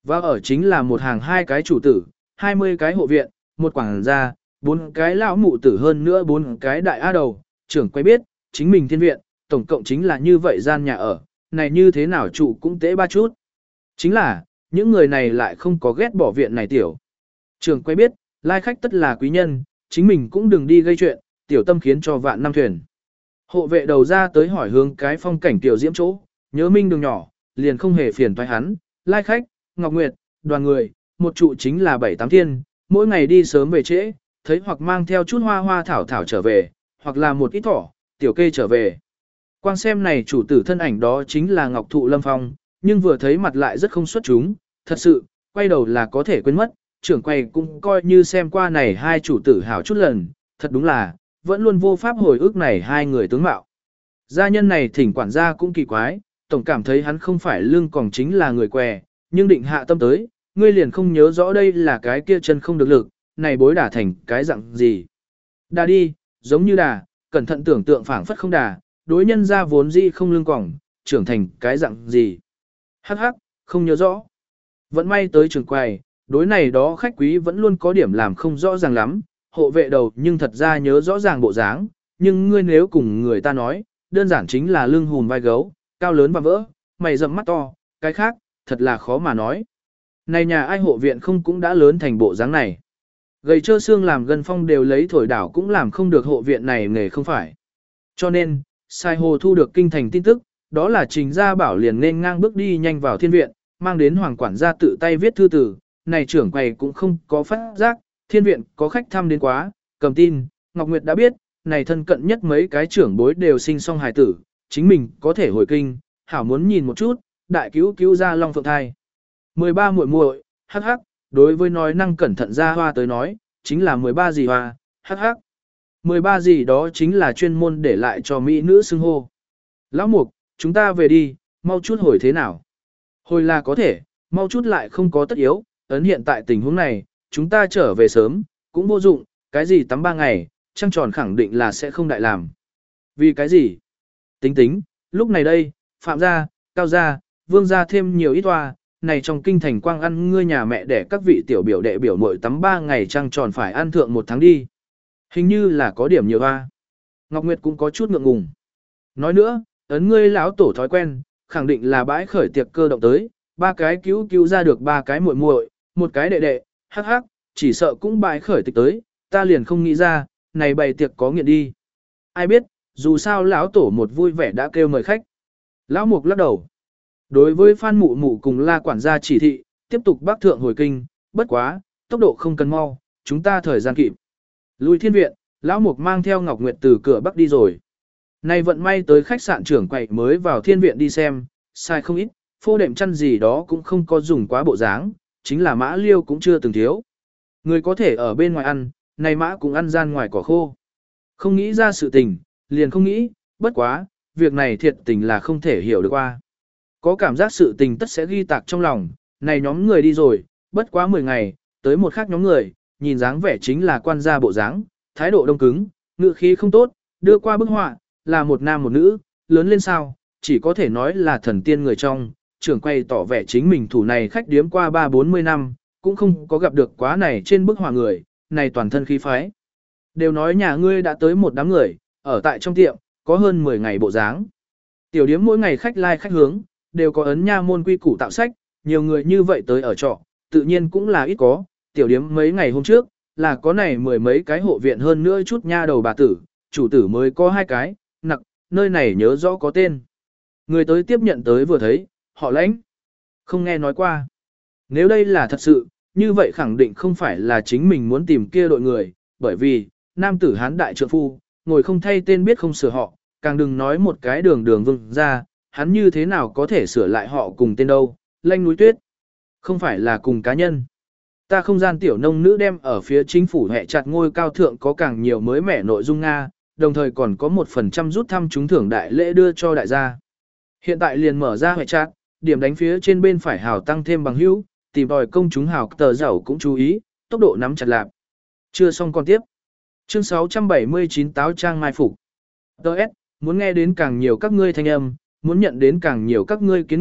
Và ở chính là một hàng hai cái chủ tử, hai mươi cái hộ viện, một quảng gia, bốn cái lão mụ tử hơn nữa bốn cái đại a đầu, trưởng quay biết, chính mình thiên viện, tổng cộng chính là như vậy gian nhà ở, này như thế nào trụ cũng tế ba chút. Chính là, những người này lại không có ghét bỏ viện này tiểu. Trưởng quay biết, lai khách tất là quý nhân, chính mình cũng đừng đi gây chuyện, tiểu tâm khiến cho vạn năm thuyền. Hộ vệ đầu ra tới hỏi hướng cái phong cảnh tiểu diễm chỗ, nhớ minh đường nhỏ, liền không hề phiền toái hắn, lai khách, Ngọc Nguyệt, đoàn người, một trụ chính là bảy tám thiên, mỗi ngày đi sớm về trễ, thấy hoặc mang theo chút hoa hoa thảo thảo trở về, hoặc là một ít thỏ, tiểu kê trở về. Quang xem này chủ tử thân ảnh đó chính là Ngọc Thụ Lâm Phong, nhưng vừa thấy mặt lại rất không xuất chúng, thật sự, quay đầu là có thể quên mất, trưởng quay cũng coi như xem qua này hai chủ tử hảo chút lần, thật đúng là, vẫn luôn vô pháp hồi ức này hai người tướng mạo. Gia nhân này thỉnh quản gia cũng kỳ quái, tổng cảm thấy hắn không phải lương còn chính là người què, nhưng định hạ tâm tới, ngươi liền không nhớ rõ đây là cái kia chân không được lực, này bối đả thành cái dạng gì. Đà đi, giống như đà, cẩn thận tưởng tượng phảng phất không đà, đối nhân ra vốn dĩ không lương cỏng, trưởng thành cái dạng gì. Hắc hắc, không nhớ rõ. Vẫn may tới trường quầy, đối này đó khách quý vẫn luôn có điểm làm không rõ ràng lắm, hộ vệ đầu nhưng thật ra nhớ rõ ràng bộ dáng, nhưng ngươi nếu cùng người ta nói, đơn giản chính là lưng hùn vai gấu, cao lớn và vỡ, mày rậm mắt to, cái khác, thật là khó mà nói. Này nhà ai hộ viện không cũng đã lớn thành bộ dáng này. Gầy trơ xương làm gần phong đều lấy thổi đảo cũng làm không được hộ viện này nghề không phải. Cho nên, Sai Hồ thu được kinh thành tin tức, đó là Trình Gia Bảo liền nên ngang bước đi nhanh vào thiên viện, mang đến hoàng quản gia tự tay viết thư tử, này trưởng quầy cũng không có phát giác, thiên viện có khách thăm đến quá, cầm tin, Ngọc Nguyệt đã biết, này thân cận nhất mấy cái trưởng bối đều sinh xong hài tử, chính mình có thể hồi kinh, hảo muốn nhìn một chút, đại cứu cứu ra long phượng thai. mười ba muội muội, hắc hắc, đối với nói năng cẩn thận ra hoa tới nói, chính là mười ba gì hoa, hắc hắc. mười ba gì đó chính là chuyên môn để lại cho mỹ nữ xưng hô. Lão Mục, chúng ta về đi, mau chút hồi thế nào? Hồi là có thể, mau chút lại không có tất yếu, ấn hiện tại tình huống này, chúng ta trở về sớm, cũng vô dụng, cái gì tắm ba ngày, trăng tròn khẳng định là sẽ không đại làm. Vì cái gì? Tính tính, lúc này đây, Phạm gia, Cao gia, Vương gia thêm nhiều ít toa, này trong kinh thành quang ăn ngươi nhà mẹ để các vị tiểu biểu đệ biểu muội tắm ba ngày trăng tròn phải ăn thượng một tháng đi. Hình như là có điểm nhiều toa. Ngọc Nguyệt cũng có chút ngượng ngùng. Nói nữa, ấn ngươi lão tổ thói quen, khẳng định là bãi khởi tiệc cơ động tới, ba cái cứu cứu ra được ba cái muội muội, một cái đệ đệ, hắc hắc, chỉ sợ cũng bãi khởi tiệc tới, ta liền không nghĩ ra, này bày tiệc có nghiện đi. Ai biết, dù sao lão tổ một vui vẻ đã kêu mời khách. Lão Mục lắc đầu. Đối với Phan Mụ Mụ cùng La quản gia chỉ thị, tiếp tục bắc thượng hồi kinh, bất quá, tốc độ không cần mau, chúng ta thời gian kịp. Lui thiên viện, Lão Mục mang theo Ngọc Nguyệt từ cửa bắc đi rồi. Nay vận may tới khách sạn trưởng quầy mới vào thiên viện đi xem, sai không ít, phô đệm chăn gì đó cũng không có dùng quá bộ dáng, chính là mã liêu cũng chưa từng thiếu. Người có thể ở bên ngoài ăn, này mã cũng ăn gian ngoài cỏ khô. Không nghĩ ra sự tình, liền không nghĩ, bất quá, việc này thiệt tình là không thể hiểu được qua. Có cảm giác sự tình tất sẽ ghi tạc trong lòng, này nhóm người đi rồi, bất quá mười ngày, tới một khác nhóm người, nhìn dáng vẻ chính là quan gia bộ dáng, thái độ đông cứng, ngữ khí không tốt, đưa qua bức họa, là một nam một nữ, lớn lên sao, chỉ có thể nói là thần tiên người trong, trưởng quay tỏ vẻ chính mình thủ này khách điếm qua ba bốn mươi năm, cũng không có gặp được quá này trên bức họa người, này toàn thân khí phái. Đều nói nhà ngươi đã tới một đám người, ở tại trong tiệm, có hơn mười ngày bộ dáng. Tiểu điếm mỗi ngày khách lai like khách hướng, đều có ấn nha môn quy củ tạo sách, nhiều người như vậy tới ở trọ, tự nhiên cũng là ít có, tiểu điếm mấy ngày hôm trước, là có này mười mấy cái hộ viện hơn nữa chút nha đầu bà tử, chủ tử mới có hai cái, nặc, nơi này nhớ rõ có tên. Người tới tiếp nhận tới vừa thấy, họ Lãnh, không nghe nói qua. Nếu đây là thật sự, như vậy khẳng định không phải là chính mình muốn tìm kia đội người, bởi vì, nam tử hán đại trượng phu, ngồi không thay tên biết không sửa họ, càng đừng nói một cái đường đường vương ra, hắn như thế nào có thể sửa lại họ cùng tên đâu, Lanh núi tuyết. Không phải là cùng cá nhân. Ta không gian tiểu nông nữ đem ở phía chính phủ hệ chặt ngôi cao thượng có càng nhiều mới mẻ nội dung Nga, đồng thời còn có một phần trăm rút thăm trúng thưởng đại lễ đưa cho đại gia. Hiện tại liền mở ra hệ chặt, điểm đánh phía trên bên phải hào tăng thêm bằng hữu, tìm tòi công chúng hào tờ giàu cũng chú ý, tốc độ nắm chặt lạp. Chưa xong còn tiếp. Chương sáu trăm bảy mươi chín Táo Trang Mai Phục. Đợt, muốn nghe đến càng nhiều các ngươi thanh âm, muốn nhận đến càng nhiều các ngươi kiến nghị,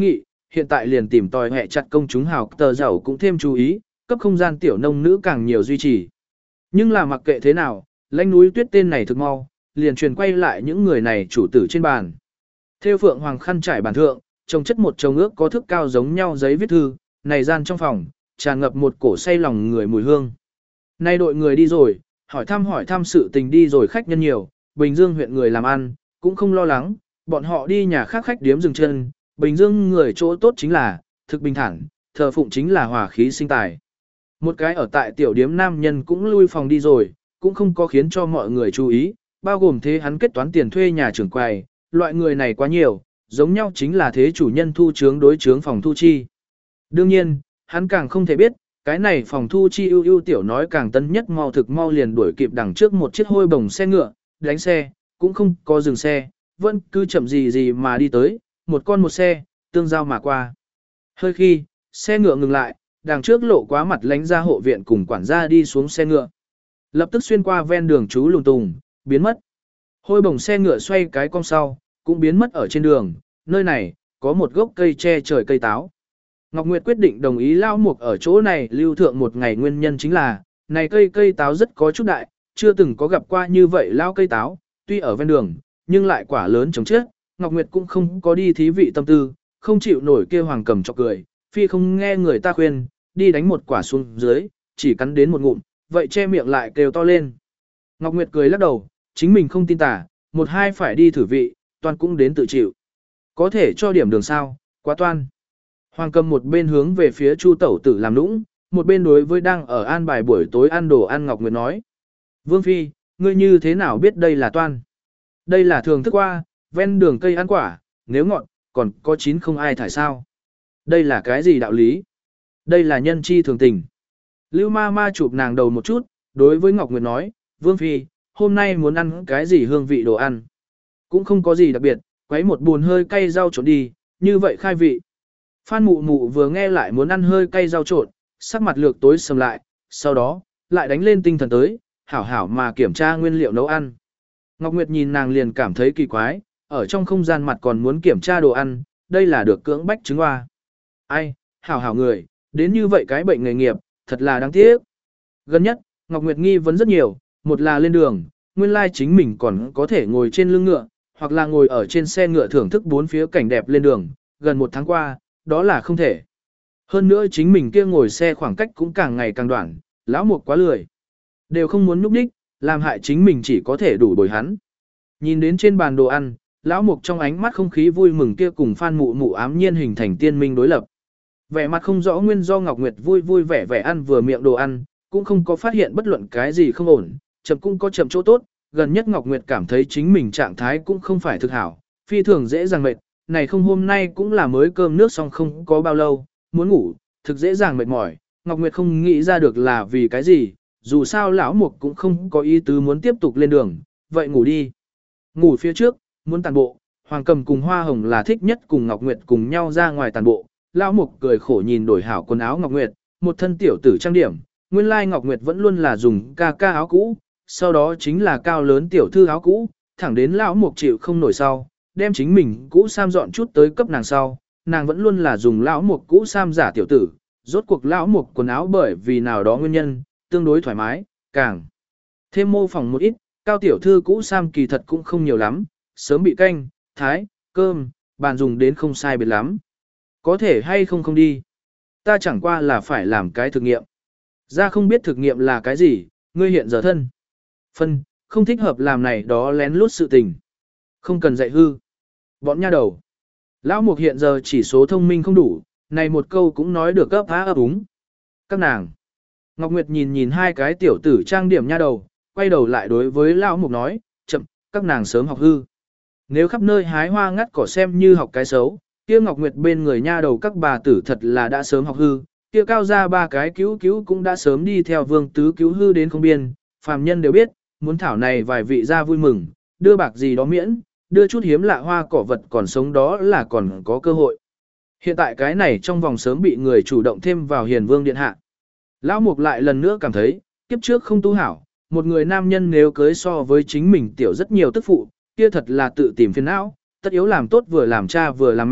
hiện tại liền tìm tòi hẹ chặt công chúng hào tờ giàu cũng thêm chú ý, cấp không gian tiểu nông nữ càng nhiều duy trì. Nhưng là mặc kệ thế nào, lãnh núi tuyết tên này thực mau, liền truyền quay lại những người này chủ tử trên bàn. Theo phượng hoàng khăn trải bàn thượng, trồng chất một chồng ước có thước cao giống nhau giấy viết thư, này gian trong phòng, tràn ngập một cổ say lòng người mùi hương. Nay đội người đi rồi, hỏi thăm hỏi thăm sự tình đi rồi khách nhân nhiều, Bình Dương huyện người làm ăn, cũng không lo lắng, bọn họ đi nhà khác khách điếm dừng chân, Bình Dương người chỗ tốt chính là, thực bình thản, thờ phụng chính là hòa khí sinh tài. Một cái ở tại tiểu điếm nam nhân cũng lui phòng đi rồi, cũng không có khiến cho mọi người chú ý, bao gồm thế hắn kết toán tiền thuê nhà trưởng quầy, loại người này quá nhiều, giống nhau chính là thế chủ nhân thu chướng đối chướng phòng thu chi. Đương nhiên, hắn càng không thể biết, cái này phòng thu chi ưu ưu tiểu nói càng tân nhất mau thực mau liền đuổi kịp đằng trước một chiếc hôi bồng xe ngựa, đánh xe, cũng không có dừng xe, vẫn cứ chậm gì gì mà đi tới, một con một xe, tương giao mà qua. Hơi khi, xe ngựa ngừng lại, đằng trước lộ quá mặt lánh ra hộ viện cùng quản gia đi xuống xe ngựa. Lập tức xuyên qua ven đường chú lùng tùng, biến mất. Hôi bồng xe ngựa xoay cái cong sau, cũng biến mất ở trên đường, nơi này, có một gốc cây che trời cây táo. Ngọc Nguyệt quyết định đồng ý lao mục ở chỗ này lưu thượng một ngày nguyên nhân chính là, này cây cây táo rất có chút đại, chưa từng có gặp qua như vậy lao cây táo, tuy ở ven đường, nhưng lại quả lớn chống chết, Ngọc Nguyệt cũng không có đi thí vị tâm tư, không chịu nổi kia hoàng cầm chọc cười, phi không nghe người ta khuyên, đi đánh một quả xuống dưới, chỉ cắn đến một ngụm, vậy che miệng lại kêu to lên. Ngọc Nguyệt cười lắc đầu, chính mình không tin tả, một hai phải đi thử vị, toàn cũng đến tự chịu. Có thể cho điểm đường sao, quá toan. Hoàng cầm một bên hướng về phía Chu tẩu tử làm nũng, một bên đối với đang ở an bài buổi tối ăn đồ ăn Ngọc Nguyệt nói. Vương Phi, ngươi như thế nào biết đây là toan? Đây là thường thức qua, ven đường cây ăn quả, nếu ngọn, còn có chín không ai thải sao. Đây là cái gì đạo lý? Đây là nhân chi thường tình. Lưu ma ma chụp nàng đầu một chút, đối với Ngọc Nguyệt nói, Vương Phi, hôm nay muốn ăn cái gì hương vị đồ ăn? Cũng không có gì đặc biệt, quấy một buồn hơi cay rau trộn đi, như vậy khai vị. Phan mụ mụ vừa nghe lại muốn ăn hơi cay rau trộn, sắc mặt lược tối sầm lại, sau đó, lại đánh lên tinh thần tới, hảo hảo mà kiểm tra nguyên liệu nấu ăn. Ngọc Nguyệt nhìn nàng liền cảm thấy kỳ quái, ở trong không gian mặt còn muốn kiểm tra đồ ăn, đây là được cưỡng bách chứng hoa. Ai, hảo hảo người, đến như vậy cái bệnh nghề nghiệp, thật là đáng tiếc. Gần nhất, Ngọc Nguyệt nghi vấn rất nhiều, một là lên đường, nguyên lai chính mình còn có thể ngồi trên lưng ngựa, hoặc là ngồi ở trên xe ngựa thưởng thức bốn phía cảnh đẹp lên đường, gần một tháng qua, đó là không thể. Hơn nữa chính mình kia ngồi xe khoảng cách cũng càng ngày càng đoạn, lão mục quá lười. Đều không muốn núp đích, làm hại chính mình chỉ có thể đủ bồi hắn. Nhìn đến trên bàn đồ ăn, lão mục trong ánh mắt không khí vui mừng kia cùng Phan mụ mụ ám nhiên hình thành tiên minh đối lập. Vẻ mặt không rõ nguyên do Ngọc Nguyệt vui vui vẻ vẻ ăn vừa miệng đồ ăn, cũng không có phát hiện bất luận cái gì không ổn, chậm cũng có chậm chỗ tốt, gần nhất Ngọc Nguyệt cảm thấy chính mình trạng thái cũng không phải thực hảo, phi thường dễ dàng mệt, này không hôm nay cũng là mới cơm nước xong không có bao lâu, muốn ngủ, thực dễ dàng mệt mỏi, Ngọc Nguyệt không nghĩ ra được là vì cái gì, dù sao lão mục cũng không có ý tứ muốn tiếp tục lên đường, vậy ngủ đi. Ngủ phía trước, muốn tàn bộ, Hoàng Cầm cùng Hoa Hồng là thích nhất cùng Ngọc Nguyệt cùng nhau ra ngoài tàn bộ, lão mục cười khổ nhìn đổi hảo quần áo Ngọc Nguyệt, một thân tiểu tử trang điểm, nguyên lai Ngọc Nguyệt vẫn luôn là dùng ca ca áo cũ, sau đó chính là cao lớn tiểu thư áo cũ, thẳng đến lão mục chịu không nổi sau, đem chính mình cũ sam dọn chút tới cấp nàng sau, nàng vẫn luôn là dùng lão mục cũ sam giả tiểu tử, rốt cuộc lão mục quần áo bởi vì nào đó nguyên nhân, tương đối thoải mái, càng thêm mô phỏng một ít, cao tiểu thư cũ sam kỳ thật cũng không nhiều lắm, sớm bị canh, thái, cơm, bàn dùng đến không sai biệt lắm. Có thể hay không không đi. Ta chẳng qua là phải làm cái thực nghiệm. Ra không biết thực nghiệm là cái gì, ngươi hiện giờ thân. Phân, không thích hợp làm này đó lén lút sự tình. Không cần dạy hư. Bọn nha đầu. Lão mục hiện giờ chỉ số thông minh không đủ, này một câu cũng nói được gấp há ấp úng. Các nàng. Ngọc Nguyệt nhìn nhìn hai cái tiểu tử trang điểm nha đầu, quay đầu lại đối với lão mục nói, chậm, các nàng sớm học hư. Nếu khắp nơi hái hoa ngắt cỏ xem như học cái xấu, kia Ngọc Nguyệt bên người nha đầu các bà tử thật là đã sớm học hư, kia cao ra ba cái cứu cứu cũng đã sớm đi theo vương tứ cứu hư đến không biên, phàm nhân đều biết, muốn thảo này vài vị ra vui mừng, đưa bạc gì đó miễn, đưa chút hiếm lạ hoa cỏ vật còn sống đó là còn có cơ hội. Hiện tại cái này trong vòng sớm bị người chủ động thêm vào hiền vương điện hạ. Lão mục lại lần nữa cảm thấy, kiếp trước không tu hảo, một người nam nhân nếu cưới so với chính mình tiểu rất nhiều tức phụ, kia thật là tự tìm phiền não, tất yếu làm tốt vừa làm cha vừa làm mẹ,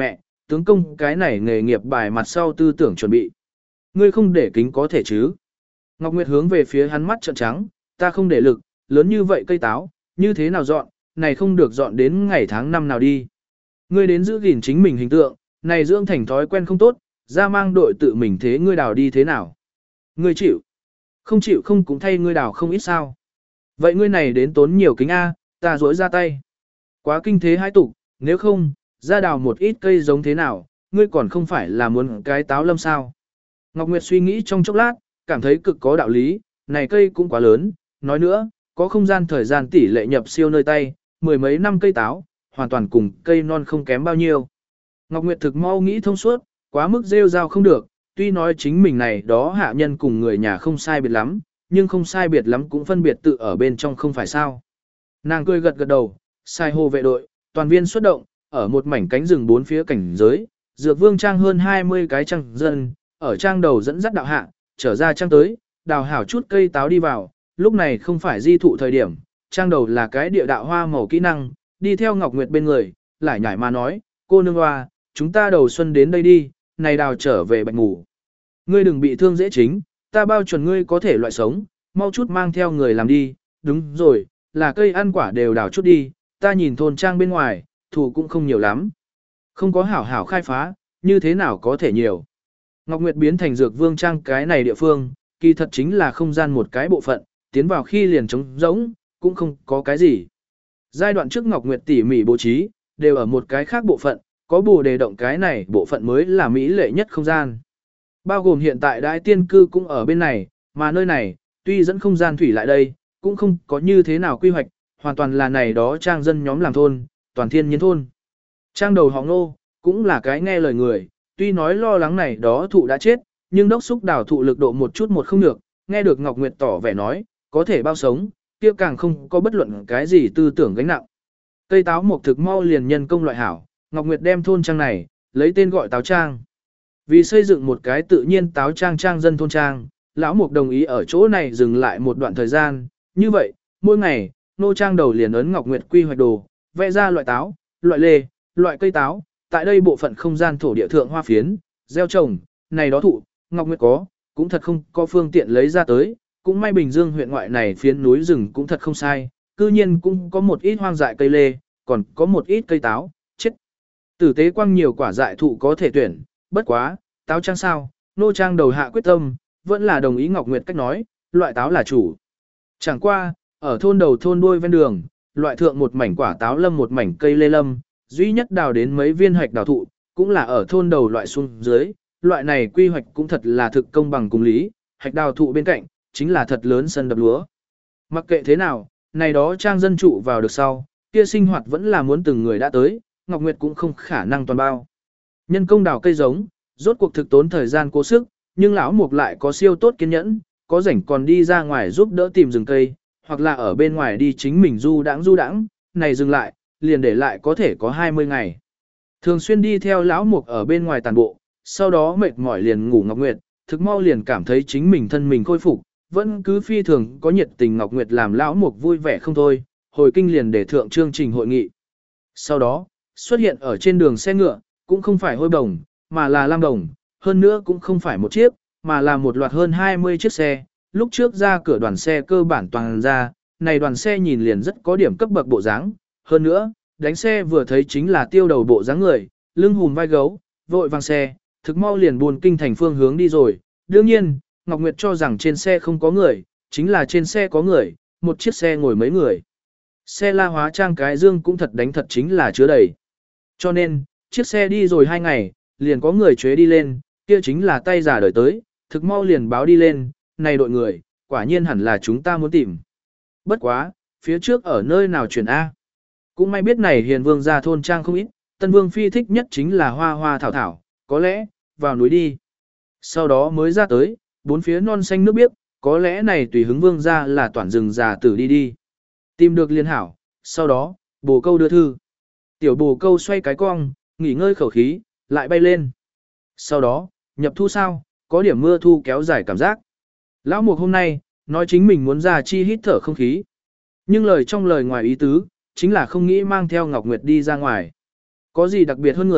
tướng công cái này nghề nghiệp bài mặt sau tư tưởng chuẩn bị. Ngươi không để kính có thể chứ. Ngọc Nguyệt hướng về phía hắn mắt trợn trắng, ta không để lực, lớn như vậy cây táo, như thế nào dọn, này không được dọn đến ngày tháng năm nào đi. Ngươi đến giữ gìn chính mình hình tượng, này dưỡng thành thói quen không tốt, ra mang đội tự mình thế ngươi đào đi thế nào. Ngươi chịu, không chịu không cũng thay ngươi đào không ít sao. Vậy ngươi này đến tốn nhiều kính A, ta rỗi ra tay. Quá kinh thế hai tục, nếu không, ra đào một ít cây giống thế nào, ngươi còn không phải là muốn cái táo lâm sao. Ngọc Nguyệt suy nghĩ trong chốc lát, cảm thấy cực có đạo lý, này cây cũng quá lớn, nói nữa, có không gian thời gian tỷ lệ nhập siêu nơi tay, mười mấy năm cây táo, hoàn toàn cùng cây non không kém bao nhiêu. Ngọc Nguyệt thực mau nghĩ thông suốt, quá mức rêu rao không được, tuy nói chính mình này đó hạ nhân cùng người nhà không sai biệt lắm, nhưng không sai biệt lắm cũng phân biệt tự ở bên trong không phải sao. Nàng cười gật gật đầu, sai hồ vệ đội, toàn viên xuất động, ở một mảnh cánh rừng bốn phía cảnh giới, dược vương trang hơn hai mươi cái trang dân, ở trang đầu dẫn dắt đạo hạ, trở ra trang tới, đào hảo chút cây táo đi vào, lúc này không phải di thụ thời điểm, trang đầu là cái địa đạo hoa màu kỹ năng, đi theo Ngọc Nguyệt bên người, lại nhảy mà nói, cô nương hoa, chúng ta đầu xuân đến đây đi, này đào trở về bạch ngủ. Ngươi đừng bị thương dễ chính, ta bao chuẩn ngươi có thể loại sống, mau chút mang theo người làm đi, đúng rồi, là cây ăn quả đều đào chút đi, ta nhìn thôn trang bên ngoài, thủ cũng không nhiều lắm. Không có hảo hảo khai phá, như thế nào có thể nhiều. Ngọc Nguyệt biến thành dược vương trang cái này địa phương, kỳ thật chính là không gian một cái bộ phận, tiến vào khi liền trống rỗng, cũng không có cái gì. Giai đoạn trước Ngọc Nguyệt tỉ mỉ bố trí, đều ở một cái khác bộ phận, có bù đề động cái này bộ phận mới là mỹ lệ nhất không gian. Bao gồm hiện tại đại tiên cư cũng ở bên này, mà nơi này, tuy dẫn không gian thủy lại đây, cũng không có như thế nào quy hoạch, hoàn toàn là này đó trang dân nhóm làm thôn, toàn thiên nhiên thôn. Trang đầu họ Ngô, cũng là cái nghe lời người, tuy nói lo lắng này đó thụ đã chết, nhưng đốc xúc đào thụ lực độ một chút một không được, nghe được Ngọc Nguyệt tỏ vẻ nói, có thể bao sống, kia càng không có bất luận cái gì tư tưởng gánh nặng. Cây táo một thực mau liền nhân công loại hảo, Ngọc Nguyệt đem thôn trang này, lấy tên gọi táo trang. Vì xây dựng một cái tự nhiên táo trang trang dân thôn trang, lão mục đồng ý ở chỗ này dừng lại một đoạn thời gian, như vậy, mỗi ngày, nô trang đầu liền ấn Ngọc Nguyệt quy hoạch đồ, vẽ ra loại táo, loại lê, loại cây táo, tại đây bộ phận không gian thổ địa thượng hoa phiến, gieo trồng, này đó thụ, Ngọc Nguyệt có, cũng thật không có phương tiện lấy ra tới, cũng may Bình Dương huyện ngoại này phiến núi rừng cũng thật không sai, cư nhiên cũng có một ít hoang dại cây lê, còn có một ít cây táo, chết. Tử tế quang nhiều quả dại thụ có thể tuyển, bất quá, táo trang sao, nô trang đầu hạ quyết tâm, vẫn là đồng ý Ngọc Nguyệt cách nói, loại táo là chủ. Chẳng qua, ở thôn đầu thôn đuôi ven đường, loại thượng một mảnh quả táo lâm một mảnh cây lê lâm, duy nhất đào đến mấy viên hạch đào thụ, cũng là ở thôn đầu loại xuống dưới, loại này quy hoạch cũng thật là thực công bằng cùng lý, hạch đào thụ bên cạnh, chính là thật lớn sân đập lúa. Mặc kệ thế nào, này đó trang dân trụ vào được sau, kia sinh hoạt vẫn là muốn từng người đã tới, Ngọc Nguyệt cũng không khả năng toàn bao. Nhân công đào cây giống, rốt cuộc thực tốn thời gian cố sức, nhưng lão mục lại có siêu tốt kiên nhẫn, có rảnh còn đi ra ngoài giúp đỡ tìm rừng cây, hoặc là ở bên ngoài đi chính mình du đãng du đãng, này dừng lại, liền để lại có thể có hai mươi ngày. Thường xuyên đi theo lão mục ở bên ngoài tàn bộ, sau đó mệt mỏi liền ngủ Ngọc Nguyệt, thực mau liền cảm thấy chính mình thân mình khôi phục, vẫn cứ phi thường có nhiệt tình Ngọc Nguyệt làm lão mục vui vẻ không thôi, hồi kinh liền để thượng chương trình hội nghị. Sau đó, xuất hiện ở trên đường xe ngựa, cũng không phải hôi bồng, mà là lam đồng, hơn nữa cũng không phải một chiếc, mà là một loạt hơn hai mươi chiếc xe. Lúc trước ra cửa đoàn xe cơ bản toàn ra, này đoàn xe nhìn liền rất có điểm cấp bậc bộ dáng. Hơn nữa, đánh xe vừa thấy chính là tiêu đầu bộ dáng người, lưng hùm vai gấu, vội vàng xe, thực mau liền buồn kinh thành phương hướng đi rồi. Đương nhiên, Ngọc Nguyệt cho rằng trên xe không có người, chính là trên xe có người, một chiếc xe ngồi mấy người. Xe la hóa trang cái dương cũng thật đánh thật chính là chứa đầy. Cho nên, chiếc xe đi rồi hai ngày, liền có người chế đi lên, kia chính là tay giả đời tới, thực mau liền báo đi lên, này đội người, quả nhiên hẳn là chúng ta muốn tìm. Bất quá, phía trước ở nơi nào chuyển A. Cũng may biết này hiền vương ra thôn trang không ít, tân vương phi thích nhất chính là hoa hoa thảo thảo, có lẽ, vào núi đi. Sau đó mới ra tới, bốn phía non xanh nước biếc, có lẽ này tùy hứng vương ra là toàn rừng già tử đi đi. Tìm được liên hảo, sau đó, bồ câu đưa thư. Tiểu bồ câu xoay cái cong, nghỉ ngơi khẩu khí, lại bay lên. Sau đó, nhập thu sao, có điểm mưa thu kéo dài cảm giác. Lão mục hôm nay, nói chính mình muốn ra chi hít thở không khí. Nhưng lời trong lời ngoài ý tứ, chính là không nghĩ mang theo Ngọc Nguyệt đi ra ngoài. Có gì đặc biệt hơn người,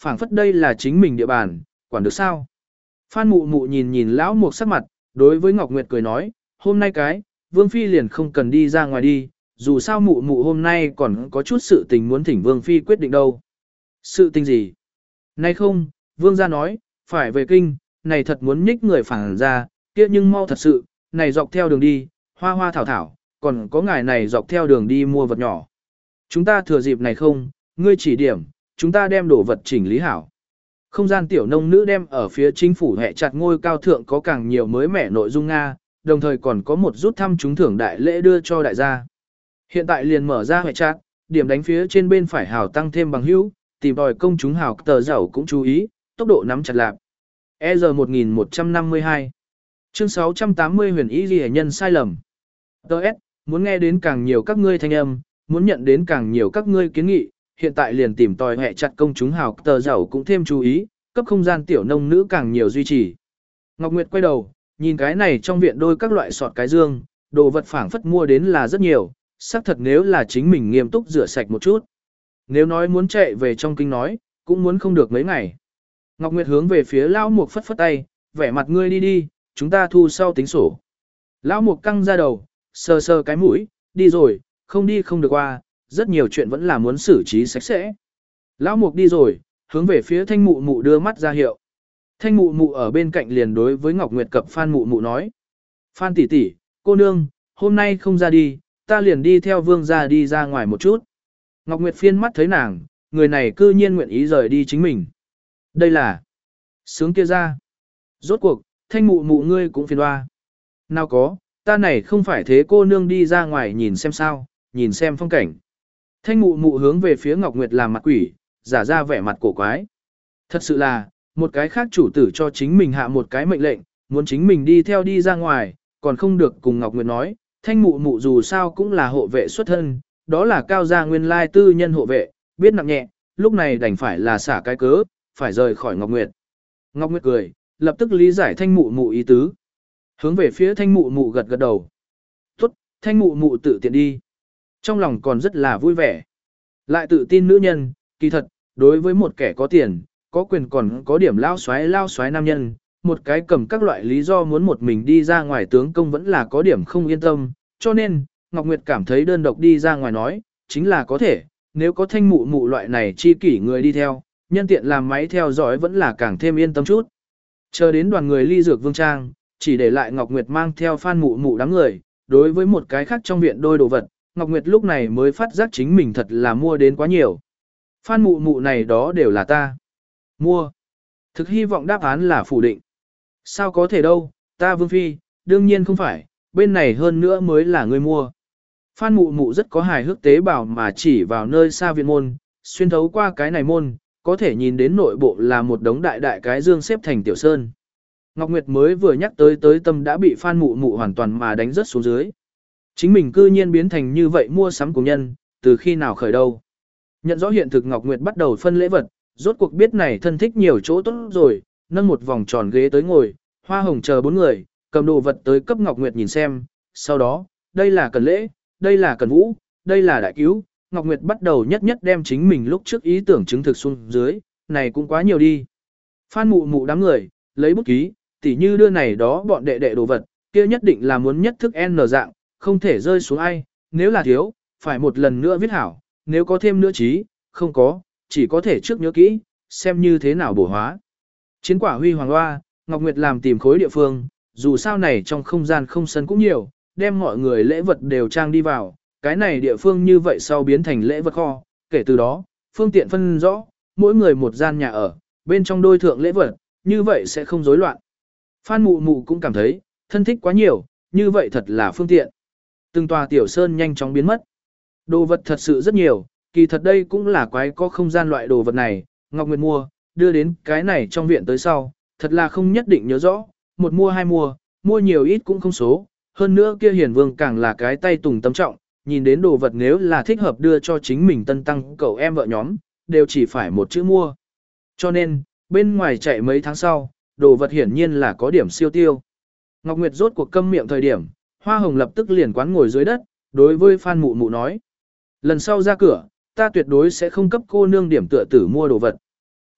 phảng phất đây là chính mình địa bàn, quản được sao? Phan Mụ Mụ nhìn nhìn lão mục sắc mặt, đối với Ngọc Nguyệt cười nói, hôm nay cái, Vương Phi liền không cần đi ra ngoài đi, dù sao Mụ Mụ hôm nay còn có chút sự tình muốn thỉnh Vương Phi quyết định đâu. Sự tình gì? Nay không, Vương gia nói, phải về kinh, này thật muốn nhích người phản ra, kia nhưng mau thật sự, này dọc theo đường đi, hoa hoa thảo thảo, còn có ngài này dọc theo đường đi mua vật nhỏ. Chúng ta thừa dịp này không, ngươi chỉ điểm, chúng ta đem đồ vật chỉnh lý hảo. Không gian tiểu nông nữ đem ở phía chính phủ hệ chặt ngôi cao thượng có càng nhiều mới mẻ nội dung Nga, đồng thời còn có một rút thăm trúng thưởng đại lễ đưa cho đại gia. Hiện tại liền mở ra hệ chặt, điểm đánh phía trên bên phải hào tăng thêm bằng hữu, tìm tòi công chúng hào tờ giàu cũng chú ý, tốc độ nắm chặt lạc. E R một nghìn một trăm năm mươi hai Chương sáu trăm tám mươi huyền ý ghi nhân sai lầm. Đợt, muốn nghe đến càng nhiều các ngươi thanh âm, muốn nhận đến càng nhiều các ngươi kiến nghị, hiện tại liền tìm tòi hệ chặt công chúng hào tờ giàu cũng thêm chú ý, cấp không gian tiểu nông nữ càng nhiều duy trì. Ngọc Nguyệt quay đầu, nhìn cái này trong viện đôi các loại sọt cái dương, đồ vật phảng phất mua đến là rất nhiều, xác thật nếu là chính mình nghiêm túc rửa sạch một chút. Nếu nói muốn chạy về trong kinh nói, cũng muốn không được mấy ngày. Ngọc Nguyệt hướng về phía Lão Mục phất phất tay, vẻ mặt ngươi đi đi, chúng ta thu sau tính sổ. Lão Mục căng ra đầu, sờ sờ cái mũi, đi rồi, không đi không được qua, rất nhiều chuyện vẫn là muốn xử trí sạch sẽ. Lão Mục đi rồi, hướng về phía Thanh Mụ Mụ đưa mắt ra hiệu. Thanh Mụ Mụ ở bên cạnh liền đối với Ngọc Nguyệt cập Phan Mụ Mụ nói. Phan tỷ tỷ, cô nương, hôm nay không ra đi, ta liền đi theo Vương gia đi ra ngoài một chút. Ngọc Nguyệt phiên mắt thấy nàng, người này cư nhiên nguyện ý rời đi chính mình. Đây là sướng kia ra. Rốt cuộc, Thanh Mụ Mụ ngươi cũng phiền hoa. Nào có, ta này không phải thế cô nương đi ra ngoài nhìn xem sao, nhìn xem phong cảnh. Thanh Mụ Mụ hướng về phía Ngọc Nguyệt làm mặt quỷ, giả ra vẻ mặt cổ quái. Thật sự là, một cái khác chủ tử cho chính mình hạ một cái mệnh lệnh, muốn chính mình đi theo đi ra ngoài, còn không được cùng Ngọc Nguyệt nói, Thanh Mụ Mụ dù sao cũng là hộ vệ xuất thân, đó là cao gia nguyên lai tư nhân hộ vệ, biết nặng nhẹ, lúc này đành phải là xả cái cớ, phải rời khỏi Ngọc Nguyệt. Ngọc Nguyệt cười, lập tức lý giải Thanh Mụ Mụ ý tứ. Hướng về phía Thanh Mụ Mụ gật gật đầu. Tốt, Thanh Mụ Mụ tự tiện đi. Trong lòng còn rất là vui vẻ. Lại tự tin nữ nhân, kỳ thật, đối với một kẻ có tiền, có quyền còn có điểm lao xoái lao xoái nam nhân, một cái cầm các loại lý do muốn một mình đi ra ngoài tướng công vẫn là có điểm không yên tâm, cho nên, Ngọc Nguyệt cảm thấy đơn độc đi ra ngoài nói, chính là có thể, nếu có Thanh Mụ Mụ loại này chi kỷ người đi theo, nhân tiện làm máy theo dõi vẫn là càng thêm yên tâm chút. Chờ đến đoàn người ly dược vương trang, chỉ để lại Ngọc Nguyệt mang theo Phan Mụ Mụ đám người, đối với một cái khác trong viện đôi đồ vật, Ngọc Nguyệt lúc này mới phát giác chính mình thật là mua đến quá nhiều. Phan Mụ Mụ này đó đều là ta mua. Thực hy vọng đáp án là phủ định. Sao có thể đâu, ta Vương Phi, đương nhiên không phải, bên này hơn nữa mới là người mua. Phan Mụ Mụ rất có hài hước tế bào mà chỉ vào nơi xa viện môn, xuyên thấu qua cái này môn, có thể nhìn đến nội bộ là một đống đại đại cái dương xếp thành tiểu sơn. Ngọc Nguyệt mới vừa nhắc tới tới tâm đã bị Phan Mụ Mụ hoàn toàn mà đánh rớt xuống dưới. Chính mình cư nhiên biến thành như vậy mua sắm của nhân, từ khi nào khởi đâu. Nhận rõ hiện thực Ngọc Nguyệt bắt đầu phân lễ vật, rốt cuộc biết này thân thích nhiều chỗ tốt rồi, nâng một vòng tròn ghế tới ngồi, Hoa Hồng chờ bốn người, cầm đồ vật tới cấp Ngọc Nguyệt nhìn xem, sau đó, đây là cần lễ, đây là cần vũ, đây là đại cứu, Ngọc Nguyệt bắt đầu nhất nhất đem chính mình lúc trước ý tưởng chứng thực xuống dưới, này cũng quá nhiều đi. Phan Mụ Mụ đám người, lấy bút ký, tỉ như đưa này đó bọn đệ đệ đồ vật, kia nhất định là muốn nhất thức N dạng, không thể rơi xuống ai, nếu là thiếu, phải một lần nữa viết hảo, nếu có thêm nữa trí, không có, chỉ có thể trước nhớ kỹ, xem như thế nào bổ hóa. Chiến quả huy hoàng hoa, Ngọc Nguyệt làm tìm khối địa phương, dù sao này trong không gian không sân cũng nhiều, đem mọi người lễ vật đều trang đi vào, cái này địa phương như vậy sau biến thành lễ vật kho, kể từ đó, phương tiện phân rõ, mỗi người một gian nhà ở, bên trong đôi thượng lễ vật, như vậy sẽ không rối loạn. Phan Mụ Mụ cũng cảm thấy, thân thích quá nhiều, như vậy thật là phương tiện. Từng tòa tiểu sơn nhanh chóng biến mất. Đồ vật thật sự rất nhiều, kỳ thật đây cũng là quái có không gian loại đồ vật này, Ngọc Nguyệt mua, đưa đến cái này trong viện tới sau, thật là không nhất định nhớ rõ, một mua hai mua, mua nhiều ít cũng không số, hơn nữa kia Hiền Vương càng là cái tay tùng tâm trọng, nhìn đến đồ vật nếu là thích hợp đưa cho chính mình tân tăng cậu em vợ nhóm, đều chỉ phải một chữ mua. Cho nên, bên ngoài chạy mấy tháng sau, đồ vật hiển nhiên là có điểm siêu tiêu. Ngọc Nguyệt rốt cuộc câm miệng thời điểm, Hoa Hồng lập tức liền quán ngồi dưới đất, đối với Phan Mụ Mụ nói. Lần sau ra cửa, ta tuyệt đối sẽ không cấp cô nương điểm tựa tử mua đồ vật.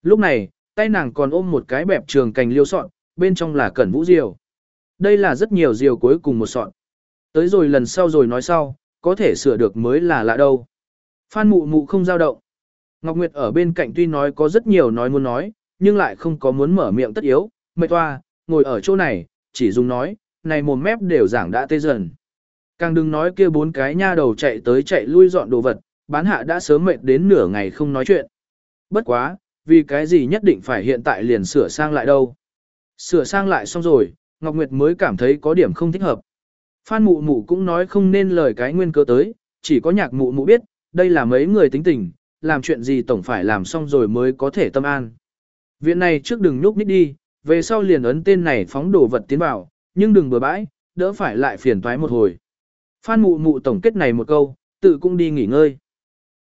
Lúc này, tay nàng còn ôm một cái bẹp trường cành liêu sọn, bên trong là cẩn vũ diều. Đây là rất nhiều diều cuối cùng một sọn. Tới rồi lần sau rồi nói sau, có thể sửa được mới là lạ đâu. Phan mụ mụ không dao động. Ngọc Nguyệt ở bên cạnh tuy nói có rất nhiều nói muốn nói, nhưng lại không có muốn mở miệng tất yếu, mệt toa, ngồi ở chỗ này, chỉ dùng nói, này mồm mép đều giảng đã tê dần. Càng đừng nói kia bốn cái nha đầu chạy tới chạy lui dọn đồ vật, bán hạ đã sớm mệt đến nửa ngày không nói chuyện. Bất quá, vì cái gì nhất định phải hiện tại liền sửa sang lại đâu. Sửa sang lại xong rồi, Ngọc Nguyệt mới cảm thấy có điểm không thích hợp. Phan mụ mụ cũng nói không nên lời cái nguyên cớ tới, chỉ có nhạc mụ mụ biết, đây là mấy người tính tình, làm chuyện gì tổng phải làm xong rồi mới có thể tâm an. Viện này trước đừng nhúc nhích đi, về sau liền ấn tên này phóng đồ vật tiến vào, nhưng đừng bừa bãi, đỡ phải lại phiền toái một hồi. Phan mụ mụ tổng kết này một câu, tự cũng đi nghỉ ngơi.